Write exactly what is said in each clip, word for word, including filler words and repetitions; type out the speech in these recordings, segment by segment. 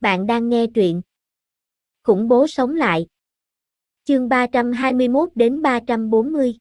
Bạn đang nghe truyện Khủng bố sống lại. Chương ba trăm hai mươi mốt đến ba trăm bốn mươi.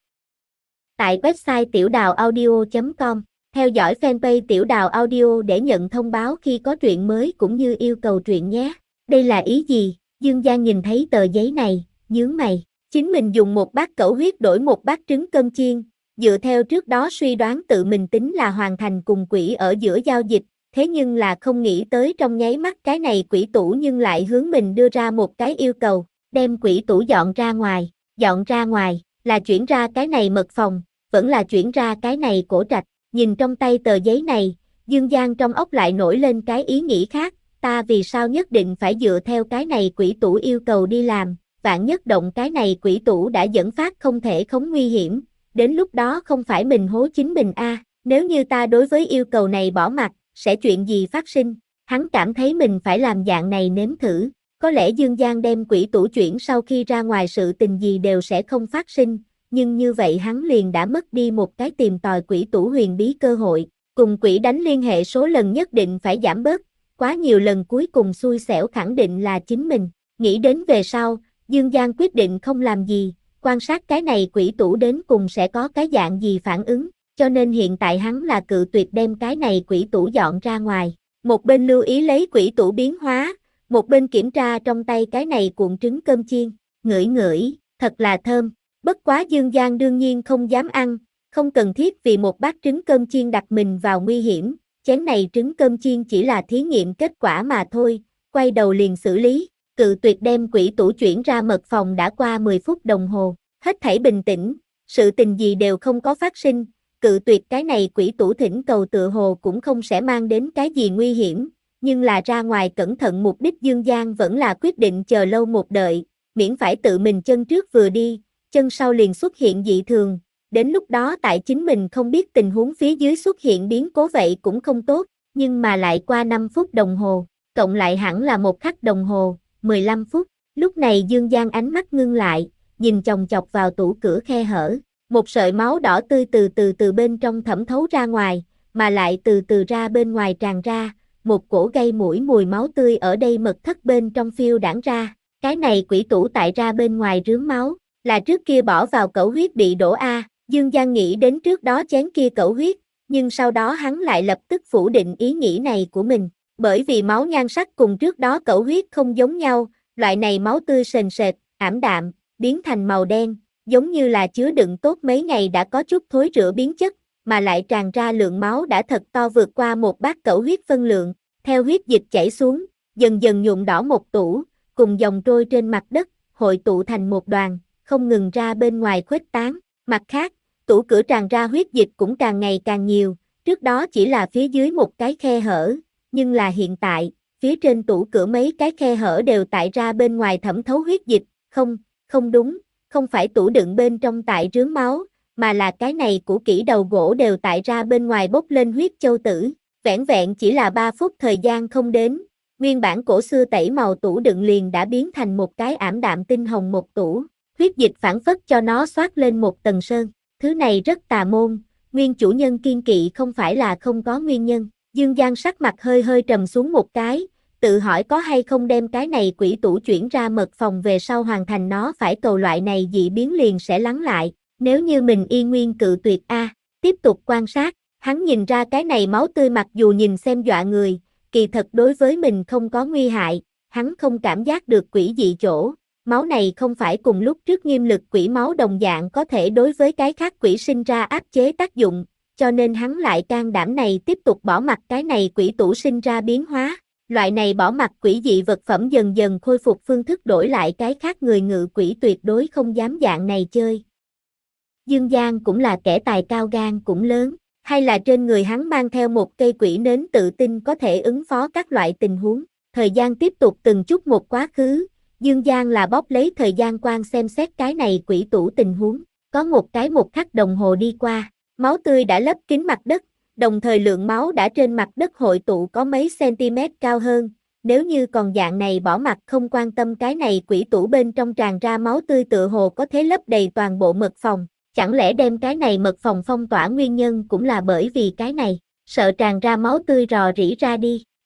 Tại website tiểu đào audio chấm com, theo dõi fanpage Tiểu Đào Audio để nhận thông báo khi có truyện mới cũng như yêu cầu truyện nhé. Đây là ý gì? Dương Giang nhìn thấy tờ giấy này, nhướng mày. Chính mình dùng một bát cẩu huyết đổi một bát trứng cơm chiên, dựa theo trước đó suy đoán tự mình tính là hoàn thành cùng quỷ ở giữa giao dịch. Thế nhưng là không nghĩ tới trong nháy mắt cái này quỷ tủ nhưng lại hướng mình đưa ra một cái yêu cầu, đem quỷ tủ dọn ra ngoài, dọn ra ngoài, là chuyển ra cái này mật phòng, vẫn là chuyển ra cái này cổ trạch. Nhìn trong tay tờ giấy này, Dương Giang trong óc lại nổi lên cái ý nghĩ khác, ta vì sao nhất định phải dựa theo cái này quỷ tủ yêu cầu đi làm, vạn nhất động cái này quỷ tủ đã dẫn phát không thể khống nguy hiểm, đến lúc đó không phải mình hố chính mình a, à, nếu như ta đối với yêu cầu này bỏ mặc, sẽ chuyện gì phát sinh? Hắn cảm thấy mình phải làm dạng này nếm thử, có lẽ Dương Giang đem quỷ tủ chuyển sau khi ra ngoài sự tình gì đều sẽ không phát sinh, nhưng như vậy hắn liền đã mất đi một cái tìm tòi quỷ tủ huyền bí cơ hội, cùng quỷ đánh liên hệ số lần nhất định phải giảm bớt, quá nhiều lần cuối cùng xui xẻo khẳng định là chính mình. Nghĩ đến về sau, Dương Giang quyết định không làm gì, quan sát cái này quỷ tủ đến cùng sẽ có cái dạng gì phản ứng. Cho nên hiện tại hắn là cự tuyệt đem cái này quỷ tủ dọn ra ngoài. Một bên lưu ý lấy quỷ tủ biến hóa, một bên kiểm tra trong tay cái này cuộn trứng cơm chiên, ngửi ngửi, thật là thơm. Bất quá Dương Giang đương nhiên không dám ăn, không cần thiết vì một bát trứng cơm chiên đặt mình vào nguy hiểm. Chén này trứng cơm chiên chỉ là thí nghiệm kết quả mà thôi, quay đầu liền xử lý. Cự tuyệt đem quỷ tủ chuyển ra mật phòng đã qua mười phút đồng hồ, hết thảy bình tĩnh, sự tình gì đều không có phát sinh. Cự tuyệt cái này quỷ tủ thỉnh cầu tựa hồ cũng không sẽ mang đến cái gì nguy hiểm, nhưng là ra ngoài cẩn thận mục đích Dương Giang vẫn là quyết định chờ lâu một đợi, miễn phải tự mình chân trước vừa đi, chân sau liền xuất hiện dị thường, đến lúc đó tại chính mình không biết tình huống phía dưới xuất hiện biến cố vậy cũng không tốt, nhưng mà lại qua năm phút đồng hồ, cộng lại hẳn là một khắc đồng hồ, mười lăm phút, lúc này Dương Giang ánh mắt ngưng lại, nhìn chòng chọc vào tủ cửa khe hở. Một sợi máu đỏ tươi từ từ từ bên trong thẩm thấu ra ngoài, mà lại từ từ ra bên ngoài tràn ra, một cổ gây mũi mùi máu tươi ở đây mật thất bên trong phiêu đãng ra, cái này quỷ tủ tại ra bên ngoài rướm máu, là trước kia bỏ vào cẩu huyết bị đổ a. Dương Giang nghĩ đến trước đó chén kia cẩu huyết, nhưng sau đó hắn lại lập tức phủ định ý nghĩ này của mình, bởi vì máu nhan sắc cùng trước đó cẩu huyết không giống nhau, loại này máu tươi sền sệt, ảm đạm, biến thành màu đen. Giống như là chứa đựng tốt mấy ngày đã có chút thối rữa biến chất, mà lại tràn ra lượng máu đã thật to vượt qua một bát cẩu huyết phân lượng, theo huyết dịch chảy xuống, dần dần nhuộm đỏ một tủ, cùng dòng trôi trên mặt đất, hội tụ thành một đoàn, không ngừng ra bên ngoài khuếch tán. Mặt khác, tủ cửa tràn ra huyết dịch cũng càng ngày càng nhiều, trước đó chỉ là phía dưới một cái khe hở, nhưng là hiện tại, phía trên tủ cửa mấy cái khe hở đều tại ra bên ngoài thẩm thấu huyết dịch, không, không đúng. Không phải tủ đựng bên trong tại rướm máu, mà là cái này của kỹ đầu gỗ đều tại ra bên ngoài bốc lên huyết châu tử, vẻn vẹn chỉ là ba phút thời gian không đến, nguyên bản cổ xưa tẩy màu tủ đựng liền đã biến thành một cái ảm đạm tinh hồng một tủ, huyết dịch phản phất cho nó xoát lên một tầng sơn, thứ này rất tà môn, nguyên chủ nhân kiên kỵ không phải là không có nguyên nhân. Dương Giang sắc mặt hơi hơi trầm xuống một cái, tự hỏi có hay không đem cái này quỷ tủ chuyển ra mật phòng về sau hoàn thành nó phải cầu loại này dị biến liền sẽ lắng lại, nếu như mình y nguyên cự tuyệt a, à, tiếp tục quan sát, hắn nhìn ra cái này máu tươi mặc dù nhìn xem dọa người, kỳ thật đối với mình không có nguy hại, hắn không cảm giác được quỷ dị chỗ, máu này không phải cùng lúc trước nghiêm lực quỷ máu đồng dạng có thể đối với cái khác quỷ sinh ra áp chế tác dụng, cho nên hắn lại can đảm này tiếp tục bỏ mặc cái này quỷ tủ sinh ra biến hóa. Loại này bỏ mặc quỷ dị vật phẩm dần dần khôi phục phương thức đổi lại cái khác người ngự quỷ tuyệt đối không dám dạng này chơi. Dương Giang cũng là kẻ tài cao gan cũng lớn, hay là trên người hắn mang theo một cây quỷ nến tự tin có thể ứng phó các loại tình huống. Thời gian tiếp tục từng chút một quá khứ, Dương Giang là bóp lấy thời gian quan xem xét cái này quỷ tủ tình huống, có một cái một khắc đồng hồ đi qua, máu tươi đã lấp kín mặt đất. Đồng thời lượng máu đã trên mặt đất hội tụ có mấy cm cao hơn, nếu như còn dạng này bỏ mặc không quan tâm cái này quỷ tủ bên trong tràn ra máu tươi tựa hồ có thể lấp đầy toàn bộ mật phòng, chẳng lẽ đem cái này mật phòng phong tỏa nguyên nhân cũng là bởi vì cái này, sợ tràn ra máu tươi rò rỉ ra đi,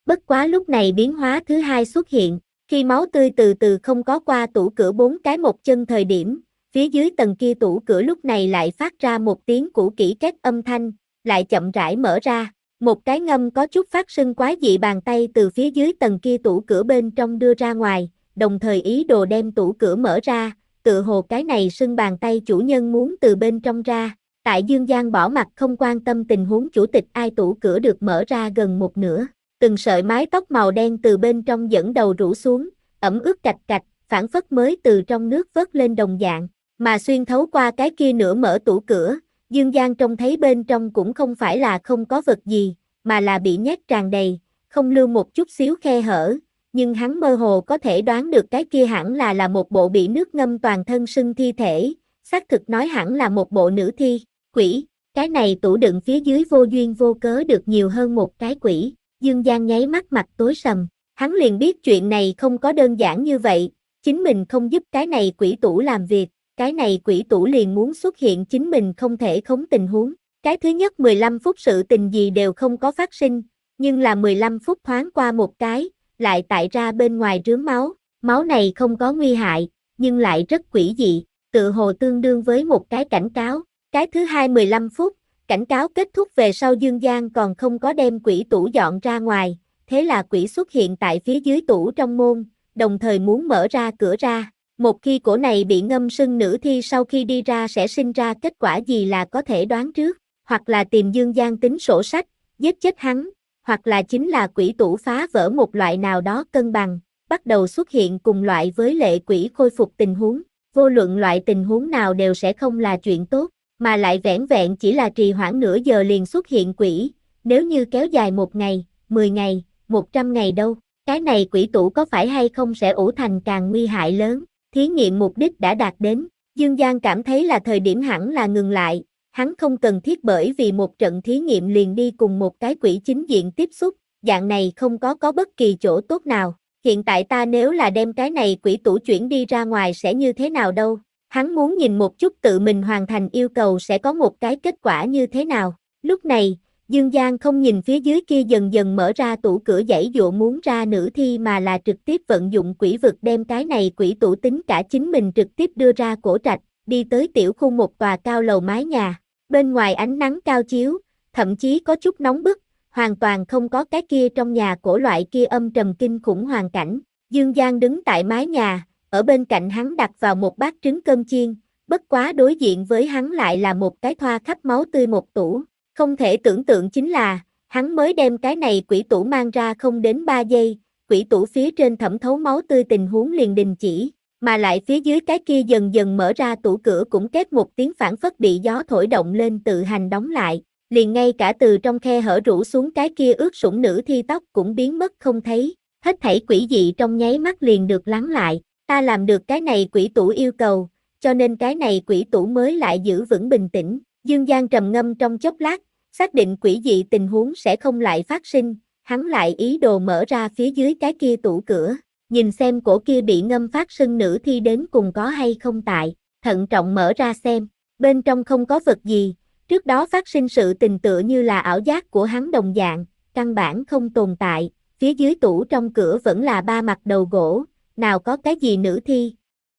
Bất quá lúc này biến hóa thứ hai xuất hiện, khi máu tươi từ từ không có qua tủ cửa bốn cái một chân thời điểm, phía dưới tầng kia tủ cửa lúc này lại phát ra một tiếng cũ kỹ két âm thanh, lại chậm rãi mở ra, một cái ngâm có chút phát sinh quái dị bàn tay từ phía dưới tầng kia tủ cửa bên trong đưa ra ngoài, đồng thời ý đồ đem tủ cửa mở ra, tự hồ cái này xưng bàn tay chủ nhân muốn từ bên trong ra. Tại Dương Giang bỏ mặt không quan tâm tình huống chủ tịch ai tủ cửa được mở ra gần một nửa, từng sợi mái tóc màu đen từ bên trong dẫn đầu rủ xuống, ẩm ướt cạch cạch, phản phất mới từ trong nước vớt lên đồng dạng, mà xuyên thấu qua cái kia nửa mở tủ cửa, Dương Giang trông thấy bên trong cũng không phải là không có vật gì, mà là bị nhét tràn đầy, không lưu một chút xíu khe hở, nhưng hắn mơ hồ có thể đoán được cái kia hẳn là là một bộ bị nước ngâm toàn thân sưng thi thể, xác thực nói hẳn là một bộ nữ thi. Quỷ, cái này tủ đựng phía dưới vô duyên vô cớ được nhiều hơn một cái quỷ, Dương Giang nháy mắt mặt tối sầm, hắn liền biết chuyện này không có đơn giản như vậy, chính mình không giúp cái này quỷ tủ làm việc, cái này quỷ tủ liền muốn xuất hiện chính mình không thể khống tình huống, cái thứ nhất mười lăm phút sự tình gì đều không có phát sinh, nhưng là mười lăm phút thoáng qua một cái, lại tại ra bên ngoài rướm máu, máu này không có nguy hại, nhưng lại rất quỷ dị, tự hồ tương đương với một cái cảnh cáo. Cái thứ hai mười lăm phút, cảnh cáo kết thúc về sau Dương Giang còn không có đem quỷ tủ dọn ra ngoài, thế là quỷ xuất hiện tại phía dưới tủ trong môn, đồng thời muốn mở ra cửa ra. Một khi cổ này bị ngâm sưng nữ thi sau khi đi ra sẽ sinh ra kết quả gì là có thể đoán trước, hoặc là tìm Dương Giang tính sổ sách, giết chết hắn, hoặc là chính là quỷ tủ phá vỡ một loại nào đó cân bằng, bắt đầu xuất hiện cùng loại với lệ quỷ khôi phục tình huống, vô luận loại tình huống nào đều sẽ không là chuyện tốt. Mà lại vẻn vẹn chỉ là trì hoãn nửa giờ liền xuất hiện quỷ, nếu như kéo dài một ngày, mười ngày, một trăm ngày đâu, cái này quỷ tủ có phải hay không sẽ ủ thành càng nguy hại lớn, thí nghiệm mục đích đã đạt đến, Dương Giang cảm thấy là thời điểm hẳn là ngừng lại, hắn không cần thiết bởi vì một trận thí nghiệm liền đi cùng một cái quỷ chính diện tiếp xúc, dạng này không có có bất kỳ chỗ tốt nào, hiện tại ta nếu là đem cái này quỷ tủ chuyển đi ra ngoài sẽ như thế nào đâu. Hắn muốn nhìn một chút tự mình hoàn thành yêu cầu sẽ có một cái kết quả như thế nào. Lúc này, Dương Giang không nhìn phía dưới kia dần dần mở ra tủ cửa giãy dụa muốn ra nữ thi mà là trực tiếp vận dụng quỷ vực đem cái này quỷ tủ tính cả chính mình trực tiếp đưa ra cổ trạch, đi tới tiểu khu một tòa cao lầu mái nhà. Bên ngoài ánh nắng cao chiếu, thậm chí có chút nóng bức, hoàn toàn không có cái kia trong nhà cổ loại kia âm trầm kinh khủng hoàn cảnh. Dương Giang đứng tại mái nhà. Ở bên cạnh hắn đặt vào một bát trứng cơm chiên, bất quá đối diện với hắn lại là một cái thoa khắp máu tươi một tủ. Không thể tưởng tượng chính là, hắn mới đem cái này quỷ tủ mang ra không đến ba giây, quỷ tủ phía trên thẩm thấu máu tươi tình huống liền đình chỉ, mà lại phía dưới cái kia dần dần mở ra tủ cửa cũng kết một tiếng phản phất bị gió thổi động lên tự hành đóng lại, liền ngay cả từ trong khe hở rũ xuống cái kia ướt sũng nữ thi tóc cũng biến mất không thấy, hết thảy quỷ dị trong nháy mắt liền được lắng lại. Ta làm được cái này quỷ tủ yêu cầu, cho nên cái này quỷ tủ mới lại giữ vững bình tĩnh. Dương Giang trầm ngâm trong chốc lát, xác định quỷ dị tình huống sẽ không lại phát sinh, hắn lại ý đồ mở ra phía dưới cái kia tủ cửa, nhìn xem cổ kia bị ngâm phát sưng nữ thi đến cùng có hay không tại, thận trọng mở ra xem, bên trong không có vật gì, trước đó phát sinh sự tình tựa như là ảo giác của hắn đồng dạng, căn bản không tồn tại, phía dưới tủ trong cửa vẫn là ba mặt đầu gỗ. Nào có cái gì nữ thi.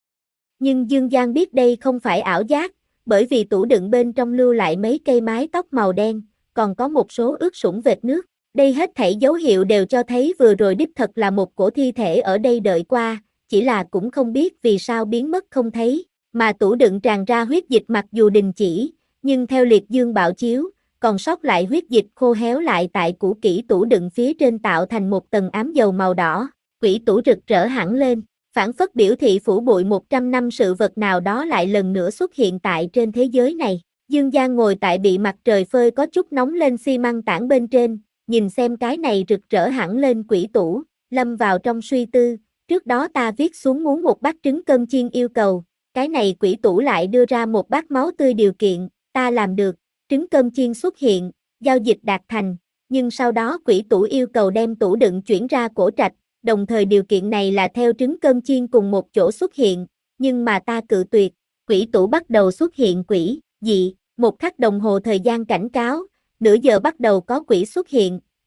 Nhưng Dương Giang biết đây không phải ảo giác, bởi vì tủ đựng bên trong lưu lại mấy cây mái tóc màu đen, còn có một số ướt sũng vệt nước. Đây hết thảy dấu hiệu đều cho thấy vừa rồi đích thật là một cổ thi thể ở đây đợi qua, chỉ là cũng không biết vì sao biến mất không thấy, mà tủ đựng tràn ra huyết dịch mặc dù đình chỉ, nhưng theo liệt dương bạo chiếu, còn sót lại huyết dịch khô héo lại tại cũ kỹ tủ đựng phía trên tạo thành một tầng ám dầu màu đỏ. Quỷ tủ rực rỡ hẳn lên, phản phất biểu thị phủ bụi một trăm năm sự vật nào đó lại lần nữa xuất hiện tại trên thế giới này. Dương Giang ngồi tại bị mặt trời phơi có chút nóng lên xi măng tảng bên trên, nhìn xem cái này rực rỡ hẳn lên quỷ tủ, lâm vào trong suy tư, trước đó ta viết xuống muốn một bát trứng cơm chiên yêu cầu, cái này quỷ tủ lại đưa ra một bát máu tươi điều kiện, ta làm được, trứng cơm chiên xuất hiện, giao dịch đạt thành, nhưng sau đó quỷ tủ yêu cầu đem tủ đựng chuyển ra cổ trạch, đồng thời điều kiện này là theo trứng cơm chiên cùng một chỗ xuất hiện, nhưng mà ta cự tuyệt, quỷ tủ bắt đầu xuất hiện quỷ, dị, một khắc đồng hồ thời gian cảnh cáo, nửa giờ bắt đầu có quỷ xuất hiện,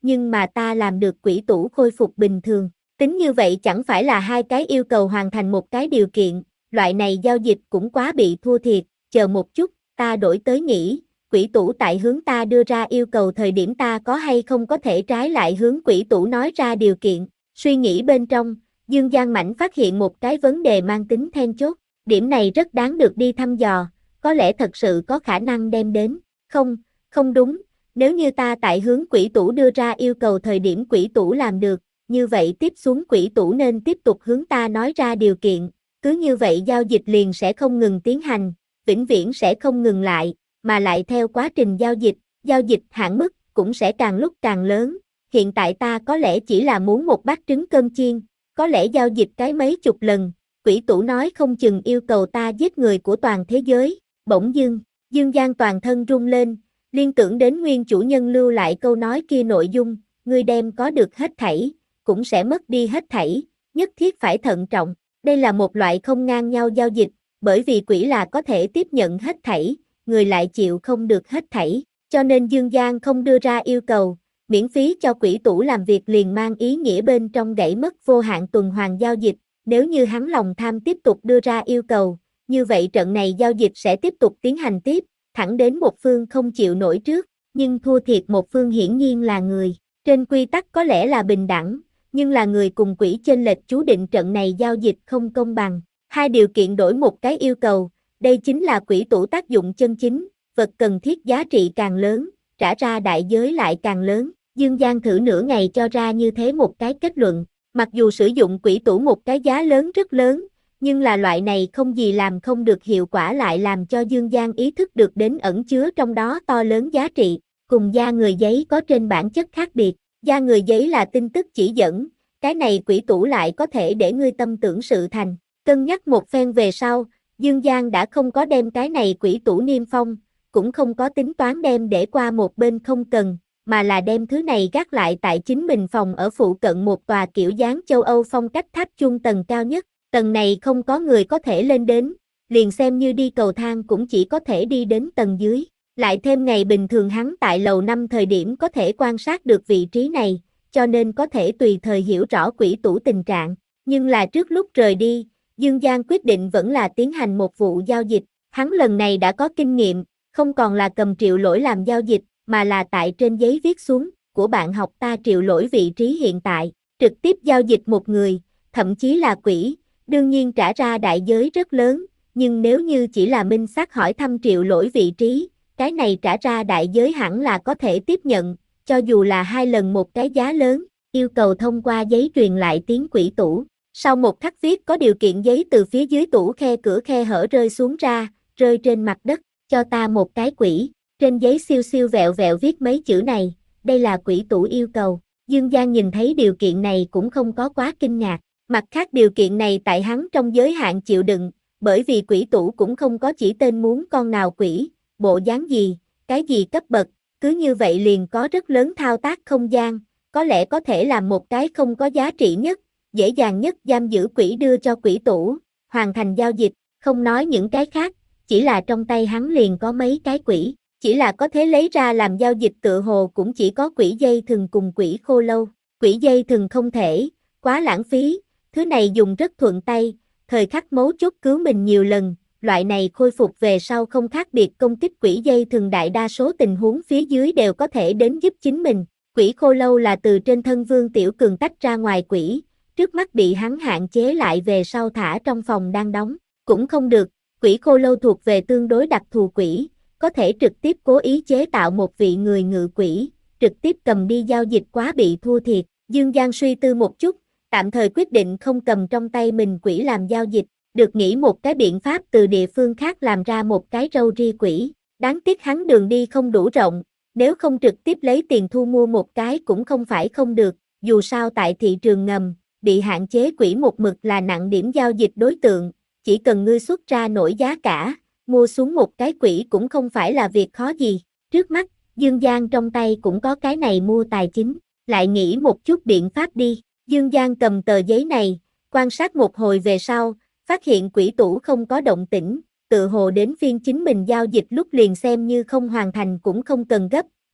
nhưng mà ta làm được quỹ tủ khôi phục bình thường. Tính như vậy chẳng phải là hai cái yêu cầu hoàn thành một cái điều kiện, loại này giao dịch cũng quá bị thua thiệt, chờ một chút, ta đổi tới nghĩ, quỹ tủ tại hướng ta đưa ra yêu cầu thời điểm ta có hay không có thể trái lại hướng quỹ tủ nói ra điều kiện, suy nghĩ bên trong, Dương Giang Mảnh phát hiện một cái vấn đề mang tính then chốt, điểm này rất đáng được đi thăm dò, có lẽ thật sự có khả năng đem đến, không, không đúng, nếu như ta tại hướng quỹ tủ đưa ra yêu cầu thời điểm quỹ tủ làm được, như vậy tiếp xuống quỹ tủ nên tiếp tục hướng ta nói ra điều kiện, cứ như vậy giao dịch liền sẽ không ngừng tiến hành, vĩnh viễn sẽ không ngừng lại, mà lại theo quá trình giao dịch, giao dịch hạn mức cũng sẽ càng lúc càng lớn, hiện tại ta có lẽ chỉ là muốn một bát trứng cơm chiên, có lẽ giao dịch cái mấy chục lần, quỹ tủ nói không chừng yêu cầu ta giết người của toàn thế giới, bỗng dưng, Dương Giang toàn thân rung lên, liên tưởng đến nguyên chủ nhân lưu lại câu nói kia nội dung, ngươi đem có được hết thảy, cũng sẽ mất đi hết thảy, nhất thiết phải thận trọng, đây là một loại không ngang nhau giao dịch, bởi vì quỷ là có thể tiếp nhận hết thảy, người lại chịu không được hết thảy, cho nên Dương Giang không đưa ra yêu cầu, miễn phí cho quỷ tủ làm việc liền mang ý nghĩa bên trong gãy mất vô hạn tuần hoàn giao dịch, nếu như hắn lòng tham tiếp tục đưa ra yêu cầu, như vậy trận này giao dịch sẽ tiếp tục tiến hành tiếp, thẳng đến một phương không chịu nổi trước, nhưng thua thiệt một phương hiển nhiên là người, trên quy tắc có lẽ là bình đẳng, nhưng là người cùng quỷ chênh lệch chú định trận này giao dịch không công bằng, hai điều kiện đổi một cái yêu cầu, đây chính là quỷ tủ tác dụng chân chính, vật cần thiết giá trị càng lớn, trả ra đại giới lại càng lớn, Dương Giang thử nửa ngày cho ra như thế một cái kết luận, mặc dù sử dụng quỷ tủ một cái giá lớn rất lớn, nhưng là loại này không gì làm không được hiệu quả lại làm cho Dương Giang ý thức được đến ẩn chứa trong đó to lớn giá trị, cùng da người giấy có trên bản chất khác biệt, da người giấy là tin tức chỉ dẫn, cái này quỷ tủ lại có thể để ngươi tâm tưởng sự thành, cân nhắc một phen về sau, Dương Giang đã không có đem cái này quỷ tủ niêm phong, cũng không có tính toán đem để qua một bên không cần, mà là đem thứ này gác lại tại chính mình phòng ở phụ cận một tòa kiểu dáng châu Âu phong cách tháp chuông tầng cao nhất, tầng này không có người có thể lên đến, liền xem như đi cầu thang cũng chỉ có thể đi đến tầng dưới, lại thêm ngày bình thường hắn tại lầu năm thời điểm có thể quan sát được vị trí này, cho nên có thể tùy thời hiểu rõ quỷ tủ tình trạng, nhưng là trước lúc rời đi, Dương Giang quyết định vẫn là tiến hành một vụ giao dịch, hắn lần này đã có kinh nghiệm, không còn là cầm triệu lỗi làm giao dịch, mà là tại trên giấy viết xuống, của bạn học ta triệu lỗi vị trí hiện tại, trực tiếp giao dịch một người, thậm chí là quỷ, đương nhiên trả ra đại giới rất lớn, nhưng nếu như chỉ là minh xác hỏi thăm triệu lỗi vị trí, cái này trả ra đại giới hẳn là có thể tiếp nhận, cho dù là hai lần một cái giá lớn, yêu cầu thông qua giấy truyền lại tiếng quỷ tủ. Sau một khắc viết có điều kiện giấy từ phía dưới tủ khe cửa khe hở rơi xuống ra, rơi trên mặt đất, cho ta một cái quỷ, trên giấy siêu siêu vẹo vẹo viết mấy chữ này, đây là quỷ tủ yêu cầu. Dương Giang nhìn thấy điều kiện này cũng không có quá kinh ngạc, mặt khác điều kiện này tại hắn trong giới hạn chịu đựng, bởi vì quỷ tủ cũng không có chỉ tên muốn con nào quỷ, bộ dáng gì, cái gì cấp bậc, cứ như vậy liền có rất lớn thao tác không gian, có lẽ có thể làm một cái không có giá trị nhất, dễ dàng nhất giam giữ quỷ đưa cho quỷ tủ, hoàn thành giao dịch, không nói những cái khác, chỉ là trong tay hắn liền có mấy cái quỷ, chỉ là có thể lấy ra làm giao dịch tựa hồ cũng chỉ có quỷ dây thừng cùng quỷ khô lâu, quỷ dây thừng không thể, quá lãng phí, thứ này dùng rất thuận tay, thời khắc mấu chốt cứu mình nhiều lần, loại này khôi phục về sau không khác biệt công kích quỷ dây thừng đại đa số tình huống phía dưới đều có thể đến giúp chính mình, quỷ khô lâu là từ trên thân Vương Tiểu Cường tách ra ngoài quỷ, trước mắt bị hắn hạn chế lại về sau thả trong phòng đang đóng, cũng không được, quỷ khô lâu thuộc về tương đối đặc thù quỷ, có thể trực tiếp cố ý chế tạo một vị người ngự quỷ, trực tiếp cầm đi giao dịch quá bị thua thiệt, Dương Giang suy tư một chút, tạm thời quyết định không cầm trong tay mình quỷ làm giao dịch, được nghĩ một cái biện pháp từ địa phương khác làm ra một cái râu ria quỷ, đáng tiếc hắn đường đi không đủ rộng, nếu không trực tiếp lấy tiền thu mua một cái cũng không phải không được, dù sao tại thị trường ngầm, bị hạn chế quỷ một mực là nặng điểm giao dịch đối tượng, chỉ cần ngươi xuất ra nổi giá cả, mua xuống một cái quỷ cũng không phải là việc khó gì, trước mắt, Dương Giang trong tay cũng có cái này mua tài chính, lại nghĩ một chút biện pháp đi, Dương Giang cầm tờ giấy này, quan sát một hồi về sau, phát hiện quỷ tủ không có động tĩnh, tự hồ đến phiên chính mình giao dịch lúc liền xem như không hoàn thành cũng không cần gấp,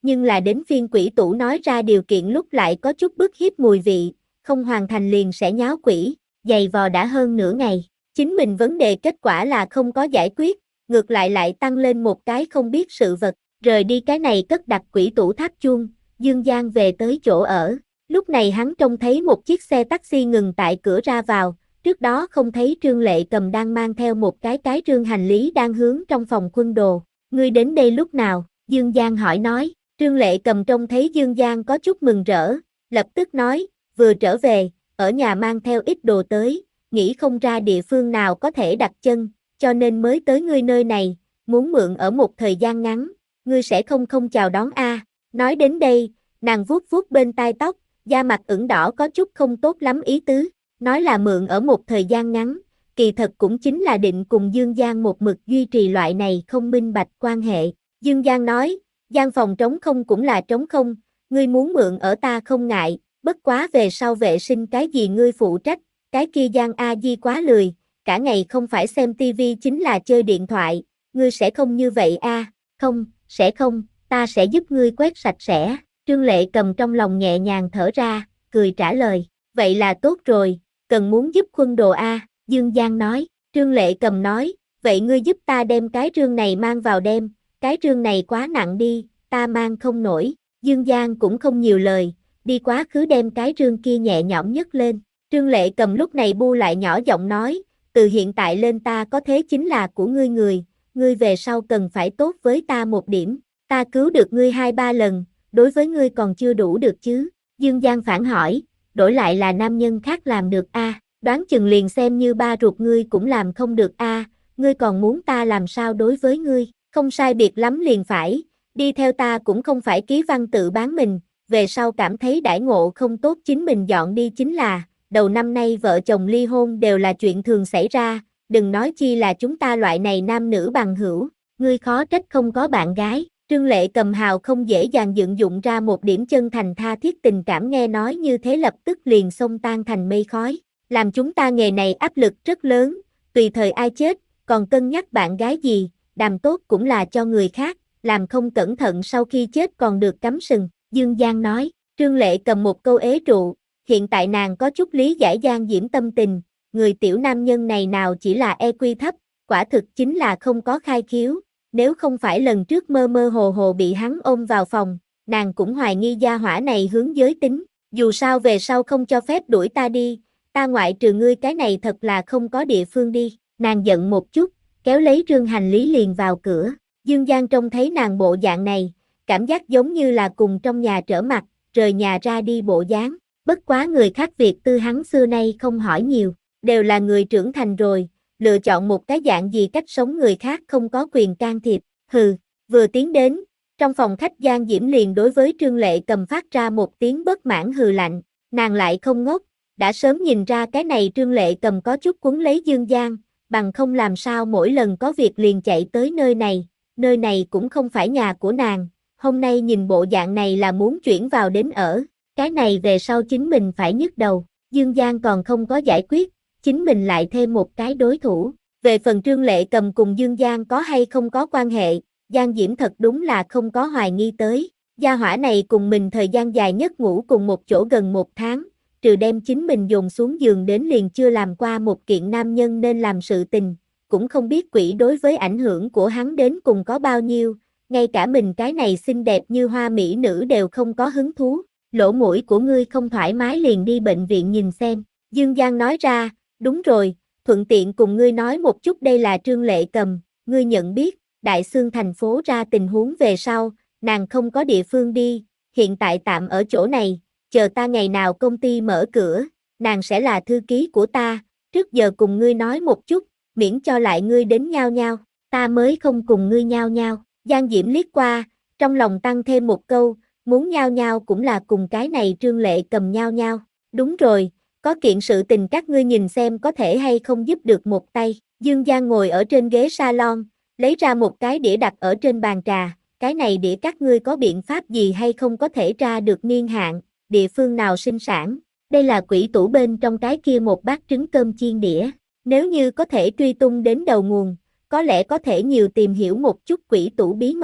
nhưng là đến phiên quỷ tủ nói ra điều kiện lúc lại có chút bức hiếp mùi vị, không hoàn thành liền sẽ nháo quỷ, giày vò đã hơn nửa ngày, chính mình vấn đề kết quả là không có giải quyết, ngược lại lại tăng lên một cái không biết sự vật, rời đi cái này cất đặt quỷ tủ tháp chuông, Dương Giang về tới chỗ ở, lúc này hắn trông thấy một chiếc xe taxi ngừng tại cửa ra vào, trước đó không thấy Trương Lệ Cầm đang mang theo một cái cái rương hành lý đang hướng trong phòng khuân đồ, ngươi đến đây lúc nào, Dương Giang hỏi nói, Trương Lệ Cầm trông thấy Dương Giang có chút mừng rỡ, lập tức nói, vừa trở về, ở nhà mang theo ít đồ tới, nghĩ không ra địa phương nào có thể đặt chân, cho nên mới tới ngươi nơi này, muốn mượn ở một thời gian ngắn, ngươi sẽ không không chào đón a. Nói đến đây, nàng vuốt vuốt bên tai tóc, da mặt ửng đỏ có chút không tốt lắm ý tứ, nói là mượn ở một thời gian ngắn, kỳ thật cũng chính là định cùng Dương Giang một mực duy trì loại này không minh bạch quan hệ. Dương Giang nói, gian phòng trống không cũng là trống không, ngươi muốn mượn ở ta không ngại, bất quá về sau vệ sinh cái gì ngươi phụ trách, cái kia Giang A Di quá lười, cả ngày không phải xem tivi chính là chơi điện thoại, ngươi sẽ không như vậy a? Không, sẽ không, ta sẽ giúp ngươi quét sạch sẽ. Trương Lệ Cầm trong lòng nhẹ nhàng thở ra, cười trả lời, vậy là tốt rồi, cần muốn giúp khuân đồ a? Dương Giang nói, Trương Lệ Cầm nói, vậy ngươi giúp ta đem cái rương này mang vào đem, cái rương này quá nặng đi, ta mang không nổi. Dương Giang cũng không nhiều lời, đi quá khứ đem cái rương kia nhẹ nhõm nhấc lên. Trương Lệ Cầm lúc này bu lại nhỏ giọng nói, từ hiện tại lên ta có thế chính là của ngươi người, ngươi về sau cần phải tốt với ta một điểm, ta cứu được ngươi hai ba lần, đối với ngươi còn chưa đủ được chứ. Dương Giang phản hỏi, đổi lại là nam nhân khác làm được a, à, đoán chừng liền xem như ba ruột ngươi cũng làm không được a, à, ngươi còn muốn ta làm sao đối với ngươi, không sai biệt lắm liền phải, đi theo ta cũng không phải ký văn tự bán mình, về sau cảm thấy đãi ngộ không tốt chính mình dọn đi chính là, đầu năm nay vợ chồng ly hôn đều là chuyện thường xảy ra, đừng nói chi là chúng ta loại này nam nữ bằng hữu, ngươi khó trách không có bạn gái. Trương Lệ Cầm hào không dễ dàng dựng dụng ra một điểm chân thành tha thiết tình cảm, nghe nói như thế lập tức liền xông tan thành mây khói, làm chúng ta nghề này áp lực rất lớn, tùy thời ai chết, còn cân nhắc bạn gái gì, đàm tốt cũng là cho người khác, làm không cẩn thận sau khi chết còn được cắm sừng. Dương Giang nói, Trương Lệ Cầm một câu ế trụ, hiện tại nàng có chút lý giải Giang Diễm tâm tình, người tiểu nam nhân này nào chỉ là e quy thấp, quả thực chính là không có khai khiếu. Nếu không phải lần trước mơ mơ hồ hồ bị hắn ôm vào phòng, nàng cũng hoài nghi gia hỏa này hướng giới tính, dù sao về sau không cho phép đuổi ta đi, ta ngoại trừ ngươi cái này thật là không có địa phương đi, nàng giận một chút, kéo lấy rương hành lý liền vào cửa, Dương Giang trông thấy nàng bộ dạng này, cảm giác giống như là cùng trong nhà trở mặt, rời nhà ra đi bộ dáng, bất quá người khác việc tư hắn xưa nay không hỏi nhiều, đều là người trưởng thành rồi. Lựa chọn một cái dạng gì cách sống người khác không có quyền can thiệp, hừ, vừa tiến đến, trong phòng khách Giang Diễm liền đối với Trương Lệ Cầm phát ra một tiếng bất mãn hừ lạnh, nàng lại không ngốc, đã sớm nhìn ra cái này Trương Lệ Cầm có chút quấn lấy Dương Giang, bằng không làm sao mỗi lần có việc liền chạy tới nơi này, nơi này cũng không phải nhà của nàng, hôm nay nhìn bộ dạng này là muốn chuyển vào đến ở, cái này về sau chính mình phải nhức đầu, Dương Giang còn không có giải quyết, chính mình lại thêm một cái đối thủ. Về phần Trương Lệ Cầm cùng Dương Giang có hay không có quan hệ, Giang Diễm thật đúng là không có hoài nghi tới. Gia hỏa này cùng mình thời gian dài nhất ngủ cùng một chỗ gần một tháng, trừ đem chính mình dồn xuống giường đến liền chưa làm qua một kiện nam nhân nên làm sự tình, cũng không biết quỷ đối với ảnh hưởng của hắn đến cùng có bao nhiêu, ngay cả mình cái này xinh đẹp như hoa mỹ nữ đều không có hứng thú. Lỗ mũi của ngươi không thoải mái liền đi bệnh viện nhìn xem. Dương Giang nói ra, đúng rồi, thuận tiện cùng ngươi nói một chút, đây là Trương Lệ Cầm, ngươi nhận biết, Đại Xương thành phố ra tình huống về sau, nàng không có địa phương đi, hiện tại tạm ở chỗ này, chờ ta ngày nào công ty mở cửa, nàng sẽ là thư ký của ta, trước giờ cùng ngươi nói một chút, miễn cho lại ngươi đến nhao nhao, ta mới không cùng ngươi nhao nhao. Giang Diễm liếc qua, trong lòng tăng thêm một câu, muốn nhao nhao cũng là cùng cái này Trương Lệ Cầm nhao nhao, đúng rồi. Có kiện sự tình các ngươi nhìn xem có thể hay không giúp được một tay. Dương Giang ngồi ở trên ghế salon, lấy ra một cái đĩa đặt ở trên bàn trà, cái này đĩa các ngươi có biện pháp gì hay không có thể tra được niên hạn, địa phương nào sinh sản. Đây là quỷ tủ bên trong cái kia một bát trứng cơm chiên đĩa, nếu như có thể truy tung đến đầu nguồn, có lẽ có thể nhiều tìm hiểu một chút quỷ tủ bí mật.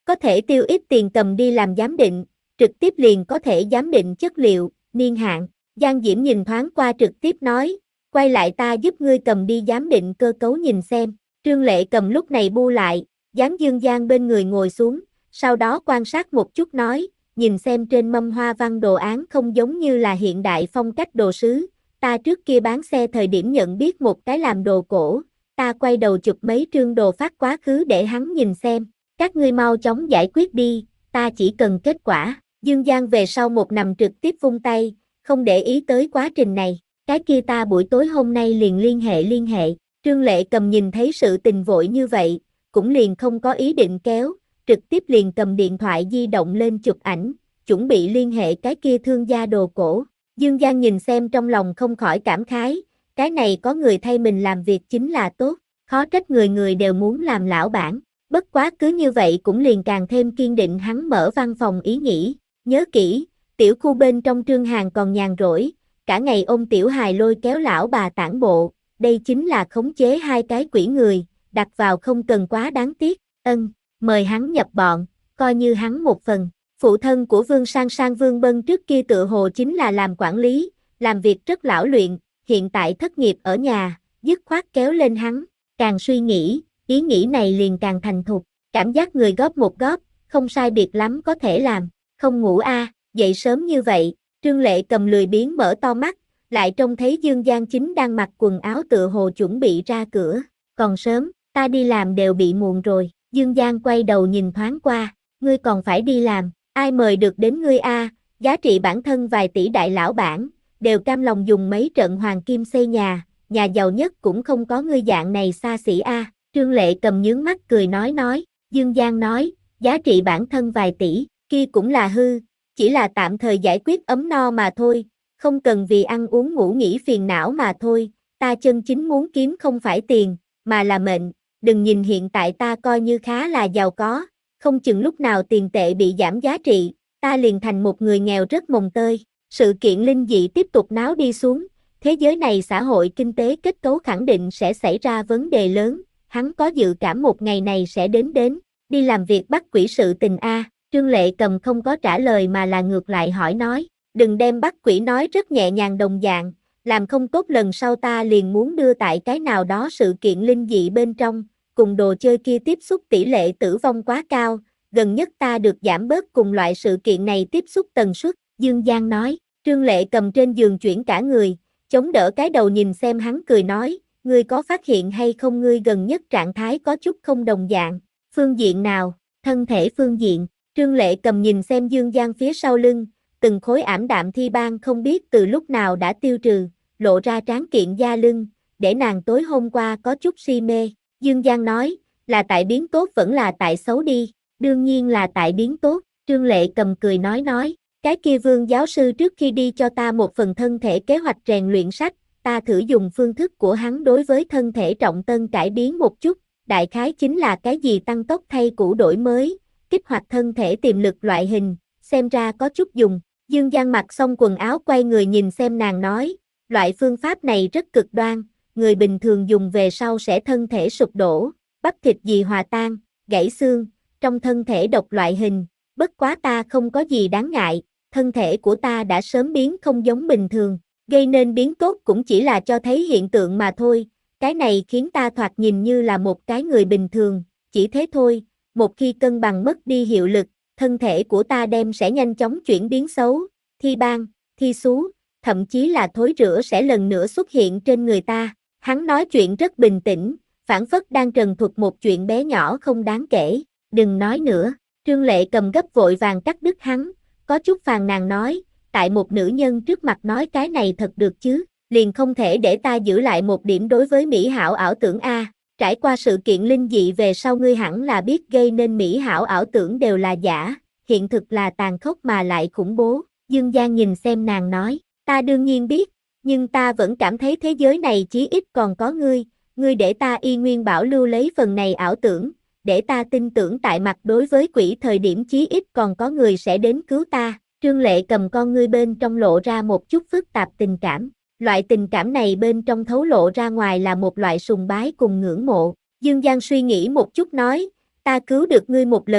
có thể tiêu ít tiền cầm đi làm giám định, trực tiếp liền có thể giám định chất liệu, niên hạn. Giang Diễm nhìn thoáng qua trực tiếp nói, quay lại ta giúp ngươi cầm đi giám định cơ cấu nhìn xem. Trương Lệ Cầm lúc này bu lại, dán Dương Giang bên người ngồi xuống, sau đó quan sát một chút nói, nhìn xem trên mâm hoa văn đồ án không giống như là hiện đại phong cách đồ sứ, ta trước kia bán xe thời điểm nhận biết một cái làm đồ cổ, ta quay đầu chụp mấy trương đồ phát quá khứ để hắn nhìn xem, các ngươi mau chóng giải quyết đi, ta chỉ cần kết quả. Dương Giang về sau một nằm trực tiếp vung tay, không để ý tới quá trình này, cái kia ta buổi tối hôm nay liền liên hệ liên hệ. Trương Lệ Cầm nhìn thấy sự tình vội như vậy, cũng liền không có ý định kéo, trực tiếp liền cầm điện thoại di động lên chụp ảnh, chuẩn bị liên hệ cái kia thương gia đồ cổ. Dương Giang nhìn xem trong lòng không khỏi cảm khái, cái này có người thay mình làm việc chính là tốt, khó trách người người đều muốn làm lão bản, bất quá cứ như vậy cũng liền càng thêm kiên định hắn mở văn phòng ý nghĩ, nhớ kỹ, tiểu khu bên trong Trương Hàn còn nhàn rỗi, cả ngày ôm tiểu hài lôi kéo lão bà tản bộ. Đây chính là khống chế hai cái quỷ người, đặt vào không cần quá đáng tiếc, ân, mời hắn nhập bọn, coi như hắn một phần. Phụ thân của Vương Sang Sang Vương Bân trước kia tựa hồ chính là làm quản lý, làm việc rất lão luyện, hiện tại thất nghiệp ở nhà, dứt khoát kéo lên hắn, càng suy nghĩ, ý nghĩ này liền càng thành thục, cảm giác người góp một góp, không sai biệt lắm có thể làm, không ngủ a, à, dậy sớm như vậy, Trương Lệ Cầm lười biếng mở to mắt, lại trông thấy Dương Giang chính đang mặc quần áo tựa hồ chuẩn bị ra cửa, còn sớm, ta đi làm đều bị muộn rồi, Dương Giang quay đầu nhìn thoáng qua, ngươi còn phải đi làm, ai mời được đến ngươi a, à, giá trị bản thân vài tỷ đại lão bản, đều cam lòng dùng mấy trận hoàng kim xây nhà, nhà giàu nhất cũng không có ngươi dạng này xa xỉ a, à. Trương Lệ Cầm nhướng mắt cười nói nói, Dương Giang nói, giá trị bản thân vài tỷ, kia cũng là hư, chỉ là tạm thời giải quyết ấm no mà thôi. Không cần vì ăn uống ngủ nghỉ phiền não mà thôi, ta chân chính muốn kiếm không phải tiền, mà là mệnh, đừng nhìn hiện tại ta coi như khá là giàu có, không chừng lúc nào tiền tệ bị giảm giá trị, ta liền thành một người nghèo rất mồng tơi. Sự kiện linh dị tiếp tục náo đi xuống, thế giới này xã hội kinh tế kết cấu khẳng định sẽ xảy ra vấn đề lớn, hắn có dự cảm một ngày này sẽ đến đến, đi làm việc bắt quỷ sự tình a. Trương Lệ Cầm không có trả lời mà là ngược lại hỏi nói. Đừng đem bắt quỷ nói rất nhẹ nhàng đồng dạng, làm không tốt lần sau ta liền muốn đưa tại cái nào đó sự kiện linh dị bên trong, cùng đồ chơi kia tiếp xúc tỷ lệ tử vong quá cao, gần nhất ta được giảm bớt cùng loại sự kiện này tiếp xúc tần suất, Dương Giang nói. Trương Lệ Cầm trên giường chuyển cả người, chống đỡ cái đầu nhìn xem hắn cười nói, ngươi có phát hiện hay không ngươi gần nhất trạng thái có chút không đồng dạng, phương diện nào, thân thể phương diện. Trương Lệ Cầm nhìn xem Dương Giang phía sau lưng, từng khối ảm đạm thi ban không biết từ lúc nào đã tiêu trừ, lộ ra tráng kiện da lưng, để nàng tối hôm qua có chút si mê. Dương Giang nói, là tại biến tốt vẫn là tại xấu đi, đương nhiên là tại biến tốt. Trương Lệ Cầm cười nói nói, cái kia Vương giáo sư trước khi đi cho ta một phần thân thể kế hoạch rèn luyện sách, ta thử dùng phương thức của hắn đối với thân thể trọng tân cải biến một chút, đại khái chính là cái gì tăng tốc thay cũ đổi mới, kích hoạt thân thể tiềm lực loại hình, xem ra có chút dùng. Dương Giang mặc xong quần áo quay người nhìn xem nàng nói, loại phương pháp này rất cực đoan, người bình thường dùng về sau sẽ thân thể sụp đổ, bắp thịt gì hòa tan, gãy xương, trong thân thể độc loại hình, bất quá ta không có gì đáng ngại, thân thể của ta đã sớm biến không giống bình thường, gây nên biến tốt cũng chỉ là cho thấy hiện tượng mà thôi, cái này khiến ta thoạt nhìn như là một cái người bình thường, chỉ thế thôi, một khi cân bằng mất đi hiệu lực, thân thể của ta đem sẽ nhanh chóng chuyển biến xấu, thi ban, thi xú, thậm chí là thối rữa sẽ lần nữa xuất hiện trên người ta. Hắn nói chuyện rất bình tĩnh, phảng phất đang trần thuật một chuyện bé nhỏ không đáng kể, đừng nói nữa. Trương Lệ Cầm gấp vội vàng cắt đứt hắn, có chút phàn nàn nói, tại một nữ nhân trước mặt nói cái này thật được chứ, liền không thể để ta giữ lại một điểm đối với mỹ hảo ảo tưởng a. Trải qua sự kiện linh dị về sau ngươi hẳn là biết gây nên mỹ hảo ảo tưởng đều là giả, hiện thực là tàn khốc mà lại khủng bố. Dương Giang nhìn xem nàng nói, ta đương nhiên biết, nhưng ta vẫn cảm thấy thế giới này chí ít còn có ngươi, ngươi để ta y nguyên bảo lưu lấy phần này ảo tưởng, để ta tin tưởng tại mặt đối với quỷ thời điểm chí ít còn có người sẽ đến cứu ta. Trương Lệ Cầm con ngươi bên trong lộ ra một chút phức tạp tình cảm. Loại tình cảm này bên trong thấu lộ ra ngoài là một loại sùng bái cùng ngưỡng mộ. Dương Giang suy nghĩ một chút nói, ta cứu được ngươi một lần,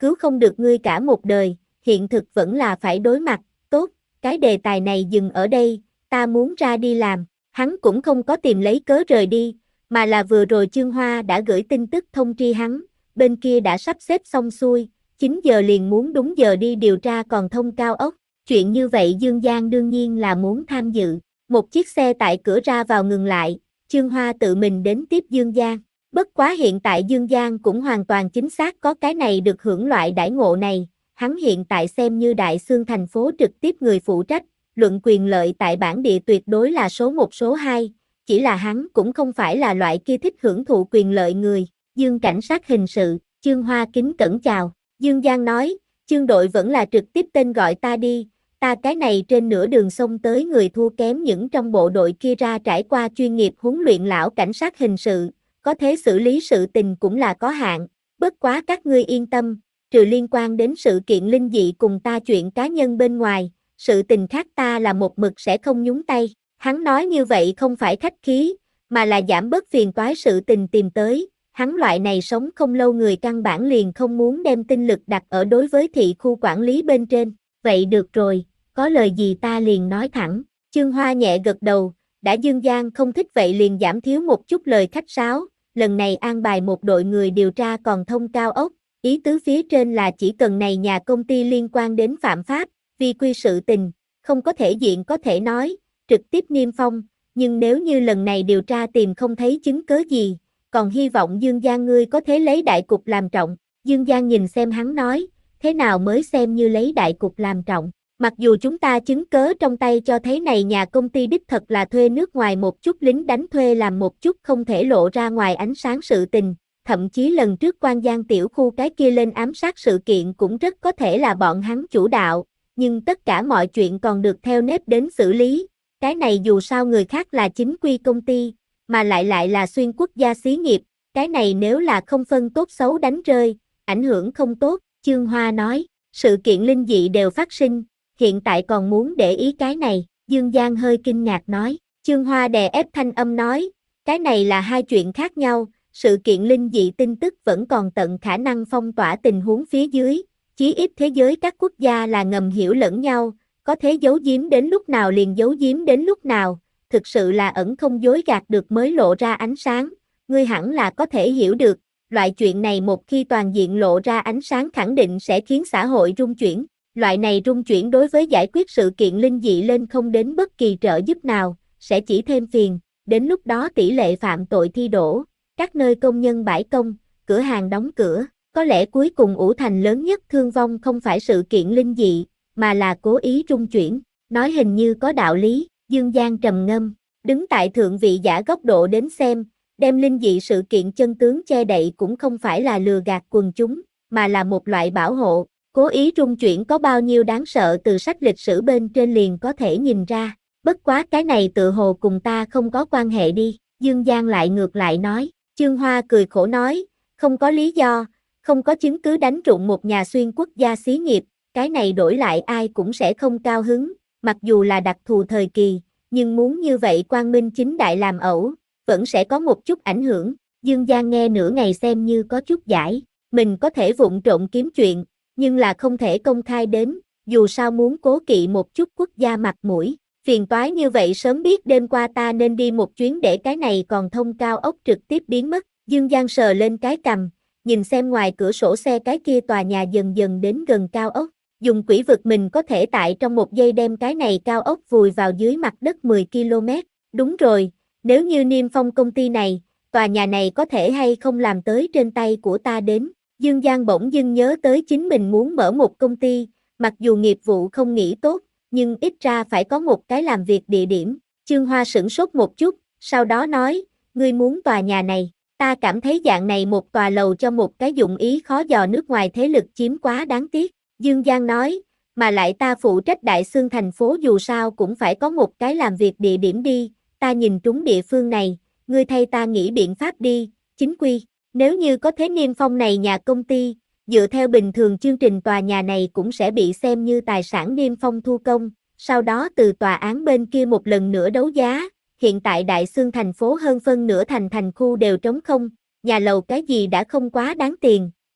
cứu không được ngươi cả một đời, hiện thực vẫn là phải đối mặt, tốt, cái đề tài này dừng ở đây, ta muốn ra đi làm, hắn cũng không có tìm lấy cớ rời đi, mà là vừa rồi Chương Hoa đã gửi tin tức thông tri hắn, bên kia đã sắp xếp xong xuôi, chín giờ liền muốn đúng giờ đi điều tra còn thông cao ốc, chuyện như vậy Dương Giang đương nhiên là muốn tham dự, một chiếc xe tại cửa ra vào ngừng lại, Chương Hoa tự mình đến tiếp Dương Giang. Bất quá hiện tại Dương Giang cũng hoàn toàn chính xác có cái này được hưởng loại đãi ngộ này, hắn hiện tại xem như Đại Xương thành phố trực tiếp người phụ trách, luận quyền lợi tại bản địa tuyệt đối là số một số hai, chỉ là hắn cũng không phải là loại kia thích hưởng thụ quyền lợi người. Dương cảnh sát hình sự, Chương Hoa kính cẩn chào, Dương Giang nói, Chương đội vẫn là trực tiếp tên gọi ta đi, ta cái này trên nửa đường xông tới người thua kém những trong bộ đội kia ra trải qua chuyên nghiệp huấn luyện lão cảnh sát hình sự, có thể xử lý sự tình cũng là có hạn, bất quá các ngươi yên tâm, trừ liên quan đến sự kiện linh dị cùng ta chuyện cá nhân bên ngoài, sự tình khác ta là một mực sẽ không nhúng tay. Hắn nói như vậy không phải khách khí, mà là giảm bớt phiền toái sự tình tìm tới, hắn loại này sống không lâu người căn bản liền không muốn đem tinh lực đặt ở đối với thị khu quản lý bên trên, vậy được rồi, có lời gì ta liền nói thẳng, Chương Hoa nhẹ gật đầu, đã Dương Giang không thích vậy liền giảm thiếu một chút lời khách sáo, lần này an bài một đội người điều tra còn thông cao ốc, ý tứ phía trên là chỉ cần này nhà công ty liên quan đến phạm pháp, vi quy sự tình, không có thể diện có thể nói, trực tiếp niêm phong, nhưng nếu như lần này điều tra tìm không thấy chứng cớ gì, còn hy vọng Dương Giang ngươi có thể lấy đại cục làm trọng. Dương Giang nhìn xem hắn nói, thế nào mới xem như lấy đại cục làm trọng, mặc dù chúng ta chứng cớ trong tay cho thấy này nhà công ty đích thật là thuê nước ngoài một chút lính đánh thuê làm một chút không thể lộ ra ngoài ánh sáng sự tình, thậm chí lần trước Quan Giang tiểu khu cái kia lên ám sát sự kiện cũng rất có thể là bọn hắn chủ đạo, nhưng tất cả mọi chuyện còn được theo nếp đến xử lý, cái này dù sao người khác là chính quy công ty, mà lại lại là xuyên quốc gia xí nghiệp, cái này nếu là không phân tốt xấu đánh rơi, ảnh hưởng không tốt, Chương Hoa nói, sự kiện linh dị đều phát sinh, hiện tại còn muốn để ý cái này, Dương Giang hơi kinh ngạc nói, Chương Hoa đè ép thanh âm nói, cái này là hai chuyện khác nhau, sự kiện linh dị tin tức vẫn còn tận khả năng phong tỏa tình huống phía dưới, chí ít thế giới các quốc gia là ngầm hiểu lẫn nhau, có thể giấu giếm đến lúc nào liền giấu giếm đến lúc nào, thực sự là ẩn không dối gạt được mới lộ ra ánh sáng, ngươi hẳn là có thể hiểu được, loại chuyện này một khi toàn diện lộ ra ánh sáng khẳng định sẽ khiến xã hội rung chuyển, loại này rung chuyển đối với giải quyết sự kiện linh dị lên không đến bất kỳ trợ giúp nào, sẽ chỉ thêm phiền, đến lúc đó tỷ lệ phạm tội thi đổ, các nơi công nhân bãi công, cửa hàng đóng cửa, có lẽ cuối cùng ủ thành lớn nhất thương vong không phải sự kiện linh dị, mà là cố ý rung chuyển, nói hình như có đạo lý, Dương Giang trầm ngâm, đứng tại thượng vị giả góc độ đến xem, đem linh dị sự kiện chân tướng che đậy cũng không phải là lừa gạt quần chúng, mà là một loại bảo hộ, cố ý rung chuyển có bao nhiêu đáng sợ từ sách lịch sử bên trên liền có thể nhìn ra, bất quá cái này tự hồ cùng ta không có quan hệ đi, Dương Giang lại ngược lại nói, Chương Hoa cười khổ nói, không có lý do, không có chứng cứ đánh trụng một nhà xuyên quốc gia xí nghiệp, cái này đổi lại ai cũng sẽ không cao hứng, mặc dù là đặc thù thời kỳ, nhưng muốn như vậy quang minh chính đại làm ẩu, vẫn sẽ có một chút ảnh hưởng. Dương Giang nghe nửa ngày xem như có chút giải, mình có thể vụng trộn kiếm chuyện, nhưng là không thể công khai đến, dù sao muốn cố kỵ một chút quốc gia mặt mũi. Phiền toái như vậy sớm biết đêm qua ta nên đi một chuyến để cái này còn thông cao ốc trực tiếp biến mất. Dương Giang sờ lên cái cằm, nhìn xem ngoài cửa sổ xe cái kia tòa nhà dần dần đến gần cao ốc. Dùng quỹ vực mình có thể tại trong một giây đem cái này cao ốc vùi vào dưới mặt đất mười ki lô mét. Đúng rồi, nếu như niêm phong công ty này, tòa nhà này có thể hay không làm tới trên tay của ta đến. Dương Giang bỗng dưng nhớ tới chính mình muốn mở một công ty, mặc dù nghiệp vụ không nghĩ tốt, nhưng ít ra phải có một cái làm việc địa điểm. Chương Hoa sửng sốt một chút, sau đó nói, ngươi muốn tòa nhà này, ta cảm thấy dạng này một tòa lầu cho một cái dụng ý khó dò nước ngoài thế lực chiếm quá đáng tiếc. Dương Giang nói, mà lại ta phụ trách Đại Xương thành phố dù sao cũng phải có một cái làm việc địa điểm đi, ta nhìn trúng địa phương này, ngươi thay ta nghĩ biện pháp đi, chính quy, nếu như có thế niêm phong này nhà công ty, dựa theo bình thường chương trình tòa nhà này cũng sẽ bị xem như tài sản niêm phong thu công, sau đó từ tòa án bên kia một lần nữa đấu giá, hiện tại Đại Xương thành phố hơn phân nửa thành thành khu đều trống không, nhà lầu cái gì đã không quá đáng tiền,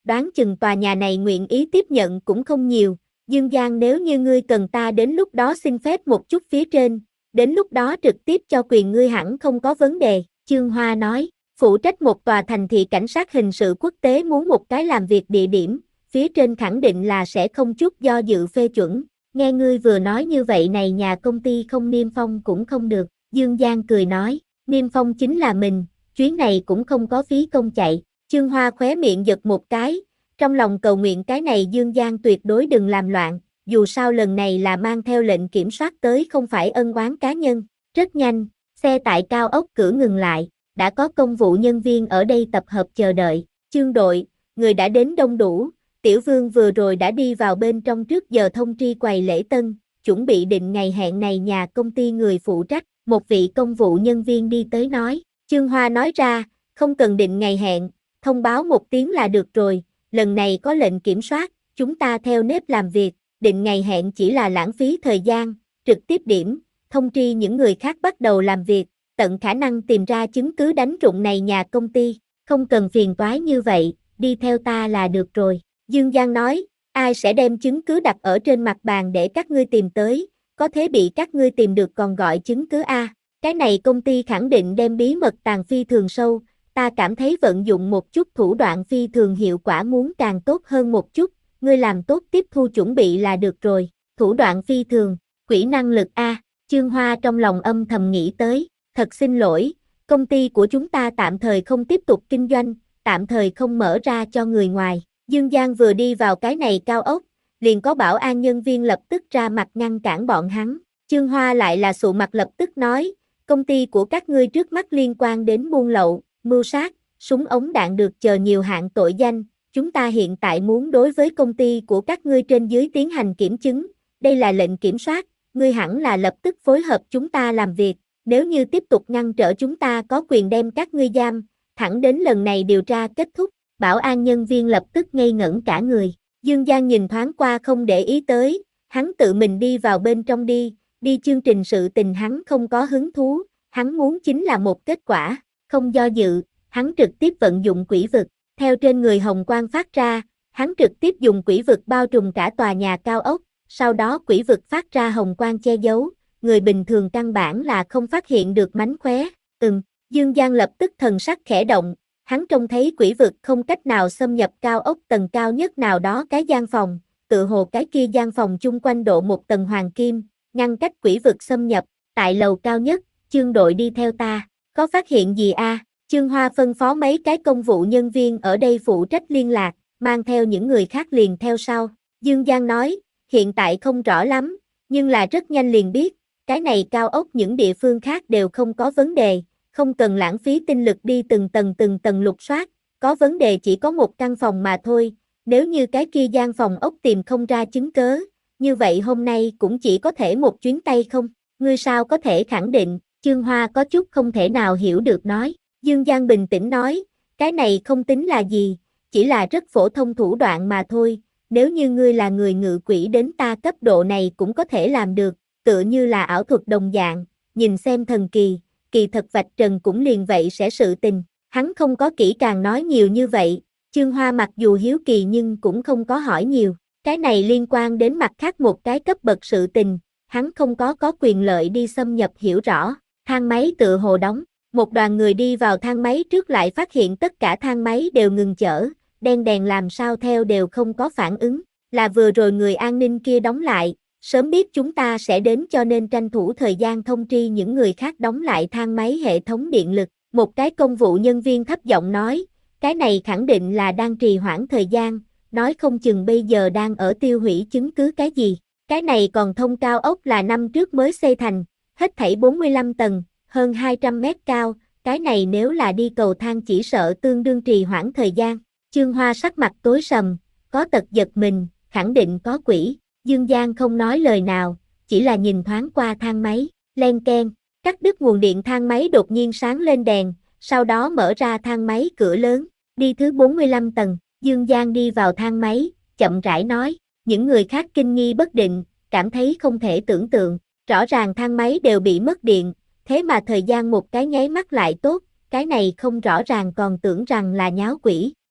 đoán chừng tòa nhà này nguyện ý tiếp nhận cũng không nhiều, Dương Giang nếu như ngươi cần ta đến lúc đó xin phép một chút phía trên, đến lúc đó trực tiếp cho quyền ngươi hẳn không có vấn đề, Chương Hoa nói, phụ trách một tòa thành thị cảnh sát hình sự quốc tế muốn một cái làm việc địa điểm, phía trên khẳng định là sẽ không chút do dự phê chuẩn, nghe ngươi vừa nói như vậy này nhà công ty không niêm phong cũng không được, Dương Giang cười nói, niêm phong chính là mình, chuyến này cũng không có phí công chạy, Chương Hoa khóe miệng giật một cái, trong lòng cầu nguyện cái này Dương Giang tuyệt đối đừng làm loạn, dù sao lần này là mang theo lệnh kiểm soát tới không phải ân oán cá nhân, rất nhanh, xe tại cao ốc cửa ngừng lại, đã có công vụ nhân viên ở đây tập hợp chờ đợi, Chương đội, người đã đến đông đủ, Tiểu Vương vừa rồi đã đi vào bên trong trước giờ thông tri quầy lễ tân, chuẩn bị định ngày hẹn này nhà công ty người phụ trách, một vị công vụ nhân viên đi tới nói, Chương Hoa nói ra, không cần định ngày hẹn, thông báo một tiếng là được rồi, lần này có lệnh kiểm soát, chúng ta theo nếp làm việc, định ngày hẹn chỉ là lãng phí thời gian, trực tiếp điểm, thông tri những người khác bắt đầu làm việc, tận khả năng tìm ra chứng cứ đánh rụng này nhà công ty, không cần phiền toái như vậy, đi theo ta là được rồi. Dương Giang nói, ai sẽ đem chứng cứ đặt ở trên mặt bàn để các ngươi tìm tới, có thế bị các ngươi tìm được còn gọi chứng cứ A, cái này công ty khẳng định đem bí mật tàng phi thường sâu, ta cảm thấy vận dụng một chút thủ đoạn phi thường hiệu quả muốn càng tốt hơn một chút, ngươi làm tốt tiếp thu chuẩn bị là được rồi, thủ đoạn phi thường, quỹ năng lực A, Chương Hoa trong lòng âm thầm nghĩ tới, thật xin lỗi, công ty của chúng ta tạm thời không tiếp tục kinh doanh, tạm thời không mở ra cho người ngoài. Dương Giang vừa đi vào cái này cao ốc, liền có bảo an nhân viên lập tức ra mặt ngăn cản bọn hắn. Chương Hoa lại là sụ mặt lập tức nói, công ty của các ngươi trước mắt liên quan đến buôn lậu, mưu sát, súng ống đạn được chờ nhiều hạng tội danh, chúng ta hiện tại muốn đối với công ty của các ngươi trên dưới tiến hành kiểm chứng, đây là lệnh kiểm soát, ngươi hẳn là lập tức phối hợp chúng ta làm việc, nếu như tiếp tục ngăn trở chúng ta có quyền đem các ngươi giam, thẳng đến lần này điều tra kết thúc. Bảo an nhân viên lập tức ngây ngẩn cả người, Dương Giang nhìn thoáng qua không để ý tới, hắn tự mình đi vào bên trong đi, đi chương trình sự tình hắn không có hứng thú, hắn muốn chính là một kết quả, không do dự, hắn trực tiếp vận dụng quỷ vực, theo trên người hồng quang phát ra, hắn trực tiếp dùng quỷ vực bao trùm cả tòa nhà cao ốc, sau đó quỷ vực phát ra hồng quang che giấu, người bình thường căn bản là không phát hiện được mánh khóe, ừm, Dương Giang lập tức thần sắc khẽ động. Hắn trông thấy quỷ vực không cách nào xâm nhập cao ốc tầng cao nhất nào đó cái gian phòng, tự hồ cái kia gian phòng chung quanh độ một tầng hoàng kim, ngăn cách quỷ vực xâm nhập, tại lầu cao nhất, Chương đội đi theo ta, có phát hiện gì a? À? Chương Hoa phân phó mấy cái công vụ nhân viên ở đây phụ trách liên lạc, mang theo những người khác liền theo sau. Dương Giang nói, hiện tại không rõ lắm, nhưng là rất nhanh liền biết, cái này cao ốc những địa phương khác đều không có vấn đề. Không cần lãng phí tinh lực đi từng tầng từng tầng lục soát, có vấn đề chỉ có một căn phòng mà thôi, nếu như cái kia gian phòng ốc tìm không ra chứng cớ, như vậy hôm nay cũng chỉ có thể một chuyến tay không, ngươi sao có thể khẳng định, Chương Hoa có chút không thể nào hiểu được nói, Dương Giang bình tĩnh nói, cái này không tính là gì, chỉ là rất phổ thông thủ đoạn mà thôi, nếu như ngươi là người ngự quỷ đến ta cấp độ này cũng có thể làm được, tựa như là ảo thuật đồng dạng, nhìn xem thần kỳ. Kỳ thật vạch trần cũng liền vậy sẽ sự tình, hắn không có kỹ càng nói nhiều như vậy, Chương Hoa mặc dù hiếu kỳ nhưng cũng không có hỏi nhiều, cái này liên quan đến mặt khác một cái cấp bậc sự tình, hắn không có có quyền lợi đi xâm nhập hiểu rõ, thang máy tựa hồ đóng, một đoàn người đi vào thang máy trước lại phát hiện tất cả thang máy đều ngừng chở, đèn đèn làm sao theo đều không có phản ứng, là vừa rồi người an ninh kia đóng lại. Sớm biết chúng ta sẽ đến cho nên tranh thủ thời gian thông tri những người khác đóng lại thang máy hệ thống điện lực. Một cái công vụ nhân viên thấp giọng nói, cái này khẳng định là đang trì hoãn thời gian, nói không chừng bây giờ đang ở tiêu hủy chứng cứ cái gì. Cái này còn thông cao ốc là năm trước mới xây thành, hết thảy bốn mươi lăm tầng, hơn hai trăm mét cao, cái này nếu là đi cầu thang chỉ sợ tương đương trì hoãn thời gian. Chương Hoa sắc mặt tối sầm, có tật giật mình, khẳng định có quỷ. Dương Giang không nói lời nào, chỉ là nhìn thoáng qua thang máy, len keng, cắt đứt nguồn điện thang máy đột nhiên sáng lên đèn, sau đó mở ra thang máy cửa lớn, đi thứ bốn mươi lăm tầng, Dương Giang đi vào thang máy, chậm rãi nói, những người khác kinh nghi bất định, cảm thấy không thể tưởng tượng, rõ ràng thang máy đều bị mất điện, thế mà thời gian một cái nháy mắt lại tốt, cái này không rõ ràng còn tưởng rằng là nháo quỷ,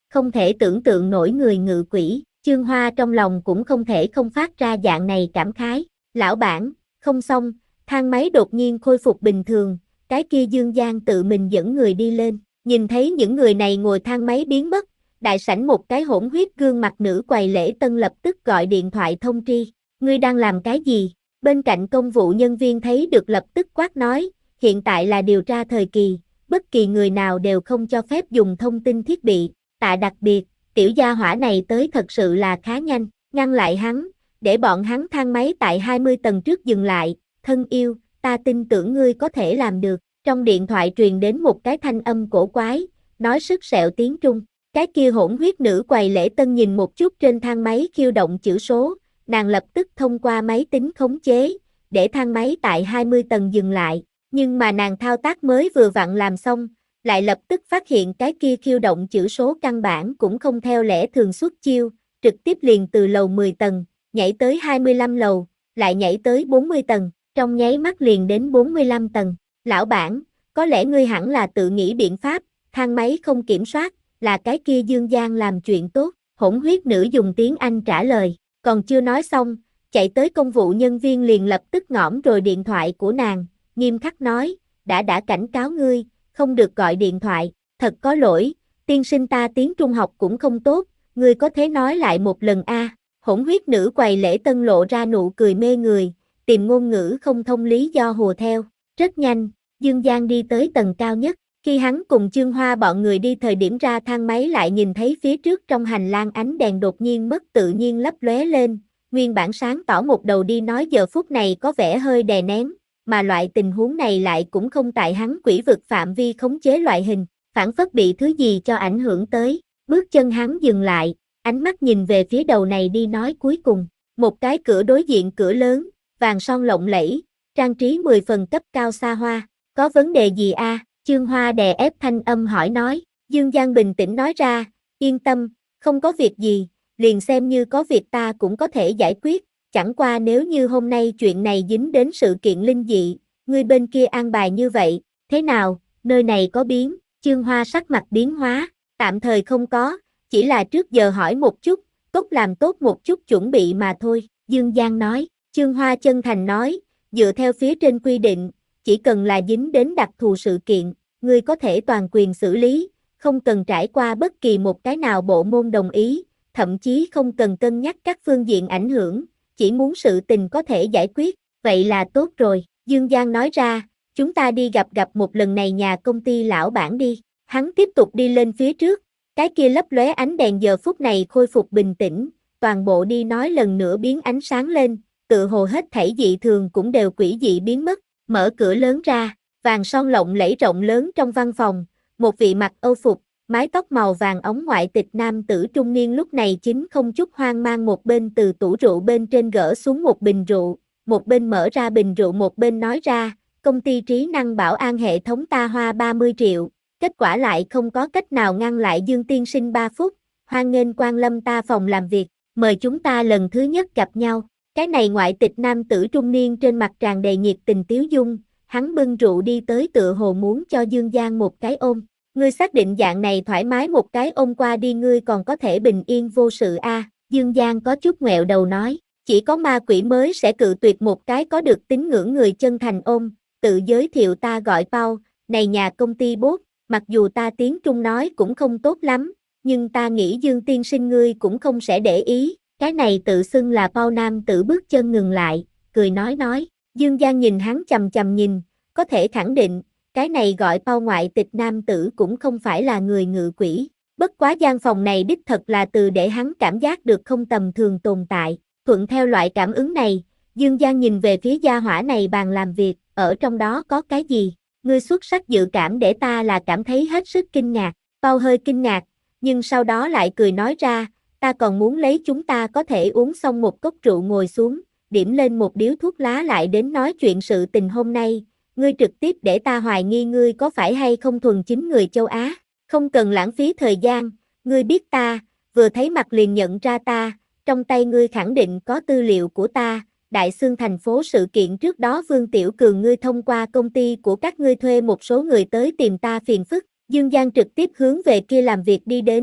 không thể tưởng tượng nổi người ngự quỷ, Chương Hoa trong lòng cũng không thể không phát ra dạng này cảm khái. Lão bản, không xong, thang máy đột nhiên khôi phục bình thường, cái kia Dương Giang tự mình dẫn người đi lên, nhìn thấy những người này ngồi thang máy biến mất, đại sảnh một cái hỗn huyết gương mặt nữ quầy lễ tân lập tức gọi điện thoại thông tri, ngươi đang làm cái gì? Bên cạnh công vụ nhân viên thấy được lập tức quát nói, hiện tại là điều tra thời kỳ, bất kỳ người nào đều không cho phép dùng thông tin thiết bị, tạ đặc biệt, tiểu gia hỏa này tới thật sự là khá nhanh, ngăn lại hắn, để bọn hắn thang máy tại hai mươi tầng trước dừng lại, thân yêu, ta tin tưởng ngươi có thể làm được, trong điện thoại truyền đến một cái thanh âm cổ quái, nói sức sẹo tiếng Trung, cái kia hỗn huyết nữ quầy lễ tân nhìn một chút trên thang máy khiêu động chữ số, nàng lập tức thông qua máy tính khống chế, để thang máy tại hai mươi tầng dừng lại, nhưng mà nàng thao tác mới vừa vặn làm xong, lại lập tức phát hiện cái kia khiêu động chữ số căn bản cũng không theo lẽ thường xuất chiêu, trực tiếp liền từ lầu mười tầng, nhảy tới hai mươi lăm lầu, lại nhảy tới bốn mươi tầng, trong nháy mắt liền đến bốn mươi lăm tầng. Lão bản, có lẽ ngươi hẳn là tự nghĩ biện pháp, thang máy không kiểm soát, là cái kia Dương Giang làm chuyện tốt, hỗn huyết nữ dùng tiếng Anh trả lời, còn chưa nói xong, chạy tới công vụ nhân viên liền lập tức ngõm rồi điện thoại của nàng, nghiêm khắc nói, đã đã cảnh cáo ngươi, không được gọi điện thoại, thật có lỗi, tiên sinh ta tiếng Trung học cũng không tốt, ngươi có thể nói lại một lần a? À. Hỗn huyết nữ quầy lễ tân lộ ra nụ cười mê người, tìm ngôn ngữ không thông lý do hùa theo, rất nhanh, Dương Giang đi tới tầng cao nhất, khi hắn cùng Chương Hoa bọn người đi thời điểm ra thang máy lại nhìn thấy phía trước trong hành lang ánh đèn đột nhiên mất tự nhiên lấp lóe lên, nguyên bản sáng tỏ một đầu đi nói giờ phút này có vẻ hơi đè nén, mà loại tình huống này lại cũng không tại hắn quỷ vực phạm vi khống chế loại hình, phản phất bị thứ gì cho ảnh hưởng tới, bước chân hắn dừng lại, ánh mắt nhìn về phía đầu này đi nói cuối cùng, một cái cửa đối diện cửa lớn, vàng son lộng lẫy, trang trí mười phần cấp cao xa hoa, có vấn đề gì a? À? Chương Hoa đè ép thanh âm hỏi nói, Dương Giang bình tĩnh nói ra, yên tâm, không có việc gì, liền xem như có việc ta cũng có thể giải quyết, chẳng qua nếu như hôm nay chuyện này dính đến sự kiện linh dị, ngươi bên kia an bài như vậy, thế nào, nơi này có biến, Chương Hoa sắc mặt biến hóa, tạm thời không có, chỉ là trước giờ hỏi một chút, tốt làm tốt một chút chuẩn bị mà thôi, Dương Giang nói, Chương Hoa chân thành nói, dựa theo phía trên quy định, chỉ cần là dính đến đặc thù sự kiện, ngươi có thể toàn quyền xử lý, không cần trải qua bất kỳ một cái nào bộ môn đồng ý, thậm chí không cần cân nhắc các phương diện ảnh hưởng, chỉ muốn sự tình có thể giải quyết, vậy là tốt rồi, Dương Giang nói ra, chúng ta đi gặp gặp một lần này nhà công ty lão bản đi, hắn tiếp tục đi lên phía trước, cái kia lấp lóe ánh đèn giờ phút này khôi phục bình tĩnh, toàn bộ đi nói lần nữa biến ánh sáng lên, tự hồ hết thảy dị thường cũng đều quỷ dị biến mất, mở cửa lớn ra, vàng son lộng lẫy rộng lớn trong văn phòng, một vị mặc âu phục, mái tóc màu vàng óng ngoại tịch nam tử trung niên lúc này chính không chút hoang mang một bên từ tủ rượu bên trên gỡ xuống một bình rượu, một bên mở ra bình rượu một bên nói ra, công ty trí năng bảo an hệ thống ta hoa ba mươi triệu, kết quả lại không có cách nào ngăn lại Dương tiên sinh ba phút, hoan nghênh quan lâm ta phòng làm việc, mời chúng ta lần thứ nhất gặp nhau. Cái này ngoại tịch nam tử trung niên trên mặt tràn đầy nhiệt tình tiếu dung, hắn bưng rượu đi tới tựa hồ muốn cho Dương Giang một cái ôm. Ngươi xác định dạng này thoải mái một cái ôm qua đi ngươi còn có thể bình yên vô sự a? À? Dương Giang có chút ngoẹo đầu nói, chỉ có ma quỷ mới sẽ cự tuyệt một cái có được tín ngưỡng người chân thành ôm, tự giới thiệu ta gọi Pao, này nhà công ty bốt, mặc dù ta tiếng Trung nói cũng không tốt lắm, nhưng ta nghĩ Dương tiên sinh ngươi cũng không sẽ để ý. Cái này tự xưng là Pao nam tử bước chân ngừng lại, cười nói nói, Dương Giang nhìn hắn chầm chầm nhìn, có thể khẳng định, cái này gọi Pao ngoại tịch nam tử cũng không phải là người ngự quỷ, bất quá gian phòng này đích thật là từ để hắn cảm giác được không tầm thường tồn tại, thuận theo loại cảm ứng này, Dương Giang nhìn về phía gia hỏa này bàn làm việc, ở trong đó có cái gì, ngươi xuất sắc dự cảm để ta là cảm thấy hết sức kinh ngạc, Pao hơi kinh ngạc, nhưng sau đó lại cười nói ra, ta còn muốn lấy chúng ta có thể uống xong một cốc rượu ngồi xuống, điểm lên một điếu thuốc lá lại đến nói chuyện sự tình hôm nay, ngươi trực tiếp để ta hoài nghi ngươi có phải hay không thuần chính người châu Á, không cần lãng phí thời gian, ngươi biết ta, vừa thấy mặt liền nhận ra ta, trong tay ngươi khẳng định có tư liệu của ta, Đại Xương thành phố sự kiện trước đó Vương Tiểu Cường ngươi thông qua công ty của các ngươi thuê một số người tới tìm ta phiền phức, Dương Giang trực tiếp hướng về kia làm việc đi đến,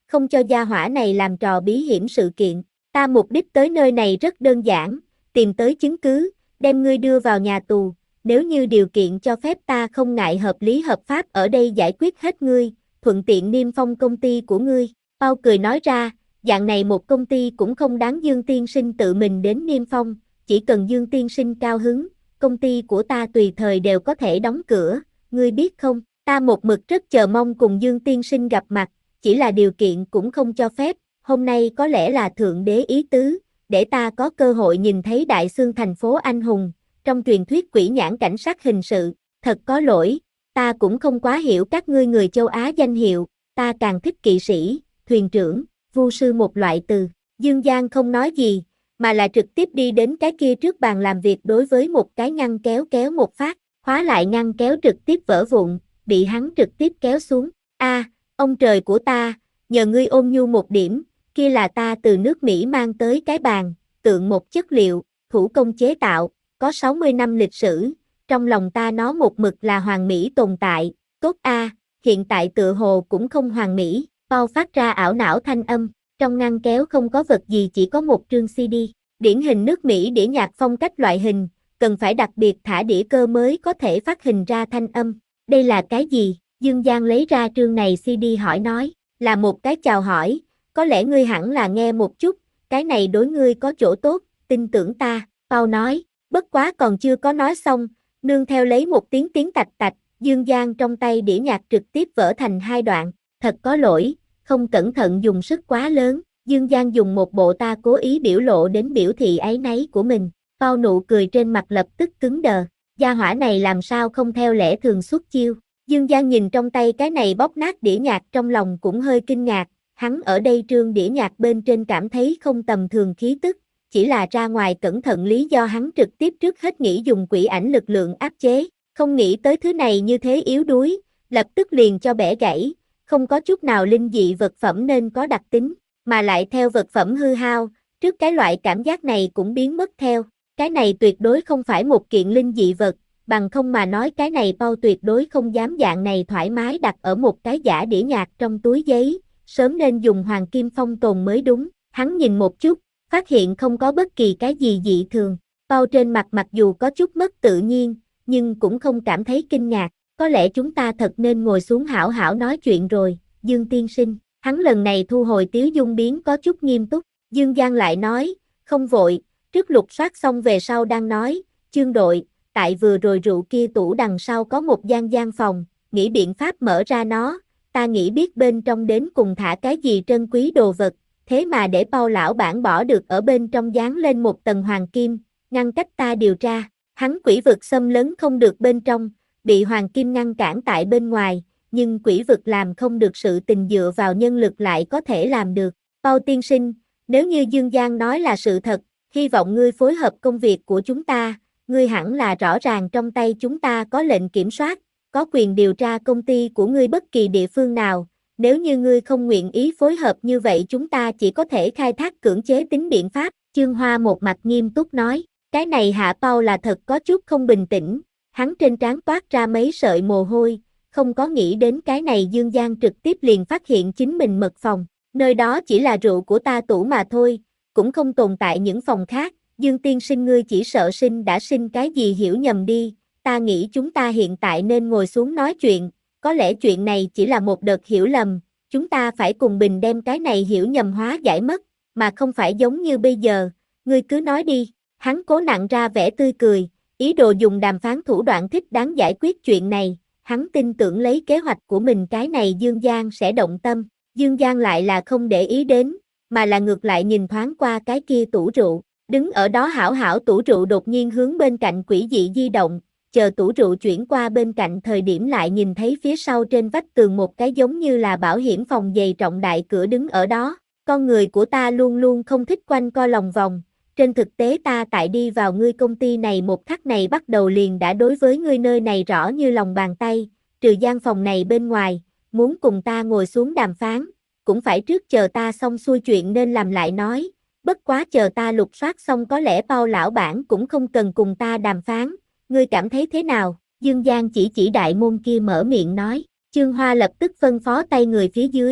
không cho gia hỏa này làm trò bí hiểm sự kiện. Ta mục đích tới nơi này rất đơn giản, tìm tới chứng cứ, đem ngươi đưa vào nhà tù, nếu như điều kiện cho phép ta không ngại hợp lý hợp pháp ở đây giải quyết hết ngươi, thuận tiện niêm phong công ty của ngươi. Pao cười nói ra, dạng này một công ty cũng không đáng Dương tiên sinh tự mình đến niêm phong, chỉ cần Dương tiên sinh cao hứng, công ty của ta tùy thời đều có thể đóng cửa, ngươi biết không, ta một mực rất chờ mong cùng Dương tiên sinh gặp mặt, chỉ là điều kiện cũng không cho phép, hôm nay có lẽ là Thượng Đế ý tứ, để ta có cơ hội nhìn thấy Đại Xương thành phố anh hùng, trong truyền thuyết quỷ nhãn cảnh sát hình sự, thật có lỗi, ta cũng không quá hiểu các ngươi người châu Á danh hiệu, ta càng thích kỵ sĩ, thuyền trưởng, vu sư một loại từ. Dương Giang không nói gì, mà là trực tiếp đi đến cái kia trước bàn làm việc đối với một cái ngăn kéo kéo một phát, khóa lại ngăn kéo trực tiếp vỡ vụn, bị hắn trực tiếp kéo xuống. A, ông trời của ta, nhờ ngươi ôn nhu một điểm, kia là ta từ nước Mỹ mang tới cái bàn, tượng một chất liệu, thủ công chế tạo, có sáu mươi năm lịch sử, trong lòng ta nó một mực là hoàn mỹ tồn tại, cốt A, hiện tại tựa hồ cũng không hoàn mỹ, Pao phát ra ảo não thanh âm, trong ngăn kéo không có vật gì chỉ có một trương xê đê, điển hình nước Mỹ đĩa nhạc phong cách loại hình, cần phải đặc biệt thả đĩa cơ mới có thể phát hình ra thanh âm, đây là cái gì? Dương Giang lấy ra trương này xê đê hỏi nói, là một cái chào hỏi, có lẽ ngươi hẳn là nghe một chút, cái này đối ngươi có chỗ tốt, tin tưởng ta, Pao nói, bất quá còn chưa có nói xong, nương theo lấy một tiếng tiếng tạch tạch, Dương Giang trong tay đĩa nhạc trực tiếp vỡ thành hai đoạn, thật có lỗi, không cẩn thận dùng sức quá lớn, Dương Giang dùng một bộ ta cố ý biểu lộ đến biểu thị áy náy của mình, Pao nụ cười trên mặt lập tức cứng đờ, gia hỏa này làm sao không theo lẽ thường xuất chiêu. Dương Giang nhìn trong tay cái này bóp nát đĩa nhạc trong lòng cũng hơi kinh ngạc, hắn ở đây trương đĩa nhạc bên trên cảm thấy không tầm thường khí tức, chỉ là ra ngoài cẩn thận lý do hắn trực tiếp trước hết nghĩ dùng quỷ ảnh lực lượng áp chế, không nghĩ tới thứ này như thế yếu đuối, lập tức liền cho bẻ gãy, không có chút nào linh dị vật phẩm nên có đặc tính, mà lại theo vật phẩm hư hao, trước cái loại cảm giác này cũng biến mất theo, cái này tuyệt đối không phải một kiện linh dị vật, bằng không mà nói cái này Pao tuyệt đối không dám dạng này thoải mái đặt ở một cái giả đĩa nhạc trong túi giấy, sớm nên dùng hoàng kim phong tồn mới đúng, hắn nhìn một chút, phát hiện không có bất kỳ cái gì dị thường, Pao trên mặt mặc dù có chút mất tự nhiên, nhưng cũng không cảm thấy kinh ngạc, có lẽ chúng ta thật nên ngồi xuống hảo hảo nói chuyện rồi, Dương tiên sinh, hắn lần này thu hồi tiếu dung biến có chút nghiêm túc, Dương Giang lại nói, không vội, trước lục soát xong về sau đang nói, Chương đội, tại vừa rồi rượu kia tủ đằng sau có một gian gian phòng, nghĩ biện pháp mở ra nó, ta nghĩ biết bên trong đến cùng thả cái gì trân quý đồ vật, thế mà để Pao lão bản bỏ được ở bên trong dán lên một tầng hoàng kim, ngăn cách ta điều tra, hắn quỷ vực xâm lấn không được bên trong, bị hoàng kim ngăn cản tại bên ngoài, nhưng quỷ vực làm không được sự tình dựa vào nhân lực lại có thể làm được, Pao tiên sinh, nếu như Dương Giang nói là sự thật, hy vọng ngươi phối hợp công việc của chúng ta, ngươi hẳn là rõ ràng trong tay chúng ta có lệnh kiểm soát, có quyền điều tra công ty của ngươi bất kỳ địa phương nào, nếu như ngươi không nguyện ý phối hợp như vậy chúng ta chỉ có thể khai thác cưỡng chế tính biện pháp, Chương Hoa một mặt nghiêm túc nói, cái này Hạ Pao là thật có chút không bình tĩnh, hắn trên trán toát ra mấy sợi mồ hôi, không có nghĩ đến cái này Dương Giang trực tiếp liền phát hiện chính mình mật phòng, nơi đó chỉ là rượu của ta tủ mà thôi, cũng không tồn tại những phòng khác. Dương tiên sinh ngươi chỉ sợ sinh đã sinh cái gì hiểu nhầm đi, ta nghĩ chúng ta hiện tại nên ngồi xuống nói chuyện, có lẽ chuyện này chỉ là một đợt hiểu lầm, chúng ta phải cùng bình đem cái này hiểu nhầm hóa giải mất, mà không phải giống như bây giờ, ngươi cứ nói đi, hắn cố nặng ra vẻ tươi cười, ý đồ dùng đàm phán thủ đoạn thích đáng giải quyết chuyện này, hắn tin tưởng lấy kế hoạch của mình cái này Dương Giang sẽ động tâm, Dương Giang lại là không để ý đến, mà là ngược lại nhìn thoáng qua cái kia tủ rượu. Đứng ở đó hảo hảo tủ rượu đột nhiên hướng bên cạnh quỷ dị di động, chờ tủ rượu chuyển qua bên cạnh thời điểm lại nhìn thấy phía sau trên vách tường một cái giống như là bảo hiểm phòng dày trọng đại cửa đứng ở đó. Con người của ta luôn luôn không thích quanh co lòng vòng, trên thực tế ta tại đi vào ngươi công ty này một khắc này bắt đầu liền đã đối với ngươi nơi này rõ như lòng bàn tay, trừ gian phòng này bên ngoài, muốn cùng ta ngồi xuống đàm phán, cũng phải trước chờ ta xong xuôi chuyện nên làm lại nói. Bất quá chờ ta lục soát xong có lẽ Pao lão bản cũng không cần cùng ta đàm phán, ngươi cảm thấy thế nào? Dương Giang chỉ chỉ đại môn kia mở miệng nói, Chương Hoa lập tức phân phó tay người phía dưới,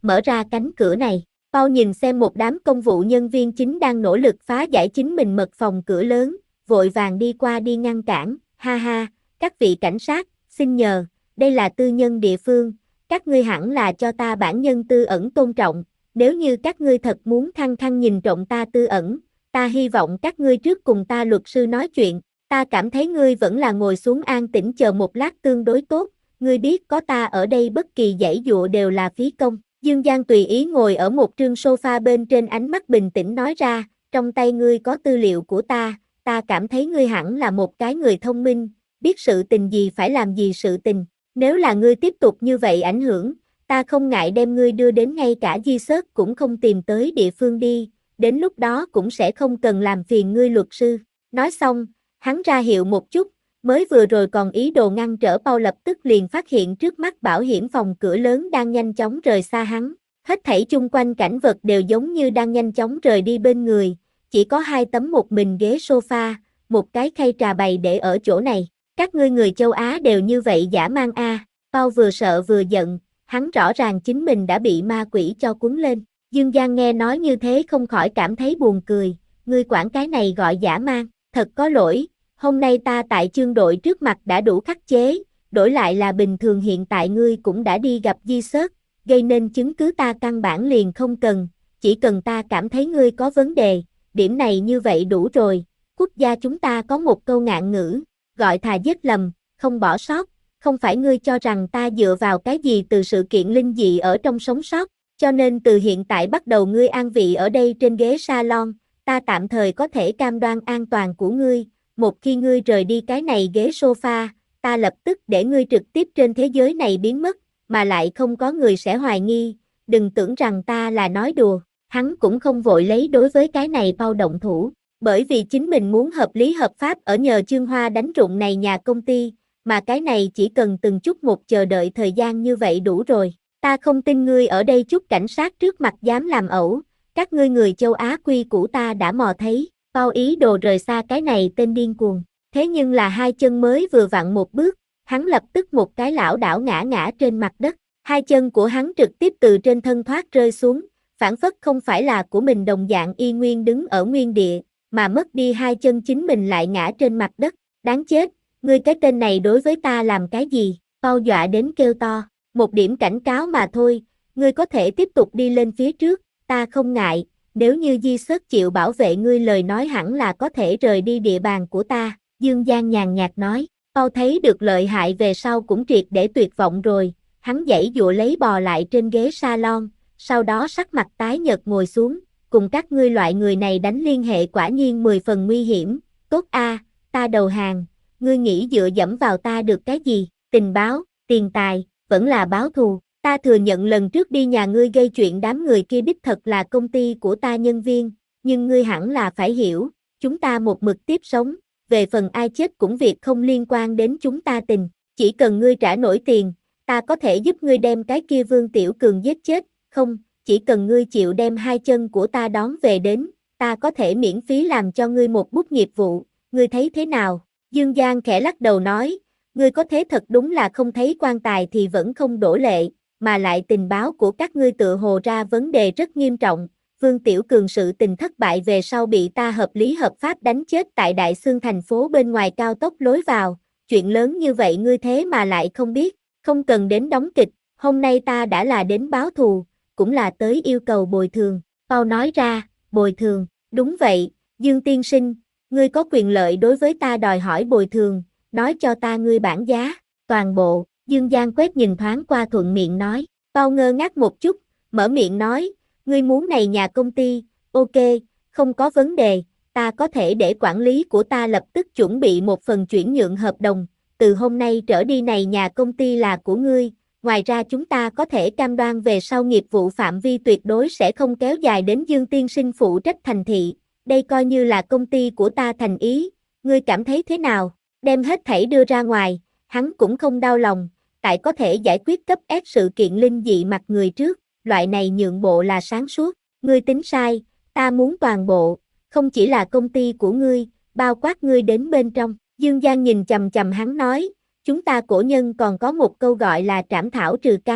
mở ra cánh cửa này. Paul nhìn xem một đám công vụ nhân viên chính đang nỗ lực phá giải chính mình mật phòng cửa lớn, vội vàng đi qua đi ngăn cản, ha ha, các vị cảnh sát, xin nhờ, đây là tư nhân địa phương, các ngươi hẳn là cho ta bản nhân tư ẩn tôn trọng, nếu như các ngươi thật muốn khăng khăng nhìn trộm ta tư ẩn, ta hy vọng các ngươi trước cùng ta luật sư nói chuyện, ta cảm thấy ngươi vẫn là ngồi xuống an tĩnh chờ một lát tương đối tốt, ngươi biết có ta ở đây bất kỳ giãy dụa đều là phí công. Dương Giang tùy ý ngồi ở một trương sofa bên trên, ánh mắt bình tĩnh nói ra, trong tay ngươi có tư liệu của ta, ta cảm thấy ngươi hẳn là một cái người thông minh, biết sự tình gì phải làm gì sự tình, nếu là ngươi tiếp tục như vậy ảnh hưởng, ta không ngại đem ngươi đưa đến ngay cả di sớt cũng không tìm tới địa phương đi, đến lúc đó cũng sẽ không cần làm phiền ngươi luật sư. Nói xong, hắn ra hiệu một chút, mới vừa rồi còn ý đồ ngăn trở Paul lập tức liền phát hiện trước mắt bảo hiểm phòng cửa lớn đang nhanh chóng rời xa hắn. Hết thảy chung quanh cảnh vật đều giống như đang nhanh chóng rời đi bên người, chỉ có hai tấm một mình ghế sofa, một cái khay trà bày để ở chỗ này. Các ngươi người châu Á đều như vậy dã man a. À. Paul vừa sợ vừa giận, hắn rõ ràng chính mình đã bị ma quỷ cho cuốn lên. Dương Giang nghe nói như thế không khỏi cảm thấy buồn cười, ngươi quản cái này gọi dã man, thật có lỗi. Hôm nay ta tại chương đội trước mặt đã đủ khắc chế, đổi lại là bình thường hiện tại ngươi cũng đã đi gặp di sớt, gây nên chứng cứ ta căn bản liền không cần, chỉ cần ta cảm thấy ngươi có vấn đề, điểm này như vậy đủ rồi. Quốc gia chúng ta có một câu ngạn ngữ, gọi thà giết lầm, không bỏ sót, không phải ngươi cho rằng ta dựa vào cái gì từ sự kiện linh dị ở trong sống sót, cho nên từ hiện tại bắt đầu ngươi an vị ở đây trên ghế salon, ta tạm thời có thể cam đoan an toàn của ngươi. Một khi ngươi rời đi cái này ghế sofa, ta lập tức để ngươi trực tiếp trên thế giới này biến mất, mà lại không có người sẽ hoài nghi, đừng tưởng rằng ta là nói đùa. Hắn cũng không vội lấy đối với cái này Paul động thủ, bởi vì chính mình muốn hợp lý hợp pháp ở nhờ Chương Hoa đánh rụng này nhà công ty, mà cái này chỉ cần từng chút một chờ đợi thời gian như vậy đủ rồi. Ta không tin ngươi ở đây chút cảnh sát trước mặt dám làm ẩu, các ngươi người châu Á quy củ ta đã mò thấy. Paul ý đồ rời xa cái này tên điên cuồng, thế nhưng là hai chân mới vừa vặn một bước, hắn lập tức một cái lảo đảo ngã ngã trên mặt đất, hai chân của hắn trực tiếp từ trên thân thoát rơi xuống, phản phất không phải là của mình đồng dạng y nguyên đứng ở nguyên địa, mà mất đi hai chân chính mình lại ngã trên mặt đất, đáng chết, ngươi cái tên này đối với ta làm cái gì? Paul dọa đến kêu to, một điểm cảnh cáo mà thôi, ngươi có thể tiếp tục đi lên phía trước, ta không ngại. Nếu như di sớt chịu bảo vệ ngươi lời nói hẳn là có thể rời đi địa bàn của ta, Dương Giang nhàn nhạt nói. Paul thấy được lợi hại về sau cũng triệt để tuyệt vọng rồi, hắn giãy giụa lấy bò lại trên ghế salon, sau đó sắc mặt tái nhợt ngồi xuống, cùng các ngươi loại người này đánh liên hệ quả nhiên mười phần nguy hiểm, tốt a, ta đầu hàng, ngươi nghĩ dựa dẫm vào ta được cái gì, tình báo, tiền tài, vẫn là báo thù. Ta thừa nhận lần trước đi nhà ngươi gây chuyện đám người kia đích thật là công ty của ta nhân viên, nhưng ngươi hẳn là phải hiểu, chúng ta một mực tiếp sống, về phần ai chết cũng việc không liên quan đến chúng ta tình, chỉ cần ngươi trả nổi tiền, ta có thể giúp ngươi đem cái kia Vương Tiểu Cường giết chết, không, chỉ cần ngươi chịu đem hai chân của ta đón về đến, ta có thể miễn phí làm cho ngươi một bút nghiệp vụ, ngươi thấy thế nào? Dương Giang khẽ lắc đầu nói, ngươi có thế thật đúng là không thấy quan tài thì vẫn không đổ lệ. Mà lại tình báo của các ngươi tự hồ ra vấn đề rất nghiêm trọng, Vương Tiểu Cường sự tình thất bại về sau bị ta hợp lý hợp pháp đánh chết tại Đại Xương thành phố bên ngoài cao tốc lối vào, chuyện lớn như vậy ngươi thế mà lại không biết, không cần đến đóng kịch, hôm nay ta đã là đến báo thù, cũng là tới yêu cầu bồi thường. Paul nói ra, bồi thường, đúng vậy, Dương tiên sinh, ngươi có quyền lợi đối với ta đòi hỏi bồi thường, nói cho ta ngươi bản giá, toàn bộ. Dương Giang quét nhìn thoáng qua thuận miệng nói, Paul ngơ ngác một chút, mở miệng nói, ngươi muốn này nhà công ty, ok, không có vấn đề, ta có thể để quản lý của ta lập tức chuẩn bị một phần chuyển nhượng hợp đồng, từ hôm nay trở đi này nhà công ty là của ngươi, ngoài ra chúng ta có thể cam đoan về sau nghiệp vụ phạm vi tuyệt đối sẽ không kéo dài đến Dương tiên sinh phụ trách thành thị, đây coi như là công ty của ta thành ý, ngươi cảm thấy thế nào, đem hết thảy đưa ra ngoài, hắn cũng không đau lòng. Tại có thể giải quyết cấp ép sự kiện linh dị mặt người trước, loại này nhượng bộ là sáng suốt, ngươi tính sai, ta muốn toàn bộ, không chỉ là công ty của ngươi, bao quát ngươi đến bên trong. Dương Giang nhìn chằm chằm hắn nói, chúng ta cổ nhân còn có một câu gọi là trảm thảo trừ căn,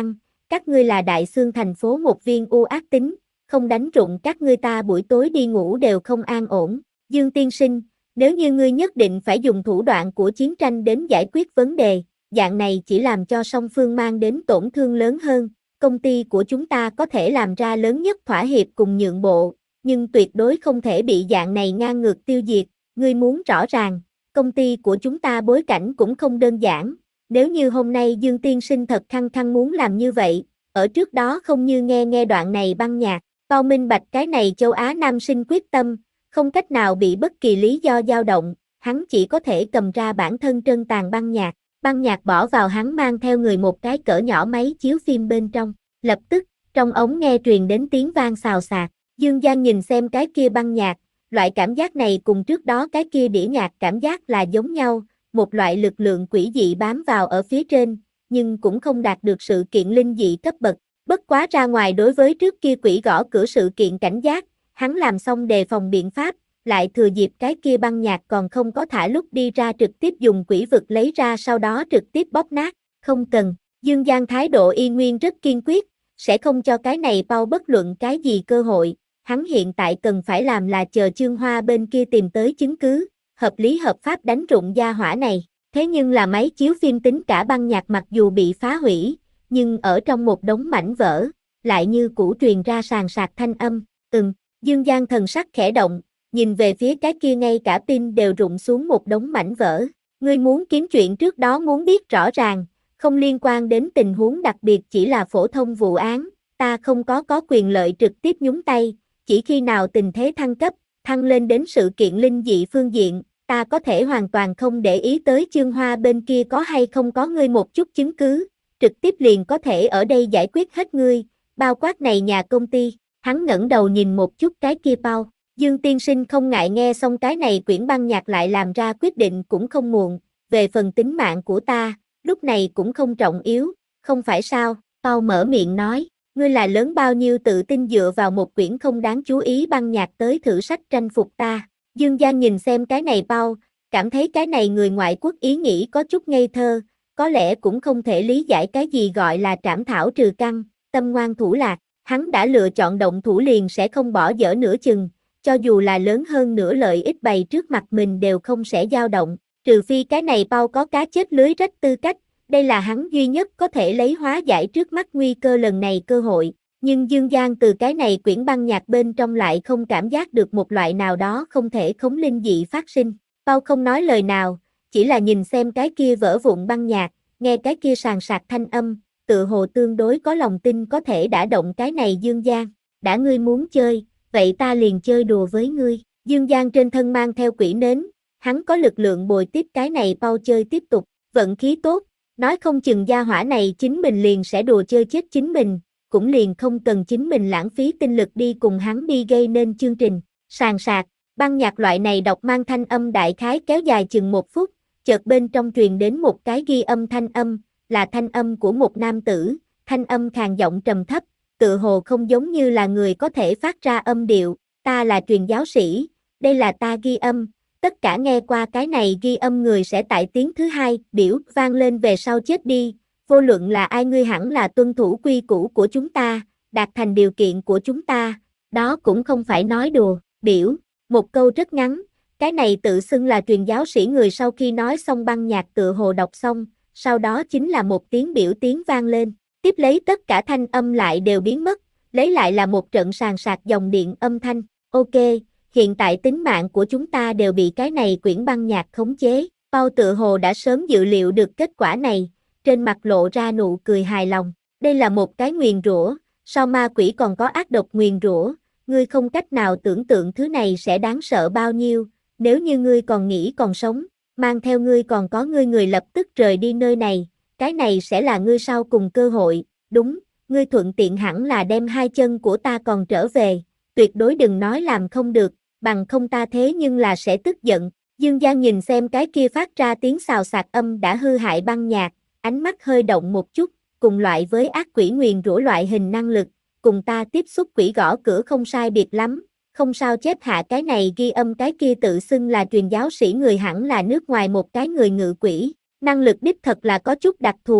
các ngươi là Đại Xương thành phố một viên u ác tính, không đánh rụng các ngươi ta buổi tối đi ngủ đều không an ổn. Dương tiên sinh, nếu như ngươi nhất định phải dùng thủ đoạn của chiến tranh đến giải quyết vấn đề, dạng này chỉ làm cho song phương mang đến tổn thương lớn hơn. Công ty của chúng ta có thể làm ra lớn nhất thỏa hiệp cùng nhượng bộ, nhưng tuyệt đối không thể bị dạng này ngang ngược tiêu diệt. Ngươi muốn rõ ràng, công ty của chúng ta bối cảnh cũng không đơn giản. Nếu như hôm nay Dương tiên sinh thật khăng khăng muốn làm như vậy, ở trước đó không như nghe nghe đoạn này băng nhạc, Bao minh bạch cái này châu Á nam sinh quyết tâm, không cách nào bị bất kỳ lý do dao động, hắn chỉ có thể cầm ra bản thân trân tàn băng nhạc, băng nhạc bỏ vào hắn mang theo người một cái cỡ nhỏ máy chiếu phim bên trong, lập tức, trong ống nghe truyền đến tiếng vang xào xạc, Dương Giang nhìn xem cái kia băng nhạc, loại cảm giác này cùng trước đó cái kia đĩa nhạc cảm giác là giống nhau, một loại lực lượng quỷ dị bám vào ở phía trên, nhưng cũng không đạt được sự kiện linh dị cấp bậc, bất quá ra ngoài đối với trước kia quỷ gõ cửa sự kiện cảnh giác, hắn làm xong đề phòng biện pháp, lại thừa dịp cái kia băng nhạc còn không có thả lúc đi ra trực tiếp dùng quỷ vực lấy ra sau đó trực tiếp bóp nát, không cần, Dương Giang thái độ y nguyên rất kiên quyết, sẽ không cho cái này bao bất luận cái gì cơ hội, hắn hiện tại cần phải làm là chờ Chương Hoa bên kia tìm tới chứng cứ, hợp lý hợp pháp đánh rụng gia hỏa này, thế nhưng là máy chiếu phim tính cả băng nhạc mặc dù bị phá hủy, nhưng ở trong một đống mảnh vỡ, lại như cũ truyền ra sàn sạc thanh âm, ừm, Dương Giang thần sắc khẽ động, nhìn về phía cái kia ngay cả pin đều rụng xuống một đống mảnh vỡ, ngươi muốn kiếm chuyện trước đó muốn biết rõ ràng, không liên quan đến tình huống đặc biệt chỉ là phổ thông vụ án, ta không có có quyền lợi trực tiếp nhúng tay, chỉ khi nào tình thế thăng cấp, thăng lên đến sự kiện linh dị phương diện, ta có thể hoàn toàn không để ý tới Chương Hoa bên kia có hay không có ngươi một chút chứng cứ, trực tiếp liền có thể ở đây giải quyết hết ngươi, bao quát này nhà công ty, hắn ngẩng đầu nhìn một chút cái kia bao, Dương tiên sinh không ngại nghe xong cái này quyển băng nhạc lại làm ra quyết định cũng không muộn, về phần tính mạng của ta, lúc này cũng không trọng yếu, không phải sao, Bao mở miệng nói, ngươi là lớn bao nhiêu tự tin dựa vào một quyển không đáng chú ý băng nhạc tới thử sách tranh phục ta, Dương Giang nhìn xem cái này Bao, cảm thấy cái này người ngoại quốc ý nghĩ có chút ngây thơ, có lẽ cũng không thể lý giải cái gì gọi là trảm thảo trừ căn, tâm ngoan thủ lạc, hắn đã lựa chọn động thủ liền sẽ không bỏ dở nửa chừng, cho dù là lớn hơn nửa lợi ích bày trước mặt mình đều không sẽ dao động, trừ phi cái này Bao có cá chết lưới rách tư cách, đây là hắn duy nhất có thể lấy hóa giải trước mắt nguy cơ lần này cơ hội, nhưng Dương Giang từ cái này quyển băng nhạc bên trong lại không cảm giác được một loại nào đó không thể khống linh dị phát sinh, Bao không nói lời nào, chỉ là nhìn xem cái kia vỡ vụn băng nhạc, nghe cái kia sàn sạc thanh âm, tự hồ tương đối có lòng tin có thể đả động cái này Dương Giang, đã ngươi muốn chơi, vậy ta liền chơi đùa với ngươi, Dương Giang trên thân mang theo quỷ nến, hắn có lực lượng bồi tiếp cái này Bao chơi tiếp tục, vận khí tốt, nói không chừng gia hỏa này chính mình liền sẽ đùa chơi chết chính mình, cũng liền không cần chính mình lãng phí tinh lực đi cùng hắn đi gây nên chương trình, sàn sạc, băng nhạc loại này đọc mang thanh âm đại khái kéo dài chừng một phút, chợt bên trong truyền đến một cái ghi âm thanh âm, là thanh âm của một nam tử, thanh âm khàn giọng trầm thấp, tự hồ không giống như là người có thể phát ra âm điệu, ta là truyền giáo sĩ, đây là ta ghi âm, tất cả nghe qua cái này ghi âm người sẽ tại tiếng thứ hai, biểu vang lên về sau chết đi, vô luận là ai ngươi hẳn là tuân thủ quy củ của chúng ta, đạt thành điều kiện của chúng ta, đó cũng không phải nói đùa, biểu, một câu rất ngắn, cái này tự xưng là truyền giáo sĩ người sau khi nói xong băng nhạc tự hồ đọc xong, sau đó chính là một tiếng biểu tiếng vang lên, tiếp lấy tất cả thanh âm lại đều biến mất, lấy lại là một trận sàn sạc dòng điện âm thanh, ok, hiện tại tính mạng của chúng ta đều bị cái này quyển băng nhạc khống chế, Bao tự hồ đã sớm dự liệu được kết quả này, trên mặt lộ ra nụ cười hài lòng, đây là một cái nguyền rủa, so ma quỷ còn có ác độc nguyền rủa, ngươi không cách nào tưởng tượng thứ này sẽ đáng sợ bao nhiêu, nếu như ngươi còn nghĩ còn sống, mang theo ngươi còn có ngươi người lập tức rời đi nơi này, cái này sẽ là ngươi sau cùng cơ hội, đúng, ngươi thuận tiện hẳn là đem hai chân của ta còn trở về, tuyệt đối đừng nói làm không được, bằng không ta thế nhưng là sẽ tức giận, Dương Giang nhìn xem cái kia phát ra tiếng xào xạc âm đã hư hại băng nhạc, ánh mắt hơi động một chút, cùng loại với ác quỷ nguyền rủa loại hình năng lực, cùng ta tiếp xúc quỷ gõ cửa không sai biệt lắm, không sao chép hạ cái này ghi âm cái kia tự xưng là truyền giáo sĩ người hẳn là nước ngoài một cái người ngự quỷ, năng lực đích thật là có chút đặc thù,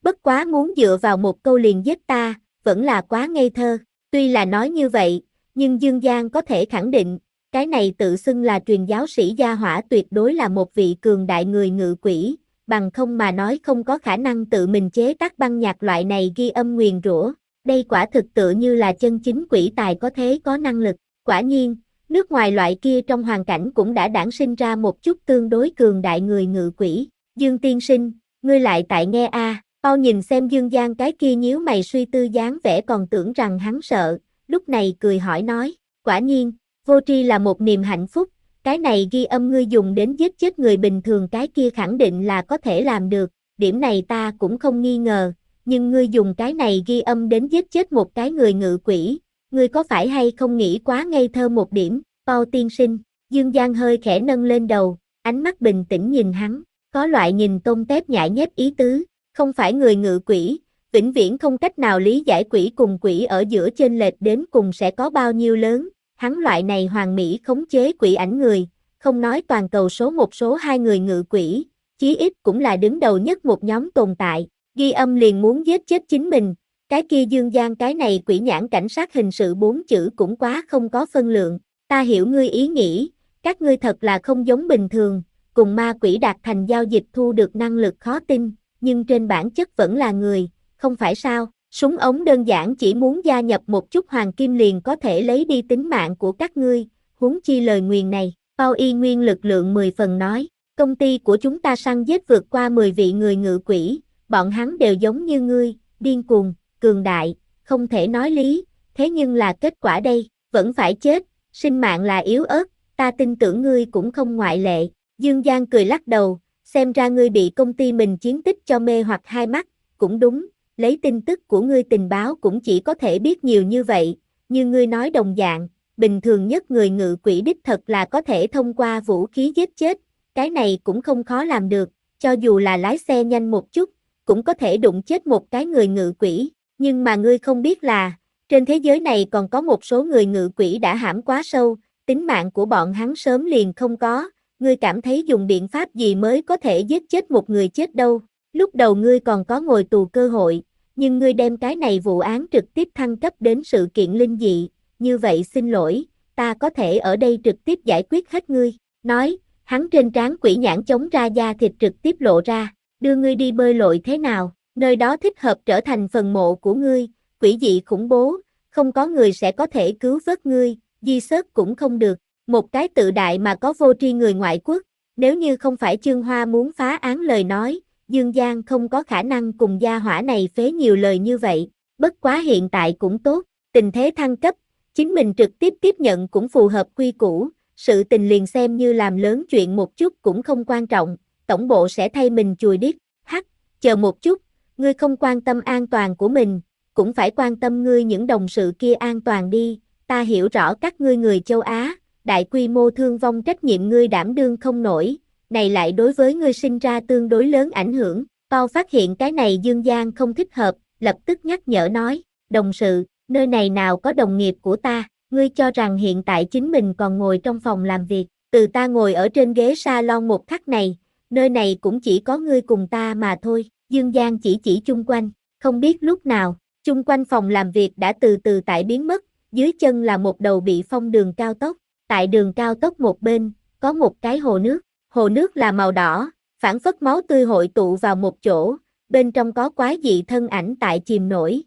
Bất quá muốn dựa vào một câu liền giết ta, vẫn là quá ngây thơ. Tuy là nói như vậy, nhưng Dương Giang có thể khẳng định, cái này tự xưng là truyền giáo sĩ gia hỏa tuyệt đối là một vị cường đại người ngự quỷ, bằng không mà nói không có khả năng tự mình chế tác băng nhạc loại này ghi âm nguyền rủa. Đây quả thực tựa như là chân chính quỷ tài có thế có năng lực. Quả nhiên, nước ngoài loại kia trong hoàn cảnh cũng đã đản sinh ra một chút tương đối cường đại người ngự quỷ. Dương tiên sinh, ngươi lại tại nghe a? À. Paul nhìn xem Dương Giang cái kia nhíu mày suy tư dáng vẻ còn tưởng rằng hắn sợ, lúc này cười hỏi nói, quả nhiên, vô tri là một niềm hạnh phúc, cái này ghi âm ngươi dùng đến giết chết người bình thường cái kia khẳng định là có thể làm được, điểm này ta cũng không nghi ngờ, nhưng ngươi dùng cái này ghi âm đến giết chết một cái người ngự quỷ, ngươi có phải hay không nghĩ quá ngây thơ một điểm, Paul tiên sinh, Dương Giang hơi khẽ nâng lên đầu, ánh mắt bình tĩnh nhìn hắn, có loại nhìn tôm tép nhại nhép ý tứ, không phải người ngự quỷ, vĩnh viễn không cách nào lý giải quỷ cùng quỷ ở giữa chênh lệch đến cùng sẽ có bao nhiêu lớn, hắn loại này hoàn mỹ khống chế quỷ ảnh người, không nói toàn cầu số một số hai người ngự quỷ, chí ít cũng là đứng đầu nhất một nhóm tồn tại, ghi âm liền muốn giết chết chính mình, cái kia Dương Giang cái này quỷ nhãn cảnh sát hình sự bốn chữ cũng quá không có phân lượng, ta hiểu ngươi ý nghĩ, các ngươi thật là không giống bình thường, cùng ma quỷ đạt thành giao dịch thu được năng lực khó tin, nhưng trên bản chất vẫn là người, không phải sao, súng ống đơn giản chỉ muốn gia nhập một chút hoàng kim liền có thể lấy đi tính mạng của các ngươi, huống chi lời nguyền này, Paul y nguyên lực lượng mười phần nói, công ty của chúng ta săn giết vượt qua mười vị người ngự quỷ, bọn hắn đều giống như ngươi, điên cuồng, cường đại, không thể nói lý, thế nhưng là kết quả đây, vẫn phải chết, sinh mạng là yếu ớt, ta tin tưởng ngươi cũng không ngoại lệ, Dương Giang cười lắc đầu, xem ra ngươi bị công ty mình chiến tích cho mê hoặc hai mắt, cũng đúng, lấy tin tức của ngươi tình báo cũng chỉ có thể biết nhiều như vậy, như ngươi nói đồng dạng, bình thường nhất người ngự quỷ đích thật là có thể thông qua vũ khí giết chết, cái này cũng không khó làm được, cho dù là lái xe nhanh một chút, cũng có thể đụng chết một cái người ngự quỷ, nhưng mà ngươi không biết là, trên thế giới này còn có một số người ngự quỷ đã hãm quá sâu, tính mạng của bọn hắn sớm liền không có, ngươi cảm thấy dùng biện pháp gì mới có thể giết chết một người chết đâu, lúc đầu ngươi còn có ngồi tù cơ hội, nhưng ngươi đem cái này vụ án trực tiếp thăng cấp đến sự kiện linh dị, như vậy xin lỗi, ta có thể ở đây trực tiếp giải quyết hết ngươi, nói, hắn trên trán quỷ nhãn chống ra da thịt trực tiếp lộ ra, đưa ngươi đi bơi lội thế nào, nơi đó thích hợp trở thành phần mộ của ngươi, quỷ dị khủng bố, không có người sẽ có thể cứu vớt ngươi, di sớt cũng không được, một cái tự đại mà có vô tri người ngoại quốc, nếu như không phải Chương Hoa muốn phá án lời nói, Dương Giang không có khả năng cùng gia hỏa này phế nhiều lời như vậy, bất quá hiện tại cũng tốt, tình thế thăng cấp, chính mình trực tiếp tiếp nhận cũng phù hợp quy củ, sự tình liền xem như làm lớn chuyện một chút cũng không quan trọng, tổng bộ sẽ thay mình chùi điếc, hắc, chờ một chút, ngươi không quan tâm an toàn của mình, cũng phải quan tâm ngươi những đồng sự kia an toàn đi, ta hiểu rõ các ngươi người châu Á, đại quy mô thương vong trách nhiệm ngươi đảm đương không nổi, này lại đối với ngươi sinh ra tương đối lớn ảnh hưởng, Paul phát hiện cái này Dương Giang không thích hợp, lập tức nhắc nhở nói, đồng sự, nơi này nào có đồng nghiệp của ta, ngươi cho rằng hiện tại chính mình còn ngồi trong phòng làm việc, từ ta ngồi ở trên ghế salon một khắc này, nơi này cũng chỉ có ngươi cùng ta mà thôi, Dương Giang chỉ chỉ chung quanh, không biết lúc nào, chung quanh phòng làm việc đã từ từ tại biến mất, dưới chân là một đầu bị phong đường cao tốc, tại đường cao tốc một bên, có một cái hồ nước, hồ nước là màu đỏ, phản phất máu tươi hội tụ vào một chỗ, bên trong có quái dị thân ảnh tại chìm nổi.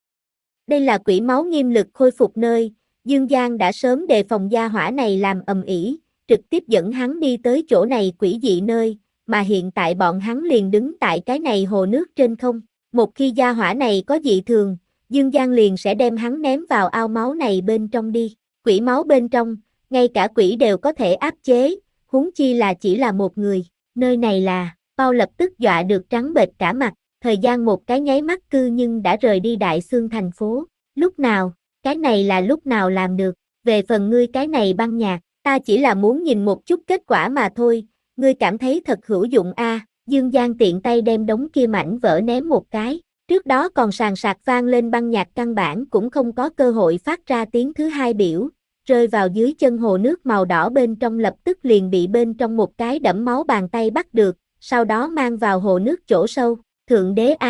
Đây là quỷ máu nghiêm lực khôi phục nơi, Dương Giang đã sớm đề phòng gia hỏa này làm ầm ĩ, trực tiếp dẫn hắn đi tới chỗ này quỷ dị nơi, mà hiện tại bọn hắn liền đứng tại cái này hồ nước trên không. Một khi gia hỏa này có dị thường, Dương Giang liền sẽ đem hắn ném vào ao máu này bên trong đi. Quỷ máu bên trong, ngay cả quỷ đều có thể áp chế, huống chi là chỉ là một người. Nơi này là, Paul lập tức dọa được trắng bệch cả mặt, thời gian một cái nháy mắt cư nhưng đã rời đi Đại Xương thành phố. Lúc nào, cái này là lúc nào làm được, về phần ngươi cái này băng nhạc, ta chỉ là muốn nhìn một chút kết quả mà thôi, ngươi cảm thấy thật hữu dụng a? À, Dương Giang tiện tay đem đống kia mảnh vỡ ném một cái, trước đó còn sàn sạc vang lên băng nhạc căn bản cũng không có cơ hội phát ra tiếng thứ hai biểu, rơi vào dưới chân hồ nước màu đỏ bên trong lập tức liền bị bên trong một cái đẫm máu bàn tay bắt được, sau đó mang vào hồ nước chỗ sâu, thượng đế a,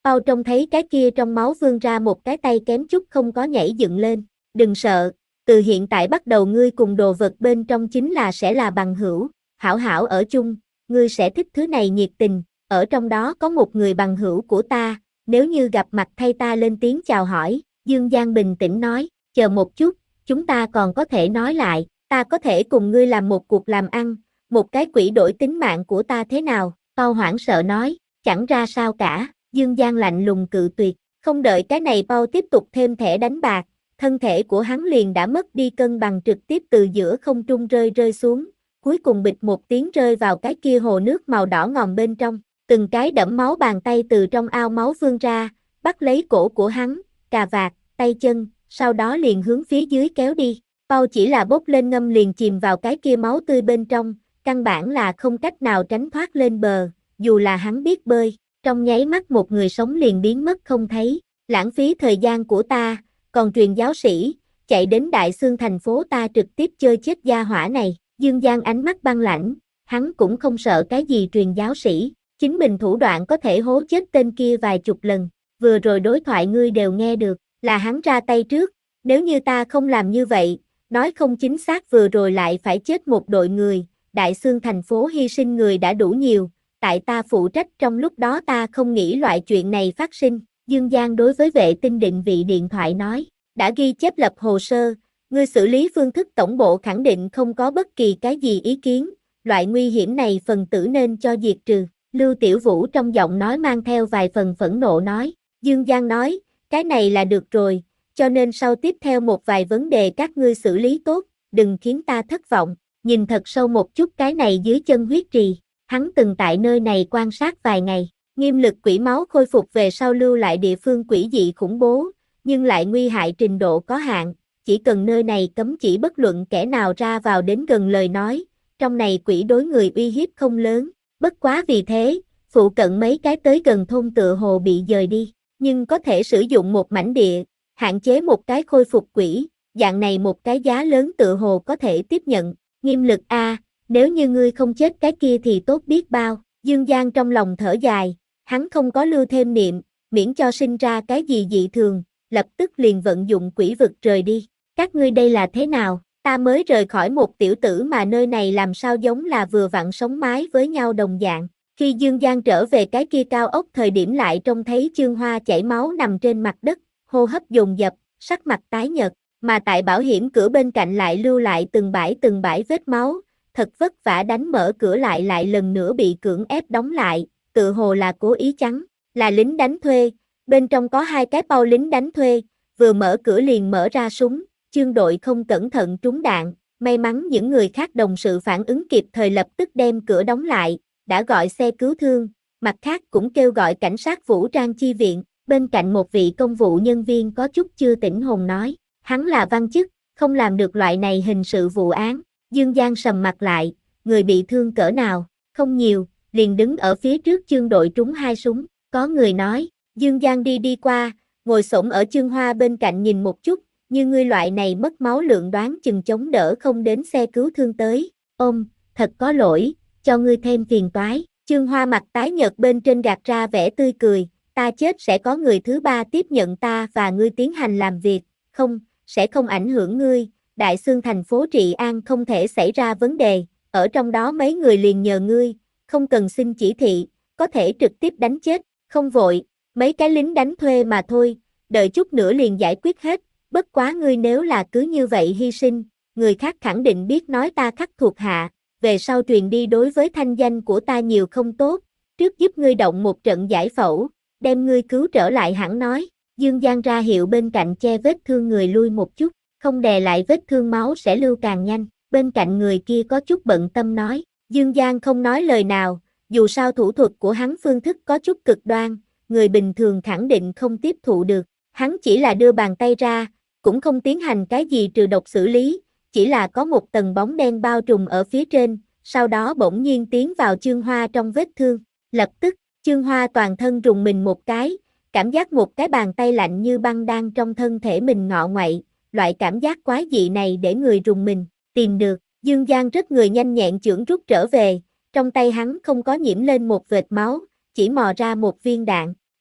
Pao trông thấy cái kia trong máu vươn ra một cái tay kém chút không có nhảy dựng lên. Đừng sợ, từ hiện tại bắt đầu ngươi cùng đồ vật bên trong chính là sẽ là bằng hữu, hảo hảo ở chung, ngươi sẽ thích thứ này nhiệt tình, ở trong đó có một người bằng hữu của ta, nếu như gặp mặt thay ta lên tiếng chào hỏi. Dương Giang bình tĩnh nói, chờ một chút, chúng ta còn có thể nói lại, ta có thể cùng ngươi làm một cuộc làm ăn, một cái quỹ đổi tính mạng của ta thế nào? Pao hoảng sợ nói, chẳng ra sao cả. Dương Giang lạnh lùng cự tuyệt, không đợi cái này Pao tiếp tục thêm thẻ đánh bạc, thân thể của hắn liền đã mất đi cân bằng trực tiếp từ giữa không trung rơi rơi xuống, cuối cùng bịch một tiếng rơi vào cái kia hồ nước màu đỏ ngòm bên trong, từng cái đẫm máu bàn tay từ trong ao máu vươn ra, bắt lấy cổ của hắn, cà vạt, tay chân, sau đó liền hướng phía dưới kéo đi. Pao chỉ là bốc lên ngâm liền chìm vào cái kia máu tươi bên trong, căn bản là không cách nào tránh thoát lên bờ, dù là hắn biết bơi, trong nháy mắt một người sống liền biến mất không thấy, lãng phí thời gian của ta, còn truyền giáo sĩ, chạy đến Đại Xương thành phố ta trực tiếp chơi chết gia hỏa này. Dương Giang ánh mắt băng lãnh, hắn cũng không sợ cái gì truyền giáo sĩ, chính mình thủ đoạn có thể hố chết tên kia vài chục lần, vừa rồi đối thoại ngươi đều nghe được, là hắn ra tay trước, nếu như ta không làm như vậy, nói không chính xác vừa rồi lại phải chết một đội người, Đại Xương thành phố hy sinh người đã đủ nhiều, tại ta phụ trách trong lúc đó ta không nghĩ loại chuyện này phát sinh. Dương Giang đối với vệ tinh định vị điện thoại nói, đã ghi chép lập hồ sơ, ngươi xử lý phương thức tổng bộ khẳng định không có bất kỳ cái gì ý kiến, loại nguy hiểm này phần tử nên cho diệt trừ. Lưu Tiểu Vũ trong giọng nói mang theo vài phần phẫn nộ nói, Dương Giang nói, cái này là được rồi, cho nên sau tiếp theo một vài vấn đề các ngươi xử lý tốt, đừng khiến ta thất vọng, nhìn thật sâu một chút cái này dưới chân huyết trì, hắn từng tại nơi này quan sát vài ngày. Nghiêm lực quỷ máu khôi phục về sau lưu lại địa phương quỷ dị khủng bố, nhưng lại nguy hại trình độ có hạn, chỉ cần nơi này cấm chỉ bất luận kẻ nào ra vào đến gần lời nói, trong này quỷ đối người uy hiếp không lớn, bất quá vì thế, phụ cận mấy cái tới gần thôn tựa hồ bị dời đi, nhưng có thể sử dụng một mảnh địa, hạn chế một cái khôi phục quỷ, dạng này một cái giá lớn tựa hồ có thể tiếp nhận. Nghiêm lực a, nếu như ngươi không chết cái kia thì tốt biết bao. Dương Giang trong lòng thở dài. Hắn không có lưu thêm niệm, miễn cho sinh ra cái gì dị thường, lập tức liền vận dụng quỷ vực rời đi. Các ngươi đây là thế nào? Ta mới rời khỏi một tiểu tử mà nơi này làm sao giống là vừa vặn sống mái với nhau đồng dạng. Khi Dương Giang trở về cái kia cao ốc thời điểm lại trông thấy Chương Hoa chảy máu nằm trên mặt đất, hô hấp dồn dập, sắc mặt tái nhợt, mà tại bảo hiểm cửa bên cạnh lại lưu lại từng bãi từng bãi vết máu, thật vất vả đánh mở cửa lại lại lần nữa bị cưỡng ép đóng lại. Tự hồ là cố ý chắn, là lính đánh thuê, bên trong có hai cái bao lính đánh thuê, vừa mở cửa liền mở ra súng, Chương đội không cẩn thận trúng đạn, may mắn những người khác đồng sự phản ứng kịp thời lập tức đem cửa đóng lại, đã gọi xe cứu thương, mặt khác cũng kêu gọi cảnh sát vũ trang chi viện, bên cạnh một vị công vụ nhân viên có chút chưa tỉnh hồn nói, hắn là văn chức, không làm được loại này hình sự vụ án. Dương Giang sầm mặt lại, người bị thương cỡ nào, không nhiều, liền đứng ở phía trước Chương đội trúng hai súng, có người nói, Dương Giang đi đi qua, ngồi xổm ở Chương Hoa bên cạnh nhìn một chút, như ngươi loại này mất máu lượng đoán chừng chống đỡ không đến xe cứu thương tới, ôm, thật có lỗi, cho ngươi thêm phiền toái. Chương Hoa mặt tái nhợt bên trên gạt ra vẻ tươi cười, ta chết sẽ có người thứ ba tiếp nhận ta và ngươi tiến hành làm việc, không, sẽ không ảnh hưởng ngươi, Đại Xương thành phố trị an không thể xảy ra vấn đề, ở trong đó mấy người liền nhờ ngươi, không cần xin chỉ thị, có thể trực tiếp đánh chết, không vội, mấy cái lính đánh thuê mà thôi, đợi chút nữa liền giải quyết hết, bất quá ngươi nếu là cứ như vậy hy sinh, người khác khẳng định biết nói ta khắc thuộc hạ, về sau truyền đi đối với thanh danh của ta nhiều không tốt, trước giúp ngươi động một trận giải phẫu, đem ngươi cứu trở lại hẳn nói. Dương Giang ra hiệu bên cạnh che vết thương người lui một chút, không đè lại vết thương máu sẽ lưu càng nhanh, bên cạnh người kia có chút bận tâm nói, Dương Giang không nói lời nào, dù sao thủ thuật của hắn phương thức có chút cực đoan, người bình thường khẳng định không tiếp thụ được, hắn chỉ là đưa bàn tay ra, cũng không tiến hành cái gì trừ độc xử lý, chỉ là có một tầng bóng đen bao trùm ở phía trên, sau đó bỗng nhiên tiến vào Chương Hoa trong vết thương, lập tức, Chương Hoa toàn thân rùng mình một cái, cảm giác một cái bàn tay lạnh như băng đang trong thân thể mình ngọ nguậy, loại cảm giác quái dị này để người rùng mình, tìm được, Dương Giang rất người nhanh nhẹn chưởng rút trở về, trong tay hắn không có nhiễm lên một vệt máu, chỉ mò ra một viên đạn,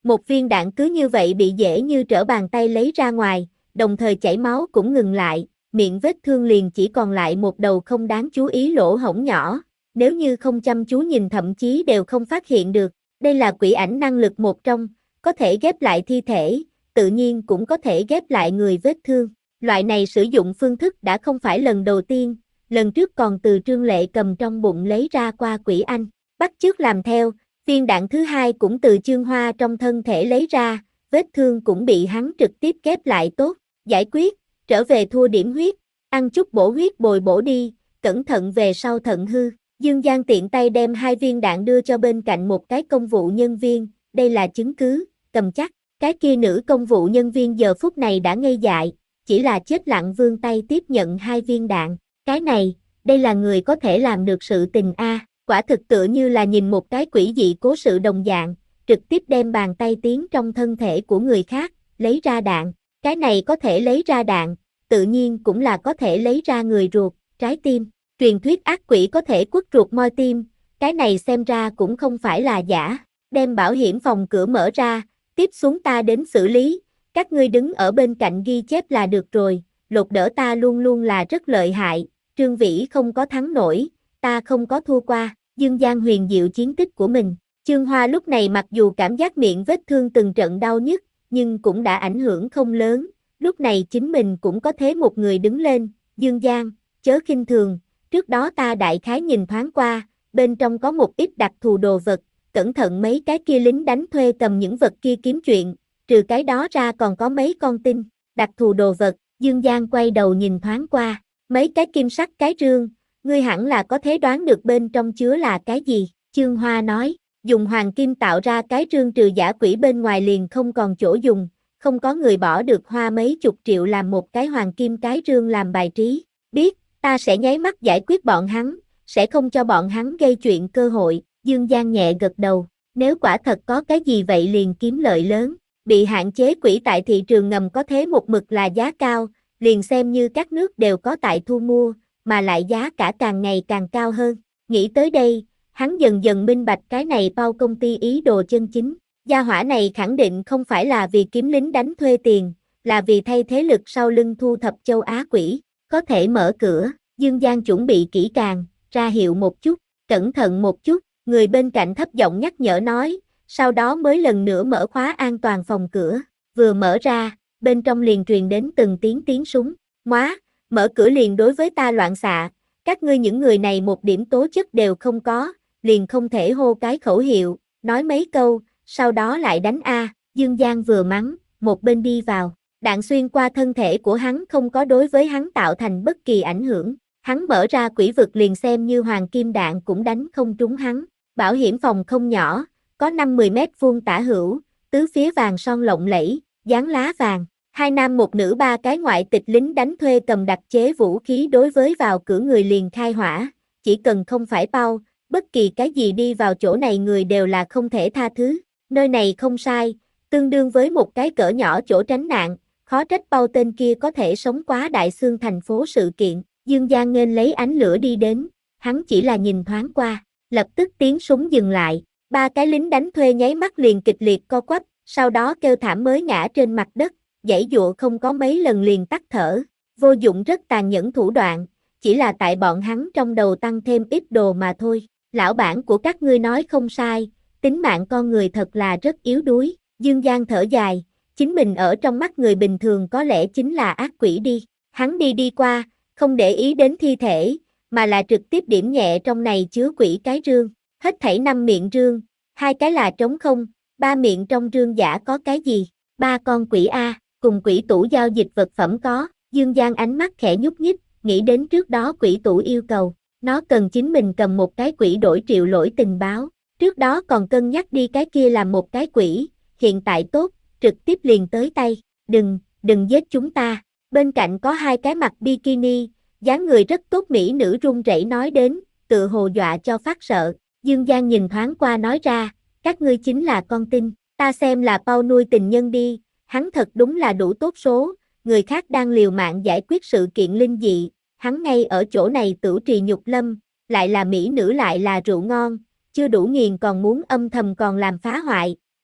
Một viên đạn cứ như vậy bị dễ như trở bàn tay lấy ra ngoài, đồng thời chảy máu cũng ngừng lại, miệng vết thương liền chỉ còn lại một đầu không đáng chú ý lỗ hổng nhỏ, nếu như không chăm chú nhìn thậm chí đều không phát hiện được. Đây là quỷ ảnh năng lực một trong, có thể ghép lại thi thể, tự nhiên cũng có thể ghép lại người vết thương. Loại này sử dụng phương thức đã không phải lần đầu tiên, lần trước còn từ Trương Lệ cầm trong bụng lấy ra qua quỷ anh, bắt chước làm theo, viên đạn thứ hai cũng từ Chương Hoa trong thân thể lấy ra, vết thương cũng bị hắn trực tiếp ghép lại tốt, giải quyết, trở về thua điểm huyết, ăn chút bổ huyết bồi bổ đi, cẩn thận về sau thận hư. Dương Giang tiện tay đem hai viên đạn đưa cho bên cạnh một cái công vụ nhân viên, đây là chứng cứ, cầm chắc. Cái kia nữ công vụ nhân viên giờ phút này đã ngây dại, chỉ là chết lặng vươn tay tiếp nhận hai viên đạn. Cái này, đây là người có thể làm được sự tình a, quả thực tựa như là nhìn một cái quỷ dị cố sự đồng dạng, trực tiếp đem bàn tay tiến trong thân thể của người khác, lấy ra đạn. Cái này có thể lấy ra đạn, tự nhiên cũng là có thể lấy ra người ruột, trái tim. Truyền thuyết ác quỷ có thể quất ruột moi tim, cái này xem ra cũng không phải là giả. Đem bảo hiểm phòng cửa mở ra, tiếp xuống ta đến xử lý, các ngươi đứng ở bên cạnh ghi chép là được rồi, lột đỡ ta luôn luôn là rất lợi hại, Trương Vĩ không có thắng nổi, ta không có thua qua. Dương Giang huyền diệu chiến tích của mình. Chương Hoa lúc này mặc dù cảm giác miệng vết thương từng trận đau nhức, nhưng cũng đã ảnh hưởng không lớn, lúc này chính mình cũng có thế một người đứng lên. Dương Giang, chớ khinh thường, trước đó ta đại khái nhìn thoáng qua, bên trong có một ít đặc thù đồ vật, cẩn thận mấy cái kia lính đánh thuê cầm những vật kia kiếm chuyện, trừ cái đó ra còn có mấy con tin. Đặc thù đồ vật, Dương Giang quay đầu nhìn thoáng qua, mấy cái kim sắt cái rương, ngươi hẳn là có thể đoán được bên trong chứa là cái gì. Chương Hoa nói, dùng hoàng kim tạo ra cái rương trừ giả quỷ bên ngoài liền không còn chỗ dùng, không có người bỏ được hoa mấy chục triệu làm một cái hoàng kim cái rương làm bài trí. Biết, ta sẽ nháy mắt giải quyết bọn hắn, sẽ không cho bọn hắn gây chuyện cơ hội. Dương Giang nhẹ gật đầu, nếu quả thật có cái gì vậy liền kiếm lợi lớn. Bị hạn chế quỷ tại thị trường ngầm có thế một mực là giá cao, liền xem như các nước đều có tại thu mua, mà lại giá cả càng ngày càng cao hơn. Nghĩ tới đây, hắn dần dần minh bạch cái này bao công ty ý đồ chân chính. Gia hỏa này khẳng định không phải là vì kiếm lính đánh thuê tiền, là vì thay thế lực sau lưng thu thập châu Á quỷ. Có thể mở cửa, Dương Giang chuẩn bị kỹ càng, ra hiệu một chút, cẩn thận một chút, người bên cạnh thấp giọng nhắc nhở nói, sau đó mới lần nữa mở khóa an toàn phòng cửa, vừa mở ra, bên trong liền truyền đến từng tiếng tiếng súng, móa, mở cửa liền đối với ta loạn xạ, các ngươi những người này một điểm tố chất đều không có, liền không thể hô cái khẩu hiệu, nói mấy câu, sau đó lại đánh A. Dương Giang vừa mắng, một bên đi vào, đạn xuyên qua thân thể của hắn không có đối với hắn tạo thành bất kỳ ảnh hưởng, hắn mở ra quỷ vực liền xem như hoàng kim đạn cũng đánh không trúng hắn. Bảo hiểm phòng không nhỏ, có năm mười mét vuông tả hữu, tứ phía vàng son lộng lẫy, dán lá vàng, hai nam một nữ ba cái ngoại tịch lính đánh thuê cầm đặc chế vũ khí đối với vào cửa người liền khai hỏa, chỉ cần không phải bao, bất kỳ cái gì đi vào chỗ này người đều là không thể tha thứ. Nơi này không sai, tương đương với một cái cỡ nhỏ chỗ tránh nạn, khó trách bao tên kia có thể sống quá đại xương thành phố sự kiện. Dương Giang nghênh lấy ánh lửa đi đến, hắn chỉ là nhìn thoáng qua, lập tức tiếng súng dừng lại, ba cái lính đánh thuê nháy mắt liền kịch liệt co quắp, sau đó kêu thảm mới ngã trên mặt đất, giãy giụa không có mấy lần liền tắt thở, vô dụng rất tàn nhẫn thủ đoạn, chỉ là tại bọn hắn trong đầu tăng thêm ít đồ mà thôi. Lão bản của các ngươi nói không sai, tính mạng con người thật là rất yếu đuối. Dương Giang thở dài, chính mình ở trong mắt người bình thường có lẽ chính là ác quỷ đi. Hắn đi đi qua, không để ý đến thi thể, mà là trực tiếp điểm nhẹ trong này chứa quỷ cái rương. Hết thảy năm miệng rương, hai cái là trống không, ba miệng trong rương giả có cái gì? Ba con quỷ A, cùng quỷ tủ giao dịch vật phẩm có. Dương Giang ánh mắt khẽ nhúc nhích, nghĩ đến trước đó quỷ tủ yêu cầu, nó cần chính mình cầm một cái quỷ đổi triệu lỗi tình báo. Trước đó còn cân nhắc đi cái kia làm một cái quỷ, hiện tại tốt, trực tiếp liền tới tay. Đừng, đừng giết chúng ta. Bên cạnh có hai cái mặc bikini, dáng người rất tốt mỹ nữ run rẩy nói đến, tự hồ dọa cho phát sợ. Dương Giang nhìn thoáng qua nói ra, các ngươi chính là con tin, ta xem là bao nuôi tình nhân đi, hắn thật đúng là đủ tốt số, người khác đang liều mạng giải quyết sự kiện linh dị, hắn ngay ở chỗ này tửu trì nhục lâm, lại là mỹ nữ lại là rượu ngon, chưa đủ nghiền còn muốn âm thầm còn làm phá hoại,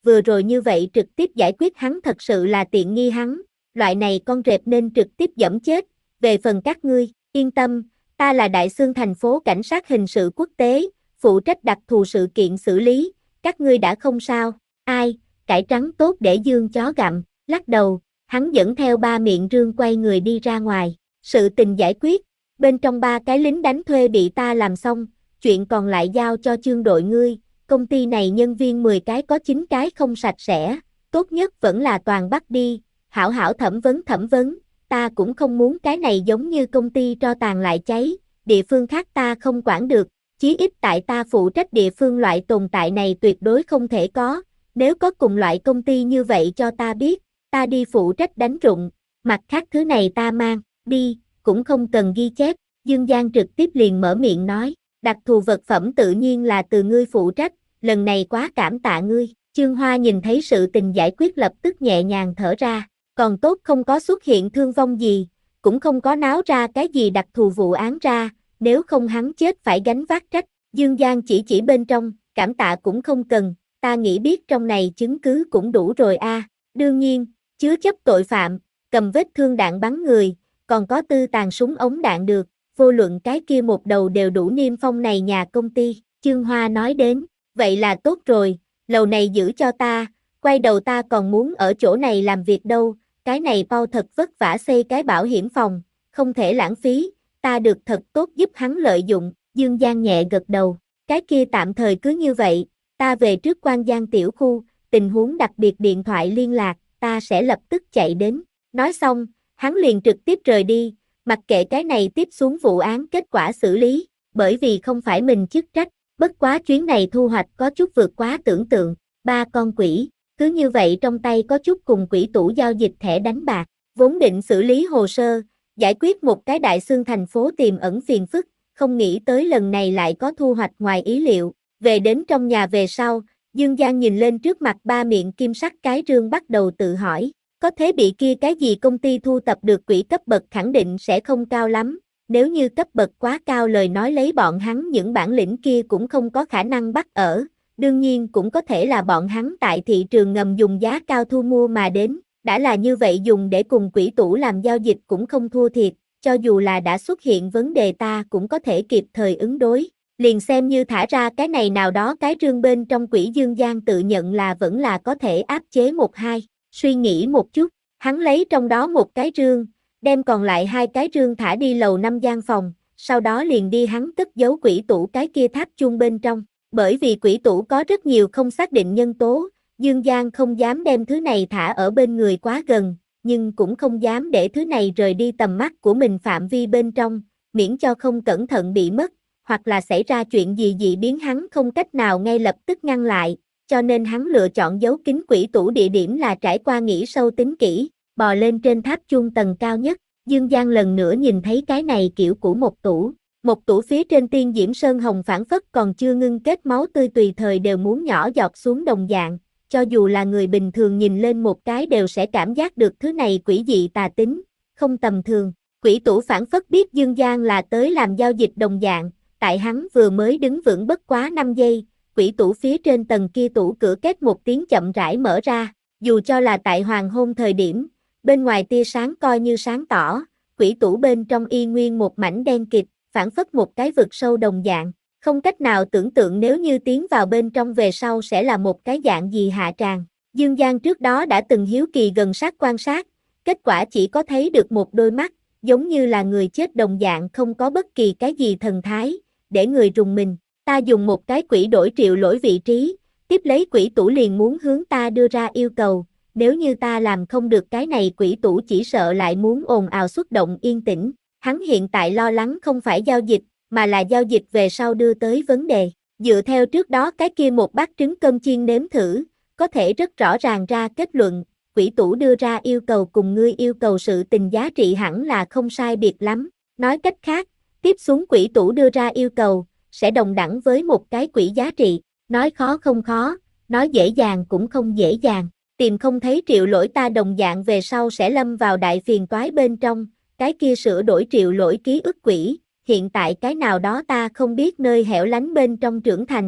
vừa rồi như vậy trực tiếp giải quyết hắn thật sự là tiện nghi hắn, loại này con rệp nên trực tiếp giẫm chết, về phần các ngươi, yên tâm, ta là Đại Xương thành phố cảnh sát hình sự quốc tế, phụ trách đặc thù sự kiện xử lý, các ngươi đã không sao, ai, cải trắng tốt để dương chó gặm, lắc đầu, hắn dẫn theo ba miệng rương quay người đi ra ngoài, sự tình giải quyết, bên trong ba cái lính đánh thuê bị ta làm xong, chuyện còn lại giao cho chương đội ngươi, công ty này nhân viên mười cái có chín cái không sạch sẽ, tốt nhất vẫn là toàn bắt đi, hảo hảo thẩm vấn thẩm vấn, ta cũng không muốn cái này giống như công ty tro tàn lại cháy, địa phương khác ta không quản được, chí ít tại ta phụ trách địa phương loại tồn tại này tuyệt đối không thể có, nếu có cùng loại công ty như vậy cho ta biết, ta đi phụ trách đánh rụng, mặt khác thứ này ta mang, đi, cũng không cần ghi chép, Dương Giang trực tiếp liền mở miệng nói, đặc thù vật phẩm tự nhiên là từ ngươi phụ trách, lần này quá cảm tạ ngươi, Chương Hoa nhìn thấy sự tình giải quyết lập tức nhẹ nhàng thở ra, còn tốt không có xuất hiện thương vong gì, cũng không có náo ra cái gì đặc thù vụ án ra, nếu không hắn chết phải gánh vác trách, Dương Giang chỉ chỉ bên trong, cảm tạ cũng không cần, ta nghĩ biết trong này chứng cứ cũng đủ rồi a. À. Đương nhiên, chứa chấp tội phạm, cầm vết thương đạn bắn người, còn có tư tàn súng ống đạn được, vô luận cái kia một đầu đều đủ niêm phong này nhà công ty, Chương Hoa nói đến, vậy là tốt rồi, lầu này giữ cho ta, quay đầu ta còn muốn ở chỗ này làm việc đâu, cái này Paul thật vất vả xây cái bảo hiểm phòng, không thể lãng phí, ta được thật tốt giúp hắn lợi dụng, Dương Giang nhẹ gật đầu, cái kia tạm thời cứ như vậy, ta về trước Quan Giang tiểu khu, tình huống đặc biệt điện thoại liên lạc, ta sẽ lập tức chạy đến, nói xong, hắn liền trực tiếp rời đi, mặc kệ cái này tiếp xuống vụ án kết quả xử lý, bởi vì không phải mình chức trách, bất quá chuyến này thu hoạch có chút vượt quá tưởng tượng, ba con quỷ, cứ như vậy trong tay có chút cùng quỷ tủ giao dịch thẻ đánh bạc, vốn định xử lý hồ sơ, giải quyết một cái Đại Xương thành phố tiềm ẩn phiền phức, không nghĩ tới lần này lại có thu hoạch ngoài ý liệu, về đến trong nhà về sau, Dương Giang nhìn lên trước mặt ba miệng kim sắt cái rương bắt đầu tự hỏi, có thế bị kia cái gì công ty thu tập được quỷ cấp bậc khẳng định sẽ không cao lắm, nếu như cấp bậc quá cao lời nói lấy bọn hắn những bản lĩnh kia cũng không có khả năng bắt ở, đương nhiên cũng có thể là bọn hắn tại thị trường ngầm dùng giá cao thu mua mà đến, đã là như vậy dùng để cùng quỷ tủ làm giao dịch cũng không thua thiệt, cho dù là đã xuất hiện vấn đề ta cũng có thể kịp thời ứng đối, liền xem như thả ra cái này nào đó cái rương bên trong quỷ Dương Giang tự nhận là vẫn là có thể áp chế một hai, suy nghĩ một chút, hắn lấy trong đó một cái rương, đem còn lại hai cái rương thả đi lầu năm gian phòng, sau đó liền đi hắn cất giấu quỷ tủ cái kia tháp chuông bên trong, bởi vì quỷ tủ có rất nhiều không xác định nhân tố, Dương Giang không dám đem thứ này thả ở bên người quá gần, nhưng cũng không dám để thứ này rời đi tầm mắt của mình phạm vi bên trong, miễn cho không cẩn thận bị mất, hoặc là xảy ra chuyện gì dị biến hắn không cách nào ngay lập tức ngăn lại, cho nên hắn lựa chọn giấu kín quỷ tủ địa điểm là trải qua nghĩ sâu tính kỹ, bò lên trên tháp chuông tầng cao nhất, Dương Giang lần nữa nhìn thấy cái này kiểu của một tủ, một tủ phía trên tiên diễm sơn hồng phản phất còn chưa ngưng kết máu tươi tùy thời đều muốn nhỏ giọt xuống đồng dạng, cho dù là người bình thường nhìn lên một cái đều sẽ cảm giác được thứ này quỷ dị tà tính, không tầm thường, quỷ tủ phản phất biết Dương Giang là tới làm giao dịch đồng dạng, tại hắn vừa mới đứng vững bất quá năm giây, quỷ tủ phía trên tầng kia tủ cửa két một tiếng chậm rãi mở ra, dù cho là tại hoàng hôn thời điểm, bên ngoài tia sáng coi như sáng tỏ, quỷ tủ bên trong y nguyên một mảnh đen kịt, phản phất một cái vực sâu đồng dạng, không cách nào tưởng tượng nếu như tiến vào bên trong về sau sẽ là một cái dạng gì hạ tràng. Dương Giang trước đó đã từng hiếu kỳ gần sát quan sát, kết quả chỉ có thấy được một đôi mắt, giống như là người chết đồng dạng không có bất kỳ cái gì thần thái, để người rùng mình. Ta dùng một cái quỷ đổi triệu lỗi vị trí, tiếp lấy quỷ tủ liền muốn hướng ta đưa ra yêu cầu, nếu như ta làm không được cái này quỷ tủ chỉ sợ lại muốn ồn ào xuất động yên tĩnh. Hắn hiện tại lo lắng không phải giao dịch, mà là giao dịch về sau đưa tới vấn đề. Dựa theo trước đó cái kia một bát trứng cơm chiên nếm thử, có thể rất rõ ràng ra kết luận, quỷ tủ đưa ra yêu cầu cùng ngươi yêu cầu sự tình giá trị hẳn là không sai biệt lắm. Nói cách khác, tiếp xuống quỷ tủ đưa ra yêu cầu, sẽ đồng đẳng với một cái quỷ giá trị. Nói khó không khó, nói dễ dàng cũng không dễ dàng. Tìm không thấy triệu lỗi ta đồng dạng về sau sẽ lâm vào đại phiền toái bên trong, cái kia sửa đổi triệu lỗi ký ức quỷ, hiện tại cái nào đó ta không biết nơi hẻo lánh bên trong trưởng thành,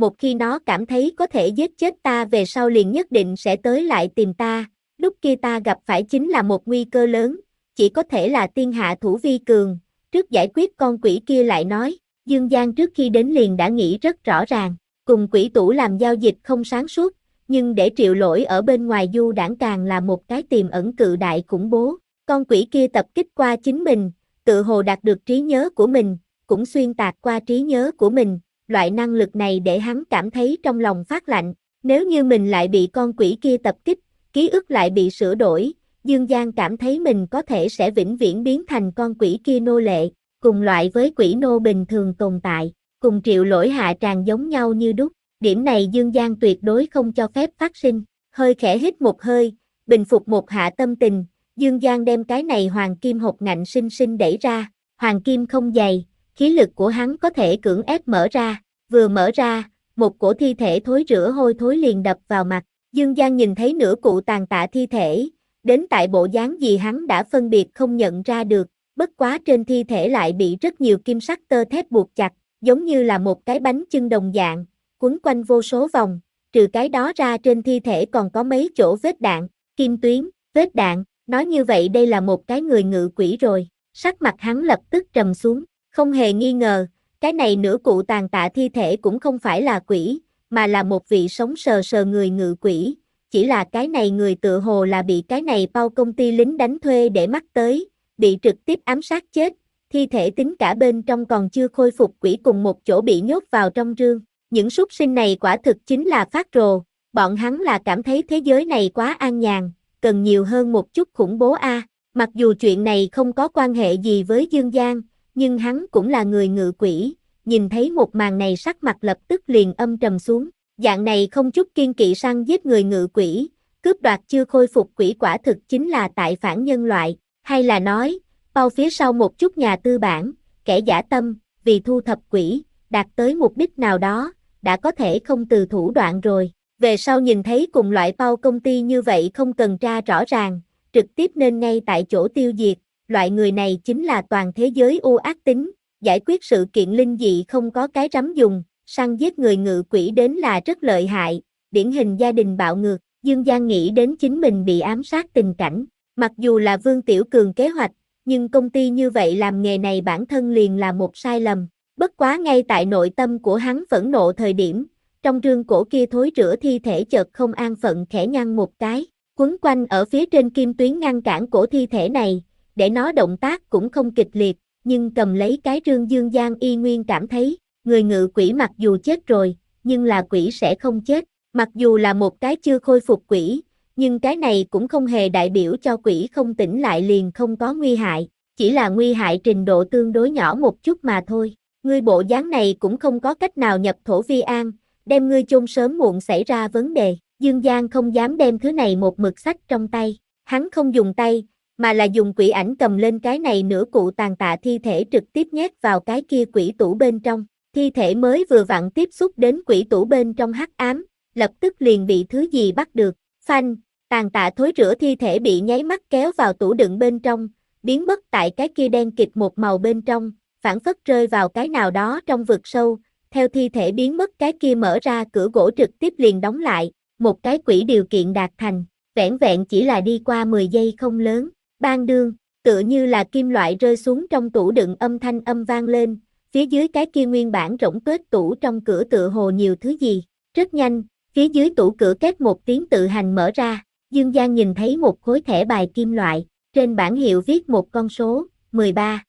một khi nó cảm thấy có thể giết chết ta về sau liền nhất định sẽ tới lại tìm ta, lúc kia ta gặp phải chính là một nguy cơ lớn, chỉ có thể là tiên hạ thủ vi cường, trước giải quyết con quỷ kia lại nói, Dương Giang trước khi đến liền đã nghĩ rất rõ ràng, cùng quỷ tủ làm giao dịch không sáng suốt, nhưng để Triệu Lỗi ở bên ngoài du đảng càng là một cái tiềm ẩn cự đại khủng bố, con quỷ kia tập kích qua chính mình, tự hồ đạt được trí nhớ của mình, cũng xuyên tạc qua trí nhớ của mình, loại năng lực này để hắn cảm thấy trong lòng phát lạnh, nếu như mình lại bị con quỷ kia tập kích, ký ức lại bị sửa đổi, Dương Giang cảm thấy mình có thể sẽ vĩnh viễn biến thành con quỷ kia nô lệ, cùng loại với quỷ nô bình thường tồn tại, cùng Triệu Lỗi hạ tràng giống nhau như đúc, điểm này Dương Giang tuyệt đối không cho phép phát sinh, hơi khẽ hít một hơi, bình phục một hạ tâm tình, Dương Giang đem cái này hoàng kim hộp ngạnh sinh sinh đẩy ra, hoàng kim không dày, khí lực của hắn có thể cưỡng ép mở ra, vừa mở ra, một cổ thi thể thối rữa hôi thối liền đập vào mặt, Dương Giang nhìn thấy nửa cụ tàn tạ thi thể, đến tại bộ dáng gì hắn đã phân biệt không nhận ra được, bất quá trên thi thể lại bị rất nhiều kim sắc tơ thép buộc chặt, giống như là một cái bánh chưng đồng dạng, quấn quanh vô số vòng, trừ cái đó ra trên thi thể còn có mấy chỗ vết đạn, kim tuyến, vết đạn, nói như vậy đây là một cái người ngự quỷ rồi, sắc mặt hắn lập tức trầm xuống, không hề nghi ngờ, cái này nửa cụ tàn tạ thi thể cũng không phải là quỷ, mà là một vị sống sờ sờ người ngự quỷ, chỉ là cái này người tựa hồ là bị cái này bao công ty lính đánh thuê để mắt tới, bị trực tiếp ám sát chết, thi thể tính cả bên trong còn chưa khôi phục quỷ cùng một chỗ bị nhốt vào trong rương. Những súc sinh này quả thực chính là phát rồ, bọn hắn là cảm thấy thế giới này quá an nhàn, cần nhiều hơn một chút khủng bố a. À. Mặc dù chuyện này không có quan hệ gì với Dương Giang, nhưng hắn cũng là người ngự quỷ, nhìn thấy một màn này sắc mặt lập tức liền âm trầm xuống, dạng này không chút kiên kỵ săn giết người ngự quỷ, cướp đoạt chưa khôi phục quỷ quả thực chính là tại phản nhân loại, hay là nói, bao phía sau một chút nhà tư bản, kẻ dã tâm, vì thu thập quỷ, đạt tới mục đích nào đó, đã có thể không từ thủ đoạn rồi, về sau nhìn thấy cùng loại bao công ty như vậy không cần tra rõ ràng, trực tiếp nên ngay tại chỗ tiêu diệt, loại người này chính là toàn thế giới u ác tính, giải quyết sự kiện linh dị không có cái rắm dùng, săn giết người ngự quỷ đến là rất lợi hại, điển hình gia đình bạo ngược, Dương Giang nghĩ đến chính mình bị ám sát tình cảnh, mặc dù là Vương Tiểu Cường kế hoạch, nhưng công ty như vậy làm nghề này bản thân liền là một sai lầm, bất quá ngay tại nội tâm của hắn phẫn nộ thời điểm, trong rương cổ kia thối rữa thi thể chợt không an phận khẽ nhăn một cái, quấn quanh ở phía trên kim tuyến ngăn cản cổ thi thể này, để nó động tác cũng không kịch liệt, nhưng cầm lấy cái rương Dương Giang y nguyên cảm thấy, người ngự quỷ mặc dù chết rồi, nhưng là quỷ sẽ không chết, mặc dù là một cái chưa khôi phục quỷ, nhưng cái này cũng không hề đại biểu cho quỷ không tỉnh lại liền không có nguy hại, chỉ là nguy hại trình độ tương đối nhỏ một chút mà thôi. Ngươi bộ dáng này cũng không có cách nào nhập thổ vi an, đem ngươi chôn sớm muộn xảy ra vấn đề. Dương Giang không dám đem thứ này một mực sách trong tay, hắn không dùng tay, mà là dùng quỷ ảnh cầm lên cái này nửa cụ tàn tạ thi thể trực tiếp nhét vào cái kia quỷ tủ bên trong. Thi thể mới vừa vặn tiếp xúc đến quỷ tủ bên trong hắc ám, lập tức liền bị thứ gì bắt được. Phanh, tàn tạ thối rữa thi thể bị nháy mắt kéo vào tủ đựng bên trong, biến mất tại cái kia đen kịt một màu bên trong, phản phất rơi vào cái nào đó trong vực sâu, theo thi thể biến mất cái kia mở ra cửa gỗ trực tiếp liền đóng lại, một cái quỷ điều kiện đạt thành, vẻn vẹn chỉ là đi qua mười giây không lớn, bang đương, tựa như là kim loại rơi xuống trong tủ đựng âm thanh âm vang lên, phía dưới cái kia nguyên bản rỗng tuếch tủ trong cửa tựa hồ nhiều thứ gì, rất nhanh, phía dưới tủ cửa két một tiếng tự hành mở ra, Dương Giang nhìn thấy một khối thẻ bài kim loại, trên bảng hiệu viết một con số, mười ba.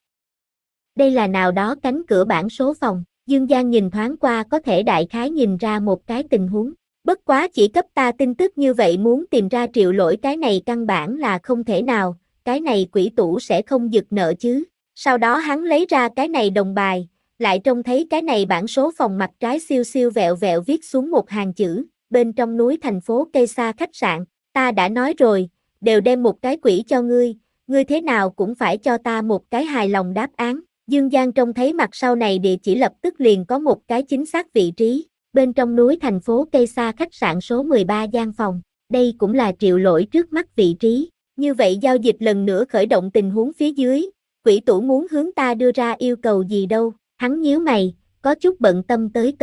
Đây là nào đó cánh cửa bảng số phòng, Dương Giang nhìn thoáng qua có thể đại khái nhìn ra một cái tình huống, bất quá chỉ cấp ta tin tức như vậy muốn tìm ra Triệu Lỗi cái này căn bản là không thể nào, cái này quỷ tủ sẽ không giật nợ chứ, sau đó hắn lấy ra cái này đồng bài, lại trông thấy cái này bảng số phòng mặt trái siêu siêu vẹo vẹo viết xuống một hàng chữ, bên trong núi thành phố cây xa khách sạn, ta đã nói rồi, đều đem một cái quỷ cho ngươi, ngươi thế nào cũng phải cho ta một cái hài lòng đáp án. Dương Giang trông thấy mặt sau này địa chỉ lập tức liền có một cái chính xác vị trí, bên trong núi thành phố cây xa khách sạn số mười ba gian phòng, đây cũng là Triệu Lỗi trước mắt vị trí, như vậy giao dịch lần nữa khởi động tình huống phía dưới, quỷ tủ muốn hướng ta đưa ra yêu cầu gì đâu, hắn nhíu mày, có chút bận tâm tới tới,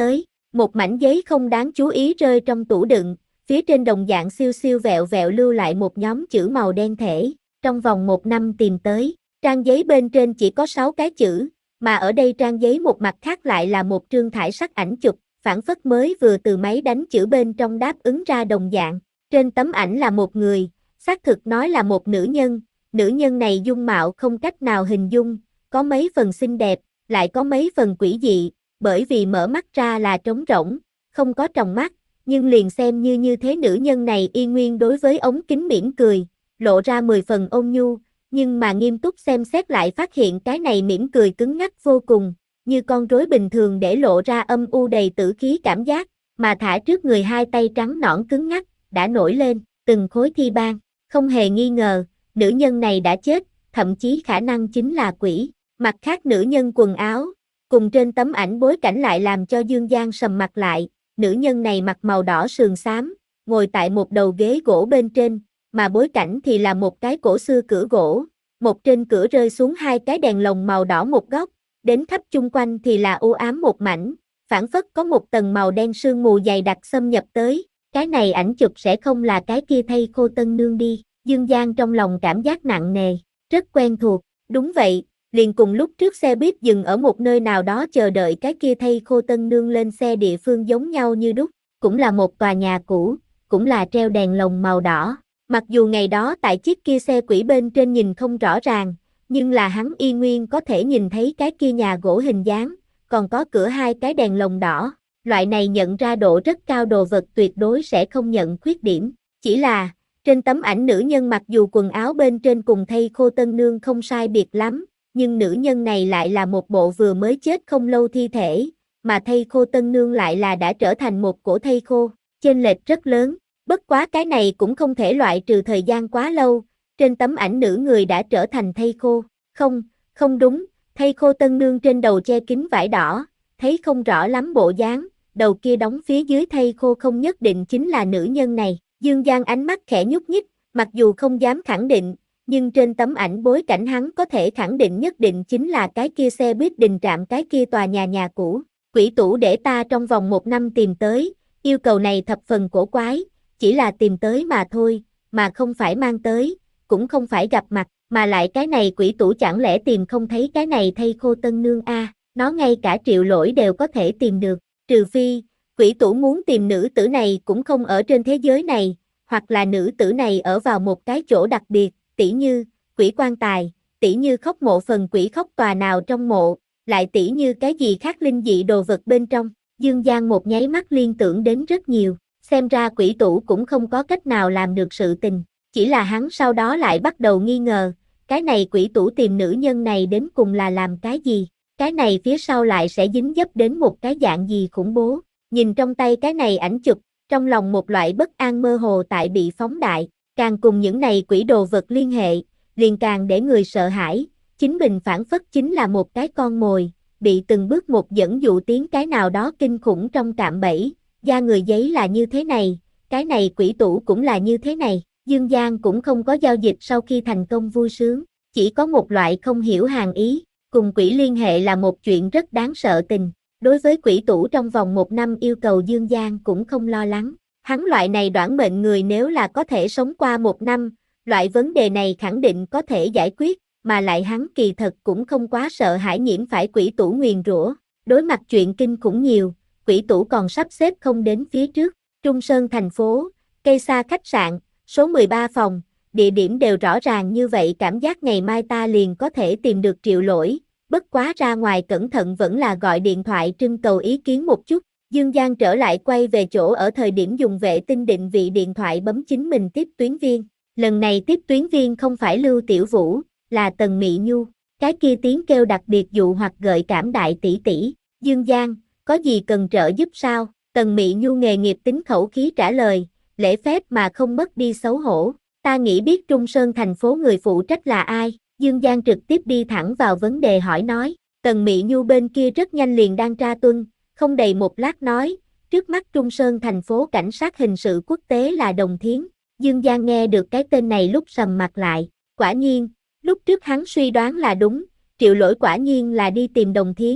Một mảnh giấy không đáng chú ý rơi trong tủ đựng, phía trên đồng dạng siêu siêu vẹo vẹo lưu lại một nhóm chữ màu đen thể, trong vòng một năm tìm tới. Trang giấy bên trên chỉ có sáu cái chữ, mà ở đây trang giấy một mặt khác lại là một trương thải sắc ảnh chụp, phản phất mới vừa từ máy đánh chữ bên trong đáp ứng ra đồng dạng. Trên tấm ảnh là một người, xác thực nói là một nữ nhân, nữ nhân này dung mạo không cách nào hình dung, có mấy phần xinh đẹp, lại có mấy phần quỷ dị, bởi vì mở mắt ra là trống rỗng, không có tròng mắt, nhưng liền xem như như thế nữ nhân này y nguyên đối với ống kính mỉm cười, lộ ra mười phần ôn nhu, nhưng mà nghiêm túc xem xét lại phát hiện cái này mỉm cười cứng ngắc vô cùng, như con rối bình thường để lộ ra âm u đầy tử khí cảm giác, mà thả trước người hai tay trắng nõn cứng ngắc, đã nổi lên, từng khối thi ban, không hề nghi ngờ, nữ nhân này đã chết, thậm chí khả năng chính là quỷ. Mặt khác nữ nhân quần áo, cùng trên tấm ảnh bối cảnh lại làm cho Dương Giang sầm mặt lại, nữ nhân này mặc màu đỏ sườn xám, ngồi tại một đầu ghế gỗ bên trên, mà bối cảnh thì là một cái cổ xưa cửa gỗ, một trên cửa rơi xuống hai cái đèn lồng màu đỏ một góc, đến khắp chung quanh thì là u ám một mảnh, phản phất có một tầng màu đen sương mù dày đặc xâm nhập tới, cái này ảnh chụp sẽ không là cái kia thây khô tân nương đi, Dương Giang trong lòng cảm giác nặng nề, rất quen thuộc, đúng vậy. Liền cùng lúc trước xe buýt dừng ở một nơi nào đó chờ đợi cái kia thây khô tân nương lên xe địa phương giống nhau như đúc, cũng là một tòa nhà cũ, cũng là treo đèn lồng màu đỏ. Mặc dù ngày đó tại chiếc kia xe quỷ bên trên nhìn không rõ ràng, nhưng là hắn y nguyên có thể nhìn thấy cái kia nhà gỗ hình dáng, còn có cửa hai cái đèn lồng đỏ. Loại này nhận ra độ rất cao đồ vật tuyệt đối sẽ không nhận khuyết điểm. Chỉ là, trên tấm ảnh nữ nhân mặc dù quần áo bên trên cùng thây khô tân nương không sai biệt lắm, nhưng nữ nhân này lại là một bộ vừa mới chết không lâu thi thể, mà thây khô tân nương lại là đã trở thành một cổ thây khô, chênh lệch rất lớn, bất quá cái này cũng không thể loại trừ thời gian quá lâu, trên tấm ảnh nữ người đã trở thành thây khô, không, không đúng, thây khô tân nương trên đầu che kín vải đỏ, thấy không rõ lắm bộ dáng, đầu kia đóng phía dưới thây khô không nhất định chính là nữ nhân này, Dương Giang ánh mắt khẽ nhúc nhích, mặc dù không dám khẳng định, nhưng trên tấm ảnh bối cảnh hắn có thể khẳng định nhất định chính là cái kia xe buýt đình trạm cái kia tòa nhà nhà cũ. Quỷ tủ để ta trong vòng một năm tìm tới, yêu cầu này thập phần cổ quái, chỉ là tìm tới mà thôi, mà không phải mang tới, cũng không phải gặp mặt, mà lại cái này quỷ tủ chẳng lẽ tìm không thấy cái này thây khô tân nương a, à, nó ngay cả Triệu Lỗi đều có thể tìm được, trừ phi, quỷ tủ muốn tìm nữ tử này cũng không ở trên thế giới này, hoặc là nữ tử này ở vào một cái chỗ đặc biệt, tỉ như, quỷ quan tài, tỉ như khóc mộ phần quỷ khóc tòa nào trong mộ, lại tỉ như cái gì khác linh dị đồ vật bên trong, Dương Giang một nháy mắt liên tưởng đến rất nhiều, xem ra quỷ tủ cũng không có cách nào làm được sự tình, chỉ là hắn sau đó lại bắt đầu nghi ngờ, cái này quỷ tủ tìm nữ nhân này đến cùng là làm cái gì, cái này phía sau lại sẽ dính dấp đến một cái dạng gì khủng bố, nhìn trong tay cái này ảnh chụp, trong lòng một loại bất an mơ hồ tại bị phóng đại. Càng cùng những này quỷ đồ vật liên hệ, liền càng để người sợ hãi, chính mình phản phất chính là một cái con mồi, bị từng bước một dẫn dụ tiến cái nào đó kinh khủng trong cạm bẫy, da người giấy là như thế này, cái này quỷ tủ cũng là như thế này, Dương Giang cũng không có giao dịch sau khi thành công vui sướng, chỉ có một loại không hiểu hàng ý, cùng quỷ liên hệ là một chuyện rất đáng sợ tình, đối với quỷ tủ trong vòng một năm yêu cầu Dương Giang cũng không lo lắng. Hắn loại này đoản mệnh người nếu là có thể sống qua một năm, loại vấn đề này khẳng định có thể giải quyết, mà lại hắn kỳ thật cũng không quá sợ hãi nhiễm phải quỷ tủ nguyền rủa. Đối mặt chuyện kinh khủng nhiều, quỷ tủ còn sắp xếp không đến phía trước. Trung Sơn thành phố, cây xa khách sạn, số mười ba phòng, địa điểm đều rõ ràng như vậy, cảm giác ngày mai ta liền có thể tìm được Triệu Lỗi, bất quá ra ngoài cẩn thận vẫn là gọi điện thoại trưng cầu ý kiến một chút. Dương Giang trở lại quay về chỗ ở thời điểm dùng vệ tinh định vị điện thoại bấm chính mình tiếp tuyến viên. Lần này tiếp tuyến viên không phải Lưu Tiểu Vũ, là Tần Mị Nhu. Cái kia tiếng kêu đặc biệt dụ hoặc gợi cảm đại tỷ tỷ. Dương Giang, có gì cần trợ giúp sao? Tần Mị Nhu nghề nghiệp tính khẩu khí trả lời, lễ phép mà không mất đi xấu hổ. Ta nghĩ biết Trung Sơn thành phố người phụ trách là ai? Dương Giang trực tiếp đi thẳng vào vấn đề hỏi nói. Tần Mị Nhu bên kia rất nhanh liền đang tra tuân. Không đầy một lát nói, trước mắt Trung Sơn thành phố cảnh sát hình sự quốc tế là Đồng Thiến. Dương Giang nghe được cái tên này lúc sầm mặt lại, quả nhiên, lúc trước hắn suy đoán là đúng, Triệu Lỗi quả nhiên là đi tìm Đồng Thiến,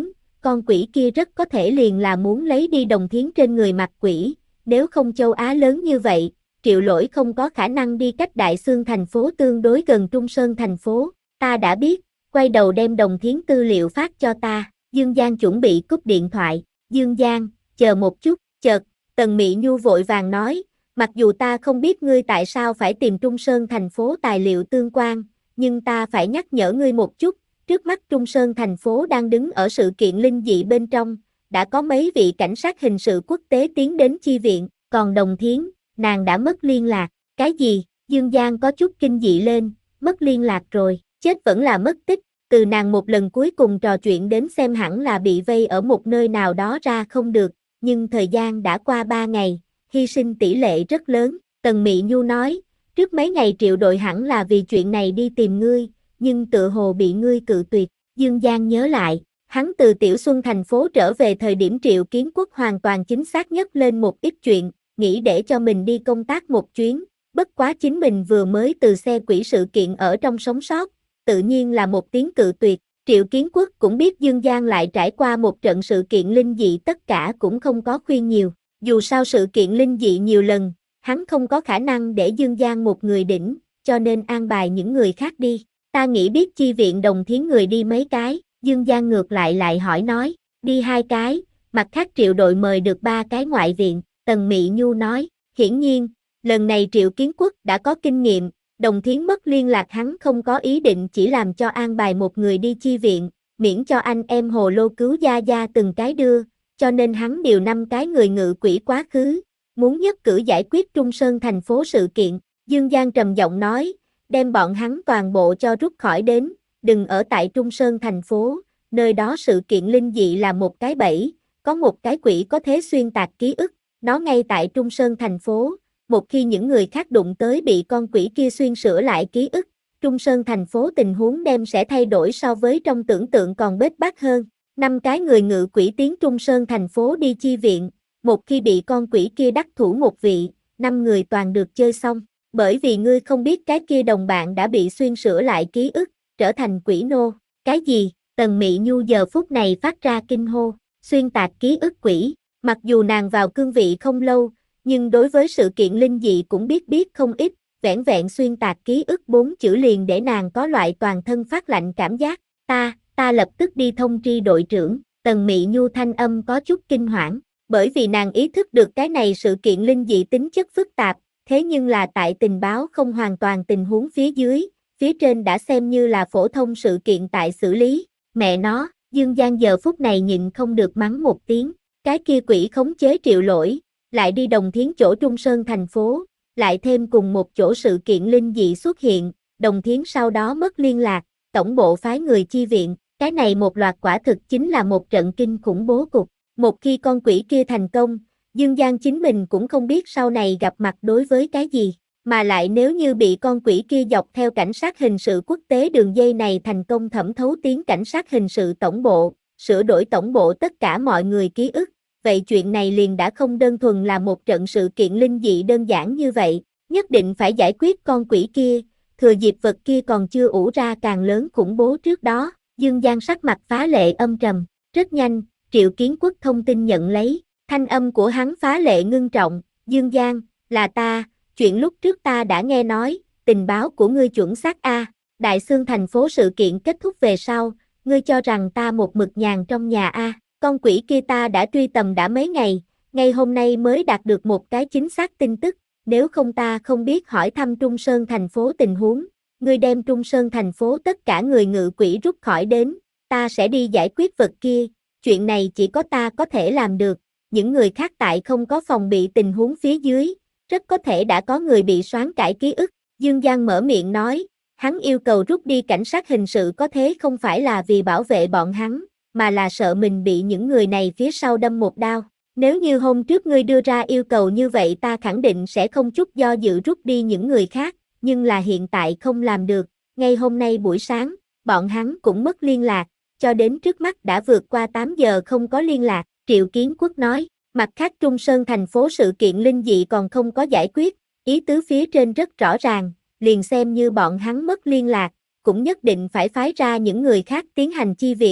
con quỷ kia rất có thể liền là muốn lấy đi Đồng Thiến trên người mặt quỷ, nếu không châu Á lớn như vậy, Triệu Lỗi không có khả năng đi cách Đại Xương thành phố tương đối gần Trung Sơn thành phố, ta đã biết, quay đầu đem Đồng Thiến tư liệu phát cho ta, Dương Giang chuẩn bị cúp điện thoại, Dương Giang, chờ một chút, chợt, Tần Mị Nhu vội vàng nói, mặc dù ta không biết ngươi tại sao phải tìm Trung Sơn thành phố tài liệu tương quan, nhưng ta phải nhắc nhở ngươi một chút, trước mắt Trung Sơn thành phố đang đứng ở sự kiện linh dị bên trong, đã có mấy vị cảnh sát hình sự quốc tế tiến đến chi viện, còn Đồng Thiến, nàng đã mất liên lạc, cái gì, Dương Giang có chút kinh dị lên, mất liên lạc rồi, chết vẫn là mất tích, từ nàng một lần cuối cùng trò chuyện đến xem hẳn là bị vây ở một nơi nào đó ra không được, nhưng thời gian đã qua ba ngày, hy sinh tỷ lệ rất lớn, Tần Mị Nhu nói, trước mấy ngày Triệu đội hẳn là vì chuyện này đi tìm ngươi, nhưng tự hồ bị ngươi cự tuyệt, Dương Giang nhớ lại, hắn từ Tiểu Xuân thành phố trở về thời điểm Triệu Kiến Quốc hoàn toàn chính xác nhất lên một ít chuyện, nghĩ để cho mình đi công tác một chuyến, bất quá chính mình vừa mới từ xe quỷ sự kiện ở trong sống sót, tự nhiên là một tiếng cự tuyệt, Triệu Kiến Quốc cũng biết Dương Giang lại trải qua một trận sự kiện linh dị tất cả cũng không có khuyên nhiều, dù sao sự kiện linh dị nhiều lần, hắn không có khả năng để Dương Giang một người đỉnh, cho nên an bài những người khác đi, ta nghĩ biết chi viện Đồng Thiến người đi mấy cái, Dương Giang ngược lại lại hỏi nói, đi hai cái, mặt khác Triệu đội mời được ba cái ngoại viện, Tần Mị Nhu nói, hiển nhiên, lần này Triệu Kiến Quốc đã có kinh nghiệm, Đồng Thiến mất liên lạc hắn không có ý định chỉ làm cho an bài một người đi chi viện, miễn cho anh em Hồ Lô cứu gia gia từng cái đưa, cho nên hắn điều năm cái người ngự quỷ quá khứ, muốn nhất cử giải quyết Trung Sơn thành phố sự kiện, Dương Giang trầm giọng nói, đem bọn hắn toàn bộ cho rút khỏi đến, đừng ở tại Trung Sơn thành phố, nơi đó sự kiện linh dị là một cái bẫy, có một cái quỷ có thể xuyên tạc ký ức, nó ngay tại Trung Sơn thành phố, một khi những người khác đụng tới bị con quỷ kia xuyên sửa lại ký ức, Trung Sơn thành phố tình huống đem sẽ thay đổi so với trong tưởng tượng còn bết bát hơn. Năm cái người ngự quỷ tiến Trung Sơn thành phố đi chi viện, một khi bị con quỷ kia đắc thủ một vị, năm người toàn được chơi xong, bởi vì ngươi không biết cái kia đồng bạn đã bị xuyên sửa lại ký ức, trở thành quỷ nô, cái gì, Tần Mị Nhu giờ phút này phát ra kinh hô, xuyên tạc ký ức quỷ, mặc dù nàng vào cương vị không lâu, nhưng đối với sự kiện linh dị cũng biết biết không ít, vẻn vẹn xuyên tạc ký ức bốn chữ liền để nàng có loại toàn thân phát lạnh cảm giác, ta, ta lập tức đi thông tri đội trưởng, Tần Mị Nhu thanh âm có chút kinh hoảng, bởi vì nàng ý thức được cái này sự kiện linh dị tính chất phức tạp, thế nhưng là tại tình báo không hoàn toàn tình huống phía dưới, phía trên đã xem như là phổ thông sự kiện tại xử lý, mẹ nó, Dương Giang giờ phút này nhịn không được mắng một tiếng, cái kia quỷ khống chế Triệu Lỗi, lại đi Đồng Thiến chỗ Trung Sơn thành phố, lại thêm cùng một chỗ sự kiện linh dị xuất hiện, Đồng Thiến sau đó mất liên lạc, tổng bộ phái người chi viện, cái này một loạt quả thực chính là một trận kinh khủng bố cục, một khi con quỷ kia thành công, Dương Giang chính mình cũng không biết sau này gặp mặt đối với cái gì, mà lại nếu như bị con quỷ kia dọc theo cảnh sát hình sự quốc tế đường dây này thành công thẩm thấu tiến cảnh sát hình sự tổng bộ, sửa đổi tổng bộ tất cả mọi người ký ức, vậy chuyện này liền đã không đơn thuần là một trận sự kiện linh dị đơn giản như vậy, nhất định phải giải quyết con quỷ kia, thừa dịp vật kia còn chưa ủ ra càng lớn khủng bố trước đó, Dương Giang sắc mặt phá lệ âm trầm, rất nhanh, Triệu Kiến Quốc thông tin nhận lấy, thanh âm của hắn phá lệ ngưng trọng, Dương Giang, là ta, chuyện lúc trước ta đã nghe nói, tình báo của ngươi chuẩn xác a, Đại Xương thành phố sự kiện kết thúc về sau, ngươi cho rằng ta một mực nhàn trong nhà a, con quỷ kia ta đã truy tầm đã mấy ngày, ngay hôm nay mới đạt được một cái chính xác tin tức, nếu không ta không biết hỏi thăm Trung Sơn thành phố tình huống, ngươi đem Trung Sơn thành phố tất cả người ngự quỷ rút khỏi đến, ta sẽ đi giải quyết vật kia, chuyện này chỉ có ta có thể làm được, những người khác tại không có phòng bị tình huống phía dưới, rất có thể đã có người bị soán cải ký ức, Dương Giang mở miệng nói, hắn yêu cầu rút đi cảnh sát hình sự có thế không phải là vì bảo vệ bọn hắn, mà là sợ mình bị những người này phía sau đâm một đao. Nếu như hôm trước ngươi đưa ra yêu cầu như vậy ta khẳng định sẽ không chút do dự rút đi những người khác, nhưng là hiện tại không làm được, ngay hôm nay buổi sáng, bọn hắn cũng mất liên lạc, cho đến trước mắt đã vượt qua tám giờ không có liên lạc, Triệu Kiến Quốc nói, mặt khác Trung Sơn thành phố sự kiện linh dị còn không có giải quyết, ý tứ phía trên rất rõ ràng, liền xem như bọn hắn mất liên lạc, cũng nhất định phải phái ra những người khác tiến hành chi viện,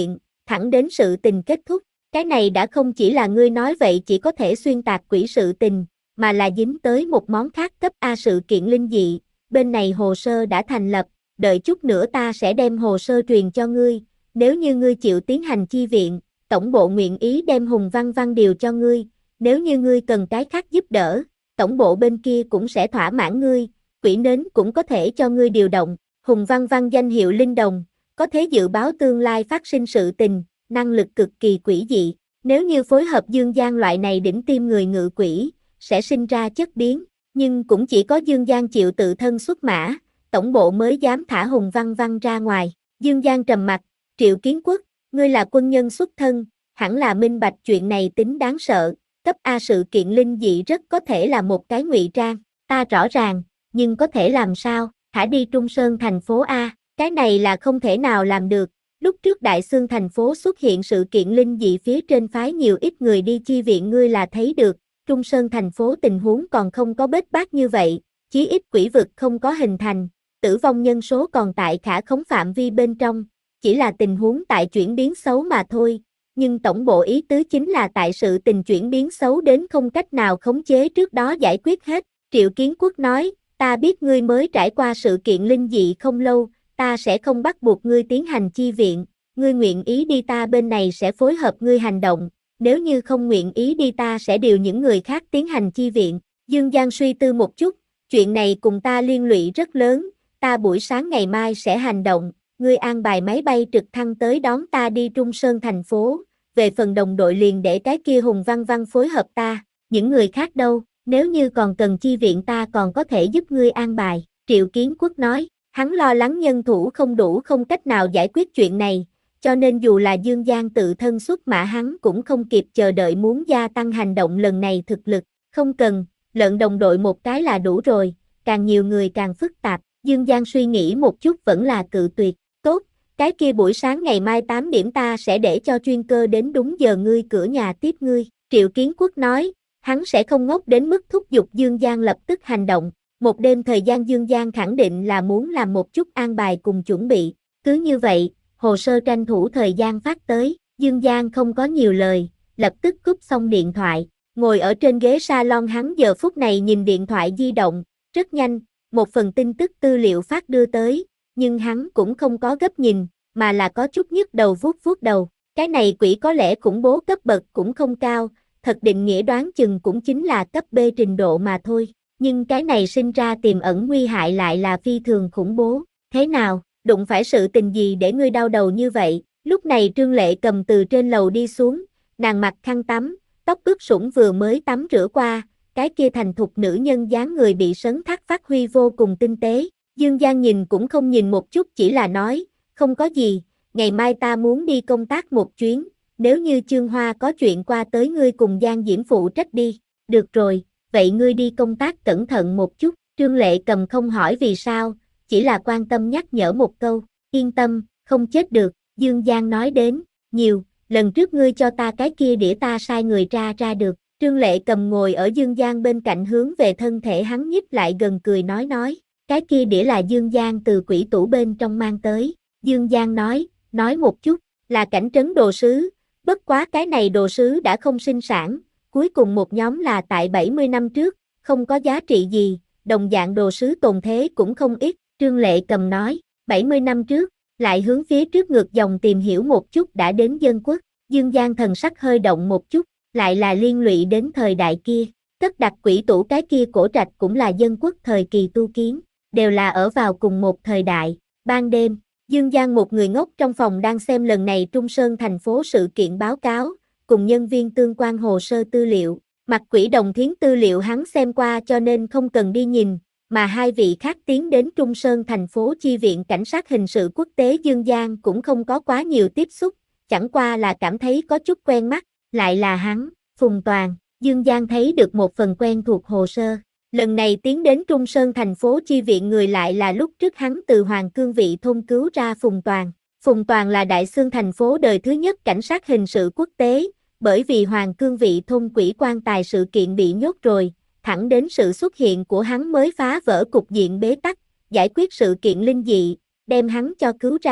thẳng đến sự tình kết thúc. Cái này đã không chỉ là ngươi nói vậy chỉ có thể xuyên tạc quỷ sự tình, mà là dính tới một món khác cấp A sự kiện linh dị. Bên này hồ sơ đã thành lập, đợi chút nữa ta sẽ đem hồ sơ truyền cho ngươi, nếu như ngươi chịu tiến hành chi viện, tổng bộ nguyện ý đem Hùng Văn Văn điều cho ngươi, nếu như ngươi cần cái khác giúp đỡ, tổng bộ bên kia cũng sẽ thỏa mãn ngươi, quỷ nến cũng có thể cho ngươi điều động. Hùng Văn Văn danh hiệu linh đồng, có thể dự báo tương lai phát sinh sự tình, năng lực cực kỳ quỷ dị, nếu như phối hợp Dương Giang loại này đỉnh tim người ngự quỷ, sẽ sinh ra chất biến, nhưng cũng chỉ có Dương Giang chịu tự thân xuất mã, tổng bộ mới dám thả Hùng Văn Văn ra ngoài. Dương Giang trầm mặt, Triệu Kiến Quốc, ngươi là quân nhân xuất thân, hẳn là minh bạch chuyện này tính đáng sợ, cấp A sự kiện linh dị rất có thể là một cái ngụy trang, ta rõ ràng, nhưng có thể làm sao, thả đi Trung Sơn thành phố A, cái này là không thể nào làm được. Lúc trước Đại Xương thành phố xuất hiện sự kiện linh dị phía trên phái nhiều ít người đi chi viện ngươi là thấy được, Trung Sơn thành phố tình huống còn không có bết bát như vậy, chí ít quỷ vực không có hình thành, tử vong nhân số còn tại khả khống phạm vi bên trong, chỉ là tình huống tại chuyển biến xấu mà thôi, nhưng tổng bộ ý tứ chính là tại sự tình chuyển biến xấu đến không cách nào khống chế trước đó giải quyết hết. Triệu Kiến Quốc nói, ta biết ngươi mới trải qua sự kiện linh dị không lâu, ta sẽ không bắt buộc ngươi tiến hành chi viện, ngươi nguyện ý đi ta bên này sẽ phối hợp ngươi hành động, nếu như không nguyện ý đi ta sẽ điều những người khác tiến hành chi viện. Dương Giang suy tư một chút, chuyện này cùng ta liên lụy rất lớn, ta buổi sáng ngày mai sẽ hành động, ngươi an bài máy bay trực thăng tới đón ta đi Trung Sơn thành phố, về phần đồng đội liền để cái kia Hùng Văn Văn phối hợp ta, những người khác đâu, nếu như còn cần chi viện ta còn có thể giúp ngươi an bài. Triệu Kiến Quốc nói, hắn lo lắng nhân thủ không đủ không cách nào giải quyết chuyện này, cho nên dù là Dương Giang tự thân xuất mã hắn cũng không kịp chờ đợi muốn gia tăng hành động lần này thực lực, không cần, lợn đồng đội một cái là đủ rồi, càng nhiều người càng phức tạp. Dương Giang suy nghĩ một chút vẫn là cự tuyệt, tốt, cái kia buổi sáng ngày mai tám điểm ta sẽ để cho chuyên cơ đến đúng giờ ngươi cửa nhà tiếp ngươi. Triệu Kiến Quốc nói, hắn sẽ không ngốc đến mức thúc giục Dương Giang lập tức hành động, một đêm thời gian Dương Giang khẳng định là muốn làm một chút an bài cùng chuẩn bị, cứ như vậy, hồ sơ tranh thủ thời gian phát tới, Dương Giang không có nhiều lời, lập tức cúp xong điện thoại, ngồi ở trên ghế salon hắn giờ phút này nhìn điện thoại di động, rất nhanh, một phần tin tức tư liệu phát đưa tới, nhưng hắn cũng không có gấp nhìn, mà là có chút nhức đầu vuốt vuốt đầu, cái này quỷ có lẽ khủng bố cấp bậc cũng không cao, thật định nghĩa đoán chừng cũng chính là cấp B trình độ mà thôi, nhưng cái này sinh ra tiềm ẩn nguy hại lại là phi thường khủng bố, thế nào, đụng phải sự tình gì để ngươi đau đầu như vậy? Lúc này Trương Lệ Cầm từ trên lầu đi xuống, nàng mặc khăn tắm, tóc ướt sũng vừa mới tắm rửa qua, cái kia thành thục nữ nhân dáng người bị sấn thác phát huy vô cùng tinh tế. Dương Giang nhìn cũng không nhìn một chút chỉ là nói, không có gì, ngày mai ta muốn đi công tác một chuyến, nếu như Chương Hoa có chuyện qua tới ngươi cùng Giang Diễm phụ trách đi, được rồi, vậy ngươi đi công tác cẩn thận một chút. Trương Lệ Cầm không hỏi vì sao, chỉ là quan tâm nhắc nhở một câu, yên tâm, không chết được. Dương Giang nói đến, nhiều, lần trước ngươi cho ta cái kia đĩa ta sai người ra ra được. Trương Lệ Cầm ngồi ở Dương Giang bên cạnh hướng về thân thể hắn nhích lại gần cười nói nói, cái kia đĩa là Dương Giang từ quỷ tủ bên trong mang tới. Dương Giang nói, nói một chút, là cảnh trấn đồ sứ, bất quá cái này đồ sứ đã không sinh sản, cuối cùng một nhóm là tại bảy mươi năm trước, không có giá trị gì, đồng dạng đồ sứ tồn thế cũng không ít. Trương Lệ Cầm nói, bảy mươi năm trước, lại hướng phía trước ngược dòng tìm hiểu một chút đã đến Dân Quốc. Dương Giang thần sắc hơi động một chút, lại là liên lụy đến thời đại kia, cất đặt quỷ tủ cái kia cổ trạch cũng là Dân Quốc thời kỳ tu kiến, đều là ở vào cùng một thời đại. Ban đêm, Dương Giang một người ngốc trong phòng đang xem lần này Trung Sơn thành phố sự kiện báo cáo, cùng nhân viên tương quan hồ sơ tư liệu, mặt quỷ đồng thiến tư liệu hắn xem qua cho nên không cần đi nhìn, mà hai vị khác tiến đến Trung Sơn thành phố chi viện cảnh sát hình sự quốc tế Dương Giang cũng không có quá nhiều tiếp xúc, chẳng qua là cảm thấy có chút quen mắt, lại là hắn, Phùng Toàn. Dương Giang thấy được một phần quen thuộc hồ sơ, lần này tiến đến Trung Sơn thành phố chi viện người lại là lúc trước hắn từ Hoàng Cương Vị thôn cứu ra Phùng Toàn. Phùng Toàn là Đại Xương thành phố đời thứ nhất cảnh sát hình sự quốc tế, bởi vì Hoàng Cương Vị thôn quỷ quan tài sự kiện bị nhốt rồi, thẳng đến sự xuất hiện của hắn mới phá vỡ cục diện bế tắc, giải quyết sự kiện linh dị, đem hắn cho cứu ra.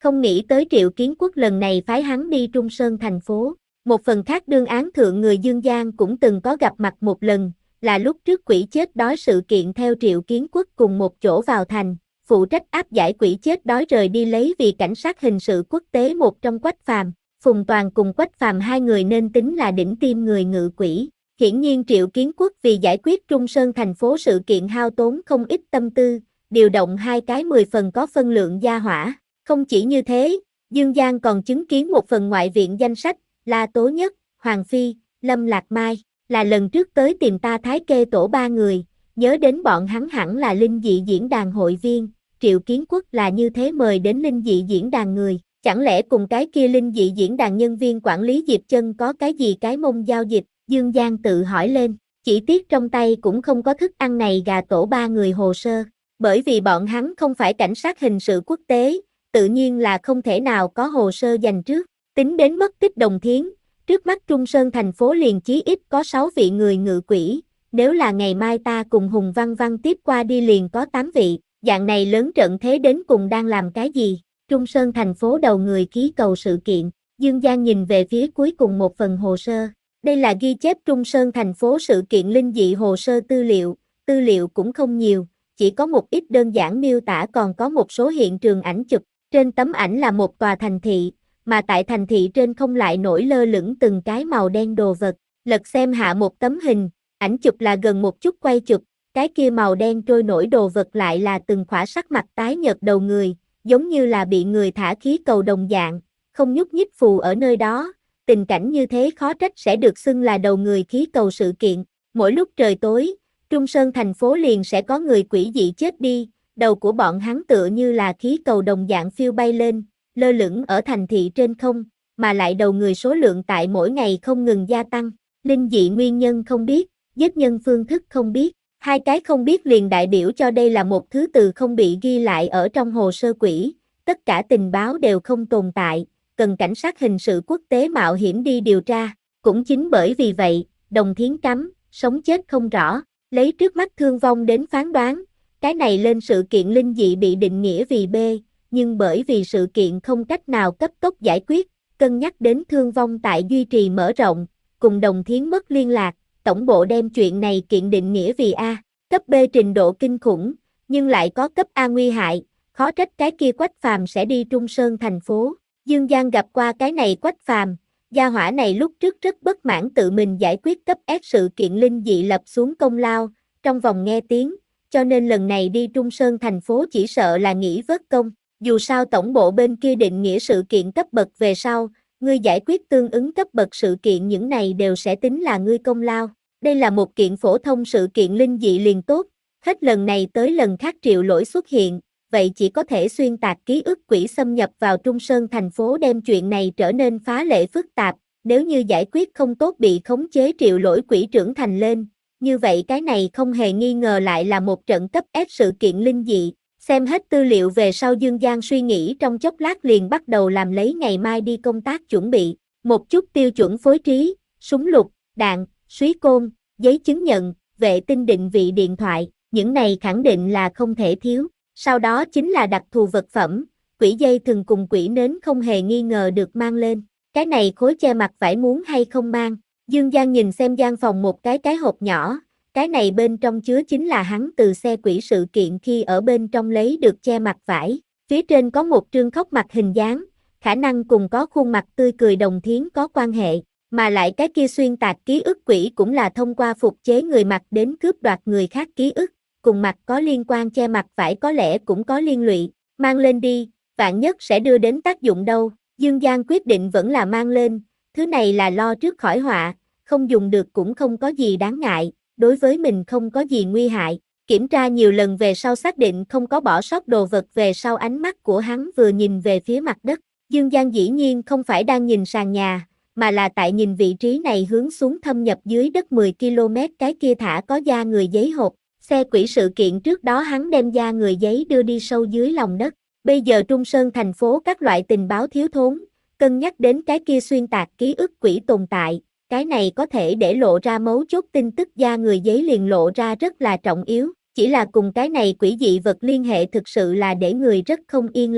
Không nghĩ tới Triệu Kiến Quốc lần này phái hắn đi Trung Sơn thành phố. Một phần khác đương án thượng người Dương Giang cũng từng có gặp mặt một lần, là lúc trước quỷ chết đói sự kiện theo Triệu Kiến Quốc cùng một chỗ vào thành, phụ trách áp giải quỷ chết đói rời đi lấy vì cảnh sát hình sự quốc tế một trong Quách Phàm. Phùng Toàn cùng Quách Phàm hai người nên tính là đỉnh tim người ngự quỷ. Hiển nhiên Triệu Kiến Quốc vì giải quyết Trung Sơn thành phố sự kiện hao tốn không ít tâm tư, điều động hai cái mười phần có phân lượng gia hỏa. Không chỉ như thế, Dương Giang còn chứng kiến một phần ngoại viện danh sách, La Tố Nhất, Hoàng Phi, Lâm Lạc Mai, là lần trước tới tìm ta Thái Kê tổ ba người, nhớ đến bọn hắn hẳn là linh dị diễn đàn hội viên, Triệu Kiến Quốc là như thế mời đến linh dị diễn đàn người, chẳng lẽ cùng cái kia linh dị diễn đàn nhân viên quản lý Diệp Chân có cái gì cái mông giao dịch, Dương Giang tự hỏi lên, chỉ tiếc trong tay cũng không có thức ăn này gà tổ ba người hồ sơ, bởi vì bọn hắn không phải cảnh sát hình sự quốc tế, tự nhiên là không thể nào có hồ sơ dành trước. Tính đến mất tích Đồng Thiến, trước mắt Trung Sơn thành phố liền chí ít có sáu vị người ngự quỷ, nếu là ngày mai ta cùng Hùng Văn Văn tiếp qua đi liền có tám vị, dạng này lớn trận thế đến cùng đang làm cái gì? Trung Sơn thành phố đầu người ký cầu sự kiện, Dương Giang nhìn về phía cuối cùng một phần hồ sơ, đây là ghi chép Trung Sơn thành phố sự kiện linh dị hồ sơ tư liệu, tư liệu cũng không nhiều, chỉ có một ít đơn giản miêu tả còn có một số hiện trường ảnh chụp, trên tấm ảnh là một tòa thành thị, mà tại thành thị trên không lại nổi lơ lửng từng cái màu đen đồ vật, lật xem hạ một tấm hình, ảnh chụp là gần một chút quay chụp, cái kia màu đen trôi nổi đồ vật lại là từng khỏa sắc mặt tái nhợt đầu người, giống như là bị người thả khí cầu đồng dạng, không nhúc nhích phù ở nơi đó, tình cảnh như thế khó trách sẽ được xưng là đầu người khí cầu sự kiện, mỗi lúc trời tối, Trung Sơn thành phố liền sẽ có người quỷ dị chết đi, đầu của bọn hắn tựa như là khí cầu đồng dạng phiêu bay lên, lơ lửng ở thành thị trên không, mà lại đầu người số lượng tại mỗi ngày không ngừng gia tăng, linh dị nguyên nhân không biết, giết nhân phương thức không biết, hai cái không biết liền đại biểu cho đây là một thứ từ không bị ghi lại ở trong hồ sơ quỷ, tất cả tình báo đều không tồn tại, cần cảnh sát hình sự quốc tế mạo hiểm đi điều tra, cũng chính bởi vì vậy, Đồng Thiến cắm, sống chết không rõ, lấy trước mắt thương vong đến phán đoán, cái này lên sự kiện linh dị bị định nghĩa vì B, nhưng bởi vì sự kiện không cách nào cấp tốc giải quyết, cân nhắc đến thương vong tại duy trì mở rộng, cùng Đồng Thiến mất liên lạc, tổng bộ đem chuyện này kiện định nghĩa vì A, cấp B trình độ kinh khủng, nhưng lại có cấp A nguy hại, khó trách cái kia Quách Phàm sẽ đi Trung Sơn thành phố. Dương Giang gặp qua cái này Quách Phàm, gia hỏa này lúc trước rất bất mãn tự mình giải quyết cấp S sự kiện linh dị lập xuống công lao, trong vòng nghe tiếng, cho nên lần này đi Trung Sơn thành phố chỉ sợ là nghĩ vớt công. Dù sao tổng bộ bên kia định nghĩa sự kiện cấp bậc về sau, ngươi giải quyết tương ứng cấp bậc sự kiện những này đều sẽ tính là ngươi công lao. Đây là một kiện phổ thông sự kiện linh dị liền tốt, hết lần này tới lần khác Triệu Lỗi xuất hiện, vậy chỉ có thể xuyên tạc ký ức quỷ xâm nhập vào Trung Sơn thành phố đem chuyện này trở nên phá lệ phức tạp, nếu như giải quyết không tốt bị khống chế Triệu Lỗi quỷ trưởng thành lên, như vậy cái này không hề nghi ngờ lại là một trận cấp S sự kiện linh dị. Xem hết tư liệu về sau Dương Giang suy nghĩ trong chốc lát liền bắt đầu làm lấy ngày mai đi công tác chuẩn bị, một chút tiêu chuẩn phối trí, súng lục, đạn, suý côn, giấy chứng nhận, vệ tinh định vị điện thoại, những này khẳng định là không thể thiếu. Sau đó chính là đặc thù vật phẩm, quỷ dây thừng cùng quỷ nến không hề nghi ngờ được mang lên. Cái này khối che mặt vải muốn hay không mang. Dương Giang nhìn xem gian phòng một cái cái hộp nhỏ, cái này bên trong chứa chính là hắn từ xe quỷ sự kiện khi ở bên trong lấy được che mặt vải. Phía trên có một trương khóc mặt hình dáng, khả năng cùng có khuôn mặt tươi cười Đồng Thiến có quan hệ, mà lại cái kia xuyên tạc ký ức quỷ cũng là thông qua phục chế người mặt đến cướp đoạt người khác ký ức, cùng mặt có liên quan che mặt vải có lẽ cũng có liên lụy, mang lên đi, vạn nhất sẽ đưa đến tác dụng đâu. Dương Giang quyết định vẫn là mang lên, thứ này là lo trước khỏi họa, không dùng được cũng không có gì đáng ngại, đối với mình không có gì nguy hại. Kiểm tra nhiều lần về sau xác định không có bỏ sót đồ vật về sau ánh mắt của hắn vừa nhìn về phía mặt đất. Dương Giang dĩ nhiên không phải đang nhìn sàn nhà, mà là tại nhìn vị trí này hướng xuống thâm nhập dưới đất mười ki lô mét cái kia thả có da người giấy hộp. Xe quỷ sự kiện trước đó hắn đem da người giấy đưa đi sâu dưới lòng đất. Bây giờ Trung Sơn thành phố các loại tình báo thiếu thốn, cân nhắc đến cái kia xuyên tạc ký ức quỷ tồn tại, cái này có thể để lộ ra mấu chốt tin tức da người giấy liền lộ ra rất là trọng yếu, chỉ là cùng cái này quỷ dị vật liên hệ thực sự là để người rất không yên lòng.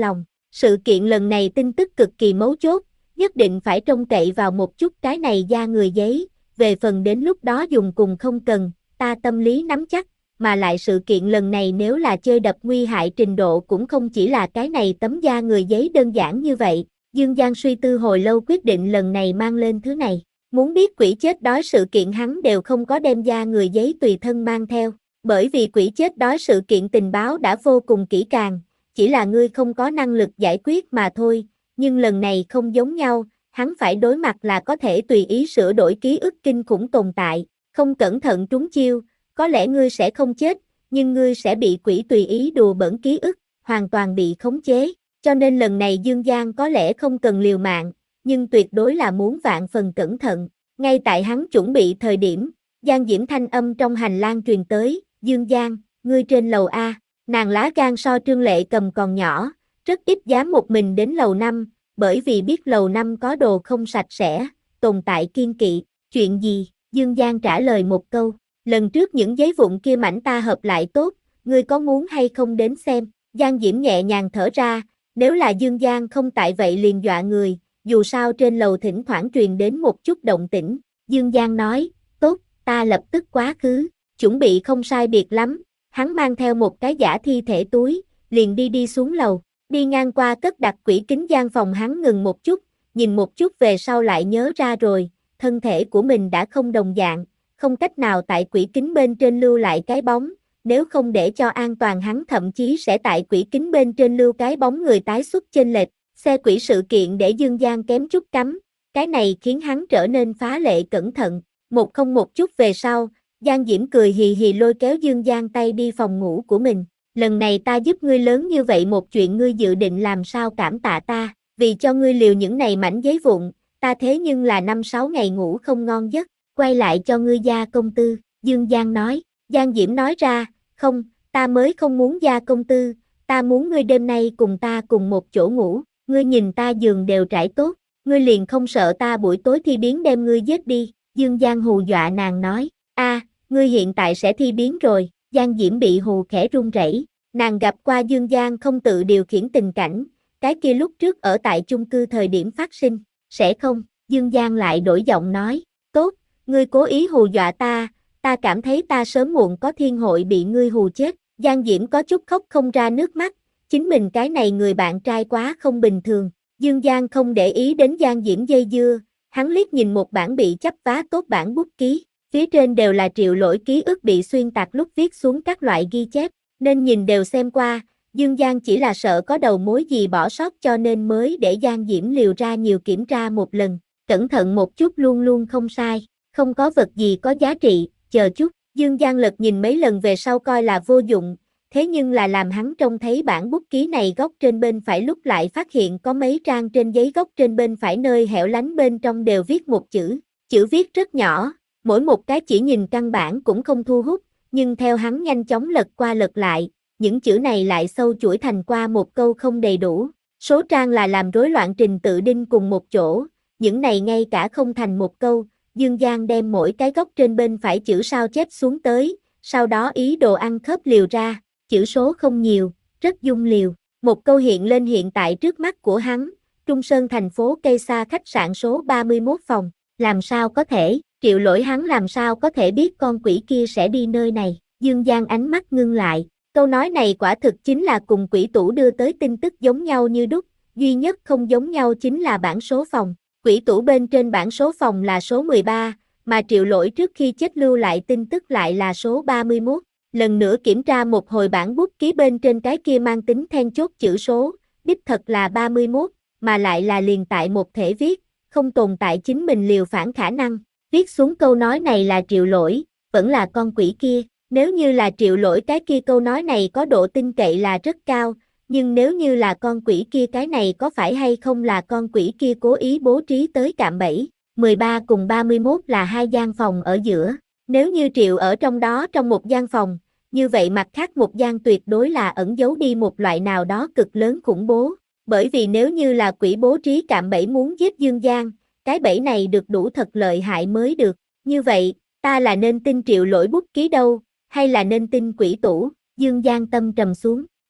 Sự kiện lần này tin tức cực kỳ mấu chốt, nhất định phải trông cậy vào một chút cái này da người giấy, về phần đến lúc đó dùng cùng không cần, ta tâm lý nắm chắc, mà lại sự kiện lần này nếu là chơi đập nguy hại trình độ cũng không chỉ là cái này tấm da người giấy đơn giản như vậy. Dương Giang suy tư hồi lâu quyết định lần này mang lên thứ này. Muốn biết quỷ chết đói sự kiện hắn đều không có đem da người giấy tùy thân mang theo, bởi vì quỷ chết đói sự kiện tình báo đã vô cùng kỹ càng, chỉ là ngươi không có năng lực giải quyết mà thôi, nhưng lần này không giống nhau, hắn phải đối mặt là có thể tùy ý sửa đổi ký ức kinh khủng tồn tại, không cẩn thận trúng chiêu, có lẽ ngươi sẽ không chết, nhưng ngươi sẽ bị quỷ tùy ý đùa bỡn ký ức, hoàn toàn bị khống chế, cho nên lần này Dương Giang có lẽ không cần liều mạng, nhưng tuyệt đối là muốn vạn phần cẩn thận. Ngay tại hắn chuẩn bị thời điểm, Giang Diễm thanh âm trong hành lang truyền tới, Dương Giang, ngươi trên lầu A, nàng lá gan so Trương Lệ Cầm còn nhỏ, rất ít dám một mình đến lầu năm, bởi vì biết lầu năm có đồ không sạch sẽ, tồn tại kiên kỵ, chuyện gì, Dương Giang trả lời một câu, lần trước những giấy vụn kia mảnh ta hợp lại tốt, ngươi có muốn hay không đến xem, Giang Diễm nhẹ nhàng thở ra, nếu là Dương Giang không tại vậy liền dọa người, dù sao trên lầu thỉnh thoảng truyền đến một chút động tĩnh, Dương Giang nói, tốt, ta lập tức quá khứ, chuẩn bị không sai biệt lắm, hắn mang theo một cái giả thi thể túi, liền đi đi xuống lầu, đi ngang qua cất đặt quỷ kính gian phòng hắn ngừng một chút, nhìn một chút về sau lại nhớ ra rồi, thân thể của mình đã không đồng dạng, không cách nào tại quỷ kính bên trên lưu lại cái bóng, nếu không để cho an toàn hắn thậm chí sẽ tại quỷ kính bên trên lưu cái bóng người tái xuất chênh lệch. Xe quỷ sự kiện để Dương Giang kém chút cắm, cái này khiến hắn trở nên phá lệ cẩn thận, một không một chút về sau, Giang Diễm cười hì hì lôi kéo Dương Giang tay đi phòng ngủ của mình, lần này ta giúp ngươi lớn như vậy một chuyện ngươi dự định làm sao cảm tạ ta, vì cho ngươi liều những này mảnh giấy vụn, ta thế nhưng là năm sáu ngày ngủ không ngon giấc, quay lại cho ngươi gia công tư, Dương Giang nói, Giang Diễm nói ra, không, ta mới không muốn gia công tư, ta muốn ngươi đêm nay cùng ta cùng một chỗ ngủ. Ngươi nhìn ta giường đều trải tốt, ngươi liền không sợ ta buổi tối thi biến đem ngươi giết đi, Dương Giang hù dọa nàng nói, a, ngươi hiện tại sẽ thi biến rồi, Giang Diễm bị hù khẽ run rẩy, nàng gặp qua Dương Giang không tự điều khiển tình cảnh, cái kia lúc trước ở tại chung cư thời điểm phát sinh, sẽ không, Dương Giang lại đổi giọng nói, tốt, ngươi cố ý hù dọa ta, ta cảm thấy ta sớm muộn có thiên hội bị ngươi hù chết, Giang Diễm có chút khóc không ra nước mắt. Chính mình cái này người bạn trai quá không bình thường, Dương Giang không để ý đến Giang Diễm dây dưa, hắn liếc nhìn một bản bị chấp vá tốt bản bút ký, phía trên đều là Triệu Lỗi ký ức bị xuyên tạc lúc viết xuống các loại ghi chép, nên nhìn đều xem qua, Dương Giang chỉ là sợ có đầu mối gì bỏ sót cho nên mới để Giang Diễm liều ra nhiều kiểm tra một lần, cẩn thận một chút luôn luôn không sai, không có vật gì có giá trị, chờ chút, Dương Giang lật nhìn mấy lần về sau coi là vô dụng. Thế nhưng là làm hắn trông thấy bản bút ký này góc trên bên phải lúc lại phát hiện có mấy trang trên giấy góc trên bên phải nơi hẻo lánh bên trong đều viết một chữ, chữ viết rất nhỏ, mỗi một cái chỉ nhìn căn bản cũng không thu hút, nhưng theo hắn nhanh chóng lật qua lật lại, những chữ này lại sâu chuỗi thành qua một câu không đầy đủ, số trang là làm rối loạn trình tự đinh cùng một chỗ, những này ngay cả không thành một câu, Dương Giang đem mỗi cái góc trên bên phải chữ sao chép xuống tới, sau đó ý đồ ăn khớp liều ra. Chữ số không nhiều, rất dung liều, một câu hiện lên hiện tại trước mắt của hắn, Trung Sơn thành phố cây xa khách sạn số ba mươi mốt phòng, làm sao có thể, Triệu Lỗi hắn làm sao có thể biết con quỷ kia sẽ đi nơi này, Dương Giang ánh mắt ngưng lại, câu nói này quả thực chính là cùng quỷ tủ đưa tới tin tức giống nhau như đúc, duy nhất không giống nhau chính là bảng số phòng, quỷ tủ bên trên bảng số phòng là số mười ba, mà Triệu Lỗi trước khi chết lưu lại tin tức lại là số ba mươi mốt. Lần nữa kiểm tra một hồi bản bút ký bên trên cái kia mang tính then chốt chữ số, đích thật là ba mươi mốt, mà lại là liền tại một thể viết, không tồn tại chính mình liều phản khả năng. Viết xuống câu nói này là Triệu Lỗi, vẫn là con quỷ kia, nếu như là Triệu Lỗi cái kia câu nói này có độ tin cậy là rất cao, nhưng nếu như là con quỷ kia cái này có phải hay không là con quỷ kia cố ý bố trí tới cạm bẫy, mười ba cùng ba mươi mốt là hai gian phòng ở giữa. Nếu như Triệu ở trong đó trong một gian phòng, như vậy mặt khác một gian tuyệt đối là ẩn giấu đi một loại nào đó cực lớn khủng bố, bởi vì nếu như là quỷ bố trí cạm bẫy muốn giết Dương Giang, cái bẫy này được đủ thật lợi hại mới được, như vậy, ta là nên tin Triệu Lỗi bút ký đâu, hay là nên tin quỷ tủ, Dương Giang tâm trầm xuống,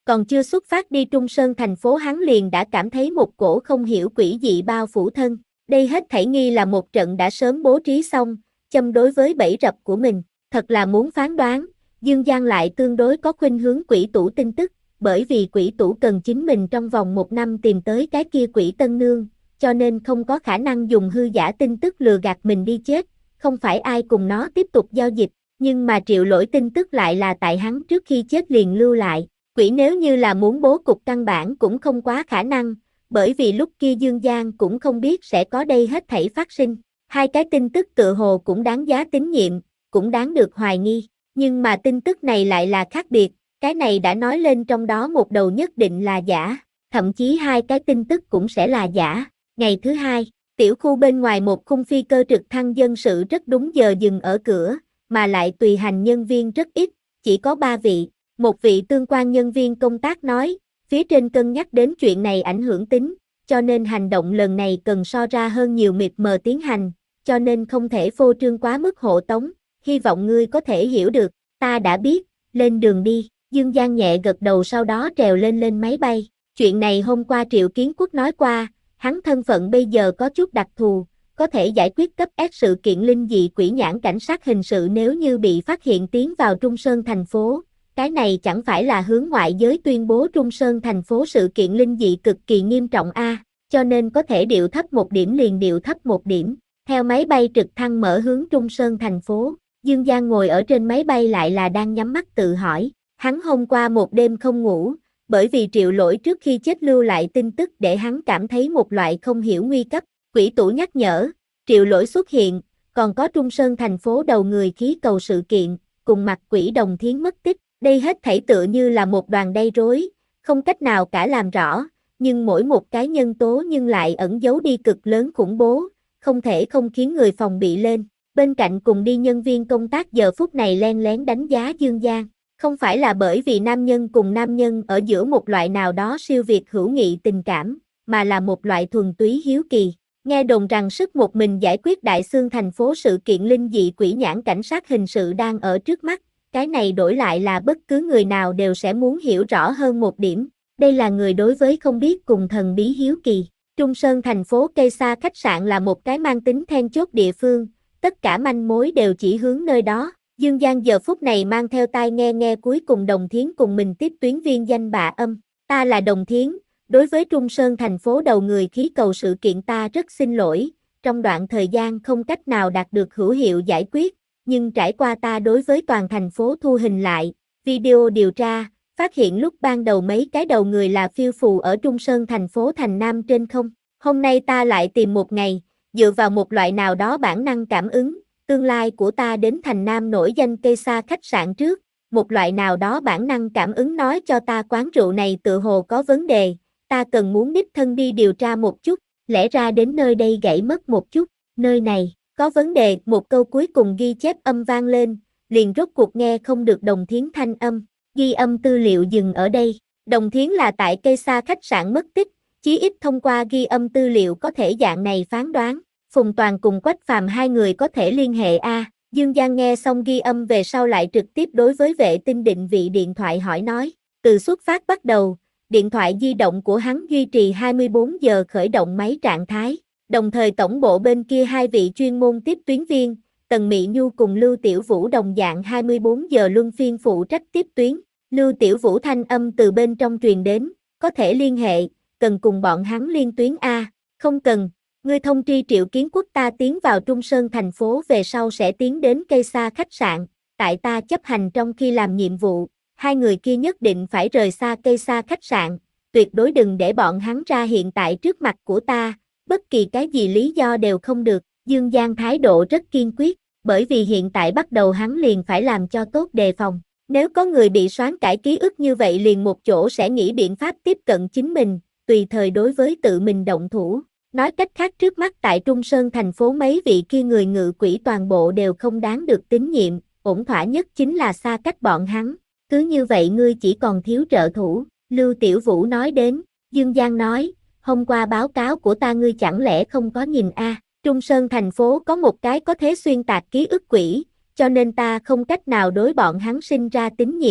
Còn chưa xuất phát đi Trung Sơn thành phố hắn liền đã cảm thấy một cổ không hiểu quỷ dị bao phủ thân. Đây hết thảy nghi là một trận đã sớm bố trí xong, châm đối với bẫy rập của mình. Thật là muốn phán đoán, Dương Giang lại tương đối có khuynh hướng quỷ tủ tin tức, bởi vì quỷ tủ cần chính mình trong vòng một năm tìm tới cái kia quỷ tân nương, cho nên không có khả năng dùng hư giả tin tức lừa gạt mình đi chết, không phải ai cùng nó tiếp tục giao dịch, nhưng mà Triệu Lỗi tin tức lại là tại hắn trước khi chết liền lưu lại. Quỷ nếu như là muốn bố cục căn bản cũng không quá khả năng, bởi vì lúc kia Dương Giang cũng không biết sẽ có đây hết thảy phát sinh. Hai cái tin tức tự hồ cũng đáng giá tín nhiệm, cũng đáng được hoài nghi, nhưng mà tin tức này lại là khác biệt, cái này đã nói lên trong đó một đầu nhất định là giả, thậm chí hai cái tin tức cũng sẽ là giả. Ngày thứ hai, tiểu khu bên ngoài một khung phi cơ trực thăng dân sự rất đúng giờ dừng ở cửa, mà lại tùy hành nhân viên rất ít, chỉ có ba vị. Một vị tương quan nhân viên công tác nói, phía trên cân nhắc đến chuyện này ảnh hưởng tính, cho nên hành động lần này cần so ra hơn nhiều mịt mờ tiến hành, cho nên không thể phô trương quá mức hộ tống, hy vọng ngươi có thể hiểu được, ta đã biết, lên đường đi. Dương Giang nhẹ gật đầu sau đó trèo lên lên máy bay. Chuyện này hôm qua Triệu Kiến Quốc nói qua, hắn thân phận bây giờ có chút đặc thù, có thể giải quyết cấp S sự kiện linh dị quỷ nhãn cảnh sát hình sự nếu như bị phát hiện tiến vào Trung Sơn thành phố. Cái này chẳng phải là hướng ngoại giới tuyên bố Trung Sơn thành phố sự kiện linh dị cực kỳ nghiêm trọng a, à, cho nên có thể điệu thấp một điểm liền điệu thấp một điểm. Theo máy bay trực thăng mở hướng Trung Sơn thành phố, Dương Giang ngồi ở trên máy bay lại là đang nhắm mắt tự hỏi, hắn hôm qua một đêm không ngủ, bởi vì Triệu Lỗi trước khi chết lưu lại tin tức để hắn cảm thấy một loại không hiểu nguy cấp. Quỷ tủ nhắc nhở, Triệu Lỗi xuất hiện, còn có Trung Sơn thành phố đầu người khí cầu sự kiện, cùng mặt quỷ Đồng Thiến mất tích. Đây hết thảy tựa như là một đoàn đay rối, không cách nào cả làm rõ, nhưng mỗi một cái nhân tố nhưng lại ẩn giấu đi cực lớn khủng bố, không thể không khiến người phòng bị lên. Bên cạnh cùng đi nhân viên công tác giờ phút này len lén đánh giá Dương Giang, không phải là bởi vì nam nhân cùng nam nhân ở giữa một loại nào đó siêu việt hữu nghị tình cảm, mà là một loại thuần túy hiếu kỳ. Nghe đồn rằng sức một mình giải quyết Đại Xương thành phố sự kiện linh dị quỷ nhãn cảnh sát hình sự đang ở trước mắt. Cái này đổi lại là bất cứ người nào đều sẽ muốn hiểu rõ hơn một điểm. Đây là người đối với không biết cùng thần bí hiếu kỳ. Trung Sơn thành phố cây xa khách sạn là một cái mang tính then chốt địa phương, tất cả manh mối đều chỉ hướng nơi đó. Dương Giang giờ phút này mang theo tai nghe nghe cuối cùng Đồng Thiến cùng mình tiếp tuyến viên danh bạ âm. Ta là Đồng Thiến, đối với Trung Sơn thành phố đầu người khí cầu sự kiện ta rất xin lỗi, trong đoạn thời gian không cách nào đạt được hữu hiệu giải quyết. Nhưng trải qua ta đối với toàn thành phố thu hình lại, video điều tra, phát hiện lúc ban đầu mấy cái đầu người là phiêu phù ở Trung Sơn thành phố Thành Nam trên không. Hôm nay ta lại tìm một ngày, dựa vào một loại nào đó bản năng cảm ứng, tương lai của ta đến Thành Nam nổi danh cây xa khách sạn trước, một loại nào đó bản năng cảm ứng nói cho ta quán rượu này tự hồ có vấn đề, ta cần muốn đích thân đi điều tra một chút, lẽ ra đến nơi đây gãy mất một chút, nơi này có vấn đề. Một câu cuối cùng ghi chép âm vang lên, liền rốt cuộc nghe không được Đồng Thiến thanh âm, ghi âm tư liệu dừng ở đây. Đồng Thiến là tại cây xa khách sạn mất tích, chí ít thông qua ghi âm tư liệu có thể dạng này phán đoán, Phùng Toàn cùng Quách Phàm hai người có thể liên hệ a. Dương Giang nghe xong ghi âm về sau lại trực tiếp đối với vệ tinh định vị điện thoại hỏi nói, từ xuất phát bắt đầu, điện thoại di động của hắn duy trì hai mươi bốn giờ khởi động máy trạng thái. Đồng thời tổng bộ bên kia hai vị chuyên môn tiếp tuyến viên, Tần Mị Nhu cùng Lưu Tiểu Vũ đồng dạng hai mươi bốn giờ luân phiên phụ trách tiếp tuyến. Lưu Tiểu Vũ thanh âm từ bên trong truyền đến, có thể liên hệ, cần cùng bọn hắn liên tuyến a. Không cần, ngươi thông tri Triệu Kiến Quốc ta tiến vào Trung Sơn thành phố về sau sẽ tiến đến cây xa khách sạn, tại ta chấp hành trong khi làm nhiệm vụ, hai người kia nhất định phải rời xa cây xa khách sạn, tuyệt đối đừng để bọn hắn ra hiện tại trước mặt của ta. Bất kỳ cái gì lý do đều không được. Dương Giang thái độ rất kiên quyết, bởi vì hiện tại bắt đầu hắn liền phải làm cho tốt đề phòng. Nếu có người bị soán cải ký ức như vậy liền một chỗ sẽ nghĩ biện pháp tiếp cận chính mình, tùy thời đối với tự mình động thủ. Nói cách khác trước mắt tại Trung Sơn thành phố mấy vị kia người ngự quỷ toàn bộ đều không đáng được tín nhiệm, ổn thỏa nhất chính là xa cách bọn hắn. Cứ như vậy ngươi chỉ còn thiếu trợ thủ, Lưu Tiểu Vũ nói đến. Dương Giang nói, hôm qua báo cáo của ta ngươi chẳng lẽ không có nhìn a? À? Trung Sơn thành phố có một cái có thế xuyên tạc ký ức quỷ, cho nên ta không cách nào đối bọn hắn sinh ra tín nhiệm,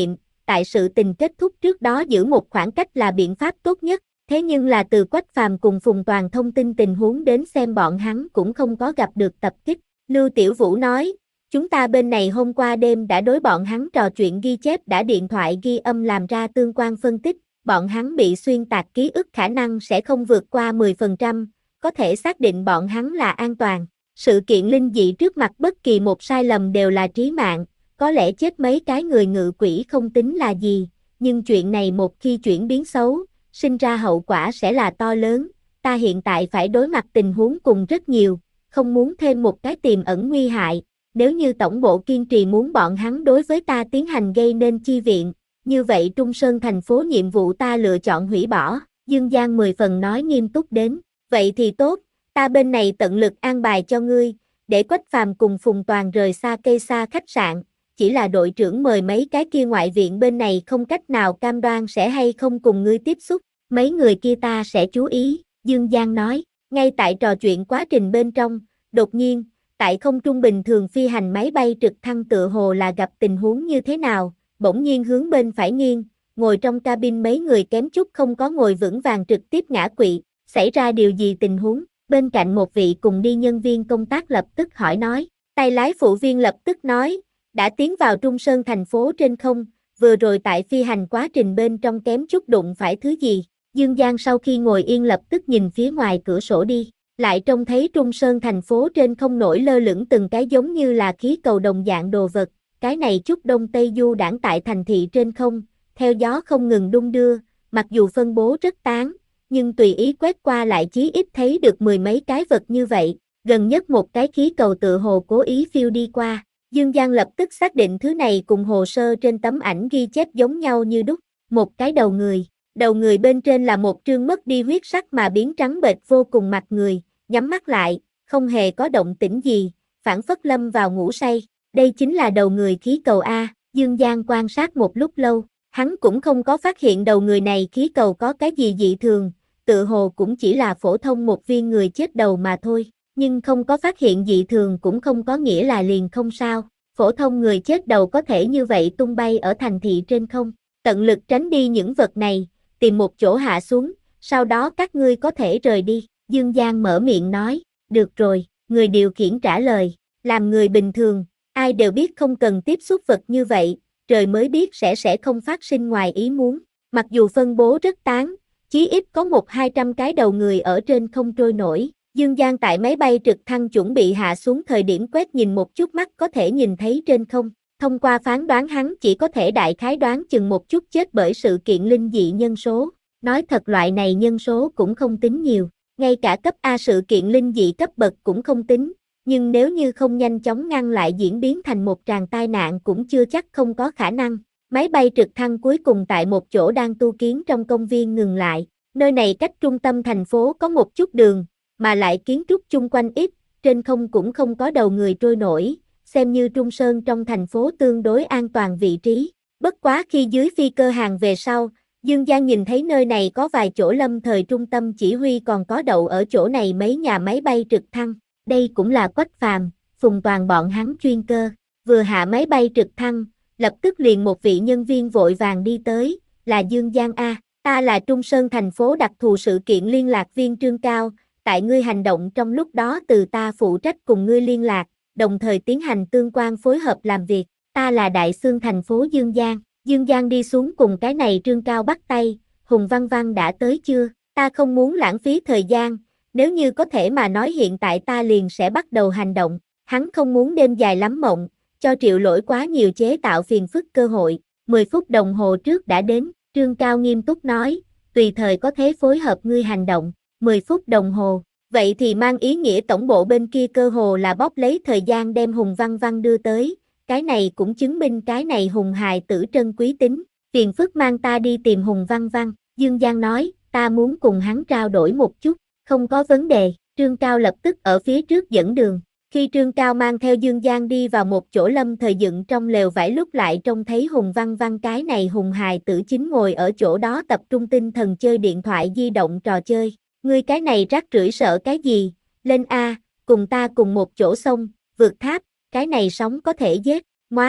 tại sự tình kết thúc trước đó giữ một khoảng cách là biện pháp tốt nhất, thế nhưng là từ Quách Phàm cùng Phùng Toàn thông tin tình huống đến xem bọn hắn cũng không có gặp được tập kích. Lưu Tiểu Vũ nói, chúng ta bên này hôm qua đêm đã đối bọn hắn trò chuyện ghi chép đã điện thoại ghi âm làm ra tương quan phân tích, bọn hắn bị xuyên tạc ký ức khả năng sẽ không vượt qua mười phần trăm, có thể xác định bọn hắn là an toàn. Sự kiện linh dị trước mặt bất kỳ một sai lầm đều là trí mạng, có lẽ chết mấy cái người ngự quỷ không tính là gì, nhưng chuyện này một khi chuyển biến xấu, sinh ra hậu quả sẽ là to lớn, ta hiện tại phải đối mặt tình huống cùng rất nhiều, không muốn thêm một cái tiềm ẩn nguy hại, nếu như tổng bộ kiên trì muốn bọn hắn đối với ta tiến hành gây nên chi viện, như vậy Trung Sơn thành phố nhiệm vụ ta lựa chọn hủy bỏ, Dương Giang mười phần nói nghiêm túc đến, vậy thì tốt, ta bên này tận lực an bài cho ngươi, để Quách Phàm cùng Phùng Toàn rời xa cây xa khách sạn, chỉ là đội trưởng mời mấy cái kia ngoại viện bên này không cách nào cam đoan sẽ hay không cùng ngươi tiếp xúc, mấy người kia ta sẽ chú ý, Dương Giang nói, ngay tại trò chuyện quá trình bên trong, đột nhiên, tại không trung bình thường phi hành máy bay trực thăng tựa hồ là gặp tình huống như thế nào, bỗng nhiên hướng bên phải nghiêng, ngồi trong cabin mấy người kém chút không có ngồi vững vàng trực tiếp ngã quỵ, xảy ra điều gì tình huống, bên cạnh một vị cùng đi nhân viên công tác lập tức hỏi nói, tay lái phụ viên lập tức nói, đã tiến vào Trung Sơn thành phố trên không, vừa rồi tại phi hành quá trình bên trong kém chút đụng phải thứ gì, Dương Giang sau khi ngồi yên lập tức nhìn phía ngoài cửa sổ đi, lại trông thấy Trung Sơn thành phố trên không nổi lơ lửng từng cái giống như là khí cầu đồng dạng đồ vật, cái này chút đông tây du đãng tại thành thị trên không, theo gió không ngừng đung đưa, mặc dù phân bố rất tán, nhưng tùy ý quét qua lại chí ít thấy được mười mấy cái vật như vậy, gần nhất một cái khí cầu tự hồ cố ý phiêu đi qua, Dương Giang lập tức xác định thứ này cùng hồ sơ trên tấm ảnh ghi chép giống nhau như đúc, một cái đầu người, đầu người bên trên là một trương mất đi huyết sắc mà biến trắng bệch vô cùng mặt người, nhắm mắt lại, không hề có động tĩnh gì, phảng phất lâm vào ngủ say, đây chính là đầu người khí cầu A, Dương Giang quan sát một lúc lâu, hắn cũng không có phát hiện đầu người này khí cầu có cái gì dị thường, tự hồ cũng chỉ là phổ thông một viên người chết đầu mà thôi, nhưng không có phát hiện dị thường cũng không có nghĩa là liền không sao, phổ thông người chết đầu có thể như vậy tung bay ở thành thị trên không, tận lực tránh đi những vật này, tìm một chỗ hạ xuống, sau đó các ngươi có thể rời đi, Dương Giang mở miệng nói, được rồi, người điều khiển trả lời, làm người bình thường, ai đều biết không cần tiếp xúc vật như vậy, trời mới biết sẽ sẽ không phát sinh ngoài ý muốn, mặc dù phân bố rất tán, chí ít có một hai trăm cái đầu người ở trên không trôi nổi, Dương Giang tại máy bay trực thăng chuẩn bị hạ xuống thời điểm quét nhìn một chút mắt có thể nhìn thấy trên không, thông qua phán đoán hắn chỉ có thể đại khái đoán chừng một chút chết bởi sự kiện linh dị nhân số, nói thật loại này nhân số cũng không tính nhiều, ngay cả cấp A sự kiện linh dị cấp bậc cũng không tính, nhưng nếu như không nhanh chóng ngăn lại diễn biến thành một tràng tai nạn cũng chưa chắc không có khả năng. Máy bay trực thăng cuối cùng tại một chỗ đang tu kiến trong công viên ngừng lại, nơi này cách trung tâm thành phố có một chút đường, mà lại kiến trúc chung quanh ít, trên không cũng không có đầu người trôi nổi, xem như Trung Sơn trong thành phố tương đối an toàn vị trí. Bất quá khi dưới phi cơ hàng về sau, Dương Giang nhìn thấy nơi này có vài chỗ lâm thời trung tâm chỉ huy còn có đậu ở chỗ này mấy nhà máy bay trực thăng, đây cũng là Quách Phàm, Phùng Toàn bọn hắn chuyên cơ, vừa hạ máy bay trực thăng, lập tức liền một vị nhân viên vội vàng đi tới, là Dương Giang A, ta là Trung Sơn thành phố đặc thù sự kiện liên lạc viên Trương Cao, tại ngươi hành động trong lúc đó từ ta phụ trách cùng ngươi liên lạc, đồng thời tiến hành tương quan phối hợp làm việc, ta là Đại Xương thành phố Dương Giang, Dương Giang đi xuống cùng cái này Trương Cao bắt tay, Hùng Văn Văn đã tới chưa, ta không muốn lãng phí thời gian, nếu như có thể mà nói hiện tại ta liền sẽ bắt đầu hành động, hắn không muốn đêm dài lắm mộng, cho Triệu Lỗi quá nhiều chế tạo phiền phức cơ hội, mười phút đồng hồ trước đã đến, Trương Cao nghiêm túc nói, tùy thời có thể phối hợp ngươi hành động, mười phút đồng hồ, vậy thì mang ý nghĩa tổng bộ bên kia cơ hồ là bóp lấy thời gian đem Hùng Văn Văn đưa tới, cái này cũng chứng minh cái này Hùng hài tử trân quý tính, phiền phức mang ta đi tìm Hùng Văn Văn, Dương Giang nói, ta muốn cùng hắn trao đổi một chút, không có vấn đề, Trương Cao lập tức ở phía trước dẫn đường. Khi Trương Cao mang theo Dương Giang đi vào một chỗ lâm thời dựng trong lều vải lúc lại trông thấy Hùng Văn Văn cái này Hùng hài tử chính ngồi ở chỗ đó tập trung tinh thần chơi điện thoại di động trò chơi. Ngươi cái này rác rưởi sợ cái gì, lên A, cùng ta cùng một chỗ sông, vượt tháp, cái này sóng có thể giết, móa,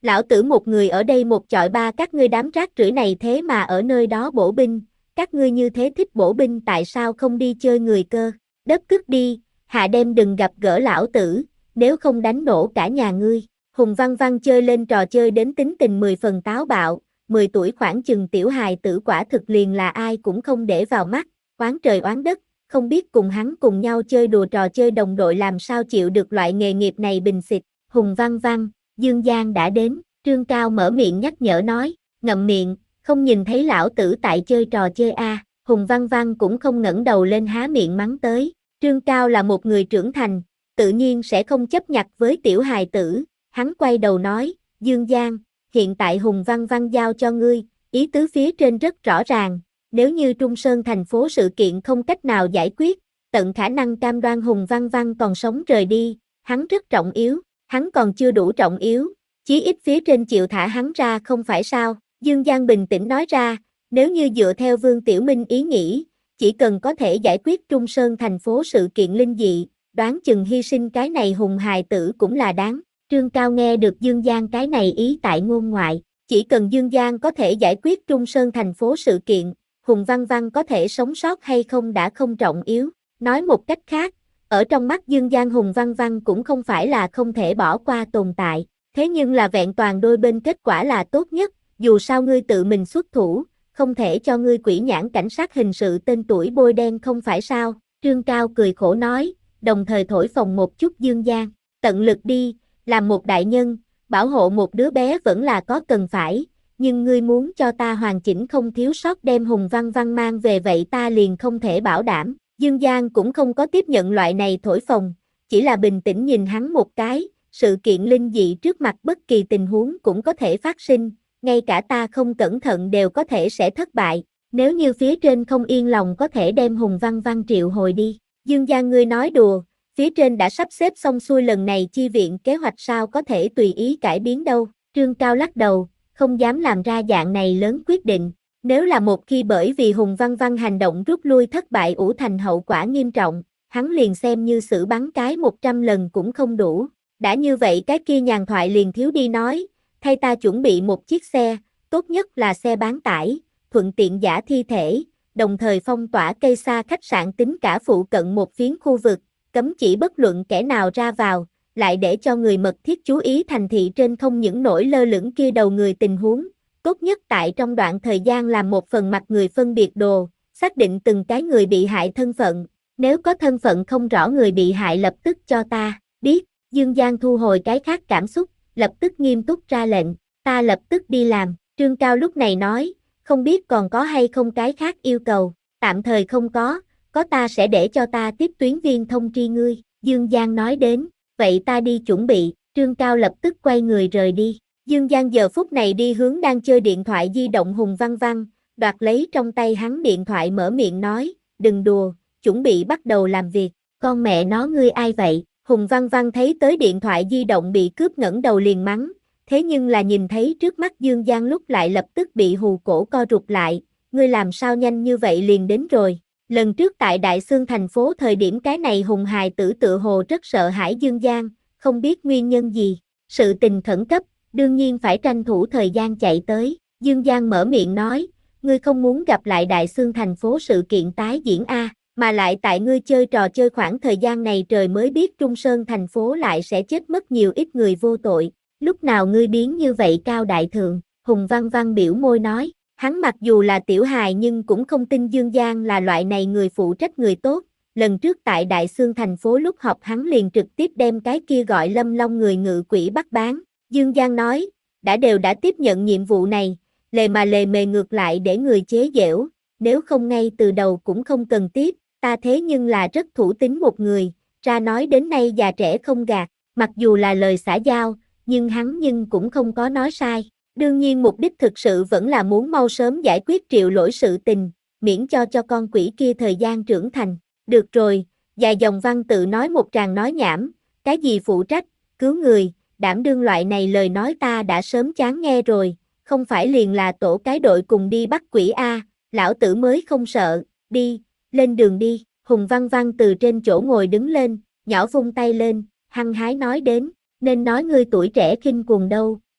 Lão tử một người ở đây một chọi ba, các ngươi đám rác rưởi này thế mà ở nơi đó bổ binh, các ngươi như thế thích bổ binh tại sao không đi chơi người cơ, đất cức đi, hạ đêm đừng gặp gỡ lão tử, nếu không đánh nổ cả nhà ngươi. Hùng Văn Văn chơi lên trò chơi đến tính tình mười phần táo bạo, mười tuổi khoảng chừng tiểu hài tử quả thực liền là ai cũng không để vào mắt, oán trời oán đất, không biết cùng hắn cùng nhau chơi đùa trò chơi đồng đội làm sao chịu được loại nghề nghiệp này bình xịt. Hùng Văn Văn, Dương Giang đã đến, Trương Cao mở miệng nhắc nhở nói, ngậm miệng, không nhìn thấy lão tử tại chơi trò chơi a. À. Hùng Văn Văn cũng không ngẩng đầu lên há miệng mắng tới, Trương Cao là một người trưởng thành, tự nhiên sẽ không chấp nhặt với tiểu hài tử, hắn quay đầu nói, Dương Giang, hiện tại Hùng Văn Văn giao cho ngươi, ý tứ phía trên rất rõ ràng, nếu như Trung Sơn thành phố sự kiện không cách nào giải quyết, tận khả năng cam đoan Hùng Văn Văn còn sống rời đi, hắn rất trọng yếu, hắn còn chưa đủ trọng yếu, chí ít phía trên chịu thả hắn ra không phải sao, Dương Giang bình tĩnh nói ra, nếu như dựa theo Vương Tiểu Minh ý nghĩ, chỉ cần có thể giải quyết Trung Sơn thành phố sự kiện linh dị, đoán chừng hy sinh cái này Hùng hài tử cũng là đáng. Trương Cao nghe được Dương Giang cái này ý tại ngôn ngoại, chỉ cần Dương Giang có thể giải quyết Trung Sơn thành phố sự kiện, Hùng Văn Văn có thể sống sót hay không đã không trọng yếu. Nói một cách khác, ở trong mắt Dương Giang Hùng Văn Văn cũng không phải là không thể bỏ qua tồn tại, thế nhưng là vẹn toàn đôi bên kết quả là tốt nhất, dù sao ngươi tự mình xuất thủ, không thể cho ngươi quỷ nhãn cảnh sát hình sự tên tuổi bôi đen không phải sao. Trương Cao cười khổ nói, đồng thời thổi phồng một chút Dương Giang, tận lực đi, làm một đại nhân, bảo hộ một đứa bé vẫn là có cần phải, nhưng ngươi muốn cho ta hoàn chỉnh không thiếu sót đem Hùng Văn Văn mang về vậy ta liền không thể bảo đảm. Dương Giang cũng không có tiếp nhận loại này thổi phồng, chỉ là bình tĩnh nhìn hắn một cái, sự kiện linh dị trước mặt bất kỳ tình huống cũng có thể phát sinh, ngay cả ta không cẩn thận đều có thể sẽ thất bại, nếu như phía trên không yên lòng có thể đem Hùng Văn Văn triệu hồi đi. Dương Giang ngươi nói đùa, phía trên đã sắp xếp xong xuôi lần này chi viện kế hoạch sao có thể tùy ý cải biến đâu. Trương Cao lắc đầu, không dám làm ra dạng này lớn quyết định, nếu là một khi bởi vì Hùng Văn Văn hành động rút lui thất bại ủ thành hậu quả nghiêm trọng, hắn liền xem như xử bắn cái một trăm lần cũng không đủ. Đã như vậy cái kia nhàn thoại liền thiếu đi nói, thay ta chuẩn bị một chiếc xe, tốt nhất là xe bán tải, thuận tiện giã thi thể, đồng thời phong tỏa cây xa khách sạn tính cả phụ cận một phiến khu vực, cấm chỉ bất luận kẻ nào ra vào, lại để cho người mật thiết chú ý thành thị trên không những nổi lơ lửng kia đầu người tình huống, tốt nhất tại trong đoạn thời gian làm một phần mặt người phân biệt đồ, xác định từng cái người bị hại thân phận, nếu có thân phận không rõ người bị hại lập tức cho ta biết. Dương Giang thu hồi cái khác cảm xúc, lập tức nghiêm túc ra lệnh, ta lập tức đi làm. Trương Cao lúc này nói, không biết còn có hay không cái khác yêu cầu, tạm thời không có, có ta sẽ để cho ta tiếp tuyến viên thông tri ngươi. Dương Giang nói đến, vậy ta đi chuẩn bị. Trương Cao lập tức quay người rời đi. Dương Giang giờ phút này đi hướng đang chơi điện thoại di động Hùng Văn Văn, đoạt lấy trong tay hắn điện thoại mở miệng nói, đừng đùa, chuẩn bị bắt đầu làm việc, con mẹ nó ngươi ai vậy? Hùng Văn Văn thấy tới điện thoại di động bị cướp ngẩng đầu liền mắng, thế nhưng là nhìn thấy trước mắt Dương Giang lúc lại lập tức bị hù cổ co rụt lại, ngươi làm sao nhanh như vậy liền đến rồi. Lần trước tại Đại Xương thành phố thời điểm cái này Hùng hài tử tự hồ rất sợ hãi Dương Giang, không biết nguyên nhân gì, sự tình khẩn cấp, đương nhiên phải tranh thủ thời gian chạy tới. Dương Giang mở miệng nói, ngươi không muốn gặp lại Đại Xương thành phố sự kiện tái diễn a, mà lại tại ngươi chơi trò chơi khoảng thời gian này trời mới biết Trung Sơn thành phố lại sẽ chết mất nhiều ít người vô tội, lúc nào ngươi biến như vậy Cao đại thượng? Hùng Văn Văn biểu môi nói, hắn mặc dù là tiểu hài nhưng cũng không tin Dương Giang là loại này người phụ trách người tốt, lần trước tại Đại Xương thành phố lúc họp hắn liền trực tiếp đem cái kia gọi Lâm Long người ngự quỷ bắt bán. Dương Giang nói, đã đều đã tiếp nhận nhiệm vụ này, lề mà lề mề ngược lại để người chế giễu, nếu không ngay từ đầu cũng không cần tiếp, ta thế nhưng là rất thủ tín một người, ra nói đến nay già trẻ không gạt, mặc dù là lời xã giao, nhưng hắn nhưng cũng không có nói sai. Đương nhiên mục đích thực sự vẫn là muốn mau sớm giải quyết Triệu Lỗi sự tình, miễn cho cho con quỷ kia thời gian trưởng thành. Được rồi, dài dòng văn tự nói một tràng nói nhảm, cái gì phụ trách, cứu người, đảm đương loại này lời nói ta đã sớm chán nghe rồi, không phải liền là tổ cái đội cùng đi bắt quỷ a, lão tử mới không sợ, đi, lên đường đi. Hùng Văn Văn từ trên chỗ ngồi đứng lên, nhỏ vung tay lên, hăng hái nói đến, nên nói ngươi tuổi trẻ khinh cuồng đâu,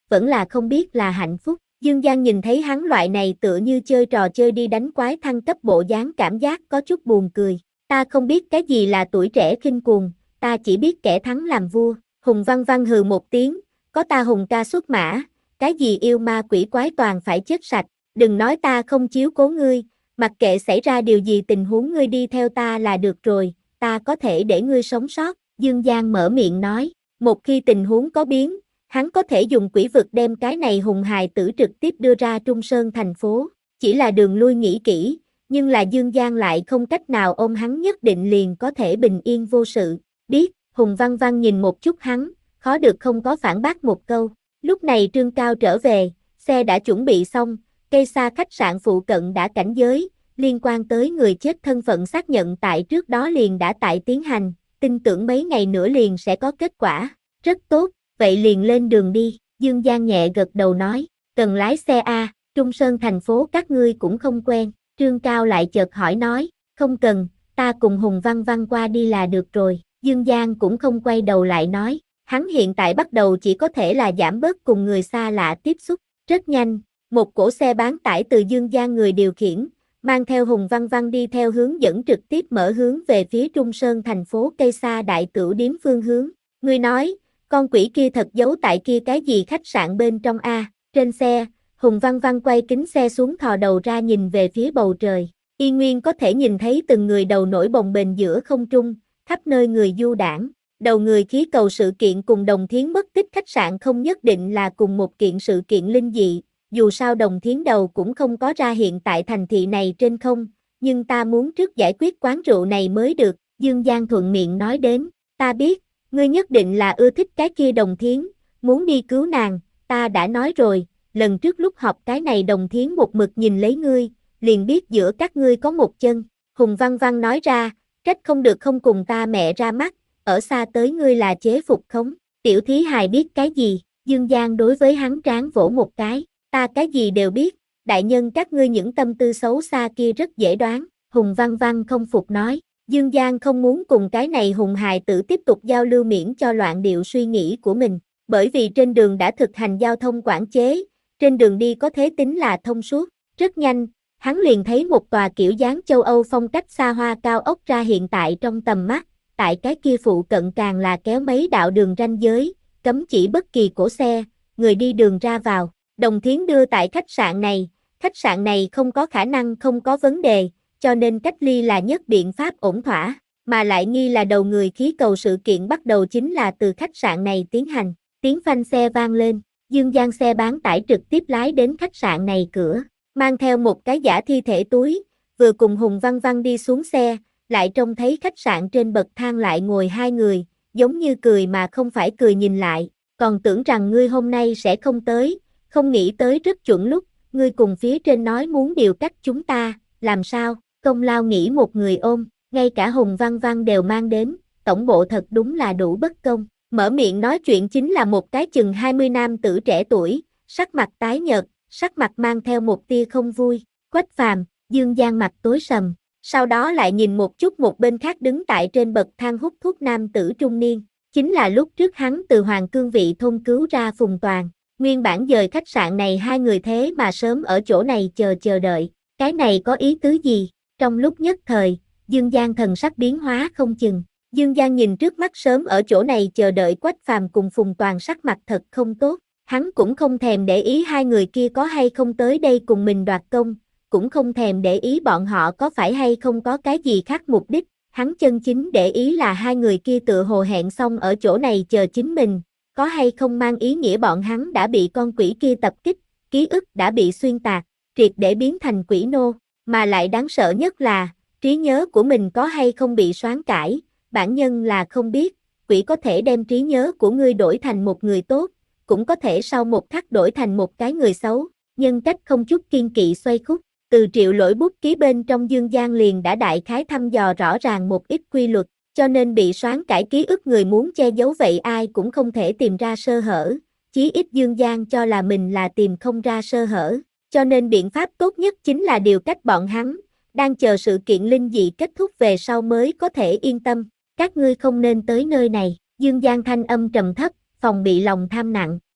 vẫn là không biết là hạnh phúc. Dương Giang nhìn thấy hắn loại này tựa như chơi trò chơi đi đánh quái thăng cấp bộ dáng cảm giác có chút buồn cười. Ta không biết cái gì là tuổi trẻ khinh cuồng, ta chỉ biết kẻ thắng làm vua. Hùng Văn Văn hừ một tiếng, có ta Hùng ca xuất mã, cái gì yêu ma quỷ quái toàn phải chết sạch, đừng nói ta không chiếu cố ngươi, mặc kệ xảy ra điều gì tình huống ngươi đi theo ta là được rồi, ta có thể để ngươi sống sót. Dương Giang mở miệng nói, một khi tình huống có biến, hắn có thể dùng quỷ vực đem cái này hùng hài tử trực tiếp đưa ra Trung Sơn thành phố, chỉ là đường lui nghĩ kỹ, nhưng là Dương Giang lại không cách nào ôm hắn nhất định liền có thể bình yên vô sự. Biết, Hùng Văn Văn nhìn một chút hắn, khó được không có phản bác một câu. Lúc này Trương Cao trở về, xe đã chuẩn bị xong, cây xa khách sạn phụ cận đã cảnh giới, liên quan tới người chết thân phận xác nhận tại trước đó liền đã tại tiến hành, tin tưởng mấy ngày nữa liền sẽ có kết quả. Rất tốt, vậy liền lên đường đi, Dương Giang nhẹ gật đầu nói, cần lái xe A, Trung Sơn thành phố các ngươi cũng không quen. Trương Cao lại chợt hỏi nói, không cần, ta cùng Hùng Văn Văn qua đi là được rồi. Dương Giang cũng không quay đầu lại nói, hắn hiện tại bắt đầu chỉ có thể là giảm bớt cùng người xa lạ tiếp xúc. Rất nhanh, một cỗ xe bán tải từ Dương Giang người điều khiển, mang theo Hùng Văn Văn đi theo hướng dẫn trực tiếp mở hướng về phía Trung Sơn thành phố cây xa đại tửu điếm phương hướng. Ngươi nói, con quỷ kia thật giấu tại kia cái gì khách sạn bên trong A. Trên xe, Hùng Văn Văn quay kính xe xuống thò đầu ra nhìn về phía bầu trời. Y nguyên có thể nhìn thấy từng người đầu nổi bồng bềnh giữa không trung, khắp nơi người du đảng. Đầu người khí cầu sự kiện cùng Đồng Thiến mất tích khách sạn không nhất định là cùng một kiện sự kiện linh dị, dù sao Đồng Thiến đầu cũng không có ra hiện tại thành thị này trên không, nhưng ta muốn trước giải quyết quán rượu này mới được, Dương Giang thuận miệng nói đến, ta biết, ngươi nhất định là ưa thích cái kia Đồng Thiến, muốn đi cứu nàng, ta đã nói rồi, lần trước lúc họp cái này Đồng Thiến một mực nhìn lấy ngươi, liền biết giữa các ngươi có một chân. Hùng Văn Văn nói ra, trách không được không cùng ta mẹ ra mắt, ở xa tới ngươi là chế phục khống, tiểu thí hài biết cái gì, Dương Giang đối với hắn trán vỗ một cái, ta cái gì đều biết, đại nhân các ngươi những tâm tư xấu xa kia rất dễ đoán, Hùng Văn Văn không phục nói, Dương Giang không muốn cùng cái này hùng hài tử tiếp tục giao lưu miễn cho loạn điệu suy nghĩ của mình, bởi vì trên đường đã thực hành giao thông quản chế, trên đường đi có thế tính là thông suốt, rất nhanh, hắn liền thấy một tòa kiểu dáng châu Âu phong cách xa hoa cao ốc ra hiện tại trong tầm mắt, tại cái kia phụ cận càng là kéo mấy đạo đường ranh giới, cấm chỉ bất kỳ cỗ xe, người đi đường ra vào. Đồng Thiến đưa tại khách sạn này, khách sạn này không có khả năng không có vấn đề, cho nên cách ly là nhất biện pháp ổn thỏa, mà lại nghi là đầu người khí cầu sự kiện bắt đầu chính là từ khách sạn này tiến hành. Tiếng phanh xe vang lên, Dương Giang xe bán tải trực tiếp lái đến khách sạn này cửa, mang theo một cái giả thi thể túi, vừa cùng Hùng Văn Văn đi xuống xe, lại trông thấy khách sạn trên bậc thang lại ngồi hai người, giống như cười mà không phải cười nhìn lại, còn tưởng rằng ngươi hôm nay sẽ không tới, không nghĩ tới rất chuẩn lúc, ngươi cùng phía trên nói muốn điều cách chúng ta, làm sao, công lao nghĩ một người ôm, ngay cả Hùng Văn Văn đều mang đến, tổng bộ thật đúng là đủ bất công, mở miệng nói chuyện chính là một cái chừng hai mươi nam tử trẻ tuổi, sắc mặt tái nhợt, sắc mặt mang theo một tia không vui, Quách Phàm, Dương Giang mặt tối sầm. Sau đó lại nhìn một chút một bên khác đứng tại trên bậc thang hút thuốc nam tử trung niên, chính là lúc trước hắn từ Hoàng Cương Vị thôn cứu ra Phùng Toàn, nguyên bản dời khách sạn này hai người thế mà sớm ở chỗ này chờ chờ đợi, cái này có ý tứ gì? Trong lúc nhất thời, Dương Giang thần sắc biến hóa không chừng, Dương Giang nhìn trước mắt sớm ở chỗ này chờ đợi Quách Phàm cùng Phùng Toàn sắc mặt thật không tốt, hắn cũng không thèm để ý hai người kia có hay không tới đây cùng mình đoạt công, cũng không thèm để ý bọn họ có phải hay không có cái gì khác mục đích, hắn chân chính để ý là hai người kia tựa hồ hẹn xong ở chỗ này chờ chính mình, có hay không mang ý nghĩa bọn hắn đã bị con quỷ kia tập kích, ký ức đã bị xuyên tạc, triệt để biến thành quỷ nô, mà lại đáng sợ nhất là, trí nhớ của mình có hay không bị soán cải, bản nhân là không biết, quỷ có thể đem trí nhớ của ngươi đổi thành một người tốt, cũng có thể sau một khắc đổi thành một cái người xấu, nhân cách không chút kiên kỵ xoay khúc. Từ Triệu Lỗi bút ký bên trong Dương Giang liền đã đại khái thăm dò rõ ràng một ít quy luật, cho nên bị soán cải ký ức người muốn che giấu vậy ai cũng không thể tìm ra sơ hở, chí ít Dương Giang cho là mình là tìm không ra sơ hở, cho nên biện pháp tốt nhất chính là điều cách bọn hắn, đang chờ sự kiện linh dị kết thúc về sau mới có thể yên tâm, các ngươi không nên tới nơi này, Dương Giang thanh âm trầm thấp, phòng bị lòng tham nặng,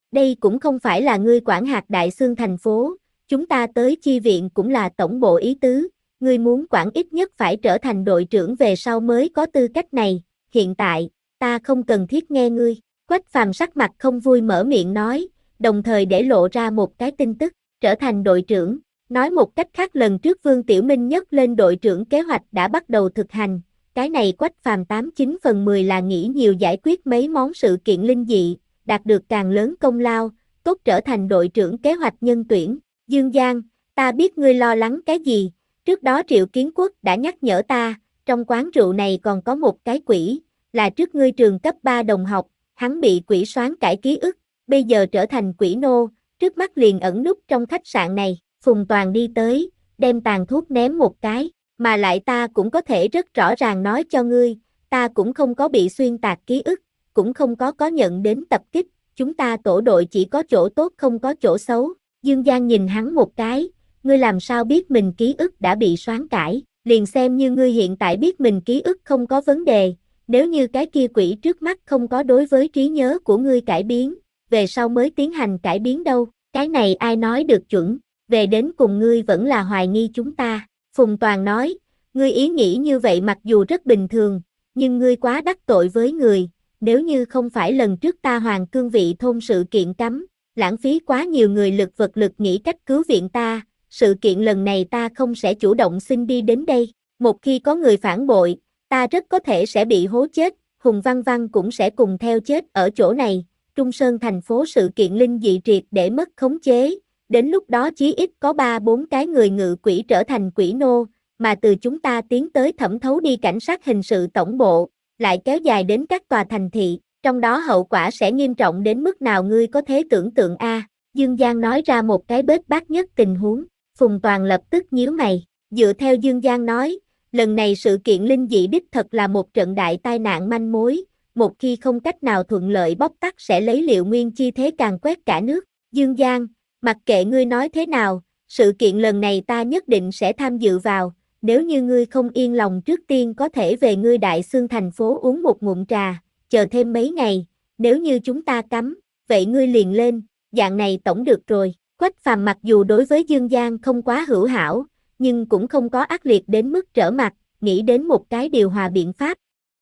Đây cũng không phải là ngươi quản hạt Đại Xương thành phố, chúng ta tới chi viện cũng là tổng bộ ý tứ, ngươi muốn quản ít nhất phải trở thành đội trưởng về sau mới có tư cách này, hiện tại, ta không cần thiết nghe ngươi. Quách Phàm sắc mặt không vui mở miệng nói, đồng thời để lộ ra một cái tin tức, trở thành đội trưởng. Nói một cách khác, lần trước Vương Tiểu Minh nhấc lên đội trưởng kế hoạch đã bắt đầu thực hành, cái này Quách Phàm tám chín phần mười là nghĩ nhiều giải quyết mấy món sự kiện linh dị, đạt được càng lớn công lao, tốt trở thành đội trưởng kế hoạch nhân tuyển. Dương Giang, ta biết ngươi lo lắng cái gì, trước đó Triệu Kiến Quốc đã nhắc nhở ta, trong quán rượu này còn có một cái quỷ, là trước ngươi trường cấp ba đồng học, hắn bị quỷ soán cải ký ức, bây giờ trở thành quỷ nô, trước mắt liền ẩn núp trong khách sạn này. Phùng Toàn đi tới, đem tàn thuốc ném một cái, mà lại ta cũng có thể rất rõ ràng nói cho ngươi, ta cũng không có bị xuyên tạc ký ức, cũng không có có nhận đến tập kích, chúng ta tổ đội chỉ có chỗ tốt không có chỗ xấu. Dương Giang nhìn hắn một cái, ngươi làm sao biết mình ký ức đã bị soán cải, liền xem như ngươi hiện tại biết mình ký ức không có vấn đề, nếu như cái kia quỷ trước mắt không có đối với trí nhớ của ngươi cải biến, về sau mới tiến hành cải biến đâu, cái này ai nói được chuẩn, về đến cùng ngươi vẫn là hoài nghi chúng ta. Phùng Toàn nói, ngươi ý nghĩ như vậy mặc dù rất bình thường, nhưng ngươi quá đắc tội với người, nếu như không phải lần trước ta Hoàng Cương Vị thôn sự kiện cấm, lãng phí quá nhiều người lực vật lực nghĩ cách cứu viện ta, sự kiện lần này ta không sẽ chủ động xin đi đến đây, một khi có người phản bội, ta rất có thể sẽ bị hố chết, Hùng Văn Văn cũng sẽ cùng theo chết ở chỗ này, Trung Sơn thành phố sự kiện linh dị triệt để mất khống chế, đến lúc đó chí ít có ba bốn cái người ngự quỷ trở thành quỷ nô, mà từ chúng ta tiến tới thẩm thấu đi cảnh sát hình sự tổng bộ, lại kéo dài đến các tòa thành thị, trong đó hậu quả sẽ nghiêm trọng đến mức nào ngươi có thể tưởng tượng a. Dương Giang nói ra một cái bết bát nhất tình huống, Phùng Toàn lập tức nhíu mày, dựa theo Dương Giang nói, lần này sự kiện linh dị đích thật là một trận đại tai nạn manh mối, một khi không cách nào thuận lợi bóc tắt sẽ lấy Liệu Nguyên chi thế càng quét cả nước. Dương Giang, mặc kệ ngươi nói thế nào, sự kiện lần này ta nhất định sẽ tham dự vào, nếu như ngươi không yên lòng trước tiên có thể về ngươi Đại Xương thành phố uống một ngụm trà, chờ thêm mấy ngày, nếu như chúng ta cấm, vậy ngươi liền lên, dạng này tổng được rồi. Quách Phàm mặc dù đối với Dương Giang không quá hữu hảo, nhưng cũng không có ác liệt đến mức trở mặt, nghĩ đến một cái điều hòa biện pháp.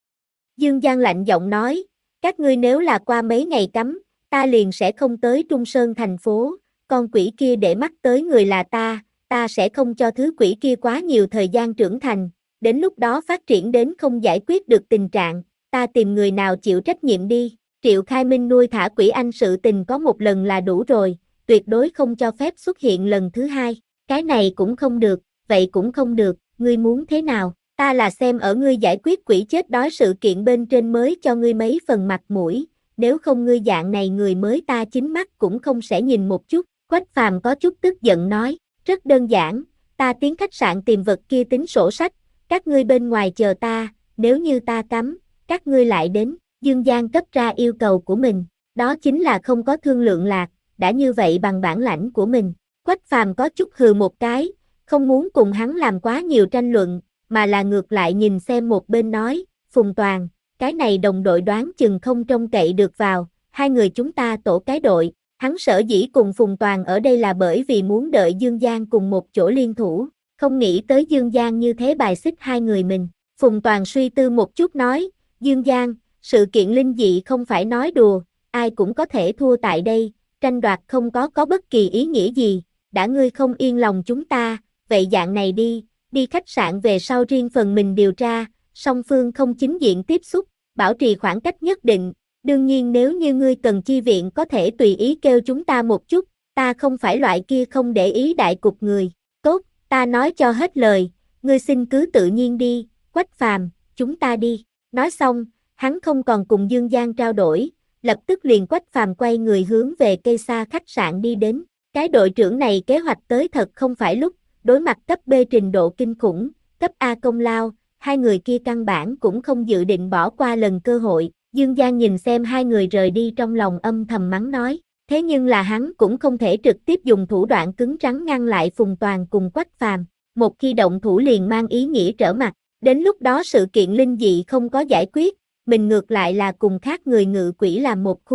Dương Giang lạnh giọng nói, các ngươi nếu là qua mấy ngày cấm, ta liền sẽ không tới Trung Sơn thành phố, con quỷ kia để mắt tới người là ta, ta sẽ không cho thứ quỷ kia quá nhiều thời gian trưởng thành, đến lúc đó phát triển đến không giải quyết được tình trạng, ta tìm người nào chịu trách nhiệm đi. Triệu Khai Minh nuôi thả quỷ anh sự tình có một lần là đủ rồi, tuyệt đối không cho phép xuất hiện lần thứ hai, cái này cũng không được, vậy cũng không được, ngươi muốn thế nào, ta là xem ở ngươi giải quyết quỷ chết đói sự kiện bên trên mới cho ngươi mấy phần mặt mũi, nếu không ngươi dạng này người mới ta chính mắt cũng không sẽ nhìn một chút. Quách Phàm có chút tức giận nói, rất đơn giản, ta tiến khách sạn tìm vật kia tính sổ sách, các ngươi bên ngoài chờ ta, nếu như ta cấm, các ngươi lại đến. Dương Giang cấp ra yêu cầu của mình, đó chính là không có thương lượng lạc, đã như vậy bằng bản lãnh của mình. Quách Phàm có chút hừ một cái, không muốn cùng hắn làm quá nhiều tranh luận, mà là ngược lại nhìn xem một bên nói, Phùng Toàn, cái này đồng đội đoán chừng không trông cậy được vào, hai người chúng ta tổ cái đội. Hắn sở dĩ cùng Phùng Toàn ở đây là bởi vì muốn đợi Dương Giang cùng một chỗ liên thủ, không nghĩ tới Dương Giang như thế bài xích hai người mình. Phùng Toàn suy tư một chút nói, Dương Giang, sự kiện linh dị không phải nói đùa, ai cũng có thể thua tại đây, tranh đoạt không có có bất kỳ ý nghĩa gì, đã ngươi không yên lòng chúng ta, vậy dạng này đi, đi khách sạn về sau riêng phần mình điều tra, song phương không chính diện tiếp xúc, bảo trì khoảng cách nhất định. Đương nhiên nếu như ngươi cần chi viện có thể tùy ý kêu chúng ta một chút, ta không phải loại kia không để ý đại cục người. Tốt, ta nói cho hết lời, ngươi xin cứ tự nhiên đi, Quách Phàm, chúng ta đi. Nói xong, hắn không còn cùng Dương Giang trao đổi, lập tức liền Quách Phàm quay người hướng về cây xa khách sạn đi đến. Cái đội trưởng này kế hoạch tới thật không phải lúc, đối mặt cấp B trình độ kinh khủng, cấp A công lao, hai người kia căn bản cũng không dự định bỏ qua lần cơ hội. Dương Giang nhìn xem hai người rời đi trong lòng âm thầm mắng nói, thế nhưng là hắn cũng không thể trực tiếp dùng thủ đoạn cứng rắn ngăn lại Phùng Toàn cùng Quách Phàm, một khi động thủ liền mang ý nghĩa trở mặt, đến lúc đó sự kiện linh dị không có giải quyết, mình ngược lại là cùng khác người ngự quỷ làm một khung,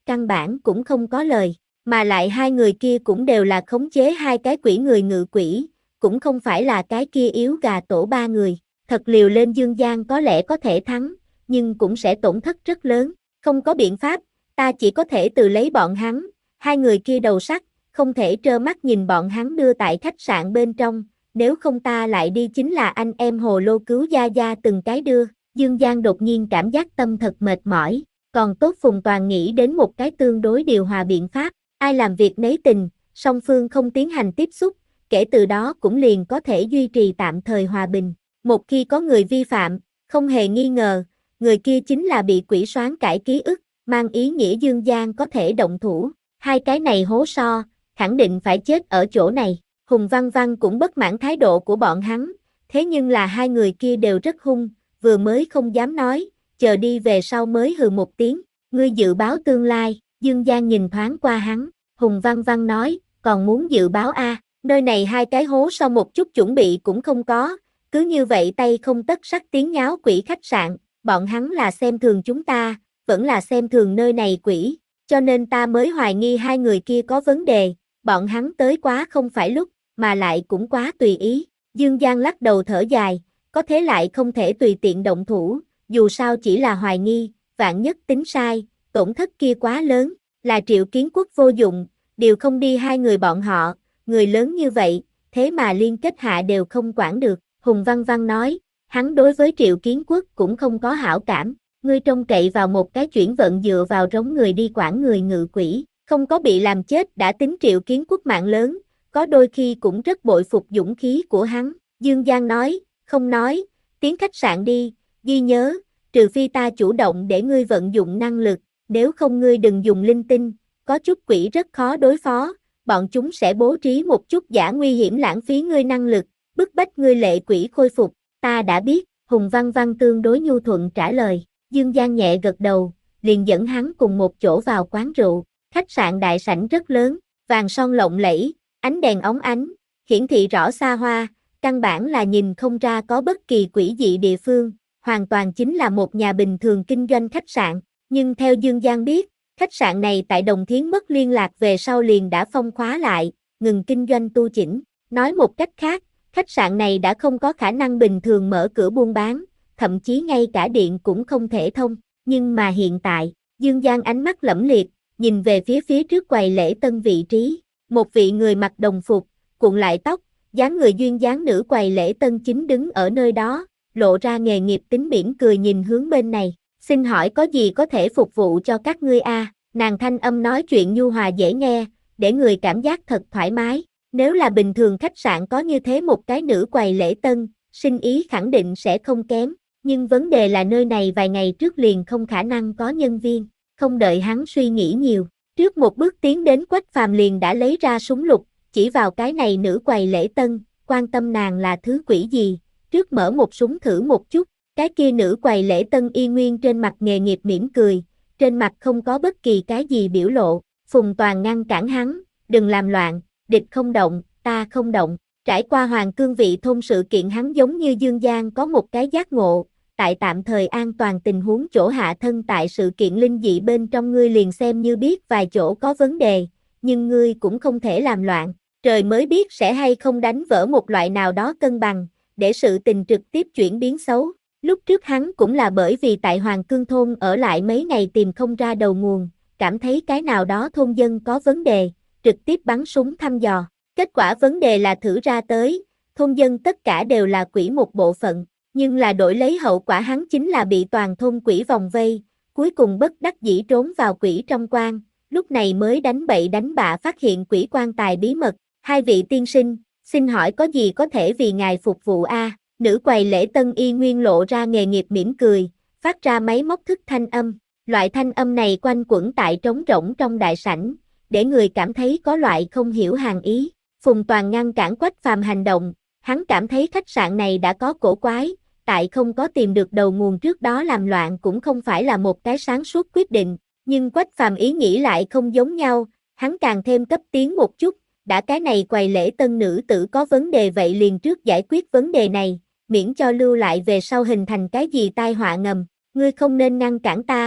căn bản cũng không có lời, mà lại hai người kia cũng đều là khống chế hai cái quỷ người ngự quỷ, cũng không phải là cái kia yếu gà tổ ba người, thật liều lên Dương Giang có lẽ có thể thắng, nhưng cũng sẽ tổn thất rất lớn, không có biện pháp, ta chỉ có thể từ lấy bọn hắn, hai người kia đầu sắt, không thể trơ mắt nhìn bọn hắn đưa tại khách sạn bên trong, nếu không ta lại đi chính là anh em hồ lô cứu gia gia từng cái đưa. Dương Giang đột nhiên cảm giác tâm thật mệt mỏi, còn tốt Phùng Toàn nghĩ đến một cái tương đối điều hòa biện pháp, ai làm việc nấy tình, song phương không tiến hành tiếp xúc, kể từ đó cũng liền có thể duy trì tạm thời hòa bình. Một khi có người vi phạm, không hề nghi ngờ, người kia chính là bị quỷ soán cải ký ức, mang ý nghĩa Dương Giang có thể động thủ, hai cái này hố so, khẳng định phải chết ở chỗ này. Hùng Văn Văn cũng bất mãn thái độ của bọn hắn, thế nhưng là hai người kia đều rất hung, vừa mới không dám nói, chờ đi về sau mới hừ một tiếng, ngươi dự báo tương lai, Dương Giang nhìn thoáng qua hắn, Hùng Văn Văn nói, còn muốn dự báo a, à, nơi này hai cái hố sau một chút chuẩn bị cũng không có, cứ như vậy tay không tất sắt tiếng nháo quỷ khách sạn, bọn hắn là xem thường chúng ta, vẫn là xem thường nơi này quỷ, cho nên ta mới hoài nghi hai người kia có vấn đề, bọn hắn tới quá không phải lúc, mà lại cũng quá tùy ý, Dương Giang lắc đầu thở dài, có thế lại không thể tùy tiện động thủ, dù sao chỉ là hoài nghi, vạn nhất tính sai, tổn thất kia quá lớn, là Triệu Kiến Quốc vô dụng, đều không đi hai người bọn họ, người lớn như vậy, thế mà liên kết hạ đều không quản được, Hùng Văn Văn nói, hắn đối với Triệu Kiến Quốc cũng không có hảo cảm, ngươi trông cậy vào một cái chuyển vận dựa vào rống người đi quản người ngự quỷ, không có bị làm chết đã tính Triệu Kiến Quốc mạng lớn, có đôi khi cũng rất bội phục dũng khí của hắn, Dương Giang nói, không nói, tiến khách sạn đi, ghi nhớ, trừ phi ta chủ động để ngươi vận dụng năng lực, nếu không ngươi đừng dùng linh tinh, có chút quỷ rất khó đối phó, bọn chúng sẽ bố trí một chút giả nguy hiểm lãng phí ngươi năng lực, bức bách ngươi lệ quỷ khôi phục, ta đã biết, Hùng Văn Văn tương đối nhu thuận trả lời, Dương Giang nhẹ gật đầu, liền dẫn hắn cùng một chỗ vào quán rượu, khách sạn đại sảnh rất lớn, vàng son lộng lẫy, ánh đèn óng ánh, hiển thị rõ xa hoa, căn bản là nhìn không ra có bất kỳ quỷ dị địa phương, hoàn toàn chính là một nhà bình thường kinh doanh khách sạn, nhưng theo Dương Giang biết, khách sạn này tại Đồng Thiến mất liên lạc về sau liền đã phong khóa lại, ngừng kinh doanh tu chỉnh, nói một cách khác, khách sạn này đã không có khả năng bình thường mở cửa buôn bán, thậm chí ngay cả điện cũng không thể thông, nhưng mà hiện tại, Dương Giang ánh mắt lẫm liệt, nhìn về phía phía trước quầy lễ tân vị trí, một vị người mặc đồng phục, cuộn lại tóc, dáng người duyên dáng nữ quầy lễ tân chính đứng ở nơi đó, lộ ra nghề nghiệp tính mỉm cười nhìn hướng bên này, xin hỏi có gì có thể phục vụ cho các ngươi a? À? Nàng thanh âm nói chuyện nhu hòa dễ nghe, để người cảm giác thật thoải mái, nếu là bình thường khách sạn có như thế một cái nữ quầy lễ tân, sinh ý khẳng định sẽ không kém, nhưng vấn đề là nơi này vài ngày trước liền không khả năng có nhân viên, không đợi hắn suy nghĩ nhiều, trước một bước tiến đến Quách Phàm liền đã lấy ra súng lục, chỉ vào cái này nữ quầy lễ tân, quan tâm nàng là thứ quỷ gì, trước mở một súng thử một chút, cái kia nữ quầy lễ tân y nguyên trên mặt nghề nghiệp mỉm cười, trên mặt không có bất kỳ cái gì biểu lộ, Phùng Toàn ngăn cản hắn, đừng làm loạn, địch không động, ta không động, trải qua Hoàng Cương vị thôn sự kiện hắn giống như Dương Giang có một cái giác ngộ, tại tạm thời an toàn tình huống chỗ hạ thân tại sự kiện linh dị bên trong ngươi liền xem như biết vài chỗ có vấn đề, nhưng ngươi cũng không thể làm loạn, trời mới biết sẽ hay không đánh vỡ một loại nào đó cân bằng, để sự tình trực tiếp chuyển biến xấu. Lúc trước hắn cũng là bởi vì tại Hoàng Cương thôn ở lại mấy ngày tìm không ra đầu nguồn, cảm thấy cái nào đó thôn dân có vấn đề, trực tiếp bắn súng thăm dò. Kết quả vấn đề là thử ra tới, thôn dân tất cả đều là quỷ một bộ phận, nhưng là đổi lấy hậu quả hắn chính là bị toàn thôn quỷ vòng vây, cuối cùng bất đắc dĩ trốn vào quỷ trong quan, lúc này mới đánh bậy đánh bạ phát hiện quỷ quan tài bí mật. Hai vị tiên sinh, xin hỏi có gì có thể vì ngài phục vụ a? À? Nữ quầy lễ tân y nguyên lộ ra nghề nghiệp mỉm cười, phát ra máy móc thức thanh âm. Loại thanh âm này quanh quẩn tại trống rỗng trong đại sảnh, để người cảm thấy có loại không hiểu hàng ý. Phùng Toàn ngăn cản Quách Phàm hành động, hắn cảm thấy khách sạn này đã có cổ quái, tại không có tìm được đầu nguồn trước đó làm loạn cũng không phải là một cái sáng suốt quyết định, nhưng Quách Phàm ý nghĩ lại không giống nhau, hắn càng thêm cấp tiến một chút, đã cái này quầy lễ tân nữ tử có vấn đề vậy liền trước giải quyết vấn đề này, miễn cho lưu lại về sau hình thành cái gì tai họa ngầm, ngươi không nên ngăn cản ta,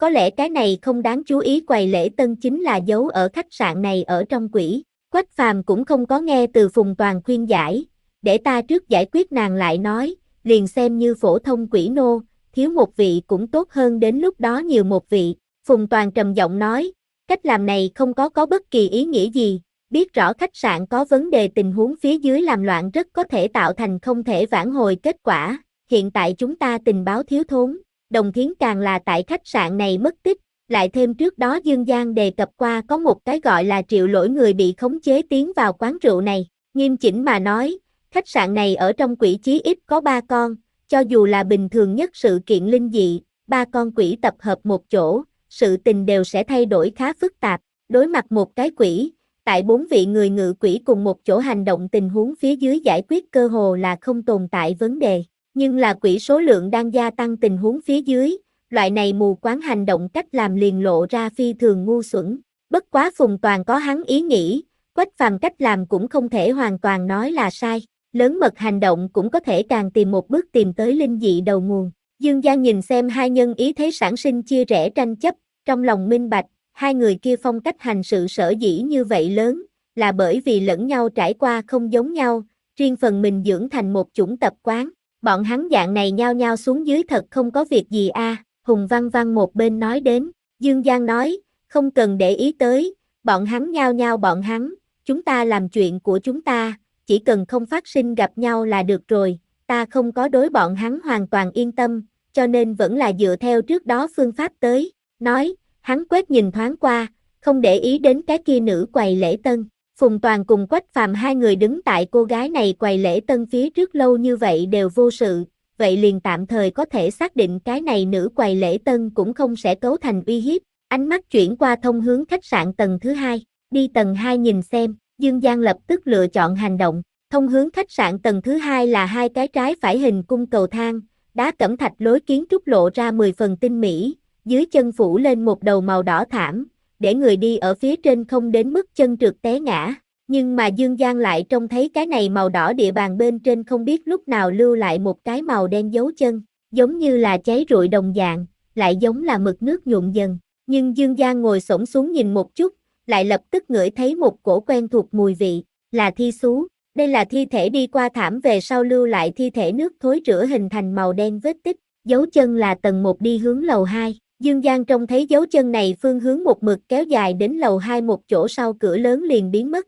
có lẽ cái này không đáng chú ý, quầy lễ tân chính là giấu ở khách sạn này ở trong quỷ. Quách Phàm cũng không có nghe từ Phùng Toàn khuyên giải, để ta trước giải quyết nàng lại nói, liền xem như phổ thông quỷ nô, thiếu một vị cũng tốt hơn đến lúc đó nhiều một vị. Phùng Toàn trầm giọng nói, cách làm này không có có bất kỳ ý nghĩa gì, biết rõ khách sạn có vấn đề, tình huống phía dưới làm loạn rất có thể tạo thành không thể vãn hồi kết quả. Hiện tại chúng ta tình báo thiếu thốn, Đồng Thiến càng là tại khách sạn này mất tích, lại thêm trước đó Dương Giang đề cập qua có một cái gọi là Triệu Lỗi người bị khống chế tiến vào quán rượu này. Nghiêm chỉnh mà nói, khách sạn này ở trong quỷ chí ít có ba con, cho dù là bình thường nhất sự kiện linh dị, ba con quỷ tập hợp một chỗ, sự tình đều sẽ thay đổi khá phức tạp. Đối mặt một cái quỷ, tại bốn vị người ngự quỷ cùng một chỗ hành động, tình huống phía dưới giải quyết cơ hồ là không tồn tại vấn đề. Nhưng là quỷ số lượng đang gia tăng tình huống phía dưới, loại này mù quáng hành động cách làm liền lộ ra phi thường ngu xuẩn. Bất quá Phùng Toàn có hắn ý nghĩ, Quách Phàm cách làm cũng không thể hoàn toàn nói là sai. Lớn mật hành động cũng có thể càng tìm một bước tìm tới linh dị đầu nguồn. Dương Giang nhìn xem hai nhân ý thấy sản sinh chia rẽ tranh chấp, trong lòng minh bạch, hai người kia phong cách hành sự sở dĩ như vậy lớn, là bởi vì lẫn nhau trải qua không giống nhau, riêng phần mình dưỡng thành một chủng tập quán. Bọn hắn dạng này nhao nhao xuống dưới thật không có việc gì a. À, Hùng Văn Văn một bên nói đến, Dương Giang nói, không cần để ý tới, bọn hắn nhao nhao bọn hắn, chúng ta làm chuyện của chúng ta, chỉ cần không phát sinh gặp nhau là được rồi, ta không có đối bọn hắn hoàn toàn yên tâm, cho nên vẫn là dựa theo trước đó phương pháp tới. Nói, hắn quét nhìn thoáng qua, không để ý đến cái kia nữ quầy lễ tân. Phùng Toàn cùng Quách Phàm hai người đứng tại cô gái này quầy lễ tân phía trước lâu như vậy đều vô sự, vậy liền tạm thời có thể xác định cái này nữ quầy lễ tân cũng không sẽ cấu thành uy hiếp. Ánh mắt chuyển qua thông hướng khách sạn tầng thứ hai, đi tầng hai nhìn xem, Dương Giang lập tức lựa chọn hành động. Thông hướng khách sạn tầng thứ hai là hai cái trái phải hình cung cầu thang, đá cẩm thạch lối kiến trúc lộ ra mười phần tinh mỹ, dưới chân phủ lên một đầu màu đỏ thảm, để người đi ở phía trên không đến mức chân trượt té ngã. Nhưng mà Dương Giang lại trông thấy cái này màu đỏ địa bàn bên trên không biết lúc nào lưu lại một cái màu đen dấu chân, giống như là cháy rụi đồng dạng, lại giống là mực nước nhuộm dần. Nhưng Dương Giang ngồi xổm xuống nhìn một chút, lại lập tức ngửi thấy một cổ quen thuộc mùi vị, là thi xú. Đây là thi thể đi qua thảm về sau lưu lại thi thể nước thối rữa hình thành màu đen vết tích, dấu chân là tầng một đi hướng lầu hai. Dương Giang trông thấy dấu chân này phương hướng một mực kéo dài đến lầu hai, một chỗ sau cửa lớn liền biến mất.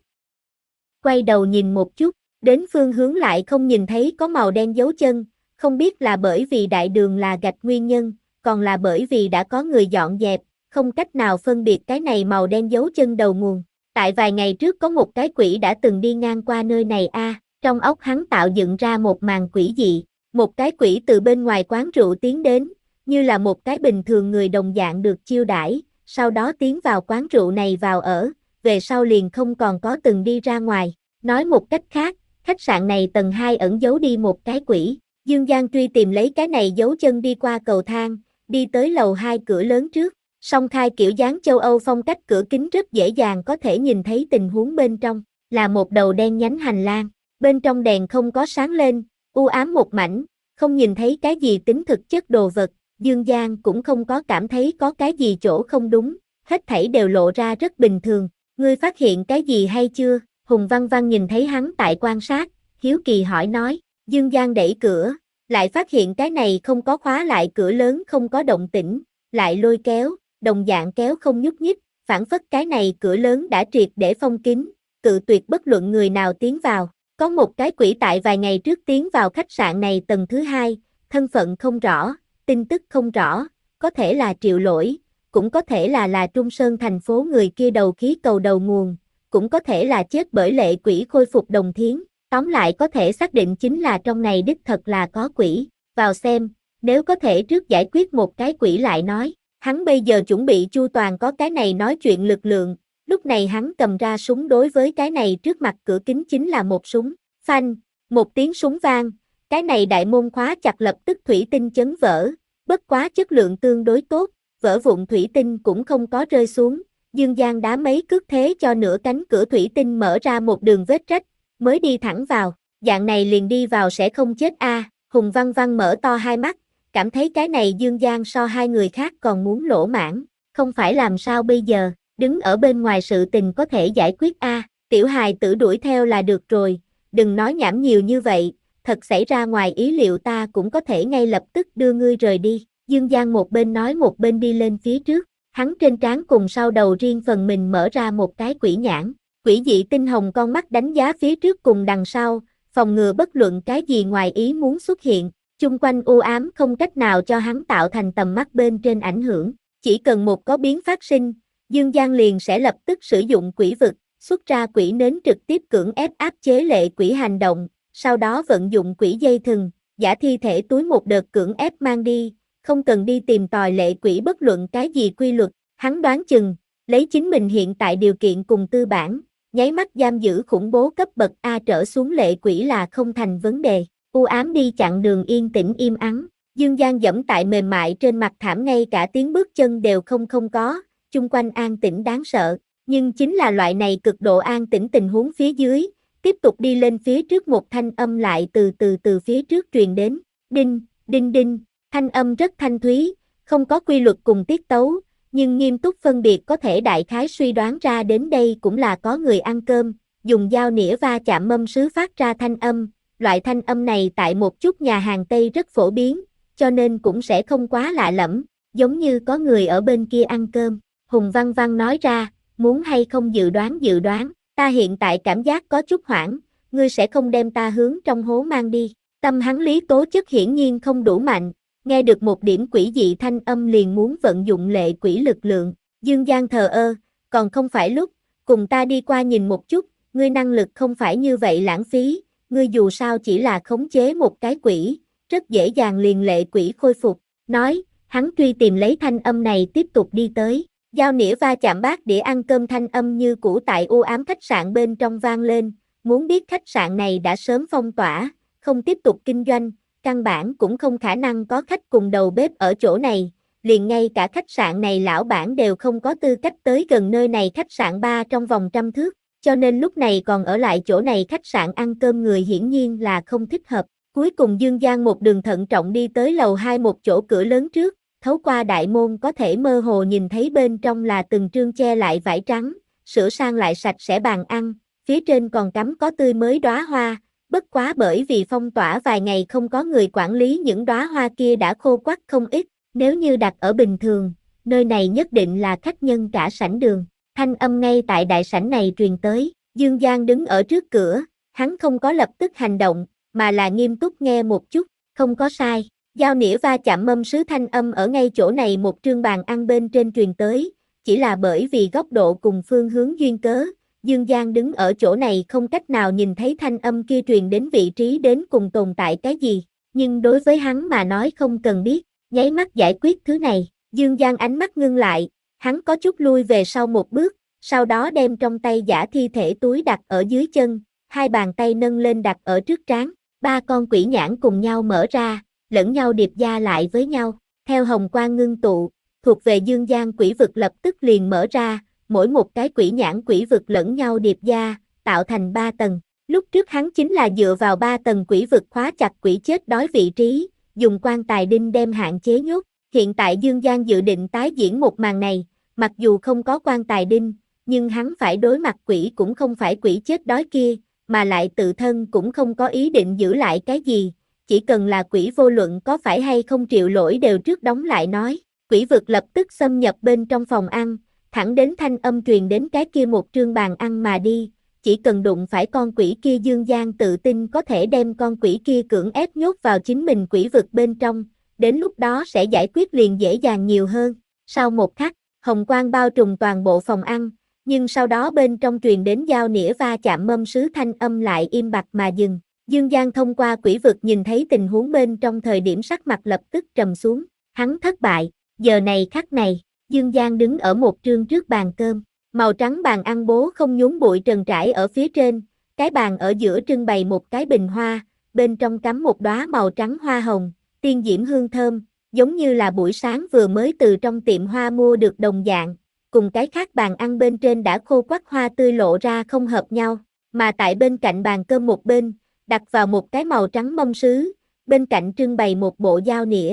Quay đầu nhìn một chút, đến phương hướng lại không nhìn thấy có màu đen dấu chân, không biết là bởi vì đại đường là gạch nguyên nhân, còn là bởi vì đã có người dọn dẹp, không cách nào phân biệt cái này màu đen dấu chân đầu nguồn. Tại vài ngày trước có một cái quỷ đã từng đi ngang qua nơi này a, à, trong óc hắn tạo dựng ra một màn quỷ dị, một cái quỷ từ bên ngoài quán rượu tiến đến, như là một cái bình thường người đồng dạng được chiêu đãi, sau đó tiến vào quán rượu này vào ở, về sau liền không còn có từng đi ra ngoài. Nói một cách khác, khách sạn này tầng hai ẩn giấu đi một cái quỷ. Dương Giang truy tìm lấy cái này dấu chân đi qua cầu thang, đi tới lầu hai cửa lớn trước. Song khai kiểu dáng châu Âu phong cách cửa kính rất dễ dàng có thể nhìn thấy tình huống bên trong, là một đầu đen nhánh hành lang, bên trong đèn không có sáng lên, u ám một mảnh, không nhìn thấy cái gì tính thực chất đồ vật. Dương Giang cũng không có cảm thấy có cái gì chỗ không đúng, hết thảy đều lộ ra rất bình thường. Ngươi phát hiện cái gì hay chưa? Hùng Văn Văn nhìn thấy hắn tại quan sát, hiếu kỳ hỏi nói. Dương Giang đẩy cửa, lại phát hiện cái này không có khóa lại cửa lớn không có động tĩnh, lại lôi kéo, đồng dạng kéo không nhúc nhích, phản phất cái này cửa lớn đã triệt để phong kín, cự tuyệt bất luận người nào tiến vào. Có một cái quỷ tại vài ngày trước tiến vào khách sạn này tầng thứ hai, thân phận không rõ, tin tức không rõ, có thể là Triệu Lỗi, cũng có thể là là Trung Sơn thành phố người kia đầu khí cầu đầu nguồn, cũng có thể là chết bởi lệ quỷ khôi phục Đồng Thiến, tóm lại có thể xác định chính là trong này đích thật là có quỷ. Vào xem, nếu có thể trước giải quyết một cái quỷ lại nói. Hắn bây giờ chuẩn bị chu toàn có cái này nói chuyện lực lượng, lúc này hắn cầm ra súng đối với cái này trước mặt cửa kính chính là một súng. Phanh, một tiếng súng vang, cái này đại môn khóa chặt lập tức thủy tinh chấn vỡ, bất quá chất lượng tương đối tốt, vỡ vụn thủy tinh cũng không có rơi xuống. Dương Giang đá mấy cước thế cho nửa cánh cửa thủy tinh mở ra một đường vết rách, mới đi thẳng vào, dạng này liền đi vào sẽ không chết a. À. Hùng Văn Văn mở to hai mắt, cảm thấy cái này Dương Giang so hai người khác còn muốn lỗ mãn, không phải làm sao bây giờ, đứng ở bên ngoài sự tình có thể giải quyết a, tiểu hài tử đuổi theo là được rồi, đừng nói nhảm nhiều như vậy, thật xảy ra ngoài ý liệu ta cũng có thể ngay lập tức đưa ngươi rời đi. Dương Giang một bên nói một bên đi lên phía trước, hắn trên trán cùng sau đầu riêng phần mình mở ra một cái quỷ nhãn, quỷ dị tinh hồng con mắt đánh giá phía trước cùng đằng sau, phòng ngừa bất luận cái gì ngoài ý muốn xuất hiện, chung quanh u ám không cách nào cho hắn tạo thành tầm mắt bên trên ảnh hưởng, chỉ cần một có biến phát sinh, Dương Giang liền sẽ lập tức sử dụng quỷ vực, xuất ra quỷ nến trực tiếp cưỡng ép áp chế lệ quỷ hành động, sau đó vận dụng quỷ dây thừng, giả thi thể túi một đợt cưỡng ép mang đi, không cần đi tìm tòi lệ quỷ bất luận cái gì quy luật, hắn đoán chừng, lấy chính mình hiện tại điều kiện cùng tư bản, nháy mắt giam giữ khủng bố cấp bậc A trở xuống lệ quỷ là không thành vấn đề, u ám đi chặn đường yên tĩnh im ắng, Dương Giang dẫm tại mềm mại trên mặt thảm ngay cả tiếng bước chân đều không không có, chung quanh an tĩnh đáng sợ, nhưng chính là loại này cực độ an tĩnh tình huống phía dưới, tiếp tục đi lên phía trước một thanh âm lại từ từ từ phía trước truyền đến, đinh, đinh đinh, thanh âm rất thanh thúy, không có quy luật cùng tiết tấu, nhưng nghiêm túc phân biệt có thể đại khái suy đoán ra đến đây cũng là có người ăn cơm, dùng dao nĩa va chạm mâm sứ phát ra thanh âm, loại thanh âm này tại một chút nhà hàng Tây rất phổ biến, cho nên cũng sẽ không quá lạ lẫm, giống như có người ở bên kia ăn cơm, Hùng Văn Văn nói ra, muốn hay không dự đoán dự đoán, ta hiện tại cảm giác có chút hoảng, ngươi sẽ không đem ta hướng trong hố mang đi, tâm hắn lý tố chất hiển nhiên không đủ mạnh, nghe được một điểm quỷ dị thanh âm liền muốn vận dụng lệ quỷ lực lượng, Dương Giang thờ ơ, còn không phải lúc, cùng ta đi qua nhìn một chút, ngươi năng lực không phải như vậy lãng phí, ngươi dù sao chỉ là khống chế một cái quỷ, rất dễ dàng liền lệ quỷ khôi phục, nói, hắn truy tìm lấy thanh âm này tiếp tục đi tới, dao nĩa va chạm bát đĩa ăn cơm thanh âm như cũ tại u ám khách sạn bên trong vang lên, muốn biết khách sạn này đã sớm phong tỏa, không tiếp tục kinh doanh, căn bản cũng không khả năng có khách cùng đầu bếp ở chỗ này, liền ngay cả khách sạn này lão bản đều không có tư cách tới gần nơi này khách sạn ba trong vòng trăm thước, cho nên lúc này còn ở lại chỗ này khách sạn ăn cơm người hiển nhiên là không thích hợp. Cuối cùng Dương Giang một đường thận trọng đi tới lầu hai một chỗ cửa lớn trước, thấu qua đại môn có thể mơ hồ nhìn thấy bên trong là từng trương che lại vải trắng, sửa sang lại sạch sẽ bàn ăn, phía trên còn cắm có tươi mới đóa hoa, bất quá bởi vì phong tỏa vài ngày không có người quản lý những đóa hoa kia đã khô quắt không ít, nếu như đặt ở bình thường, nơi này nhất định là khách nhân cả sảnh đường. Thanh âm ngay tại đại sảnh này truyền tới, Dương Giang đứng ở trước cửa, hắn không có lập tức hành động, mà là nghiêm túc nghe một chút, không có sai, dao nĩa va chạm mâm sứ thanh âm ở ngay chỗ này một trương bàn ăn bên trên truyền tới, chỉ là bởi vì góc độ cùng phương hướng duyên cớ, Dương Giang đứng ở chỗ này không cách nào nhìn thấy thanh âm kia truyền đến vị trí đến cùng tồn tại cái gì, nhưng đối với hắn mà nói không cần biết, nháy mắt giải quyết thứ này, Dương Giang ánh mắt ngưng lại, hắn có chút lui về sau một bước, sau đó đem trong tay giả thi thể túi đặt ở dưới chân, hai bàn tay nâng lên đặt ở trước trán, ba con quỷ nhãn cùng nhau mở ra, lẫn nhau điệp gia lại với nhau, theo hồng quang ngưng tụ, thuộc về Dương Giang quỷ vực lập tức liền mở ra, mỗi một cái quỷ nhãn quỷ vực lẫn nhau điệp gia, tạo thành ba tầng. Lúc trước hắn chính là dựa vào ba tầng quỷ vực khóa chặt quỷ chết đói vị trí, dùng quan tài đinh đem hạn chế nhốt. Hiện tại Dương Giang dự định tái diễn một màn này, mặc dù không có quan tài đinh, nhưng hắn phải đối mặt quỷ cũng không phải quỷ chết đói kia, mà lại tự thân cũng không có ý định giữ lại cái gì, chỉ cần là quỷ vô luận có phải hay không triệu lỗi đều trước đóng lại nói. Quỷ vực lập tức xâm nhập bên trong phòng ăn, thẳng đến thanh âm truyền đến cái kia một trương bàn ăn mà đi, chỉ cần đụng phải con quỷ kia Dương Giang tự tin có thể đem con quỷ kia cưỡng ép nhốt vào chính mình quỷ vực bên trong, đến lúc đó sẽ giải quyết liền dễ dàng nhiều hơn. Sau một khắc, hồng quang bao trùm toàn bộ phòng ăn, nhưng sau đó bên trong truyền đến dao nĩa va chạm mâm sứ thanh âm lại im bặt mà dừng. Dương Giang thông qua quỷ vực nhìn thấy tình huống bên trong thời điểm sắc mặt lập tức trầm xuống, hắn thất bại, giờ này khắc này, Dương Giang đứng ở một trương trước bàn cơm, màu trắng bàn ăn bố không nhúng bụi trần trải ở phía trên, cái bàn ở giữa trưng bày một cái bình hoa, bên trong cắm một đóa màu trắng hoa hồng, tiên diễm hương thơm, giống như là buổi sáng vừa mới từ trong tiệm hoa mua được đồng dạng, cùng cái khác bàn ăn bên trên đã khô quắt hoa tươi lộ ra không hợp nhau, mà tại bên cạnh bàn cơm một bên, đặt vào một cái màu trắng mâm sứ, bên cạnh trưng bày một bộ dao nĩa,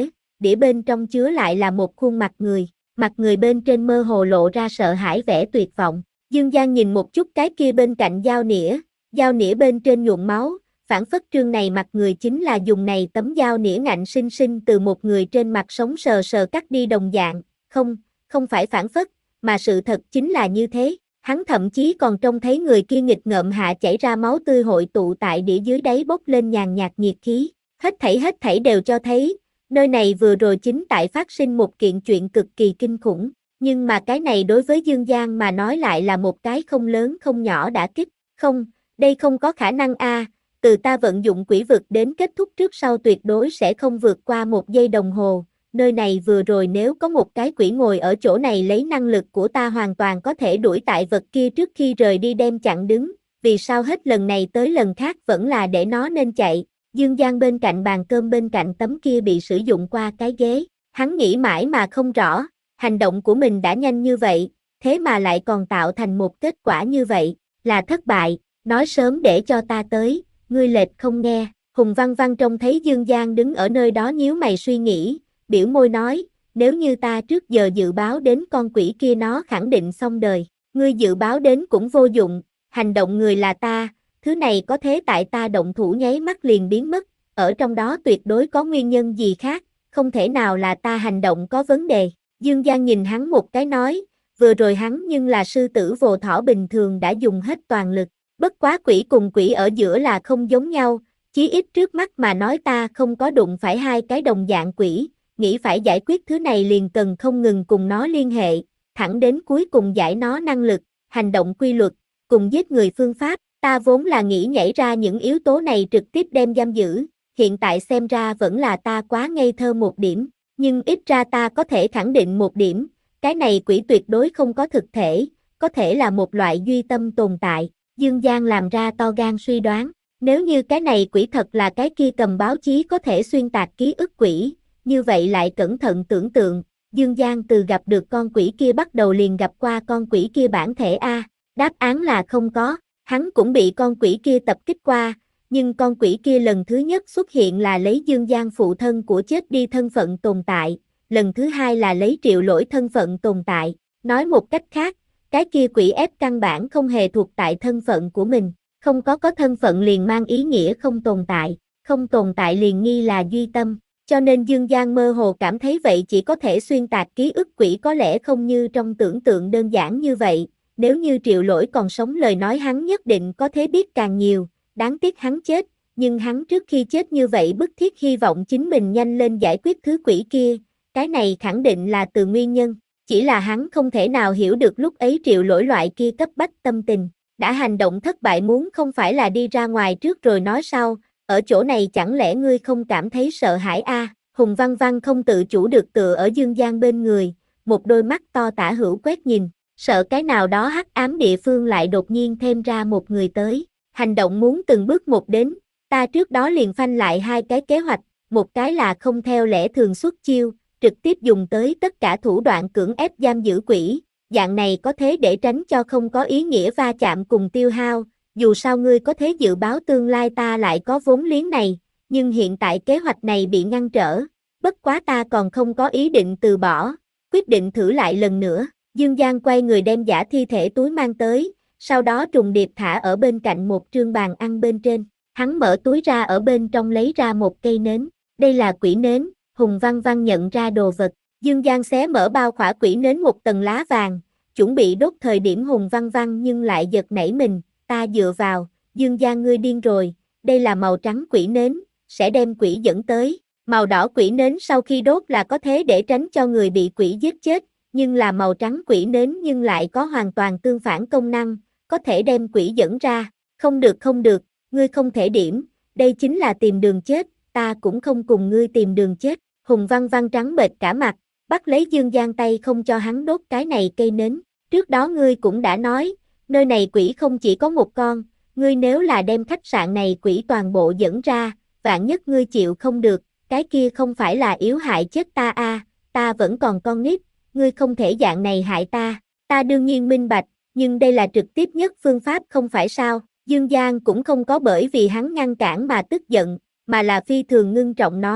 đĩa bên trong chứa lại là một khuôn mặt người, mặt người bên trên mơ hồ lộ ra sợ hãi vẻ tuyệt vọng. Dương Giang nhìn một chút cái kia bên cạnh dao nĩa, dao nĩa bên trên nhuộm máu, phản phất trương này mặt người chính là dùng này tấm dao nĩa ngạnh sinh sinh từ một người trên mặt sống sờ sờ cắt đi đồng dạng, không, không phải phản phất, mà sự thật chính là như thế. Hắn thậm chí còn trông thấy người kia nghịch ngợm hạ chảy ra máu tươi hội tụ tại đĩa dưới đáy bốc lên nhàn nhạt nhiệt khí, hết thảy hết thảy đều cho thấy, nơi này vừa rồi chính tại phát sinh một kiện chuyện cực kỳ kinh khủng, nhưng mà cái này đối với Dương Giang mà nói lại là một cái không lớn không nhỏ đả kích, không, đây không có khả năng a, từ ta vận dụng quỷ vực đến kết thúc trước sau tuyệt đối sẽ không vượt qua một giây đồng hồ, nơi này vừa rồi nếu có một cái quỷ ngồi ở chỗ này lấy năng lực của ta hoàn toàn có thể đuổi tại vật kia trước khi rời đi đem chặn đứng, vì sao hết lần này tới lần khác vẫn là để nó nên chạy. Dương Giang bên cạnh bàn cơm bên cạnh tấm kia bị sử dụng qua cái ghế, hắn nghĩ mãi mà không rõ, hành động của mình đã nhanh như vậy, thế mà lại còn tạo thành một kết quả như vậy, là thất bại, nói sớm để cho ta tới, ngươi lệch không nghe. Hùng Văn Văn trông thấy Dương Giang đứng ở nơi đó nhíu mày suy nghĩ, biểu môi nói, nếu như ta trước giờ dự báo đến con quỷ kia nó khẳng định xong đời, ngươi dự báo đến cũng vô dụng, hành động người là ta, thứ này có thế tại ta động thủ nháy mắt liền biến mất, ở trong đó tuyệt đối có nguyên nhân gì khác, không thể nào là ta hành động có vấn đề. Dương Giang nhìn hắn một cái nói, vừa rồi hắn nhưng là sư tử vồ thỏ bình thường đã dùng hết toàn lực, bất quá quỷ cùng quỷ ở giữa là không giống nhau, chí ít trước mắt mà nói ta không có đụng phải hai cái đồng dạng quỷ, nghĩ phải giải quyết thứ này liền cần không ngừng cùng nó liên hệ, thẳng đến cuối cùng giải nó năng lực, hành động quy luật, cùng giết người phương pháp, ta vốn là nghĩ nhảy ra những yếu tố này trực tiếp đem giam giữ, hiện tại xem ra vẫn là ta quá ngây thơ một điểm, nhưng ít ra ta có thể khẳng định một điểm, cái này quỷ tuyệt đối không có thực thể, có thể là một loại duy tâm tồn tại. Dương Giang làm ra to gan suy đoán, nếu như cái này quỷ thật là cái kia cầm báo chí có thể xuyên tạc ký ức quỷ, như vậy lại cẩn thận tưởng tượng, Dương Giang từ gặp được con quỷ kia bắt đầu liền gặp qua con quỷ kia bản thể A, đáp án là không có, hắn cũng bị con quỷ kia tập kích qua, nhưng con quỷ kia lần thứ nhất xuất hiện là lấy Dương Giang phụ thân của chết đi thân phận tồn tại, lần thứ hai là lấy Triệu Lỗi thân phận tồn tại, nói một cách khác, cái kia quỷ ép căn bản không hề thuộc tại thân phận của mình, không có có thân phận liền mang ý nghĩa không tồn tại, không tồn tại liền nghi là duy tâm, cho nên Dương Giang mơ hồ cảm thấy vậy chỉ có thể xuyên tạc ký ức quỷ có lẽ không như trong tưởng tượng đơn giản như vậy, nếu như Triệu Lỗi còn sống lời nói hắn nhất định có thể biết càng nhiều, đáng tiếc hắn chết, nhưng hắn trước khi chết như vậy bức thiết hy vọng chính mình nhanh lên giải quyết thứ quỷ kia, cái này khẳng định là từ nguyên nhân. Chỉ là hắn không thể nào hiểu được lúc ấy Triệu Lỗi loại kia cấp bách tâm tình, đã hành động thất bại muốn không phải là đi ra ngoài trước rồi nói sau, ở chỗ này chẳng lẽ ngươi không cảm thấy sợ hãi a? À? Hùng Văn Văn không tự chủ được tựa ở Dương Giang bên người, một đôi mắt to tả hữu quét nhìn, sợ cái nào đó hắc ám địa phương lại đột nhiên thêm ra một người tới, hành động muốn từng bước một đến, ta trước đó liền phanh lại hai cái kế hoạch, một cái là không theo lẽ thường xuất chiêu, trực tiếp dùng tới tất cả thủ đoạn cưỡng ép giam giữ quỷ, dạng này có thế để tránh cho không có ý nghĩa va chạm cùng tiêu hao, dù sao ngươi có thế dự báo tương lai ta lại có vốn liếng này, nhưng hiện tại kế hoạch này bị ngăn trở, bất quá ta còn không có ý định từ bỏ, quyết định thử lại lần nữa. Dương Giang quay người đem giả thi thể túi mang tới, sau đó trùng điệp thả ở bên cạnh một trương bàn ăn bên trên, hắn mở túi ra ở bên trong lấy ra một cây nến, đây là quỷ nến. Hùng Văn Văn nhận ra đồ vật, Dương Giang xé mở bao khỏa quỷ nến một tầng lá vàng, chuẩn bị đốt thời điểm Hùng Văn Văn nhưng lại giật nảy mình, ta dựa vào, Dương Giang ngươi điên rồi, đây là màu trắng quỷ nến, sẽ đem quỷ dẫn tới, màu đỏ quỷ nến sau khi đốt là có thế để tránh cho người bị quỷ giết chết, nhưng là màu trắng quỷ nến nhưng lại có hoàn toàn tương phản công năng, có thể đem quỷ dẫn ra, không được không được, ngươi không thể điểm, đây chính là tìm đường chết. Ta cũng không cùng ngươi tìm đường chết, Hùng Văn Văn trắng bệch cả mặt, bắt lấy Dương Giang tay không cho hắn đốt cái này cây nến, trước đó ngươi cũng đã nói, nơi này quỷ không chỉ có một con, ngươi nếu là đem khách sạn này quỷ toàn bộ dẫn ra, vạn nhất ngươi chịu không được, cái kia không phải là yếu hại chết ta a, à, ta vẫn còn con nít, ngươi không thể dạng này hại ta, ta đương nhiên minh bạch, nhưng đây là trực tiếp nhất phương pháp không phải sao, Dương Giang cũng không có bởi vì hắn ngăn cản mà tức giận, mà là phi thường ngưng trọng nói,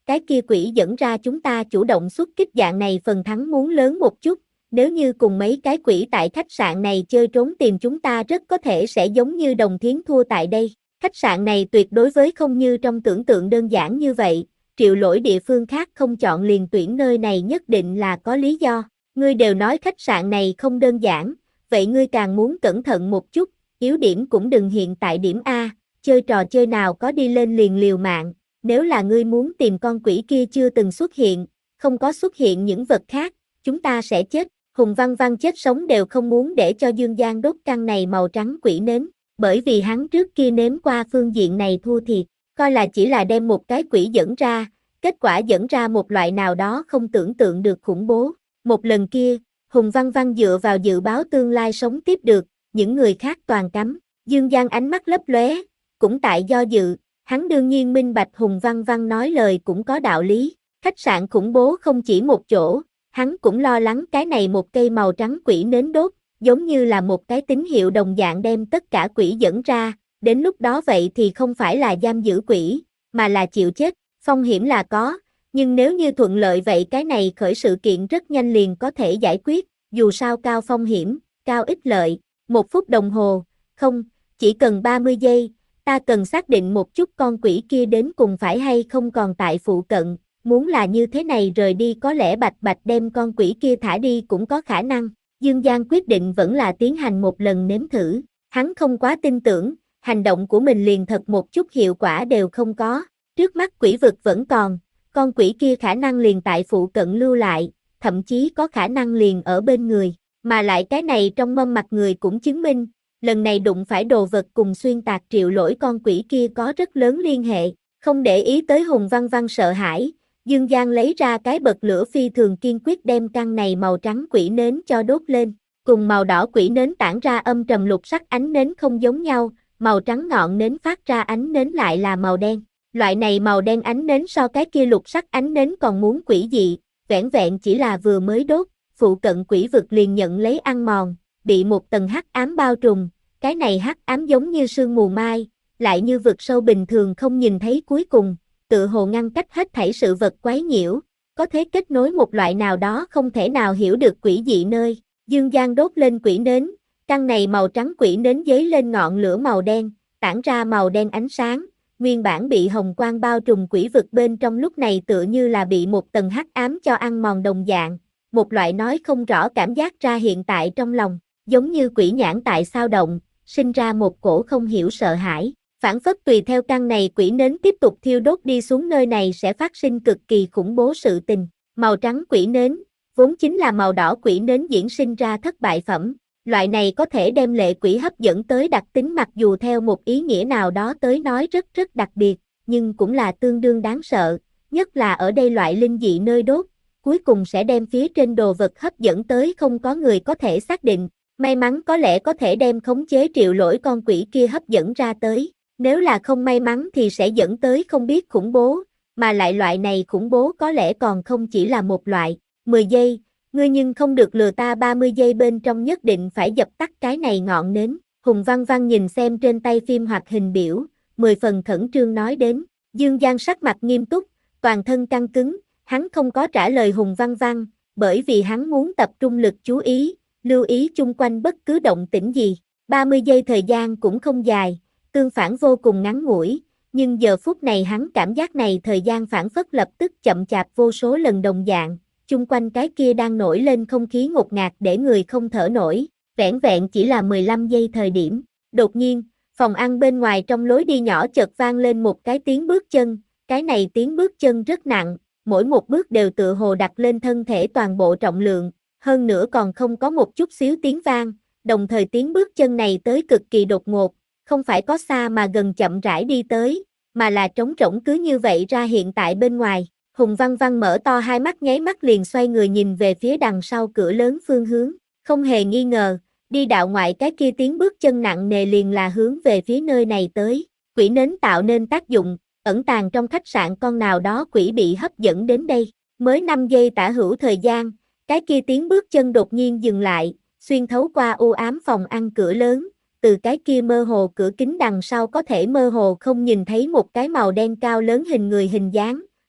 cái kia quỷ dẫn ra chúng ta chủ động xuất kích dạng này phần thắng muốn lớn một chút, nếu như cùng mấy cái quỷ tại khách sạn này chơi trốn tìm chúng ta rất có thể sẽ giống như Đồng Thiến thua tại đây. Khách sạn này tuyệt đối với không như trong tưởng tượng đơn giản như vậy, Triệu Lỗi địa phương khác không chọn liền tuyển nơi này nhất định là có lý do. Ngươi đều nói khách sạn này không đơn giản, vậy ngươi càng muốn cẩn thận một chút, yếu điểm cũng đừng hiện tại điểm A, chơi trò chơi nào có đi lên liền liều mạng, nếu là ngươi muốn tìm con quỷ kia chưa từng xuất hiện, không có xuất hiện những vật khác, chúng ta sẽ chết. Hùng Văn Văn chết sống đều không muốn để cho Dương Giang đốt căn này màu trắng quỷ nến, bởi vì hắn trước kia nếm qua phương diện này thua thiệt, coi là chỉ là đem một cái quỷ dẫn ra, kết quả dẫn ra một loại nào đó không tưởng tượng được khủng bố. Một lần kia, Hùng Văn Văn dựa vào dự báo tương lai sống tiếp được, những người khác toàn cắm. Dương Giang ánh mắt lấp lóe, cũng tại do dự, hắn đương nhiên minh bạch Hùng Văn Văn nói lời cũng có đạo lý. Khách sạn khủng bố không chỉ một chỗ, hắn cũng lo lắng cái này một cây màu trắng quỷ nến đốt, giống như là một cái tín hiệu đồng dạng đem tất cả quỷ dẫn ra, đến lúc đó vậy thì không phải là giam giữ quỷ, mà là chịu chết. Phong hiểm là có, nhưng nếu như thuận lợi vậy cái này khởi sự kiện rất nhanh liền có thể giải quyết, dù sao cao phong hiểm, cao ích lợi, một phút đồng hồ, không, chỉ cần ba mươi giây, ta cần xác định một chút con quỷ kia đến cùng phải hay không còn tại phụ cận, muốn là như thế này rời đi có lẽ bạch bạch đem con quỷ kia thả đi cũng có khả năng. Dương Giang quyết định vẫn là tiến hành một lần nếm thử, hắn không quá tin tưởng, hành động của mình liền thật một chút hiệu quả đều không có, trước mắt quỷ vực vẫn còn, con quỷ kia khả năng liền tại phụ cận lưu lại, thậm chí có khả năng liền ở bên người, mà lại cái này trong mâm mặt người cũng chứng minh, lần này đụng phải đồ vật cùng xuyên tạc Triệu Lỗi con quỷ kia có rất lớn liên hệ, không để ý tới Hùng Văn Văn sợ hãi, Dương Giang lấy ra cái bật lửa phi thường kiên quyết đem căn này màu trắng quỷ nến cho đốt lên, cùng màu đỏ quỷ nến tản ra âm trầm lục sắc ánh nến không giống nhau, màu trắng ngọn nến phát ra ánh nến lại là màu đen. Loại này màu đen ánh nến so cái kia lục sắc ánh nến còn muốn quỷ dị, vẻn vẹn chỉ là vừa mới đốt, phụ cận quỷ vực liền nhận lấy ăn mòn, bị một tầng hắc ám bao trùm, cái này hắc ám giống như sương mù mai, lại như vực sâu bình thường không nhìn thấy cuối cùng, tự hồ ngăn cách hết thảy sự vật quái nhiễu, có thể kết nối một loại nào đó không thể nào hiểu được quỷ dị nơi. Dương Giang đốt lên quỷ nến, căn này màu trắng quỷ nến dấy lên ngọn lửa màu đen, tản ra màu đen ánh sáng. Nguyên bản bị hồng quang bao trùm quỷ vực bên trong lúc này tựa như là bị một tầng hắc ám cho ăn mòn đồng dạng, một loại nói không rõ cảm giác ra hiện tại trong lòng, giống như quỷ nhãn tại sao động, sinh ra một cổ không hiểu sợ hãi, phản phất tùy theo căn này quỷ nến tiếp tục thiêu đốt đi xuống nơi này sẽ phát sinh cực kỳ khủng bố sự tình, màu trắng quỷ nến, vốn chính là màu đỏ quỷ nến diễn sinh ra thất bại phẩm. Loại này có thể đem lệ quỷ hấp dẫn tới đặc tính mặc dù theo một ý nghĩa nào đó tới nói rất rất đặc biệt, nhưng cũng là tương đương đáng sợ, nhất là ở đây loại linh dị nơi đốt, cuối cùng sẽ đem phía trên đồ vật hấp dẫn tới không có người có thể xác định, may mắn có lẽ có thể đem khống chế Triệu Lỗi con quỷ kia hấp dẫn ra tới, nếu là không may mắn thì sẽ dẫn tới không biết khủng bố, mà lại loại này khủng bố có lẽ còn không chỉ là một loại. Mười giây. Ngươi nhưng không được lừa ta ba mươi giây bên trong nhất định phải dập tắt cái này ngọn nến. Hùng Văn Văn nhìn xem trên tay phim hoạt hình biểu, mười phần khẩn trương nói đến. Dương Giang sắc mặt nghiêm túc, toàn thân căng cứng, hắn không có trả lời Hùng Văn Văn, bởi vì hắn muốn tập trung lực chú ý, lưu ý chung quanh bất cứ động tĩnh gì. ba mươi giây thời gian cũng không dài, tương phản vô cùng ngắn ngủi, nhưng giờ phút này hắn cảm giác này thời gian phản phất lập tức chậm chạp vô số lần đồng dạng. Chung quanh cái kia đang nổi lên không khí ngột ngạt để người không thở nổi, vẻn vẹn chỉ là mười lăm giây thời điểm. Đột nhiên, phòng ăn bên ngoài trong lối đi nhỏ chợt vang lên một cái tiếng bước chân, cái này tiếng bước chân rất nặng, mỗi một bước đều tựa hồ đặt lên thân thể toàn bộ trọng lượng, hơn nữa còn không có một chút xíu tiếng vang, đồng thời tiếng bước chân này tới cực kỳ đột ngột, không phải có xa mà gần chậm rãi đi tới, mà là trống rỗng cứ như vậy ra hiện tại bên ngoài. Hùng Văn Văn mở to hai mắt nháy mắt liền xoay người nhìn về phía đằng sau cửa lớn phương hướng, không hề nghi ngờ, đi đạo ngoại cái kia tiếng bước chân nặng nề liền là hướng về phía nơi này tới, quỷ nến tạo nên tác dụng, ẩn tàng trong khách sạn con nào đó quỷ bị hấp dẫn đến đây, mới năm giây tả hữu thời gian, cái kia tiếng bước chân đột nhiên dừng lại, xuyên thấu qua u ám phòng ăn cửa lớn, từ cái kia mơ hồ cửa kính đằng sau có thể mơ hồ không nhìn thấy một cái màu đen cao lớn hình người hình dáng.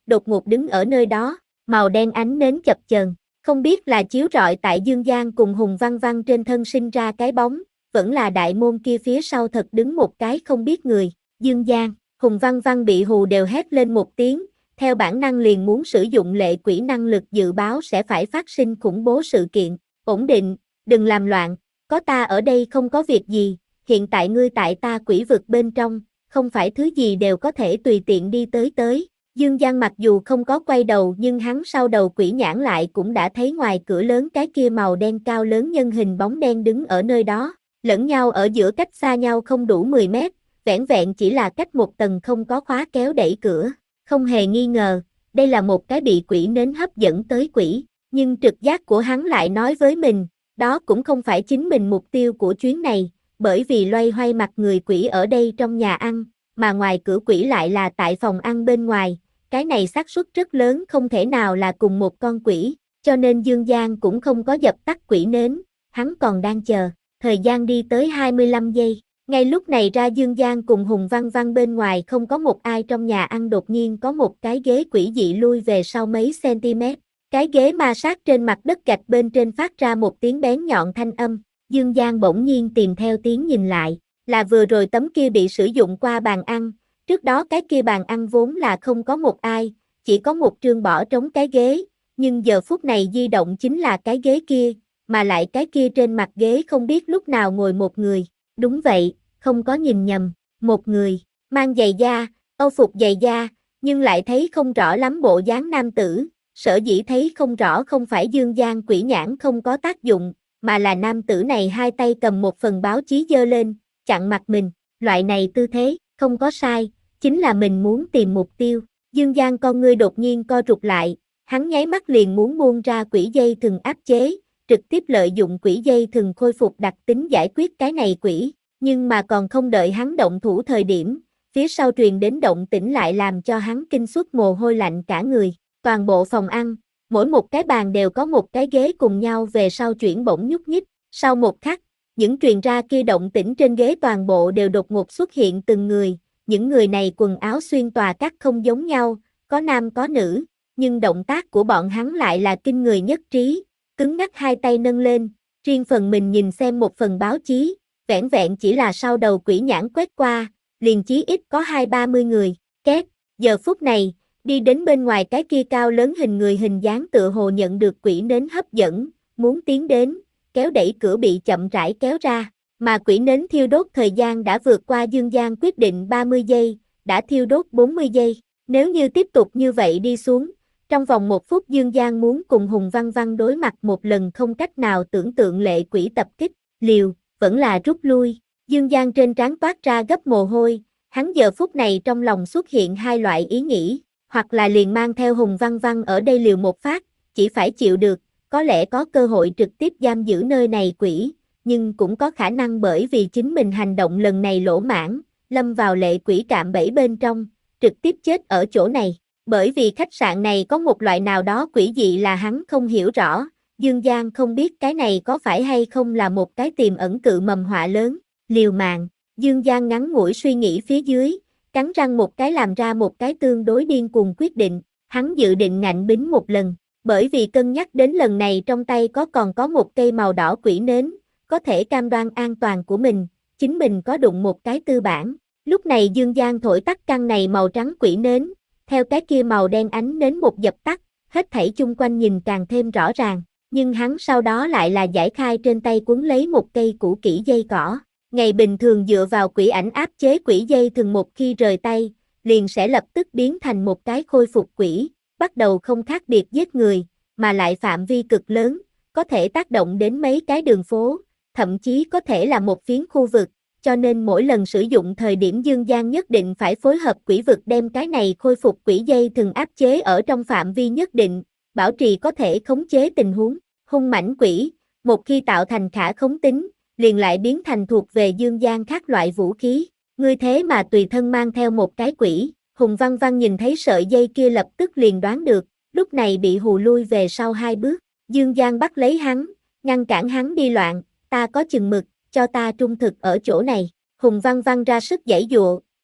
đột ngột đứng ở nơi đó, màu đen ánh nến chập chờn, không biết là chiếu rọi tại Dương Giang cùng Hùng Văn Văn trên thân sinh ra cái bóng, vẫn là đại môn kia phía sau thật đứng một cái không biết người. Dương Giang, Hùng Văn Văn bị hù đều hét lên một tiếng, theo bản năng liền muốn sử dụng lệ quỷ năng lực dự báo sẽ phải phát sinh khủng bố sự kiện. Ổn định, đừng làm loạn, có ta ở đây không có việc gì, hiện tại ngươi tại ta quỷ vực bên trong, không phải thứ gì đều có thể tùy tiện đi tới tới. Dương Giang mặc dù không có quay đầu nhưng hắn sau đầu quỷ nhãn lại cũng đã thấy ngoài cửa lớn cái kia màu đen cao lớn nhân hình bóng đen đứng ở nơi đó, lẫn nhau ở giữa cách xa nhau không đủ mười mét, vẻn vẹn chỉ là cách một tầng không có khóa kéo đẩy cửa. Không hề nghi ngờ, đây là một cái bị quỷ nến hấp dẫn tới quỷ, nhưng trực giác của hắn lại nói với mình, đó cũng không phải chính mình mục tiêu của chuyến này, bởi vì loay hoay mặt người quỷ ở đây trong nhà ăn, mà ngoài cửa quỷ lại là tại phòng ăn bên ngoài, cái này xác suất rất lớn không thể nào là cùng một con quỷ, cho nên Dương Giang cũng không có dập tắt quỷ nến, hắn còn đang chờ, thời gian đi tới hai mươi lăm giây. Ngay lúc này ra Dương Giang cùng Hùng Văn Văn bên ngoài không có một ai trong nhà ăn đột nhiên có một cái ghế quỷ dị lui về sau mấy cm. Cái ghế ma sát trên mặt đất gạch bên trên phát ra một tiếng bén nhọn thanh âm. Dương Giang bỗng nhiên tìm theo tiếng nhìn lại, là vừa rồi tấm kia bị sử dụng qua bàn ăn. Trước đó cái kia bàn ăn vốn là không có một ai, chỉ có một trương bỏ trống cái ghế. Nhưng giờ phút này di động chính là cái ghế kia, mà lại cái kia trên mặt ghế không biết lúc nào ngồi một người. Đúng vậy, không có nhìn nhầm, một người, mang giày da, âu phục giày da, nhưng lại thấy không rõ lắm bộ dáng nam tử, sở dĩ thấy không rõ không phải Dương Giang quỷ nhãn không có tác dụng, mà là nam tử này hai tay cầm một phần báo chí giơ lên, chặn mặt mình, loại này tư thế, không có sai, chính là mình muốn tìm mục tiêu. Dương Giang con ngươi đột nhiên co rụt lại, hắn nháy mắt liền muốn buông ra quỷ dây thừng áp chế, trực tiếp lợi dụng quỷ dây thừng khôi phục đặc tính giải quyết cái này quỷ. Nhưng mà còn không đợi hắn động thủ thời điểm, phía sau truyền đến động tĩnh lại làm cho hắn kinh suốt mồ hôi lạnh cả người. Toàn bộ phòng ăn, mỗi một cái bàn đều có một cái ghế cùng nhau về sau chuyển bỗng nhúc nhích. Sau một khắc, những truyền ra kia động tĩnh trên ghế toàn bộ đều đột ngột xuất hiện từng người. Những người này quần áo xuyên tòa cắt không giống nhau, có nam có nữ, nhưng động tác của bọn hắn lại là kinh người nhất trí, cứng ngắc hai tay nâng lên, riêng phần mình nhìn xem một phần báo chí. Vẻn vẹn chỉ là sau đầu quỷ nhãn quét qua, liền chí ít có hai ba mươi người, két, giờ phút này, đi đến bên ngoài cái kia cao lớn hình người hình dáng tựa hồ nhận được quỷ nến hấp dẫn, muốn tiến đến, kéo đẩy cửa bị chậm rãi kéo ra, mà quỷ nến thiêu đốt thời gian đã vượt qua Dương Giang quyết định ba mươi giây, đã thiêu đốt bốn mươi giây, nếu như tiếp tục như vậy đi xuống, trong vòng một phút Dương Giang muốn cùng Hùng Văn Văn đối mặt một lần không cách nào tưởng tượng lệ quỷ tập kích, liều. Vẫn là rút lui, Dương Giang trên trán toát ra gấp mồ hôi, hắn giờ phút này trong lòng xuất hiện hai loại ý nghĩ, hoặc là liền mang theo Hùng Văn Văn ở đây liều một phát, chỉ phải chịu được, có lẽ có cơ hội trực tiếp giam giữ nơi này quỷ, nhưng cũng có khả năng bởi vì chính mình hành động lần này lỗ mãn, lâm vào lệ quỷ cạm bẫy bên trong, trực tiếp chết ở chỗ này, bởi vì khách sạn này có một loại nào đó quỷ dị là hắn không hiểu rõ. Dương Giang không biết cái này có phải hay không là một cái tiềm ẩn cự mầm họa lớn, liều mạng, Dương Giang ngắn ngủi suy nghĩ phía dưới, cắn răng một cái làm ra một cái tương đối điên cuồng quyết định, hắn dự định ngạnh bính một lần, bởi vì cân nhắc đến lần này trong tay có còn có một cây màu đỏ quỷ nến, có thể cam đoan an toàn của mình, chính mình có đụng một cái tư bản, lúc này Dương Giang thổi tắt căn này màu trắng quỷ nến, theo cái kia màu đen ánh nến một dập tắt, hết thảy chung quanh nhìn càng thêm rõ ràng. Nhưng hắn sau đó lại là giải khai trên tay quấn lấy một cây cũ kỹ dây cỏ. Ngày bình thường dựa vào quỷ ảnh áp chế quỷ dây thường một khi rời tay, liền sẽ lập tức biến thành một cái khôi phục quỷ, bắt đầu không khác biệt giết người, mà lại phạm vi cực lớn, có thể tác động đến mấy cái đường phố, thậm chí có thể là một phiến khu vực, cho nên mỗi lần sử dụng thời điểm Dương Giang nhất định phải phối hợp quỷ vực đem cái này khôi phục quỷ dây thường áp chế ở trong phạm vi nhất định, bảo trì có thể khống chế tình huống. Hung mãnh quỷ, một khi tạo thành khả khống tính, liền lại biến thành thuộc về Dương Giang khác loại vũ khí. Ngươi thế mà tùy thân mang theo một cái quỷ, Hùng Văn Văn nhìn thấy sợi dây kia lập tức liền đoán được, lúc này bị hù lui về sau hai bước. Dương Giang bắt lấy hắn, ngăn cản hắn đi loạn, ta có chừng mực, cho ta trung thực ở chỗ này. Hùng Văn Văn ra sức giãy dụa,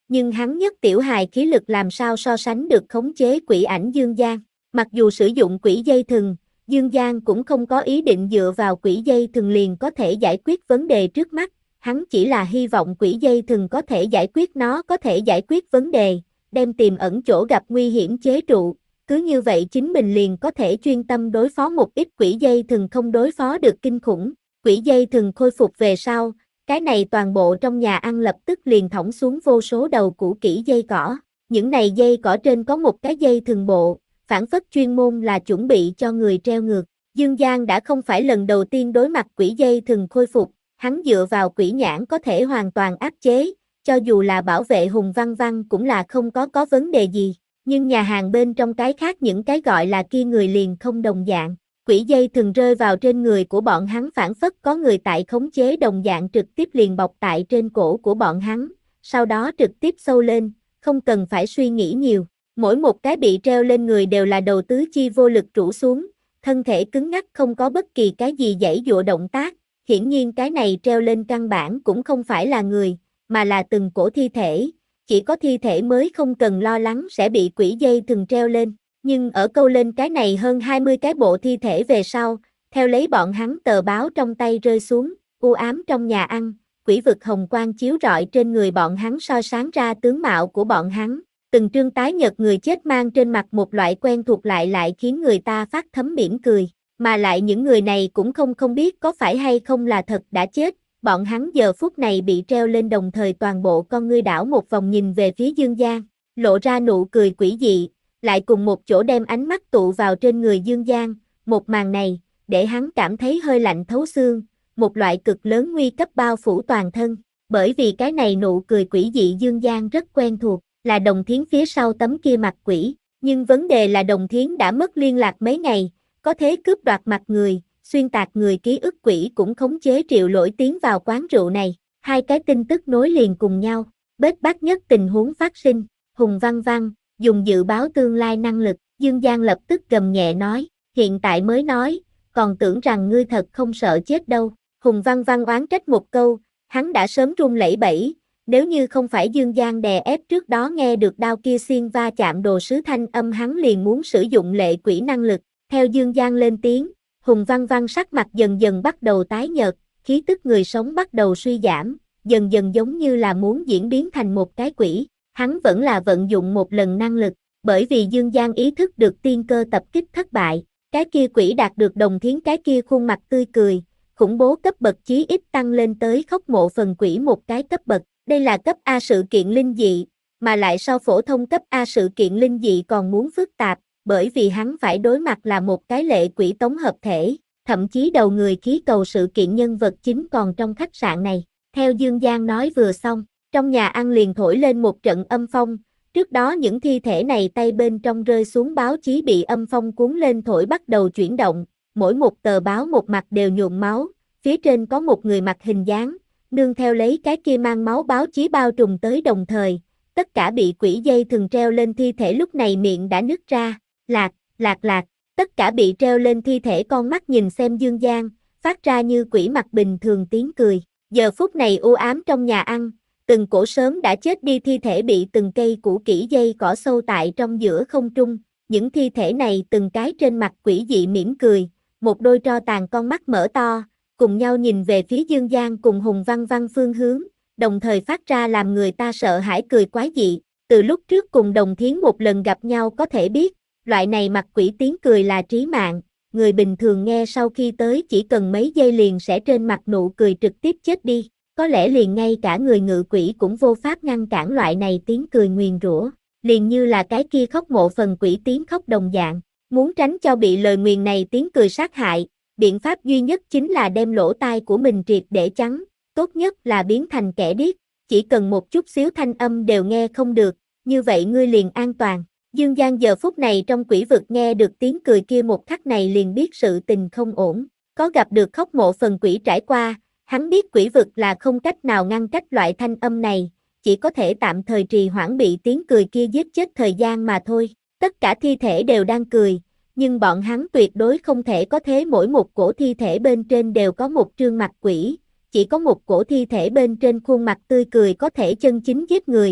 nhưng hắn nhất tiểu hài khí lực làm sao so sánh được khống chế quỷ ảnh Dương Giang. Mặc dù sử dụng quỷ dây thừng, Dương Giang cũng không có ý định dựa vào quỷ dây thừng liền có thể giải quyết vấn đề trước mắt, hắn chỉ là hy vọng quỷ dây thừng có thể giải quyết nó có thể giải quyết vấn đề, đem tiềm ẩn chỗ gặp nguy hiểm chế trụ, cứ như vậy chính mình liền có thể chuyên tâm đối phó một ít quỷ dây thừng không đối phó được kinh khủng. Quỷ dây thừng khôi phục về sau, cái này toàn bộ trong nhà ăn lập tức liền thõng xuống vô số đầu củ kỹ dây cỏ, những này dây cỏ trên có một cái dây thừng bộ, phản phất chuyên môn là chuẩn bị cho người treo ngược. Dương Giang đã không phải lần đầu tiên đối mặt quỷ dây thừng khôi phục, hắn dựa vào quỷ nhãn có thể hoàn toàn áp chế, cho dù là bảo vệ Hùng Văn Văn cũng là không có có vấn đề gì, nhưng nhà hàng bên trong cái khác những cái gọi là kia người liền không đồng dạng. Quỷ dây thừng rơi vào trên người của bọn hắn phản phất có người tại khống chế đồng dạng trực tiếp liền bọc tại trên cổ của bọn hắn, sau đó trực tiếp sâu lên, không cần phải suy nghĩ nhiều. Mỗi một cái bị treo lên người đều là đầu tứ chi vô lực rũ xuống, thân thể cứng ngắc không có bất kỳ cái gì giãy giụa động tác, hiển nhiên cái này treo lên căn bản cũng không phải là người, mà là từng cổ thi thể, chỉ có thi thể mới không cần lo lắng sẽ bị quỷ dây thừng treo lên. Nhưng ở câu lên cái này hơn hai mươi cái bộ thi thể về sau, theo lấy bọn hắn tờ báo trong tay rơi xuống, u ám trong nhà ăn, quỷ vực hồng quang chiếu rọi trên người bọn hắn soi sáng ra tướng mạo của bọn hắn, từng trương tái nhợt người chết mang trên mặt một loại quen thuộc lại lại khiến người ta phát thấm mỉm cười, mà lại những người này cũng không không biết có phải hay không là thật đã chết, bọn hắn giờ phút này bị treo lên đồng thời toàn bộ con ngươi đảo một vòng nhìn về phía Dương Giang, lộ ra nụ cười quỷ dị, lại cùng một chỗ đem ánh mắt tụ vào trên người Dương Giang, một màn này, để hắn cảm thấy hơi lạnh thấu xương, một loại cực lớn nguy cấp bao phủ toàn thân, bởi vì cái này nụ cười quỷ dị Dương Giang rất quen thuộc, là Đồng Thiến phía sau tấm kia mặt quỷ, nhưng vấn đề là Đồng Thiến đã mất liên lạc mấy ngày, có thế cướp đoạt mặt người, xuyên tạc người ký ức quỷ cũng khống chế Triệu Lỗi tiến vào quán rượu này, hai cái tin tức nối liền cùng nhau, bết bát nhất tình huống phát sinh, Hùng Văn Văn, dùng dự báo tương lai năng lực, Dương Giang lập tức gầm nhẹ nói, hiện tại mới nói, còn tưởng rằng ngươi thật không sợ chết đâu, Hùng Văn Văn oán trách một câu, hắn đã sớm run lẩy bẩy, nếu như không phải Dương Giang đè ép trước đó nghe được đao kia xiên va chạm đồ sứ thanh âm hắn liền muốn sử dụng lệ quỷ năng lực, theo Dương Giang lên tiếng, Hùng Văn Văn sắc mặt dần dần bắt đầu tái nhợt, khí tức người sống bắt đầu suy giảm, dần dần giống như là muốn diễn biến thành một cái quỷ. Hắn vẫn là vận dụng một lần năng lực, bởi vì Dương Giang ý thức được tiên cơ tập kích thất bại, cái kia quỷ đạt được Đồng Thiến cái kia khuôn mặt tươi cười, khủng bố cấp bậc chí ít tăng lên tới khốc mộ phần quỷ một cái cấp bậc, đây là cấp A sự kiện linh dị, mà lại sau phổ thông cấp A sự kiện linh dị còn muốn phức tạp, bởi vì hắn phải đối mặt là một cái lệ quỷ tống hợp thể, thậm chí đầu người khí cầu sự kiện nhân vật chính còn trong khách sạn này, theo Dương Giang nói vừa xong. Trong nhà ăn liền thổi lên một trận âm phong, trước đó những thi thể này tay bên trong rơi xuống báo chí bị âm phong cuốn lên thổi bắt đầu chuyển động, mỗi một tờ báo một mặt đều nhuộm máu, phía trên có một người mặc hình dáng, nương theo lấy cái kia mang máu báo chí bao trùm tới đồng thời, tất cả bị quỷ dây thừng treo lên thi thể lúc này miệng đã nứt ra, lạc, lạc lạc, tất cả bị treo lên thi thể con mắt nhìn xem Dương Giang, phát ra như quỷ mặt bình thường tiếng cười, giờ phút này u ám trong nhà ăn. Từng cổ sớm đã chết đi thi thể bị từng cây củ kỹ dây cỏ sâu tại trong giữa không trung, những thi thể này từng cái trên mặt quỷ dị mỉm cười, một đôi tro tàn con mắt mở to, cùng nhau nhìn về phía Dương Giang cùng Hùng Văn Văn phương hướng, đồng thời phát ra làm người ta sợ hãi cười quái dị, từ lúc trước cùng Đồng Thiến một lần gặp nhau có thể biết, loại này mặt quỷ tiếng cười là trí mạng, người bình thường nghe sau khi tới chỉ cần mấy giây liền sẽ trên mặt nụ cười trực tiếp chết đi. Có lẽ liền ngay cả người ngự quỷ cũng vô pháp ngăn cản loại này tiếng cười nguyền rủa, liền như là cái kia khóc mộ phần quỷ tiếng khóc đồng dạng, muốn tránh cho bị lời nguyền này tiếng cười sát hại, biện pháp duy nhất chính là đem lỗ tai của mình triệt để trắng, tốt nhất là biến thành kẻ điếc, chỉ cần một chút xíu thanh âm đều nghe không được, như vậy ngươi liền an toàn. Dương Giang giờ phút này trong quỷ vực nghe được tiếng cười kia một khắc này liền biết sự tình không ổn, có gặp được khóc mộ phần quỷ trải qua. Hắn biết quỷ vực là không cách nào ngăn cách loại thanh âm này, chỉ có thể tạm thời trì hoãn bị tiếng cười kia giết chết thời gian mà thôi. Tất cả thi thể đều đang cười, nhưng bọn hắn tuyệt đối không thể có thế mỗi một cổ thi thể bên trên đều có một trương mặt quỷ, chỉ có một cổ thi thể bên trên khuôn mặt tươi cười có thể chân chính giết người,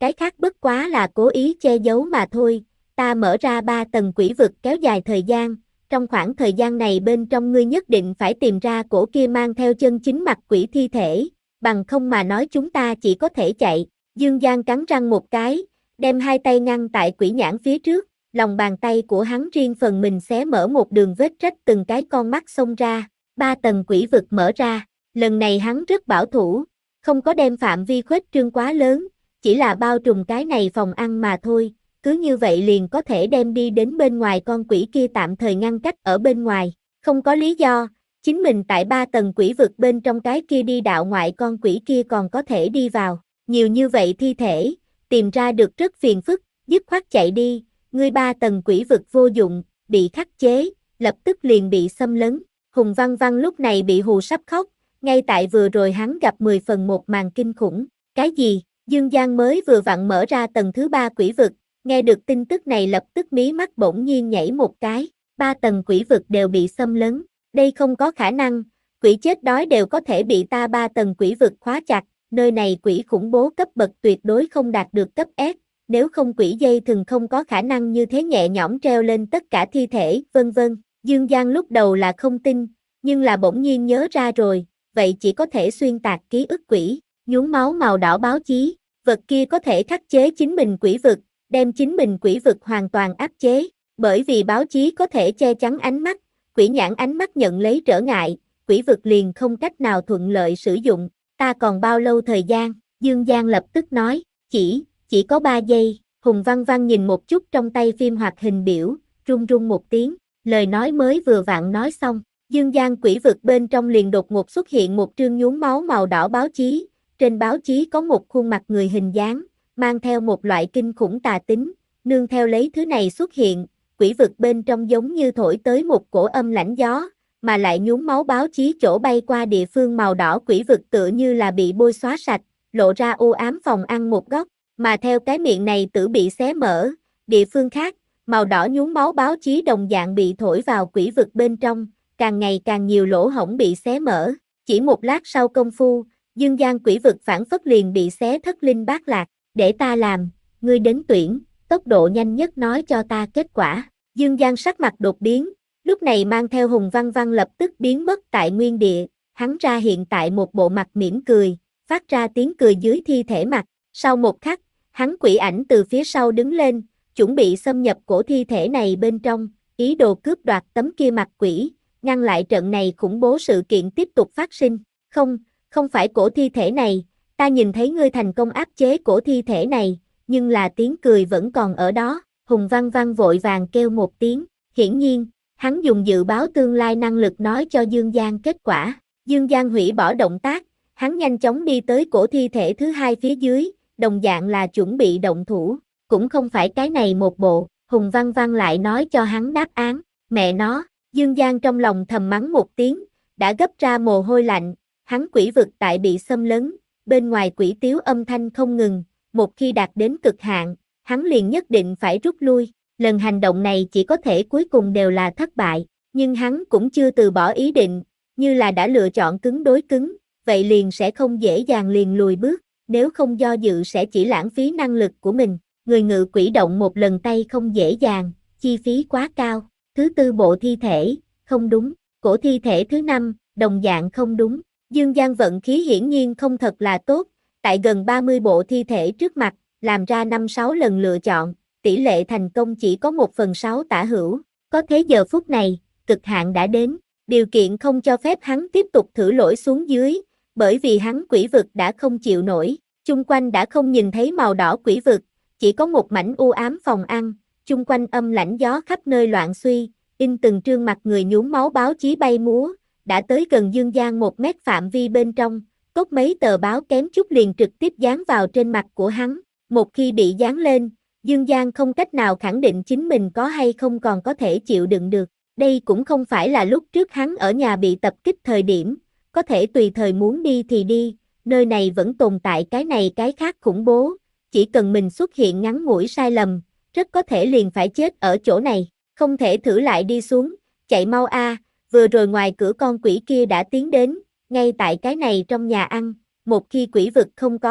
cái khác bất quá là cố ý che giấu mà thôi, ta mở ra ba tầng quỷ vực kéo dài thời gian, trong khoảng thời gian này bên trong ngươi nhất định phải tìm ra cổ kia mang theo chân chính mặt quỷ thi thể, bằng không mà nói chúng ta chỉ có thể chạy. Dương Giang cắn răng một cái, đem hai tay ngăn tại quỷ nhãn phía trước, lòng bàn tay của hắn riêng phần mình xé mở một đường vết rách từng cái con mắt xông ra, ba tầng quỷ vực mở ra, lần này hắn rất bảo thủ, không có đem phạm vi khuếch trương quá lớn, chỉ là bao trùm cái này phòng ăn mà thôi, cứ như vậy liền có thể đem đi đến bên ngoài con quỷ kia tạm thời ngăn cách ở bên ngoài, không có lý do, chính mình tại ba tầng quỷ vực bên trong cái kia đi đạo ngoại con quỷ kia còn có thể đi vào, nhiều như vậy thi thể, tìm ra được rất phiền phức, dứt khoát chạy đi, ngươi ba tầng quỷ vực vô dụng, bị khắc chế, lập tức liền bị xâm lấn, Hùng Văn Văn lúc này bị hù sắp khóc, ngay tại vừa rồi hắn gặp mười phần một màn kinh khủng, cái gì, Dương Giang mới vừa vặn mở ra tầng thứ ba quỷ vực, nghe được tin tức này lập tức mí mắt bỗng nhiên nhảy một cái, ba tầng quỷ vực đều bị xâm lấn, đây không có khả năng, quỷ chết đói đều có thể bị ta ba tầng quỷ vực khóa chặt, nơi này quỷ khủng bố cấp bậc tuyệt đối không đạt được cấp S, nếu không quỷ dây thừng không có khả năng như thế nhẹ nhõm treo lên tất cả thi thể, vân vân. Dương Giang lúc đầu là không tin, nhưng là bỗng nhiên nhớ ra rồi, vậy chỉ có thể xuyên tạc ký ức quỷ, nhuốm máu màu đỏ báo chí, vật kia có thể khắc chế chính mình quỷ vực, đem chính mình quỷ vực hoàn toàn áp chế, bởi vì báo chí có thể che chắn ánh mắt, quỷ nhãn ánh mắt nhận lấy trở ngại, quỷ vực liền không cách nào thuận lợi sử dụng, ta còn bao lâu thời gian, Dương Giang lập tức nói, chỉ, chỉ có ba giây, Hùng Văn Văn nhìn một chút trong tay phim hoạt hình biểu, run run một tiếng, lời nói mới vừa vặn nói xong, Dương Giang quỷ vực bên trong liền đột ngột xuất hiện một trương nhuốm máu màu đỏ báo chí, trên báo chí có một khuôn mặt người hình dáng, mang theo một loại kinh khủng tà tính, nương theo lấy thứ này xuất hiện, quỷ vực bên trong giống như thổi tới một cổ âm lãnh gió, mà lại nhuốm máu báo chí chỗ bay qua địa phương màu đỏ quỷ vực tựa như là bị bôi xóa sạch, lộ ra u ám phòng ăn một góc, mà theo cái miệng này tử bị xé mở, địa phương khác, màu đỏ nhuốm máu báo chí đồng dạng bị thổi vào quỷ vực bên trong, càng ngày càng nhiều lỗ hổng bị xé mở, chỉ một lát sau công phu, Dương Giang quỷ vực phản phất liền bị xé thất linh bát lạc, để ta làm, ngươi đến tuyển, tốc độ nhanh nhất nói cho ta kết quả, Dương Giang sắc mặt đột biến, lúc này mang theo Hùng Văn Văn lập tức biến mất tại nguyên địa, hắn ra hiện tại một bộ mặt mỉm cười, phát ra tiếng cười dưới thi thể mặt, sau một khắc, hắn quỷ ảnh từ phía sau đứng lên, chuẩn bị xâm nhập cổ thi thể này bên trong, ý đồ cướp đoạt tấm kia mặt quỷ, ngăn lại trận này khủng bố sự kiện tiếp tục phát sinh, không, không phải cổ thi thể này, ta nhìn thấy ngươi thành công áp chế cổ thi thể này, nhưng là tiếng cười vẫn còn ở đó, Hùng Văn Văn vội vàng kêu một tiếng, hiển nhiên, hắn dùng dự báo tương lai năng lực nói cho Dương Giang kết quả, Dương Giang hủy bỏ động tác, hắn nhanh chóng đi tới cổ thi thể thứ hai phía dưới, đồng dạng là chuẩn bị động thủ, cũng không phải cái này một bộ, Hùng Văn Văn lại nói cho hắn đáp án, mẹ nó, Dương Giang trong lòng thầm mắng một tiếng, đã gấp ra mồ hôi lạnh, hắn quỷ vực tại bị xâm lấn, bên ngoài quỷ tiếu âm thanh không ngừng, một khi đạt đến cực hạn, hắn liền nhất định phải rút lui, lần hành động này chỉ có thể cuối cùng đều là thất bại, nhưng hắn cũng chưa từ bỏ ý định, như là đã lựa chọn cứng đối cứng, vậy liền sẽ không dễ dàng liền lùi bước, nếu không do dự sẽ chỉ lãng phí năng lực của mình, người ngự quỷ động một lần tay không dễ dàng, chi phí quá cao, thứ tư bộ thi thể, không đúng, cổ thi thể thứ năm, đồng dạng không đúng, Dương Giang vận khí hiển nhiên không thật là tốt, tại gần ba mươi bộ thi thể trước mặt, làm ra năm sáu lần lựa chọn, tỷ lệ thành công chỉ có một phần sáu tả hữu, có thế giờ phút này, cực hạn đã đến, điều kiện không cho phép hắn tiếp tục thử lỗi xuống dưới, bởi vì hắn quỷ vực đã không chịu nổi, chung quanh đã không nhìn thấy màu đỏ quỷ vực, chỉ có một mảnh u ám phòng ăn, chung quanh âm lãnh gió khắp nơi loạn suy, in từng trương mặt người nhuốm máu báo chí bay múa, đã tới gần Dương Giang một mét phạm vi bên trong, cốt mấy tờ báo kém chút liền trực tiếp dán vào trên mặt của hắn, một khi bị dán lên, Dương Giang không cách nào khẳng định chính mình có hay không còn có thể chịu đựng được, đây cũng không phải là lúc trước hắn ở nhà bị tập kích thời điểm, có thể tùy thời muốn đi thì đi, nơi này vẫn tồn tại cái này cái khác khủng bố, chỉ cần mình xuất hiện ngắn ngủi sai lầm, rất có thể liền phải chết ở chỗ này, không thể thử lại đi xuống, chạy mau a, vừa rồi ngoài cửa con quỷ kia đã tiến đến, ngay tại cái này trong nhà ăn, một khi quỷ vực không có,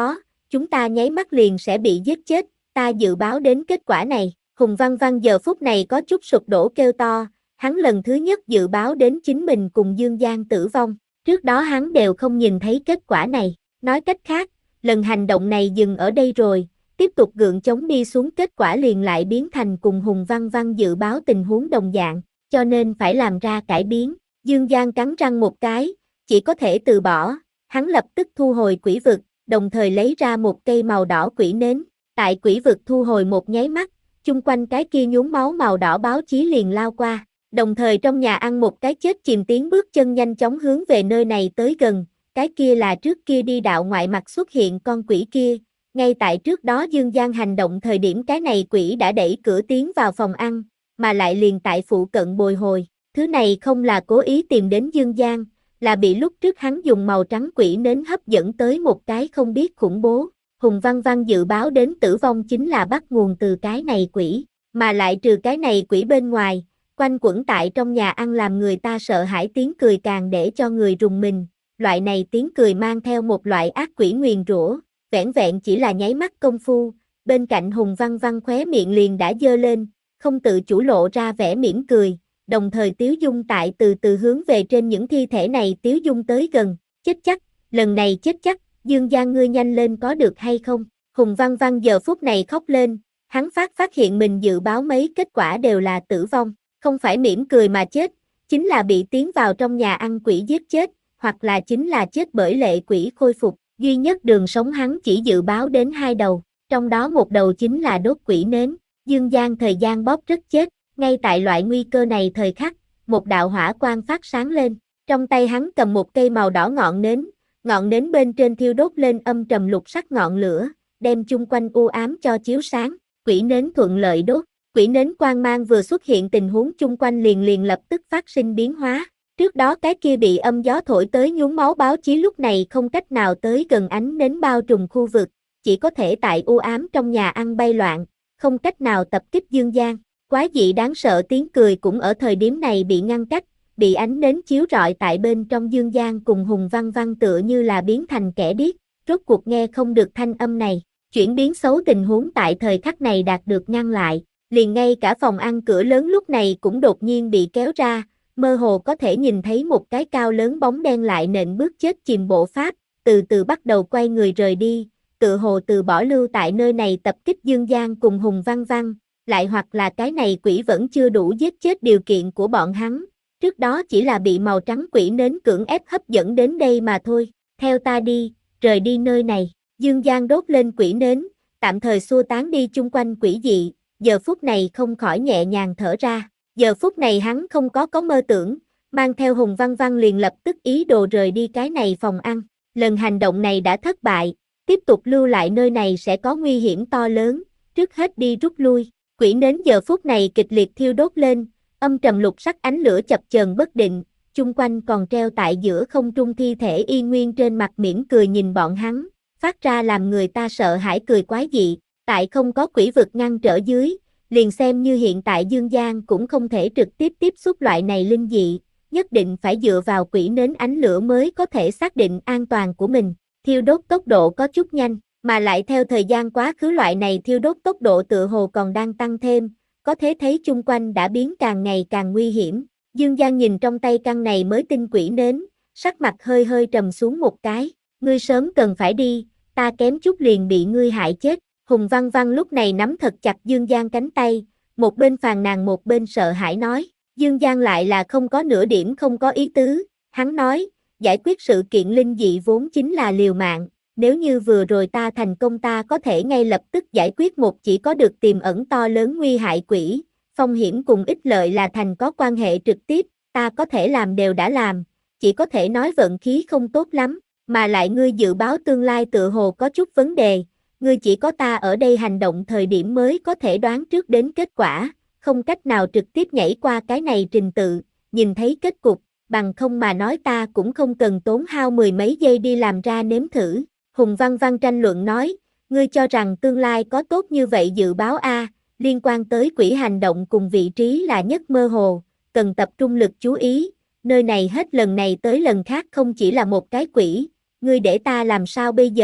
chúng ta nháy mắt liền sẽ bị giết chết, ta dự báo đến kết quả này. Hùng Văn Văn giờ phút này có chút sụp đổ kêu to, hắn lần thứ nhất dự báo đến chính mình cùng Dương Giang tử vong, trước đó hắn đều không nhìn thấy kết quả này, nói cách khác, lần hành động này dừng ở đây rồi, tiếp tục gượng chống đi xuống kết quả liền lại biến thành cùng Hùng Văn Văn dự báo tình huống đồng dạng, cho nên phải làm ra cải biến. Dương Giang cắn răng một cái, chỉ có thể từ bỏ, hắn lập tức thu hồi quỷ vực, đồng thời lấy ra một cây màu đỏ quỷ nến, tại quỷ vực thu hồi một nháy mắt, chung quanh cái kia nhuốm máu màu đỏ báo chí liền lao qua, đồng thời trong nhà ăn một cái chết chìm tiếng bước chân nhanh chóng hướng về nơi này tới gần, cái kia là trước kia đi đạo ngoại mặt xuất hiện con quỷ kia, ngay tại trước đó Dương Giang hành động thời điểm cái này quỷ đã đẩy cửa tiến vào phòng ăn, mà lại liền tại phụ cận bồi hồi, thứ này không là cố ý tìm đến Dương Giang, là bị lúc trước hắn dùng màu trắng quỷ nến hấp dẫn tới một cái không biết khủng bố. Hùng Văn Văn dự báo đến tử vong chính là bắt nguồn từ cái này quỷ, mà lại trừ cái này quỷ bên ngoài, quanh quẩn tại trong nhà ăn làm người ta sợ hãi tiếng cười càng để cho người rùng mình, loại này tiếng cười mang theo một loại ác quỷ nguyền rủa, vẻn vẹn chỉ là nháy mắt công phu, bên cạnh Hùng Văn Văn khóe miệng liền đã giơ lên, không tự chủ lộ ra vẻ mỉm cười, đồng thời tiếu dung tại từ từ hướng về trên những thi thể này tiếu dung tới gần, chết chắc, lần này chết chắc. Dương Giang ngươi nhanh lên có được hay không? Hùng Văn Văn giờ phút này khóc lên, hắn phát phát hiện mình dự báo mấy kết quả đều là tử vong, không phải mỉm cười mà chết, chính là bị tiến vào trong nhà ăn quỷ giết chết, hoặc là chính là chết bởi lệ quỷ khôi phục, duy nhất đường sống hắn chỉ dự báo đến hai đầu, trong đó một đầu chính là đốt quỷ nến, Dương Giang thời gian bóp rất chết, ngay tại loại nguy cơ này thời khắc, một đạo hỏa quang phát sáng lên, trong tay hắn cầm một cây màu đỏ ngọn nến, ngọn nến bên trên thiêu đốt lên âm trầm lục sắc ngọn lửa, đem chung quanh u ám cho chiếu sáng, quỷ nến thuận lợi đốt, quỷ nến quang mang vừa xuất hiện tình huống chung quanh liền liền lập tức phát sinh biến hóa, trước đó cái kia bị âm gió thổi tới nhuốm máu báo chí lúc này không cách nào tới gần ánh nến bao trùm khu vực, chỉ có thể tại u ám trong nhà ăn bay loạn, không cách nào tập kích Dương Giang, quái dị đáng sợ tiếng cười cũng ở thời điểm này bị ngăn cách, bị ánh nến chiếu rọi tại bên trong Dương Giang cùng Hùng Văn Văn tựa như là biến thành kẻ điếc, rốt cuộc nghe không được thanh âm này, chuyển biến xấu tình huống tại thời khắc này đạt được ngăn lại, liền ngay cả phòng ăn cửa lớn lúc này cũng đột nhiên bị kéo ra, mơ hồ có thể nhìn thấy một cái cao lớn bóng đen lại nện bước chết chìm bộ pháp, từ từ bắt đầu quay người rời đi, tự hồ từ bỏ lưu tại nơi này tập kích Dương Giang cùng Hùng Văn Văn, lại hoặc là cái này quỷ vẫn chưa đủ giết chết điều kiện của bọn hắn. Trước đó chỉ là bị màu trắng quỷ nến cưỡng ép hấp dẫn đến đây mà thôi, theo ta đi, rời đi nơi này, Dương Giang đốt lên quỷ nến, tạm thời xua tán đi chung quanh quỷ dị, giờ phút này không khỏi nhẹ nhàng thở ra, giờ phút này hắn không có có mơ tưởng, mang theo Hùng Văn Văn liền lập tức ý đồ rời đi cái này phòng ăn, lần hành động này đã thất bại, tiếp tục lưu lại nơi này sẽ có nguy hiểm to lớn, trước hết đi rút lui, quỷ nến giờ phút này kịch liệt thiêu đốt lên, âm trầm lục sắc ánh lửa chập chờn bất định, chung quanh còn treo tại giữa không trung thi thể y nguyên trên mặt mỉm cười nhìn bọn hắn, phát ra làm người ta sợ hãi cười quái dị, tại không có quỷ vực ngăn trở dưới, liền xem như hiện tại Dương Giang cũng không thể trực tiếp tiếp xúc loại này linh dị, nhất định phải dựa vào quỷ nến ánh lửa mới có thể xác định an toàn của mình, thiêu đốt tốc độ có chút nhanh, mà lại theo thời gian quá khứ loại này thiêu đốt tốc độ tựa hồ còn đang tăng thêm, có thể thấy chung quanh đã biến càng ngày càng nguy hiểm. Dương Giang nhìn trong tay căn này mới tinh quỷ nến, sắc mặt hơi hơi trầm xuống một cái, ngươi sớm cần phải đi, ta kém chút liền bị ngươi hại chết. Hùng Văn Văn lúc này nắm thật chặt Dương Giang cánh tay, một bên phàn nàn một bên sợ hãi nói, Dương Giang lại là không có nửa điểm không có ý tứ, hắn nói, giải quyết sự kiện linh dị vốn chính là liều mạng, nếu như vừa rồi ta thành công ta có thể ngay lập tức giải quyết một chỉ có được tiềm ẩn to lớn nguy hại quỷ, phong hiểm cùng ích lợi là thành có quan hệ trực tiếp, ta có thể làm đều đã làm, chỉ có thể nói vận khí không tốt lắm, mà lại ngươi dự báo tương lai tựa hồ có chút vấn đề, ngươi chỉ có ta ở đây hành động thời điểm mới có thể đoán trước đến kết quả, không cách nào trực tiếp nhảy qua cái này trình tự, nhìn thấy kết cục, bằng không mà nói ta cũng không cần tốn hao mười mấy giây đi làm ra nếm thử. Hùng Văn Văn tranh luận nói, ngươi cho rằng tương lai có tốt như vậy dự báo a, liên quan tới quỷ hành động cùng vị trí là nhất mơ hồ, cần tập trung lực chú ý, nơi này hết lần này tới lần khác không chỉ là một cái quỷ, ngươi để ta làm sao bây giờ,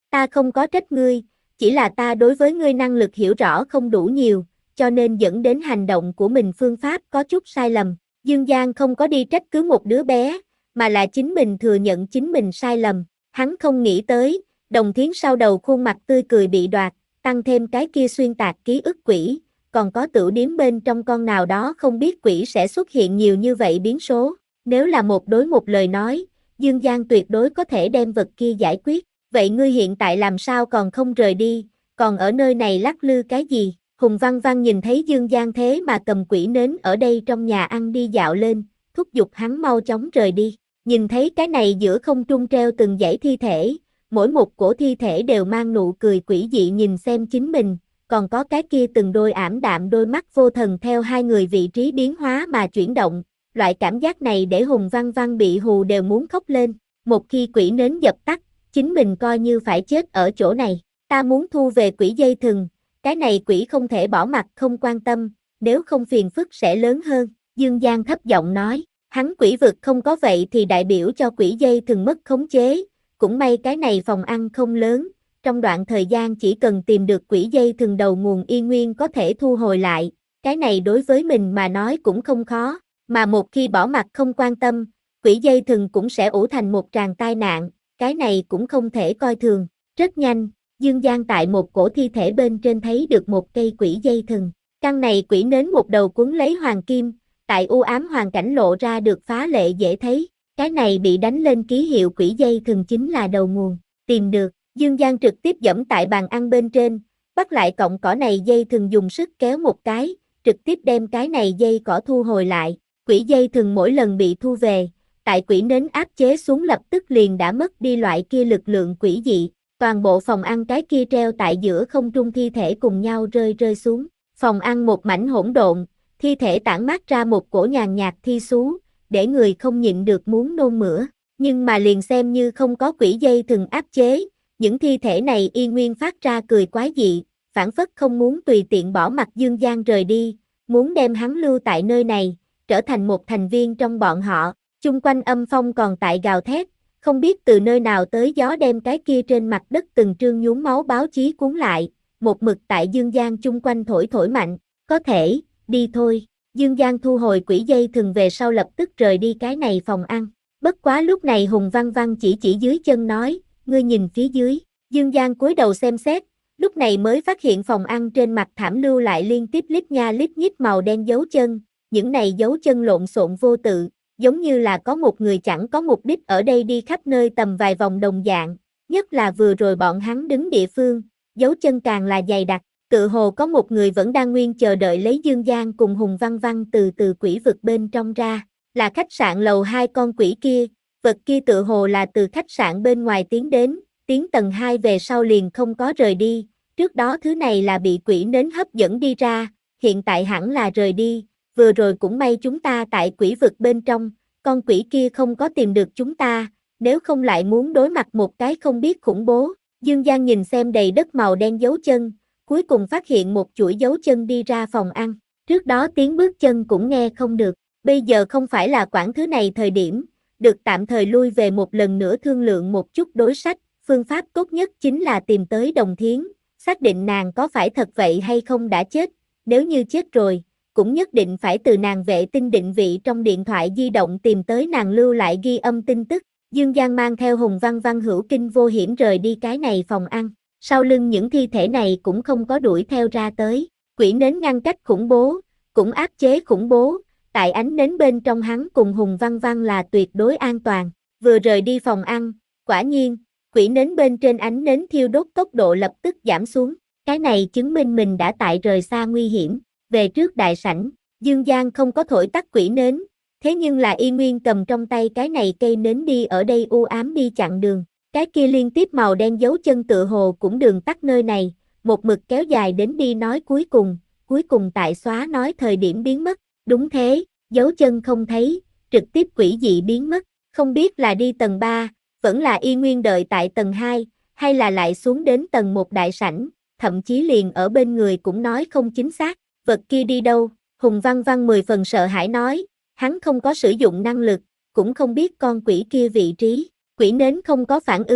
Ta không có trách ngươi, chỉ là ta đối với ngươi năng lực hiểu rõ không đủ nhiều, cho nên dẫn đến hành động của mình phương pháp có chút sai lầm. Dương Giang không có đi trách cứ một đứa bé, mà là chính mình thừa nhận chính mình sai lầm. Hắn không nghĩ tới, Đồng Thiến sau đầu khuôn mặt tươi cười bị đoạt, tăng thêm cái kia xuyên tạc ký ức quỷ, còn có tửu điếm bên trong con nào đó không biết quỷ sẽ xuất hiện nhiều như vậy biến số. Nếu là một đối một lời nói, Dương Giang tuyệt đối có thể đem vật kia giải quyết. Vậy ngươi hiện tại làm sao còn không rời đi, còn ở nơi này lắc lư cái gì? Hùng Văn Văn nhìn thấy Dương Giang thế mà cầm quỷ nến ở đây trong nhà ăn đi dạo lên, thúc giục hắn mau chóng rời đi. Nhìn thấy cái này giữa không trung treo từng dãy thi thể, mỗi một cổ thi thể đều mang nụ cười quỷ dị nhìn xem chính mình, còn có cái kia từng đôi ảm đạm đôi mắt vô thần theo hai người vị trí biến hóa mà chuyển động. Loại cảm giác này để Hùng Văn Văn bị hù đều muốn khóc lên. Một khi quỷ nến dập tắt, chính mình coi như phải chết ở chỗ này. Ta muốn thu về quỷ dây thừng, cái này quỷ không thể bỏ mặc không quan tâm, nếu không phiền phức sẽ lớn hơn. Dương Giang thấp giọng nói, hắn quỷ vực không có vậy thì đại biểu cho quỷ dây thừng mất khống chế. Cũng may cái này phòng ăn không lớn, trong đoạn thời gian chỉ cần tìm được quỷ dây thừng đầu nguồn y nguyên có thể thu hồi lại. Cái này đối với mình mà nói cũng không khó, mà một khi bỏ mặc không quan tâm, quỷ dây thừng cũng sẽ ủ thành một tràng tai nạn. Cái này cũng không thể coi thường. Rất nhanh, Dương Giang tại một cổ thi thể bên trên thấy được một cây quỷ dây thừng. Căn này quỷ nến một đầu cuốn lấy hoàng kim, tại u ám hoàn cảnh lộ ra được phá lệ dễ thấy. Cái này bị đánh lên ký hiệu quỷ dây thừng chính là đầu nguồn. Tìm được, Dương Giang trực tiếp giẫm tại bàn ăn bên trên, bắt lại cọng cỏ này dây thừng dùng sức kéo một cái, trực tiếp đem cái này dây cỏ thu hồi lại. Quỷ dây thừng mỗi lần bị thu về, tại quỷ nến áp chế xuống lập tức liền đã mất đi loại kia lực lượng quỷ dị. Toàn bộ phòng ăn cái kia treo tại giữa không trung thi thể cùng nhau rơi rơi xuống. Phòng ăn một mảnh hỗn độn, thi thể tản mát ra một cổ nhàn nhạt thi xú, để người không nhịn được muốn nôn mửa. Nhưng mà liền xem như không có quỷ dây thừng áp chế, những thi thể này y nguyên phát ra cười quái dị, phản phất không muốn tùy tiện bỏ mặc Dương Giang rời đi, muốn đem hắn lưu tại nơi này, trở thành một thành viên trong bọn họ. Chung quanh âm phong còn tại gào thét, không biết từ nơi nào tới gió đem cái kia trên mặt đất từng trương nhuốm máu báo chí cuốn lại, một mực tại Dương Giang chung quanh thổi thổi mạnh. Có thể, đi thôi. Dương Giang thu hồi quỷ dây thừng về sau lập tức rời đi cái này phòng ăn. Bất quá lúc này Hùng Văn Văn chỉ chỉ dưới chân nói, ngươi nhìn phía dưới. Dương Giang cúi đầu xem xét, lúc này mới phát hiện phòng ăn trên mặt thảm lưu lại liên tiếp lít nha lít nhít màu đen dấu chân. Những này dấu chân lộn xộn vô tự, giống như là có một người chẳng có mục đích ở đây đi khắp nơi tầm vài vòng đồng dạng. Nhất là vừa rồi bọn hắn đứng địa phương, dấu chân càng là dày đặc. Tự hồ có một người vẫn đang nguyên chờ đợi lấy Dương Giang cùng Hùng Văn Văn từ từ quỷ vực bên trong ra. Là khách sạn lầu hai con quỷ kia, vật kia tự hồ là từ khách sạn bên ngoài tiến đến, tiến tầng hai về sau liền không có rời đi. Trước đó thứ này là bị quỷ nến hấp dẫn đi ra, hiện tại hẳn là rời đi. Vừa rồi cũng may chúng ta tại quỷ vực bên trong, con quỷ kia không có tìm được chúng ta, nếu không lại muốn đối mặt một cái không biết khủng bố. Dương Giang nhìn xem đầy đất màu đen dấu chân, cuối cùng phát hiện một chuỗi dấu chân đi ra phòng ăn. Trước đó tiếng bước chân cũng nghe không được, bây giờ không phải là quản thứ này thời điểm, được tạm thời lui về một lần nữa thương lượng một chút đối sách. Phương pháp tốt nhất chính là tìm tới Đồng Thiến, xác định nàng có phải thật vậy hay không đã chết, nếu như chết rồi, cũng nhất định phải từ nàng vệ tinh định vị trong điện thoại di động tìm tới nàng lưu lại ghi âm tin tức. Dương Giang mang theo Hùng Văn Văn hữu kinh vô hiểm rời đi cái này phòng ăn, sau lưng những thi thể này cũng không có đuổi theo ra tới. Quỷ nến ngăn cách khủng bố, cũng áp chế khủng bố, tại ánh nến bên trong hắn cùng Hùng Văn Văn là tuyệt đối an toàn. Vừa rời đi phòng ăn, quả nhiên, quỷ nến bên trên ánh nến thiêu đốt tốc độ lập tức giảm xuống. Cái này chứng minh mình đã tại rời xa nguy hiểm. Về trước đại sảnh, Dương Giang không có thổi tắt quỷ nến, thế nhưng là y nguyên cầm trong tay cái này cây nến đi ở đây u ám đi chặn đường. Cái kia liên tiếp màu đen dấu chân tựa hồ cũng đường tắt nơi này, một mực kéo dài đến đi nói cuối cùng, cuối cùng tại xóa nói thời điểm biến mất. Đúng thế, dấu chân không thấy, trực tiếp quỷ dị biến mất, không biết là đi tầng ba, vẫn là y nguyên đợi tại tầng hai, hay là lại xuống đến tầng một đại sảnh, thậm chí liền ở bên người cũng nói không chính xác. Vật kia đi đâu? Hùng Văn Văn mười phần sợ hãi nói, hắn không có sử dụng năng lực, cũng không biết con quỷ kia vị trí. Quỷ nến không có phản ứng,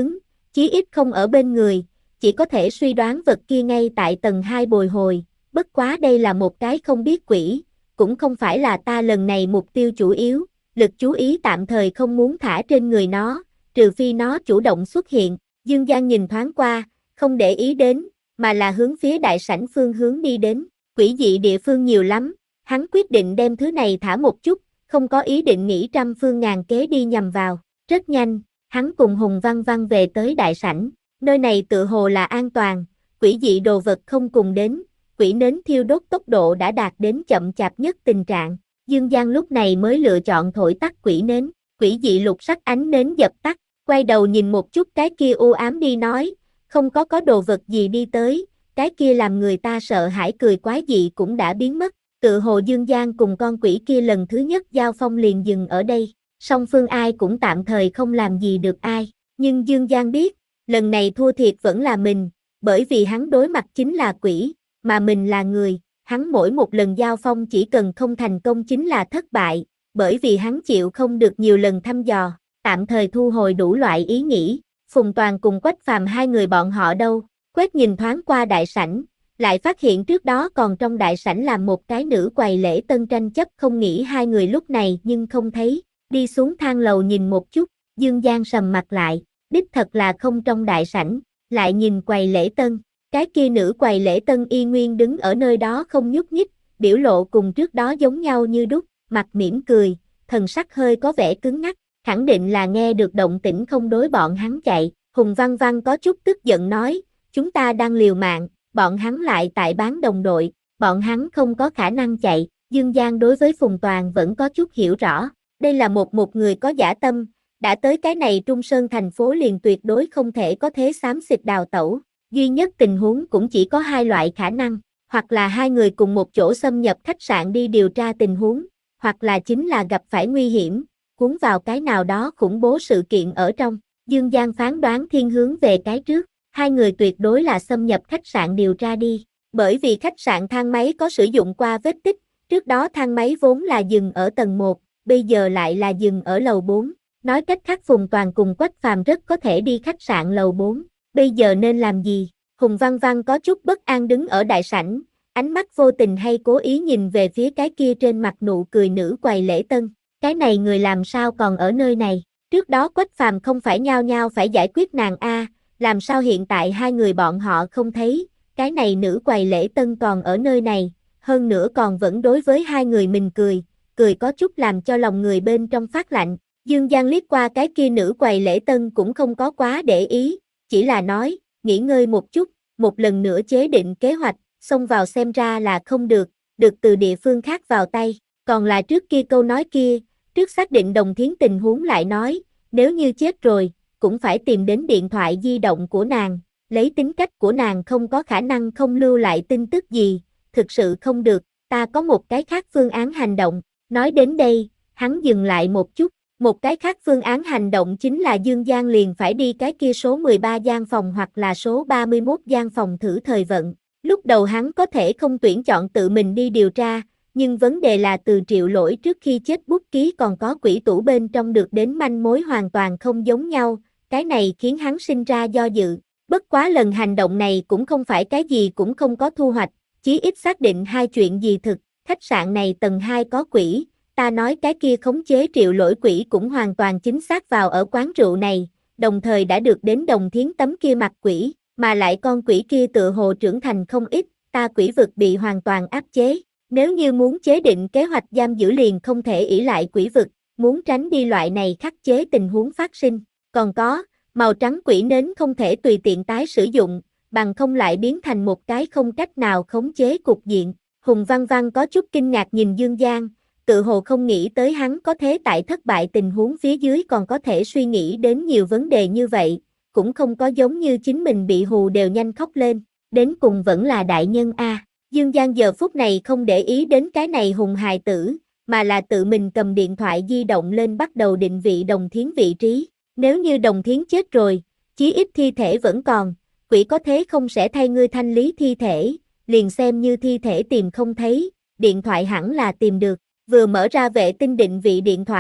chí ít không ở bên người, chỉ có thể suy đoán vật kia ngay tại tầng hai bồi hồi, bất quá đây là một cái không biết quỷ, cũng không phải là ta lần này mục tiêu chủ yếu, lực chú ý tạm thời không muốn thả trên người nó, trừ phi nó chủ động xuất hiện. Dương Giang nhìn thoáng qua, không để ý đến, mà là hướng phía đại sảnh phương hướng đi đến, quỷ dị địa phương nhiều lắm, hắn quyết định đem thứ này thả một chút, không có ý định nghĩ trăm phương ngàn kế đi nhằm vào, rất nhanh, hắn cùng Hùng Văn Văn về tới đại sảnh, nơi này tự hồ là an toàn, quỷ dị đồ vật không cùng đến, quỷ nến thiêu đốt tốc độ đã đạt đến chậm chạp nhất tình trạng, Dương Giang lúc này mới lựa chọn thổi tắt quỷ nến, quỷ dị lục sắc ánh nến dập tắt, quay đầu nhìn một chút cái kia u ám đi nói, không có có đồ vật gì đi tới, cái kia làm người ta sợ hãi cười quái dị cũng đã biến mất, tự hồ Dương Giang cùng con quỷ kia lần thứ nhất giao phong liền dừng ở đây, song phương ai cũng tạm thời không làm gì được ai, nhưng Dương Giang biết, lần này thua thiệt vẫn là mình, bởi vì hắn đối mặt chính là quỷ, mà mình là người, hắn mỗi một lần giao phong chỉ cần không thành công chính là thất bại, bởi vì hắn chịu không được nhiều lần thăm dò, tạm thời thu hồi đủ loại ý nghĩ, Phùng Toàn cùng Quách Phàm hai người bọn họ đâu, Quét nhìn thoáng qua đại sảnh, lại phát hiện trước đó còn trong đại sảnh là một cái nữ quầy lễ tân tranh chấp không nghĩ hai người lúc này nhưng không thấy, đi xuống thang lầu nhìn một chút, Dương Giang sầm mặt lại, đích thật là không trong đại sảnh, lại nhìn quầy lễ tân, cái kia nữ quầy lễ tân y nguyên đứng ở nơi đó không nhúc nhích, biểu lộ cùng trước đó giống nhau như đúc, mặt mỉm cười, thần sắc hơi có vẻ cứng ngắc, khẳng định là nghe được động tĩnh không đối bọn hắn chạy, Hùng Văn Văn có chút tức giận nói, chúng ta đang liều mạng, bọn hắn lại tại bán đồng đội, bọn hắn không có khả năng chạy, Dương Giang đối với Phùng Toàn vẫn có chút hiểu rõ, đây là một một người có dã tâm, đã tới cái này Trung Sơn thành phố liền tuyệt đối không thể có thế xám xịt đào tẩu, duy nhất tình huống cũng chỉ có hai loại khả năng, hoặc là hai người cùng một chỗ xâm nhập khách sạn đi điều tra tình huống, hoặc là chính là gặp phải nguy hiểm, cuốn vào cái nào đó khủng bố sự kiện ở trong, Dương Giang phán đoán thiên hướng về cái trước, hai người tuyệt đối là xâm nhập khách sạn điều tra đi, bởi vì khách sạn thang máy có sử dụng qua vết tích, trước đó thang máy vốn là dừng ở tầng một, bây giờ lại là dừng ở lầu bốn, nói cách khác Phùng Toàn cùng Quách Phàm rất có thể đi khách sạn lầu bốn, bây giờ nên làm gì? Hùng Văn Văn có chút bất an đứng ở đại sảnh, ánh mắt vô tình hay cố ý nhìn về phía cái kia trên mặt nụ cười nữ quầy lễ tân, cái này người làm sao còn ở nơi này, trước đó Quách Phàm không phải nhao nhao phải giải quyết nàng a, làm sao hiện tại hai người bọn họ không thấy, cái này nữ quầy lễ tân còn ở nơi này, hơn nữa còn vẫn đối với hai người mình cười, cười có chút làm cho lòng người bên trong phát lạnh, Dương Giang liếc qua cái kia nữ quầy lễ tân cũng không có quá để ý, chỉ là nói, nghỉ ngơi một chút, một lần nữa chế định kế hoạch, xông vào xem ra là không được, được từ địa phương khác vào tay, còn là trước kia câu nói kia, trước xác định Đồng Thiến tình huống lại nói, nếu như chết rồi, cũng phải tìm đến điện thoại di động của nàng, lấy tính cách của nàng không có khả năng không lưu lại tin tức gì, thực sự không được, ta có một cái khác phương án hành động, nói đến đây, hắn dừng lại một chút, một cái khác phương án hành động chính là Dương Giang liền phải đi cái kia số mười ba gian phòng hoặc là số ba mươi mốt gian phòng thử thời vận, lúc đầu hắn có thể không tuyển chọn tự mình đi điều tra, nhưng vấn đề là từ Triệu Lỗi trước khi chết bút ký còn có quỷ tủ bên trong được đến manh mối hoàn toàn không giống nhau, cái này khiến hắn sinh ra do dự, bất quá lần hành động này cũng không phải cái gì cũng không có thu hoạch, chí ít xác định hai chuyện gì thực, khách sạn này tầng hai có quỷ, ta nói cái kia khống chế Triệu Lỗi quỷ cũng hoàn toàn chính xác vào ở quán rượu này, đồng thời đã được đến Đồng Thiến tấm kia mặt quỷ, mà lại con quỷ kia tựa hồ trưởng thành không ít, ta quỷ vực bị hoàn toàn áp chế. Nếu như muốn chế định kế hoạch giam giữ liền không thể ỷ lại quỷ vực, muốn tránh đi loại này khắc chế tình huống phát sinh. Còn có, màu trắng quỷ nến không thể tùy tiện tái sử dụng, bằng không lại biến thành một cái không cách nào khống chế cục diện. Hùng Văn Văn có chút kinh ngạc nhìn Dương Giang, tự hồ không nghĩ tới hắn có thế tại thất bại tình huống phía dưới còn có thể suy nghĩ đến nhiều vấn đề như vậy, cũng không có giống như chính mình bị hù đều nhanh khóc lên, đến cùng vẫn là đại nhân a. Dương Giang giờ phút này không để ý đến cái này hùng hài tử, mà là tự mình cầm điện thoại di động lên bắt đầu định vị Đồng Thiến vị trí. Nếu như Đồng Thiến chết rồi, chí ít thi thể vẫn còn, quỷ có thế không sẽ thay ngươi thanh lý thi thể, liền xem như thi thể tìm không thấy, điện thoại hẳn là tìm được. Vừa mở ra vệ tinh định vị điện thoại,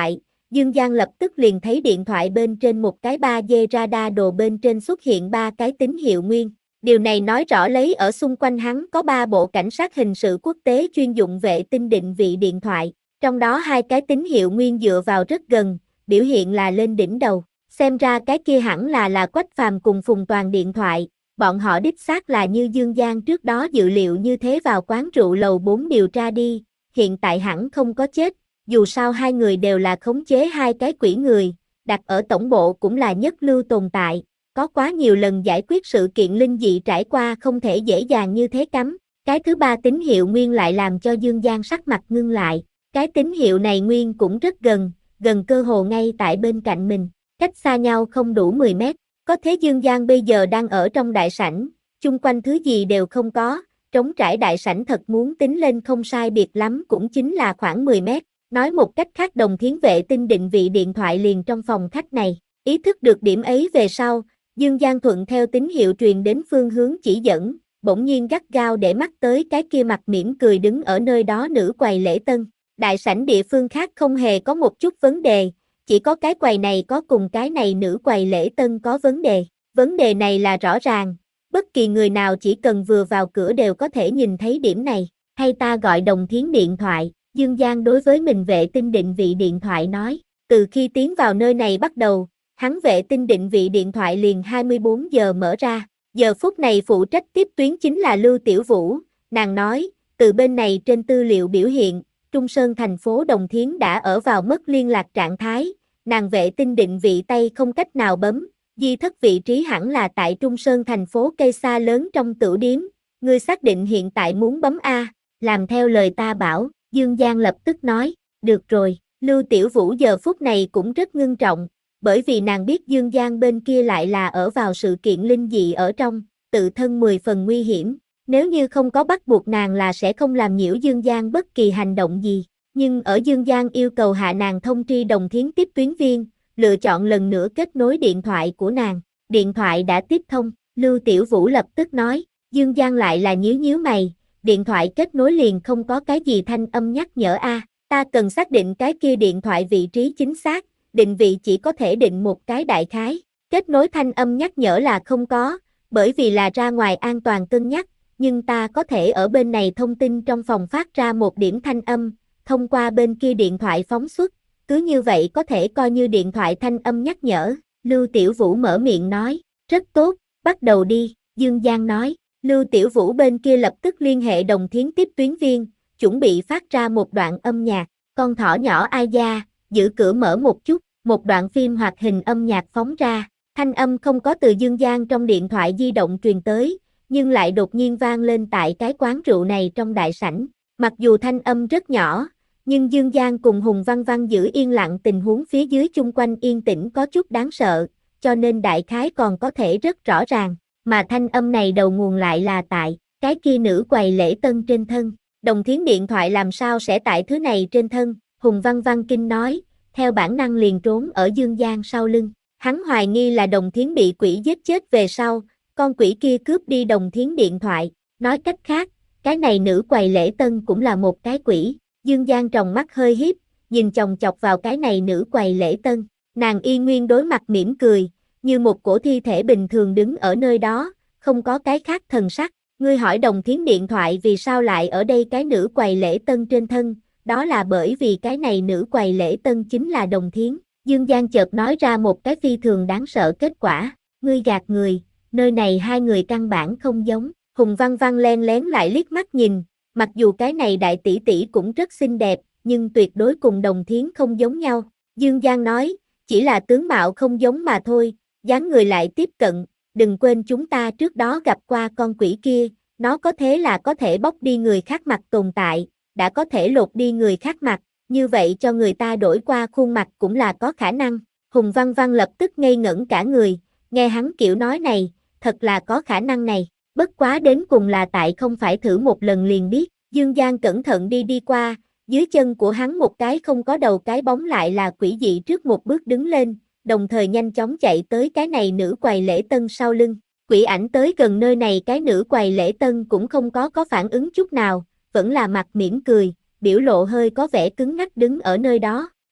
Dương Giang lập tức liền thấy điện thoại bên trên một cái ba D radar đồ bên trên xuất hiện ba cái tín hiệu nguyên. Điều này nói rõ lấy ở xung quanh hắn có ba bộ cảnh sát hình sự quốc tế chuyên dụng vệ tinh định vị điện thoại, trong đó hai cái tín hiệu nguyên dựa vào rất gần, biểu hiện là lên đỉnh đầu. Xem ra cái kia hẳn là là Quách Phàm cùng Phùng Toàn điện thoại, bọn họ đích xác là như Dương Giang trước đó dự liệu như thế vào quán rượu lầu bốn điều tra đi, hiện tại hẳn không có chết, dù sao hai người đều là khống chế hai cái quỷ người, đặt ở tổng bộ cũng là nhất lưu tồn tại, có quá nhiều lần giải quyết sự kiện linh dị trải qua không thể dễ dàng như thế cắm. Cái thứ ba tín hiệu nguyên lại làm cho Dương Giang sắc mặt ngưng lại, cái tín hiệu này nguyên cũng rất gần, gần cơ hồ ngay tại bên cạnh mình, cách xa nhau không đủ mười mét, có thế Dương Giang bây giờ đang ở trong đại sảnh, chung quanh thứ gì đều không có, trống trải đại sảnh thật muốn tính lên không sai biệt lắm cũng chính là khoảng mười mét, nói một cách khác Đồng Thiến vệ tinh định vị điện thoại liền trong phòng khách này, ý thức được điểm ấy về sau, Dương Giang thuận theo tín hiệu truyền đến phương hướng chỉ dẫn, bỗng nhiên gắt gao để mắt tới cái kia mặt mỉm cười đứng ở nơi đó nữ quầy lễ tân. Đại sảnh địa phương khác không hề có một chút vấn đề, chỉ có cái quầy này có cùng cái này nữ quầy lễ tân có vấn đề. Vấn đề này là rõ ràng, bất kỳ người nào chỉ cần vừa vào cửa đều có thể nhìn thấy điểm này. Hay ta gọi Đồng Thiến điện thoại, Dương Giang đối với mình vệ tinh định vị điện thoại nói, từ khi tiến vào nơi này bắt đầu, hắn vệ tinh định vị điện thoại liền hai mươi bốn giờ mở ra, giờ phút này phụ trách tiếp tuyến chính là Lưu Tiểu Vũ, nàng nói, từ bên này trên tư liệu biểu hiện, Trung Sơn thành phố Đồng Thiến đã ở vào mất liên lạc trạng thái, nàng vệ tinh định vị tay không cách nào bấm, di thất vị trí hẳn là tại Trung Sơn thành phố cây xa lớn trong tửu điếm, ngươi xác định hiện tại muốn bấm A, làm theo lời ta bảo, Dương Giang lập tức nói, được rồi, Lưu Tiểu Vũ giờ phút này cũng rất ngưng trọng, bởi vì nàng biết Dương Giang bên kia lại là ở vào sự kiện linh dị ở trong, tự thân mười phần nguy hiểm, nếu như không có bắt buộc nàng là sẽ không làm nhiễu Dương Giang bất kỳ hành động gì, nhưng ở Dương Giang yêu cầu hạ nàng thông tri Đồng Thiến tiếp tuyến viên, lựa chọn lần nữa kết nối điện thoại của nàng, điện thoại đã tiếp thông, Lưu Tiểu Vũ lập tức nói, Dương Giang lại là nhíu nhíu mày, điện thoại kết nối liền không có cái gì thanh âm nhắc nhở a, ta cần xác định cái kia điện thoại vị trí chính xác, định vị chỉ có thể định một cái đại khái, kết nối thanh âm nhắc nhở là không có, bởi vì là ra ngoài an toàn cân nhắc, nhưng ta có thể ở bên này thông tin trong phòng phát ra một điểm thanh âm, thông qua bên kia điện thoại phóng xuất, cứ như vậy có thể coi như điện thoại thanh âm nhắc nhở, Lưu Tiểu Vũ mở miệng nói, rất tốt, bắt đầu đi, Dương Giang nói, Lưu Tiểu Vũ bên kia lập tức liên hệ Đồng Thiến tiếp tuyến viên, chuẩn bị phát ra một đoạn âm nhạc, con thỏ nhỏ ai da, giữ cửa mở một chút, một đoạn phim hoạt hình âm nhạc phóng ra, thanh âm không có từ Dương Giang trong điện thoại di động truyền tới, nhưng lại đột nhiên vang lên tại cái quán rượu này trong đại sảnh, mặc dù thanh âm rất nhỏ, nhưng Dương Giang cùng Hùng Văn Văn giữ yên lặng tình huống phía dưới chung quanh yên tĩnh có chút đáng sợ, cho nên đại khái còn có thể rất rõ ràng, mà thanh âm này đầu nguồn lại là tại cái kia nữ quầy lễ tân trên thân, Đồng Thiến điện thoại làm sao sẽ tại thứ này trên thân, Hùng Văn Văn kinh nói, theo bản năng liền trốn ở Dương Giang sau lưng, hắn hoài nghi là Đồng Thiến bị quỷ giết chết về sau, con quỷ kia cướp đi Đồng Thiến điện thoại, nói cách khác, cái này nữ quầy lễ tân cũng là một cái quỷ, Dương Giang tròng mắt hơi hiếp, nhìn chòng chọc vào cái này nữ quầy lễ tân, nàng y nguyên đối mặt mỉm cười, như một cổ thi thể bình thường đứng ở nơi đó, không có cái khác thần sắc, ngươi hỏi Đồng Thiến điện thoại vì sao lại ở đây cái nữ quầy lễ tân trên thân, đó là bởi vì cái này nữ quầy lễ tân chính là Đồng Thiến, Dương Giang chợt nói ra một cái phi thường đáng sợ kết quả, ngươi gạt người, nơi này hai người căn bản không giống, Hùng Văn Văn len lén lại liếc mắt nhìn, mặc dù cái này đại tỷ tỷ cũng rất xinh đẹp, nhưng tuyệt đối cùng Đồng Thiến không giống nhau, Dương Giang nói, chỉ là tướng mạo không giống mà thôi, dáng người lại tiếp cận, đừng quên chúng ta trước đó gặp qua con quỷ kia, nó có thế là có thể bóc đi người khác mặt tồn tại, đã có thể lột đi người khác mặt, như vậy cho người ta đổi qua khuôn mặt cũng là có khả năng, Hùng Văn Văn lập tức ngây ngẩn cả người, nghe hắn kiểu nói này, thật là có khả năng này, bất quá đến cùng là tại không phải thử một lần liền biết, Dương Giang cẩn thận đi đi qua, dưới chân của hắn một cái không có đầu cái bóng lại là quỷ dị trước một bước đứng lên, đồng thời nhanh chóng chạy tới cái này nữ quầy lễ tân sau lưng, quỷ ảnh tới gần nơi này cái nữ quầy lễ tân cũng không có có phản ứng chút nào, vẫn là mặt mỉm cười, biểu lộ hơi có vẻ cứng ngắc đứng ở nơi đó,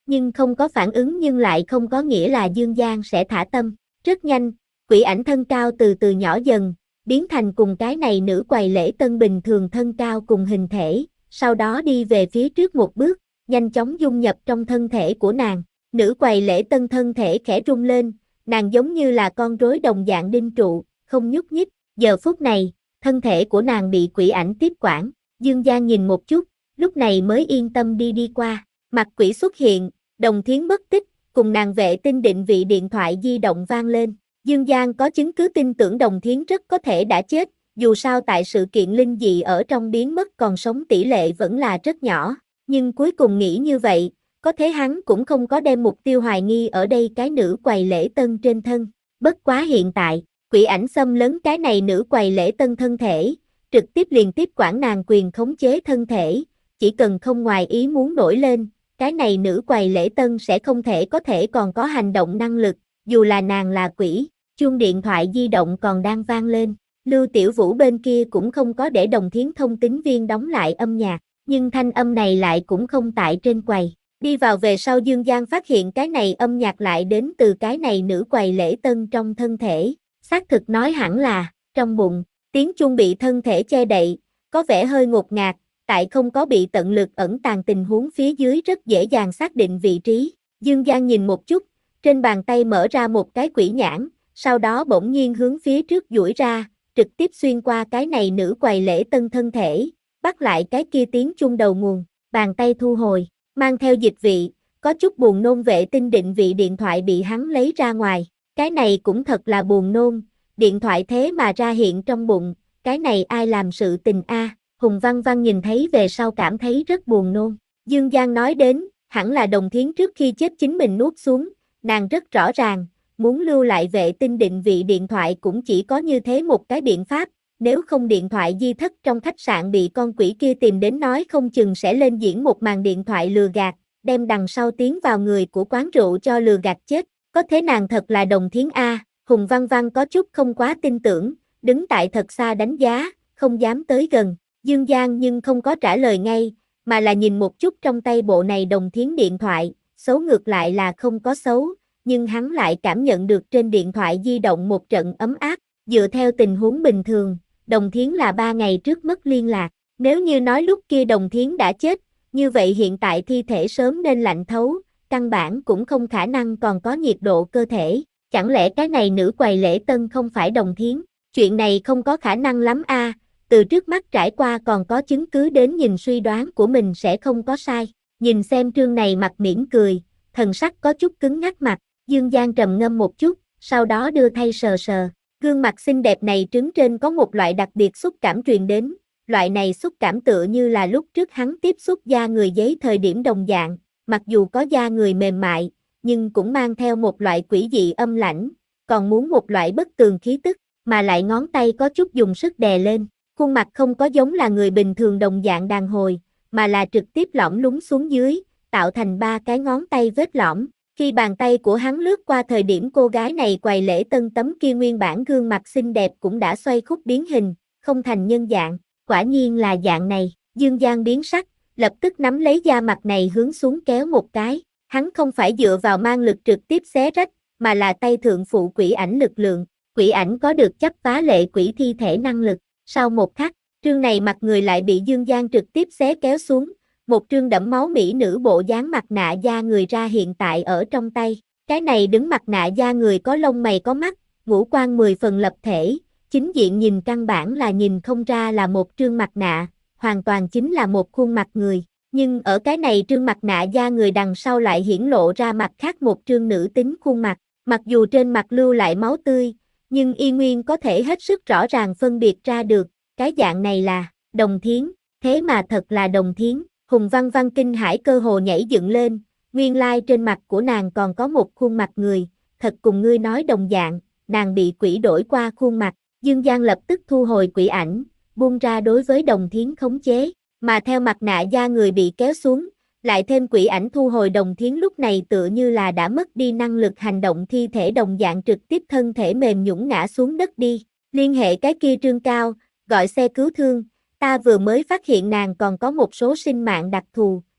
nhưng không có phản ứng nhưng lại không có nghĩa là Dương Giang sẽ thả tâm. Rất nhanh, quỷ ảnh thân cao từ từ nhỏ dần, biến thành cùng cái này nữ quầy lễ tân bình thường thân cao cùng hình thể, sau đó đi về phía trước một bước, nhanh chóng dung nhập trong thân thể của nàng. Nữ quầy lễ tân thân thể khẽ rung lên, nàng giống như là con rối đồng dạng đinh trụ, không nhúc nhích. Giờ phút này, thân thể của nàng bị quỷ ảnh tiếp quản. Dương Giang nhìn một chút, lúc này mới yên tâm đi đi qua. Mặt quỷ xuất hiện, Đồng Thiến mất tích, cùng nàng vệ tinh định vị điện thoại di động vang lên. Dương Giang có chứng cứ tin tưởng Đồng Thiến rất có thể đã chết, dù sao tại sự kiện linh dị ở trong biến mất còn sống tỷ lệ vẫn là rất nhỏ. Nhưng cuối cùng nghĩ như vậy, có thế hắn cũng không có đem mục tiêu hoài nghi ở đây cái nữ quầy lễ tân trên thân. Bất quá hiện tại, quỷ ảnh xâm lấn cái này nữ quầy lễ tân thân thể, trực tiếp liền tiếp quản nàng quyền khống chế thân thể, chỉ cần không ngoài ý muốn nổi lên, cái này nữ quầy lễ tân sẽ không thể có thể còn có hành động năng lực, dù là nàng là quỷ. Chuông điện thoại di động còn đang vang lên, Lưu Tiểu Vũ bên kia cũng không có để Đồng Thiến thông tín viên đóng lại âm nhạc, nhưng thanh âm này lại cũng không tại trên quầy. Đi vào về sau Dương Giang phát hiện cái này âm nhạc lại đến từ cái này nữ quầy lễ tân trong thân thể, xác thực nói hẳn là, trong bụng, tiếng chuông bị thân thể che đậy, có vẻ hơi ngột ngạt, tại không có bị tận lực ẩn tàng tình huống phía dưới rất dễ dàng xác định vị trí. Dương Giang nhìn một chút, trên bàn tay mở ra một cái quỷ nhãn, sau đó bỗng nhiên hướng phía trước duỗi ra, trực tiếp xuyên qua cái này nữ quầy lễ tân thân thể, bắt lại cái kia tiếng chuông đầu nguồn, bàn tay thu hồi, mang theo dịch vị, có chút buồn nôn vệ tinh định vị điện thoại bị hắn lấy ra ngoài, cái này cũng thật là buồn nôn, điện thoại thế mà ra hiện trong bụng, cái này ai làm sự tình a? À? Hùng Văn Văn nhìn thấy về sau cảm thấy rất buồn nôn. Dương Giang nói đến, hẳn là Đồng Thiến trước khi chết chính mình nuốt xuống, nàng rất rõ ràng, muốn lưu lại vệ tinh định vị điện thoại cũng chỉ có như thế một cái biện pháp, nếu không điện thoại di thất trong khách sạn bị con quỷ kia tìm đến nói không chừng sẽ lên diễn một màn điện thoại lừa gạt, đem đằng sau tiến vào người của quán rượu cho lừa gạt chết, có thế nàng thật là Đồng Thiến a? À? Hùng Văn Văn có chút không quá tin tưởng, đứng tại thật xa đánh giá, không dám tới gần. Dương Giang nhưng không có trả lời ngay, mà là nhìn một chút trong tay bộ này Đồng Thiến điện thoại, xấu ngược lại là không có xấu, nhưng hắn lại cảm nhận được trên điện thoại di động một trận ấm áp, dựa theo tình huống bình thường, Đồng Thiến là ba ngày trước mất liên lạc, nếu như nói lúc kia Đồng Thiến đã chết, như vậy hiện tại thi thể sớm nên lạnh thấu, căn bản cũng không khả năng còn có nhiệt độ cơ thể, chẳng lẽ cái này nữ quầy lễ tân không phải Đồng Thiến, chuyện này không có khả năng lắm a. À. Từ trước mắt trải qua còn có chứng cứ đến nhìn suy đoán của mình sẽ không có sai. Nhìn xem Trương này mặt mỉm cười, thần sắc có chút cứng ngắc mặt, Dương Giang trầm ngâm một chút, sau đó đưa tay sờ sờ. Gương mặt xinh đẹp này trứng trên có một loại đặc biệt xúc cảm truyền đến, loại này xúc cảm tựa như là lúc trước hắn tiếp xúc da người giấy thời điểm đồng dạng, mặc dù có da người mềm mại, nhưng cũng mang theo một loại quỷ dị âm lãnh, còn muốn một loại bất tường khí tức, mà lại ngón tay có chút dùng sức đè lên. Khuôn mặt không có giống là người bình thường đồng dạng đàn hồi, mà là trực tiếp lõm lún xuống dưới, tạo thành ba cái ngón tay vết lõm. Khi bàn tay của hắn lướt qua thời điểm cô gái này quầy lễ tân tấm kia nguyên bản gương mặt xinh đẹp cũng đã xoay khúc biến hình, không thành nhân dạng, quả nhiên là dạng này. Dương Giang biến sắc, lập tức nắm lấy da mặt này hướng xuống kéo một cái. Hắn không phải dựa vào mang lực trực tiếp xé rách, mà là tay thượng phụ quỷ ảnh lực lượng. Quỷ ảnh có được chấp phá lệ quỷ thi thể năng lực. Sau một khắc, trương này mặt người lại bị Dương Giang trực tiếp xé kéo xuống, một trương đẫm máu mỹ nữ bộ dáng mặt nạ da người ra hiện tại ở trong tay. Cái này đứng mặt nạ da người có lông mày có mắt, ngũ quan mười phần lập thể, chính diện nhìn căn bản là nhìn không ra là một trương mặt nạ, hoàn toàn chính là một khuôn mặt người. Nhưng ở cái này trương mặt nạ da người đằng sau lại hiển lộ ra mặt khác một trương nữ tính khuôn mặt, mặc dù trên mặt lưu lại máu tươi, nhưng y nguyên có thể hết sức rõ ràng phân biệt ra được, cái dạng này là Đồng Thiến, thế mà thật là Đồng Thiến. Hùng Văn Văn kinh hãi cơ hồ nhảy dựng lên, nguyên lai trên mặt của nàng còn có một khuôn mặt người, thật cùng ngươi nói đồng dạng, nàng bị quỷ đổi qua khuôn mặt. Dương Giang lập tức thu hồi quỷ ảnh, buông ra đối với Đồng Thiến khống chế, mà theo mặt nạ da người bị kéo xuống, lại thêm quỷ ảnh thu hồi Đồng Thiến lúc này tựa như là đã mất đi năng lực hành động thi thể đồng dạng trực tiếp thân thể mềm nhũn ngã xuống đất đi. Liên hệ cái kia Trương Cao, gọi xe cứu thương, ta vừa mới phát hiện nàng còn có một số sinh mạng đặc thù,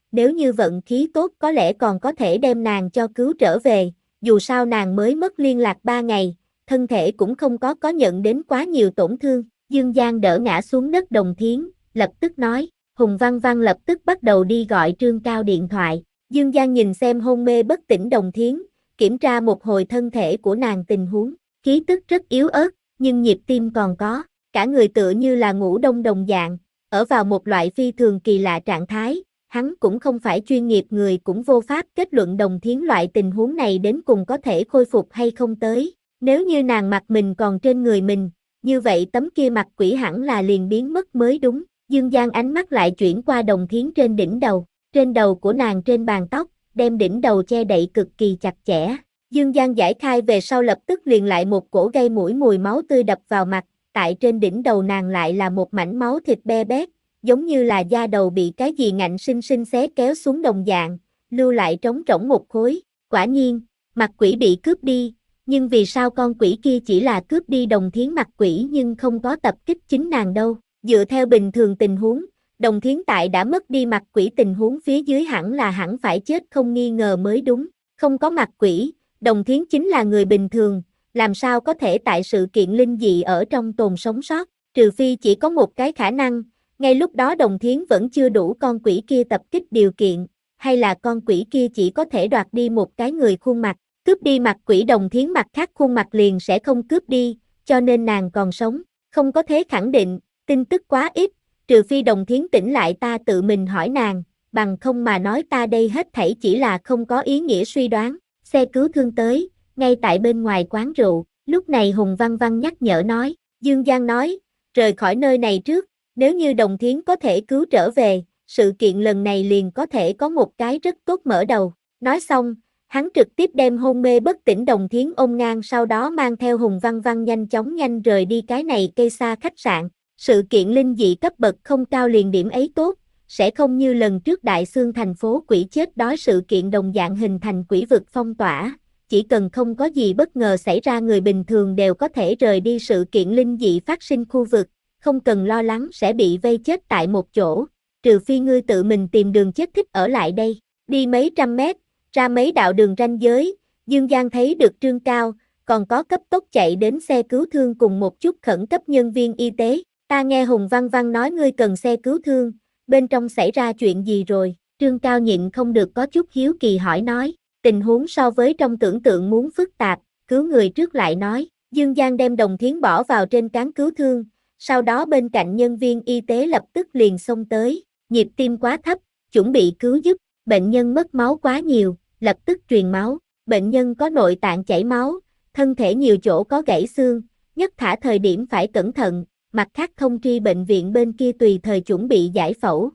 nếu như vận khí tốt có lẽ còn có thể đem nàng cho cứu trở về, dù sao nàng mới mất liên lạc ba ngày, thân thể cũng không có có nhận đến quá nhiều tổn thương. Dương Giang đỡ ngã xuống đất Đồng Thiến, lập tức nói, Hùng Văn Văn lập tức bắt đầu đi gọi Trương Cao điện thoại. Dương Giang nhìn xem hôn mê bất tỉnh Đồng Thiến, kiểm tra một hồi thân thể của nàng tình huống, khí tức rất yếu ớt, nhưng nhịp tim còn có, cả người tựa như là ngủ đông đồng dạng, ở vào một loại phi thường kỳ lạ trạng thái. Hắn cũng không phải chuyên nghiệp người cũng vô pháp kết luận Đồng Thiến loại tình huống này đến cùng có thể khôi phục hay không tới. Nếu như nàng mặt mình còn trên người mình, như vậy tấm kia mặt quỷ hẳn là liền biến mất mới đúng. Dương Giang ánh mắt lại chuyển qua Đồng Thiến trên đỉnh đầu, trên đầu của nàng trên bàn tóc, đem đỉnh đầu che đậy cực kỳ chặt chẽ. Dương Giang giải khai về sau lập tức liền lại một cổ gây mũi mùi máu tươi đập vào mặt, tại trên đỉnh đầu nàng lại là một mảnh máu thịt be bét, giống như là da đầu bị cái gì ngạnh sinh sinh xé kéo xuống đồng dạng, lưu lại trống rỗng một khối. Quả nhiên, mặt quỷ bị cướp đi, nhưng vì sao con quỷ kia chỉ là cướp đi Đồng Thiến mặt quỷ nhưng không có tập kích chính nàng đâu? Dựa theo bình thường tình huống, Đồng Thiến tại đã mất đi mặt quỷ tình huống phía dưới hẳn là hẳn phải chết không nghi ngờ mới đúng. Không có mặt quỷ, Đồng Thiến chính là người bình thường, làm sao có thể tại sự kiện linh dị ở trong tồn sống sót, trừ phi chỉ có một cái khả năng, ngay lúc đó Đồng Thiến vẫn chưa đủ con quỷ kia tập kích điều kiện, hay là con quỷ kia chỉ có thể đoạt đi một cái người khuôn mặt, cướp đi mặt quỷ Đồng Thiến mặt khác khuôn mặt liền sẽ không cướp đi, cho nên nàng còn sống, không có thế khẳng định, tin tức quá ít, trừ phi Đồng Thiến tỉnh lại ta tự mình hỏi nàng, bằng không mà nói ta đây hết thảy chỉ là không có ý nghĩa suy đoán. Xe cứu thương tới, ngay tại bên ngoài quán rượu, lúc này Hùng Văn Văn nhắc nhở nói, Dương Giang nói, rời khỏi nơi này trước, nếu như Đồng Thiến có thể cứu trở về, sự kiện lần này liền có thể có một cái rất tốt mở đầu. Nói xong, hắn trực tiếp đem hôn mê bất tỉnh Đồng Thiến ôm ngang sau đó mang theo Hùng Văn Văn nhanh chóng nhanh rời đi cái này cây xa khách sạn. Sự kiện linh dị cấp bậc không cao liền điểm ấy tốt, sẽ không như lần trước Đại Xương thành phố quỷ chết đói sự kiện đồng dạng hình thành quỷ vực phong tỏa, chỉ cần không có gì bất ngờ xảy ra người bình thường đều có thể rời đi sự kiện linh dị phát sinh khu vực, không cần lo lắng sẽ bị vây chết tại một chỗ, trừ phi ngươi tự mình tìm đường chết thích ở lại đây. Đi mấy trăm mét, ra mấy đạo đường ranh giới, Dương Giang thấy được Trương Cao, còn có cấp tốc chạy đến xe cứu thương cùng một chút khẩn cấp nhân viên y tế. Ta nghe Hùng Văn Văn nói ngươi cần xe cứu thương, bên trong xảy ra chuyện gì rồi? Trương Cao nhịn không được có chút hiếu kỳ hỏi nói, tình huống so với trong tưởng tượng muốn phức tạp, cứu người trước lại nói. Dương Giang đem Đồng Thiến bỏ vào trên cán cứu thương, sau đó bên cạnh nhân viên y tế lập tức liền xông tới, nhịp tim quá thấp, chuẩn bị cứu giúp, bệnh nhân mất máu quá nhiều, lập tức truyền máu, bệnh nhân có nội tạng chảy máu, thân thể nhiều chỗ có gãy xương, nhất thả thời điểm phải cẩn thận, mặt khác thông tri bệnh viện bên kia tùy thời chuẩn bị giải phẫu.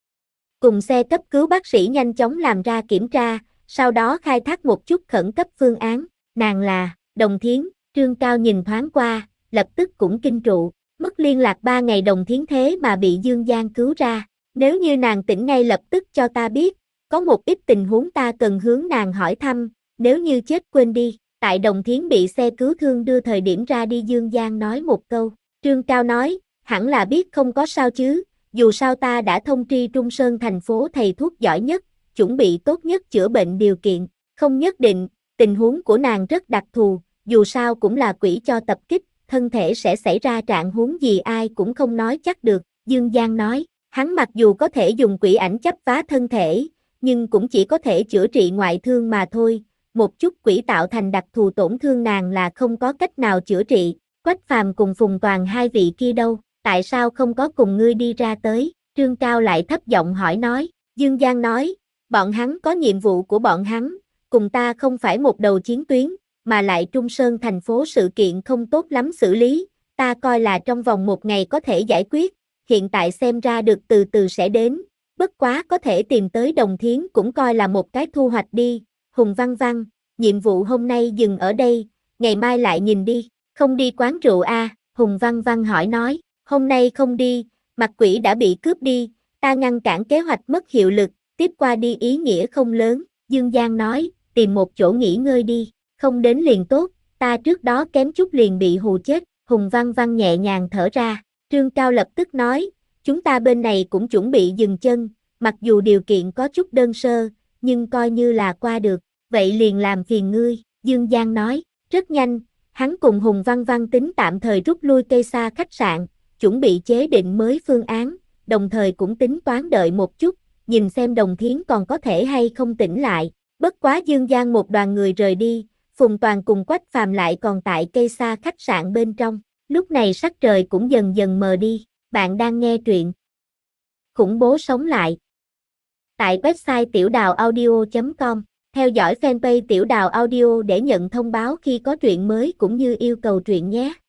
Cùng xe cấp cứu bác sĩ nhanh chóng làm ra kiểm tra, sau đó khai thác một chút khẩn cấp phương án, nàng là, Đồng Thiến, Trương Cao nhìn thoáng qua, lập tức cũng kinh trụ, mất liên lạc ba ngày Đồng Thiến thế mà bị Dương Giang cứu ra, nếu như nàng tỉnh ngay lập tức cho ta biết, có một ít tình huống ta cần hướng nàng hỏi thăm, nếu như chết quên đi, tại Đồng Thiến bị xe cứu thương đưa thời điểm ra đi Dương Giang nói một câu, Trương Cao nói, hẳn là biết không có sao chứ, dù sao ta đã thông tri Trung Sơn thành phố thầy thuốc giỏi nhất, chuẩn bị tốt nhất chữa bệnh điều kiện, không nhất định, tình huống của nàng rất đặc thù, dù sao cũng là quỷ cho tập kích, thân thể sẽ xảy ra trạng huống gì ai cũng không nói chắc được, Dương Giang nói, hắn mặc dù có thể dùng quỷ ảnh chấp vá thân thể, nhưng cũng chỉ có thể chữa trị ngoại thương mà thôi, một chút quỷ tạo thành đặc thù tổn thương nàng là không có cách nào chữa trị. Quách Phàm cùng Phùng Toàn hai vị kia đâu, tại sao không có cùng ngươi đi ra tới? Trương Cao lại thấp giọng hỏi nói, Dương Giang nói, bọn hắn có nhiệm vụ của bọn hắn, cùng ta không phải một đầu chiến tuyến, mà lại Trung Sơn thành phố sự kiện không tốt lắm xử lý, ta coi là trong vòng một ngày có thể giải quyết, hiện tại xem ra được từ từ sẽ đến, bất quá có thể tìm tới Đồng Thiến cũng coi là một cái thu hoạch đi. Hùng Văn Văn, nhiệm vụ hôm nay dừng ở đây, ngày mai lại nhìn đi. Không đi quán rượu a? À? Hùng Văn Văn hỏi nói, hôm nay không đi, mặt quỷ đã bị cướp đi, ta ngăn cản kế hoạch mất hiệu lực, tiếp qua đi ý nghĩa không lớn, Dương Giang nói, tìm một chỗ nghỉ ngơi đi, không đến liền tốt, ta trước đó kém chút liền bị hù chết, Hùng Văn Văn nhẹ nhàng thở ra, Trương Cao lập tức nói, chúng ta bên này cũng chuẩn bị dừng chân, mặc dù điều kiện có chút đơn sơ, nhưng coi như là qua được, vậy liền làm phiền ngươi, Dương Giang nói, rất nhanh, hắn cùng Hùng Văn Văn tính tạm thời rút lui cây xa khách sạn, chuẩn bị chế định mới phương án, đồng thời cũng tính toán đợi một chút, nhìn xem Đồng Thiến còn có thể hay không tỉnh lại, bất quá Dương Giang một đoàn người rời đi, Phùng Toàn cùng Quách Phàm lại còn tại cây xa khách sạn bên trong, lúc này sắc trời cũng dần dần mờ đi, bạn đang nghe truyện Khủng bố sống lại tại website tiểu đào audio chấm com, theo dõi fanpage Tiểu Đào Audio để nhận thông báo khi có truyện mới cũng như yêu cầu truyện nhé.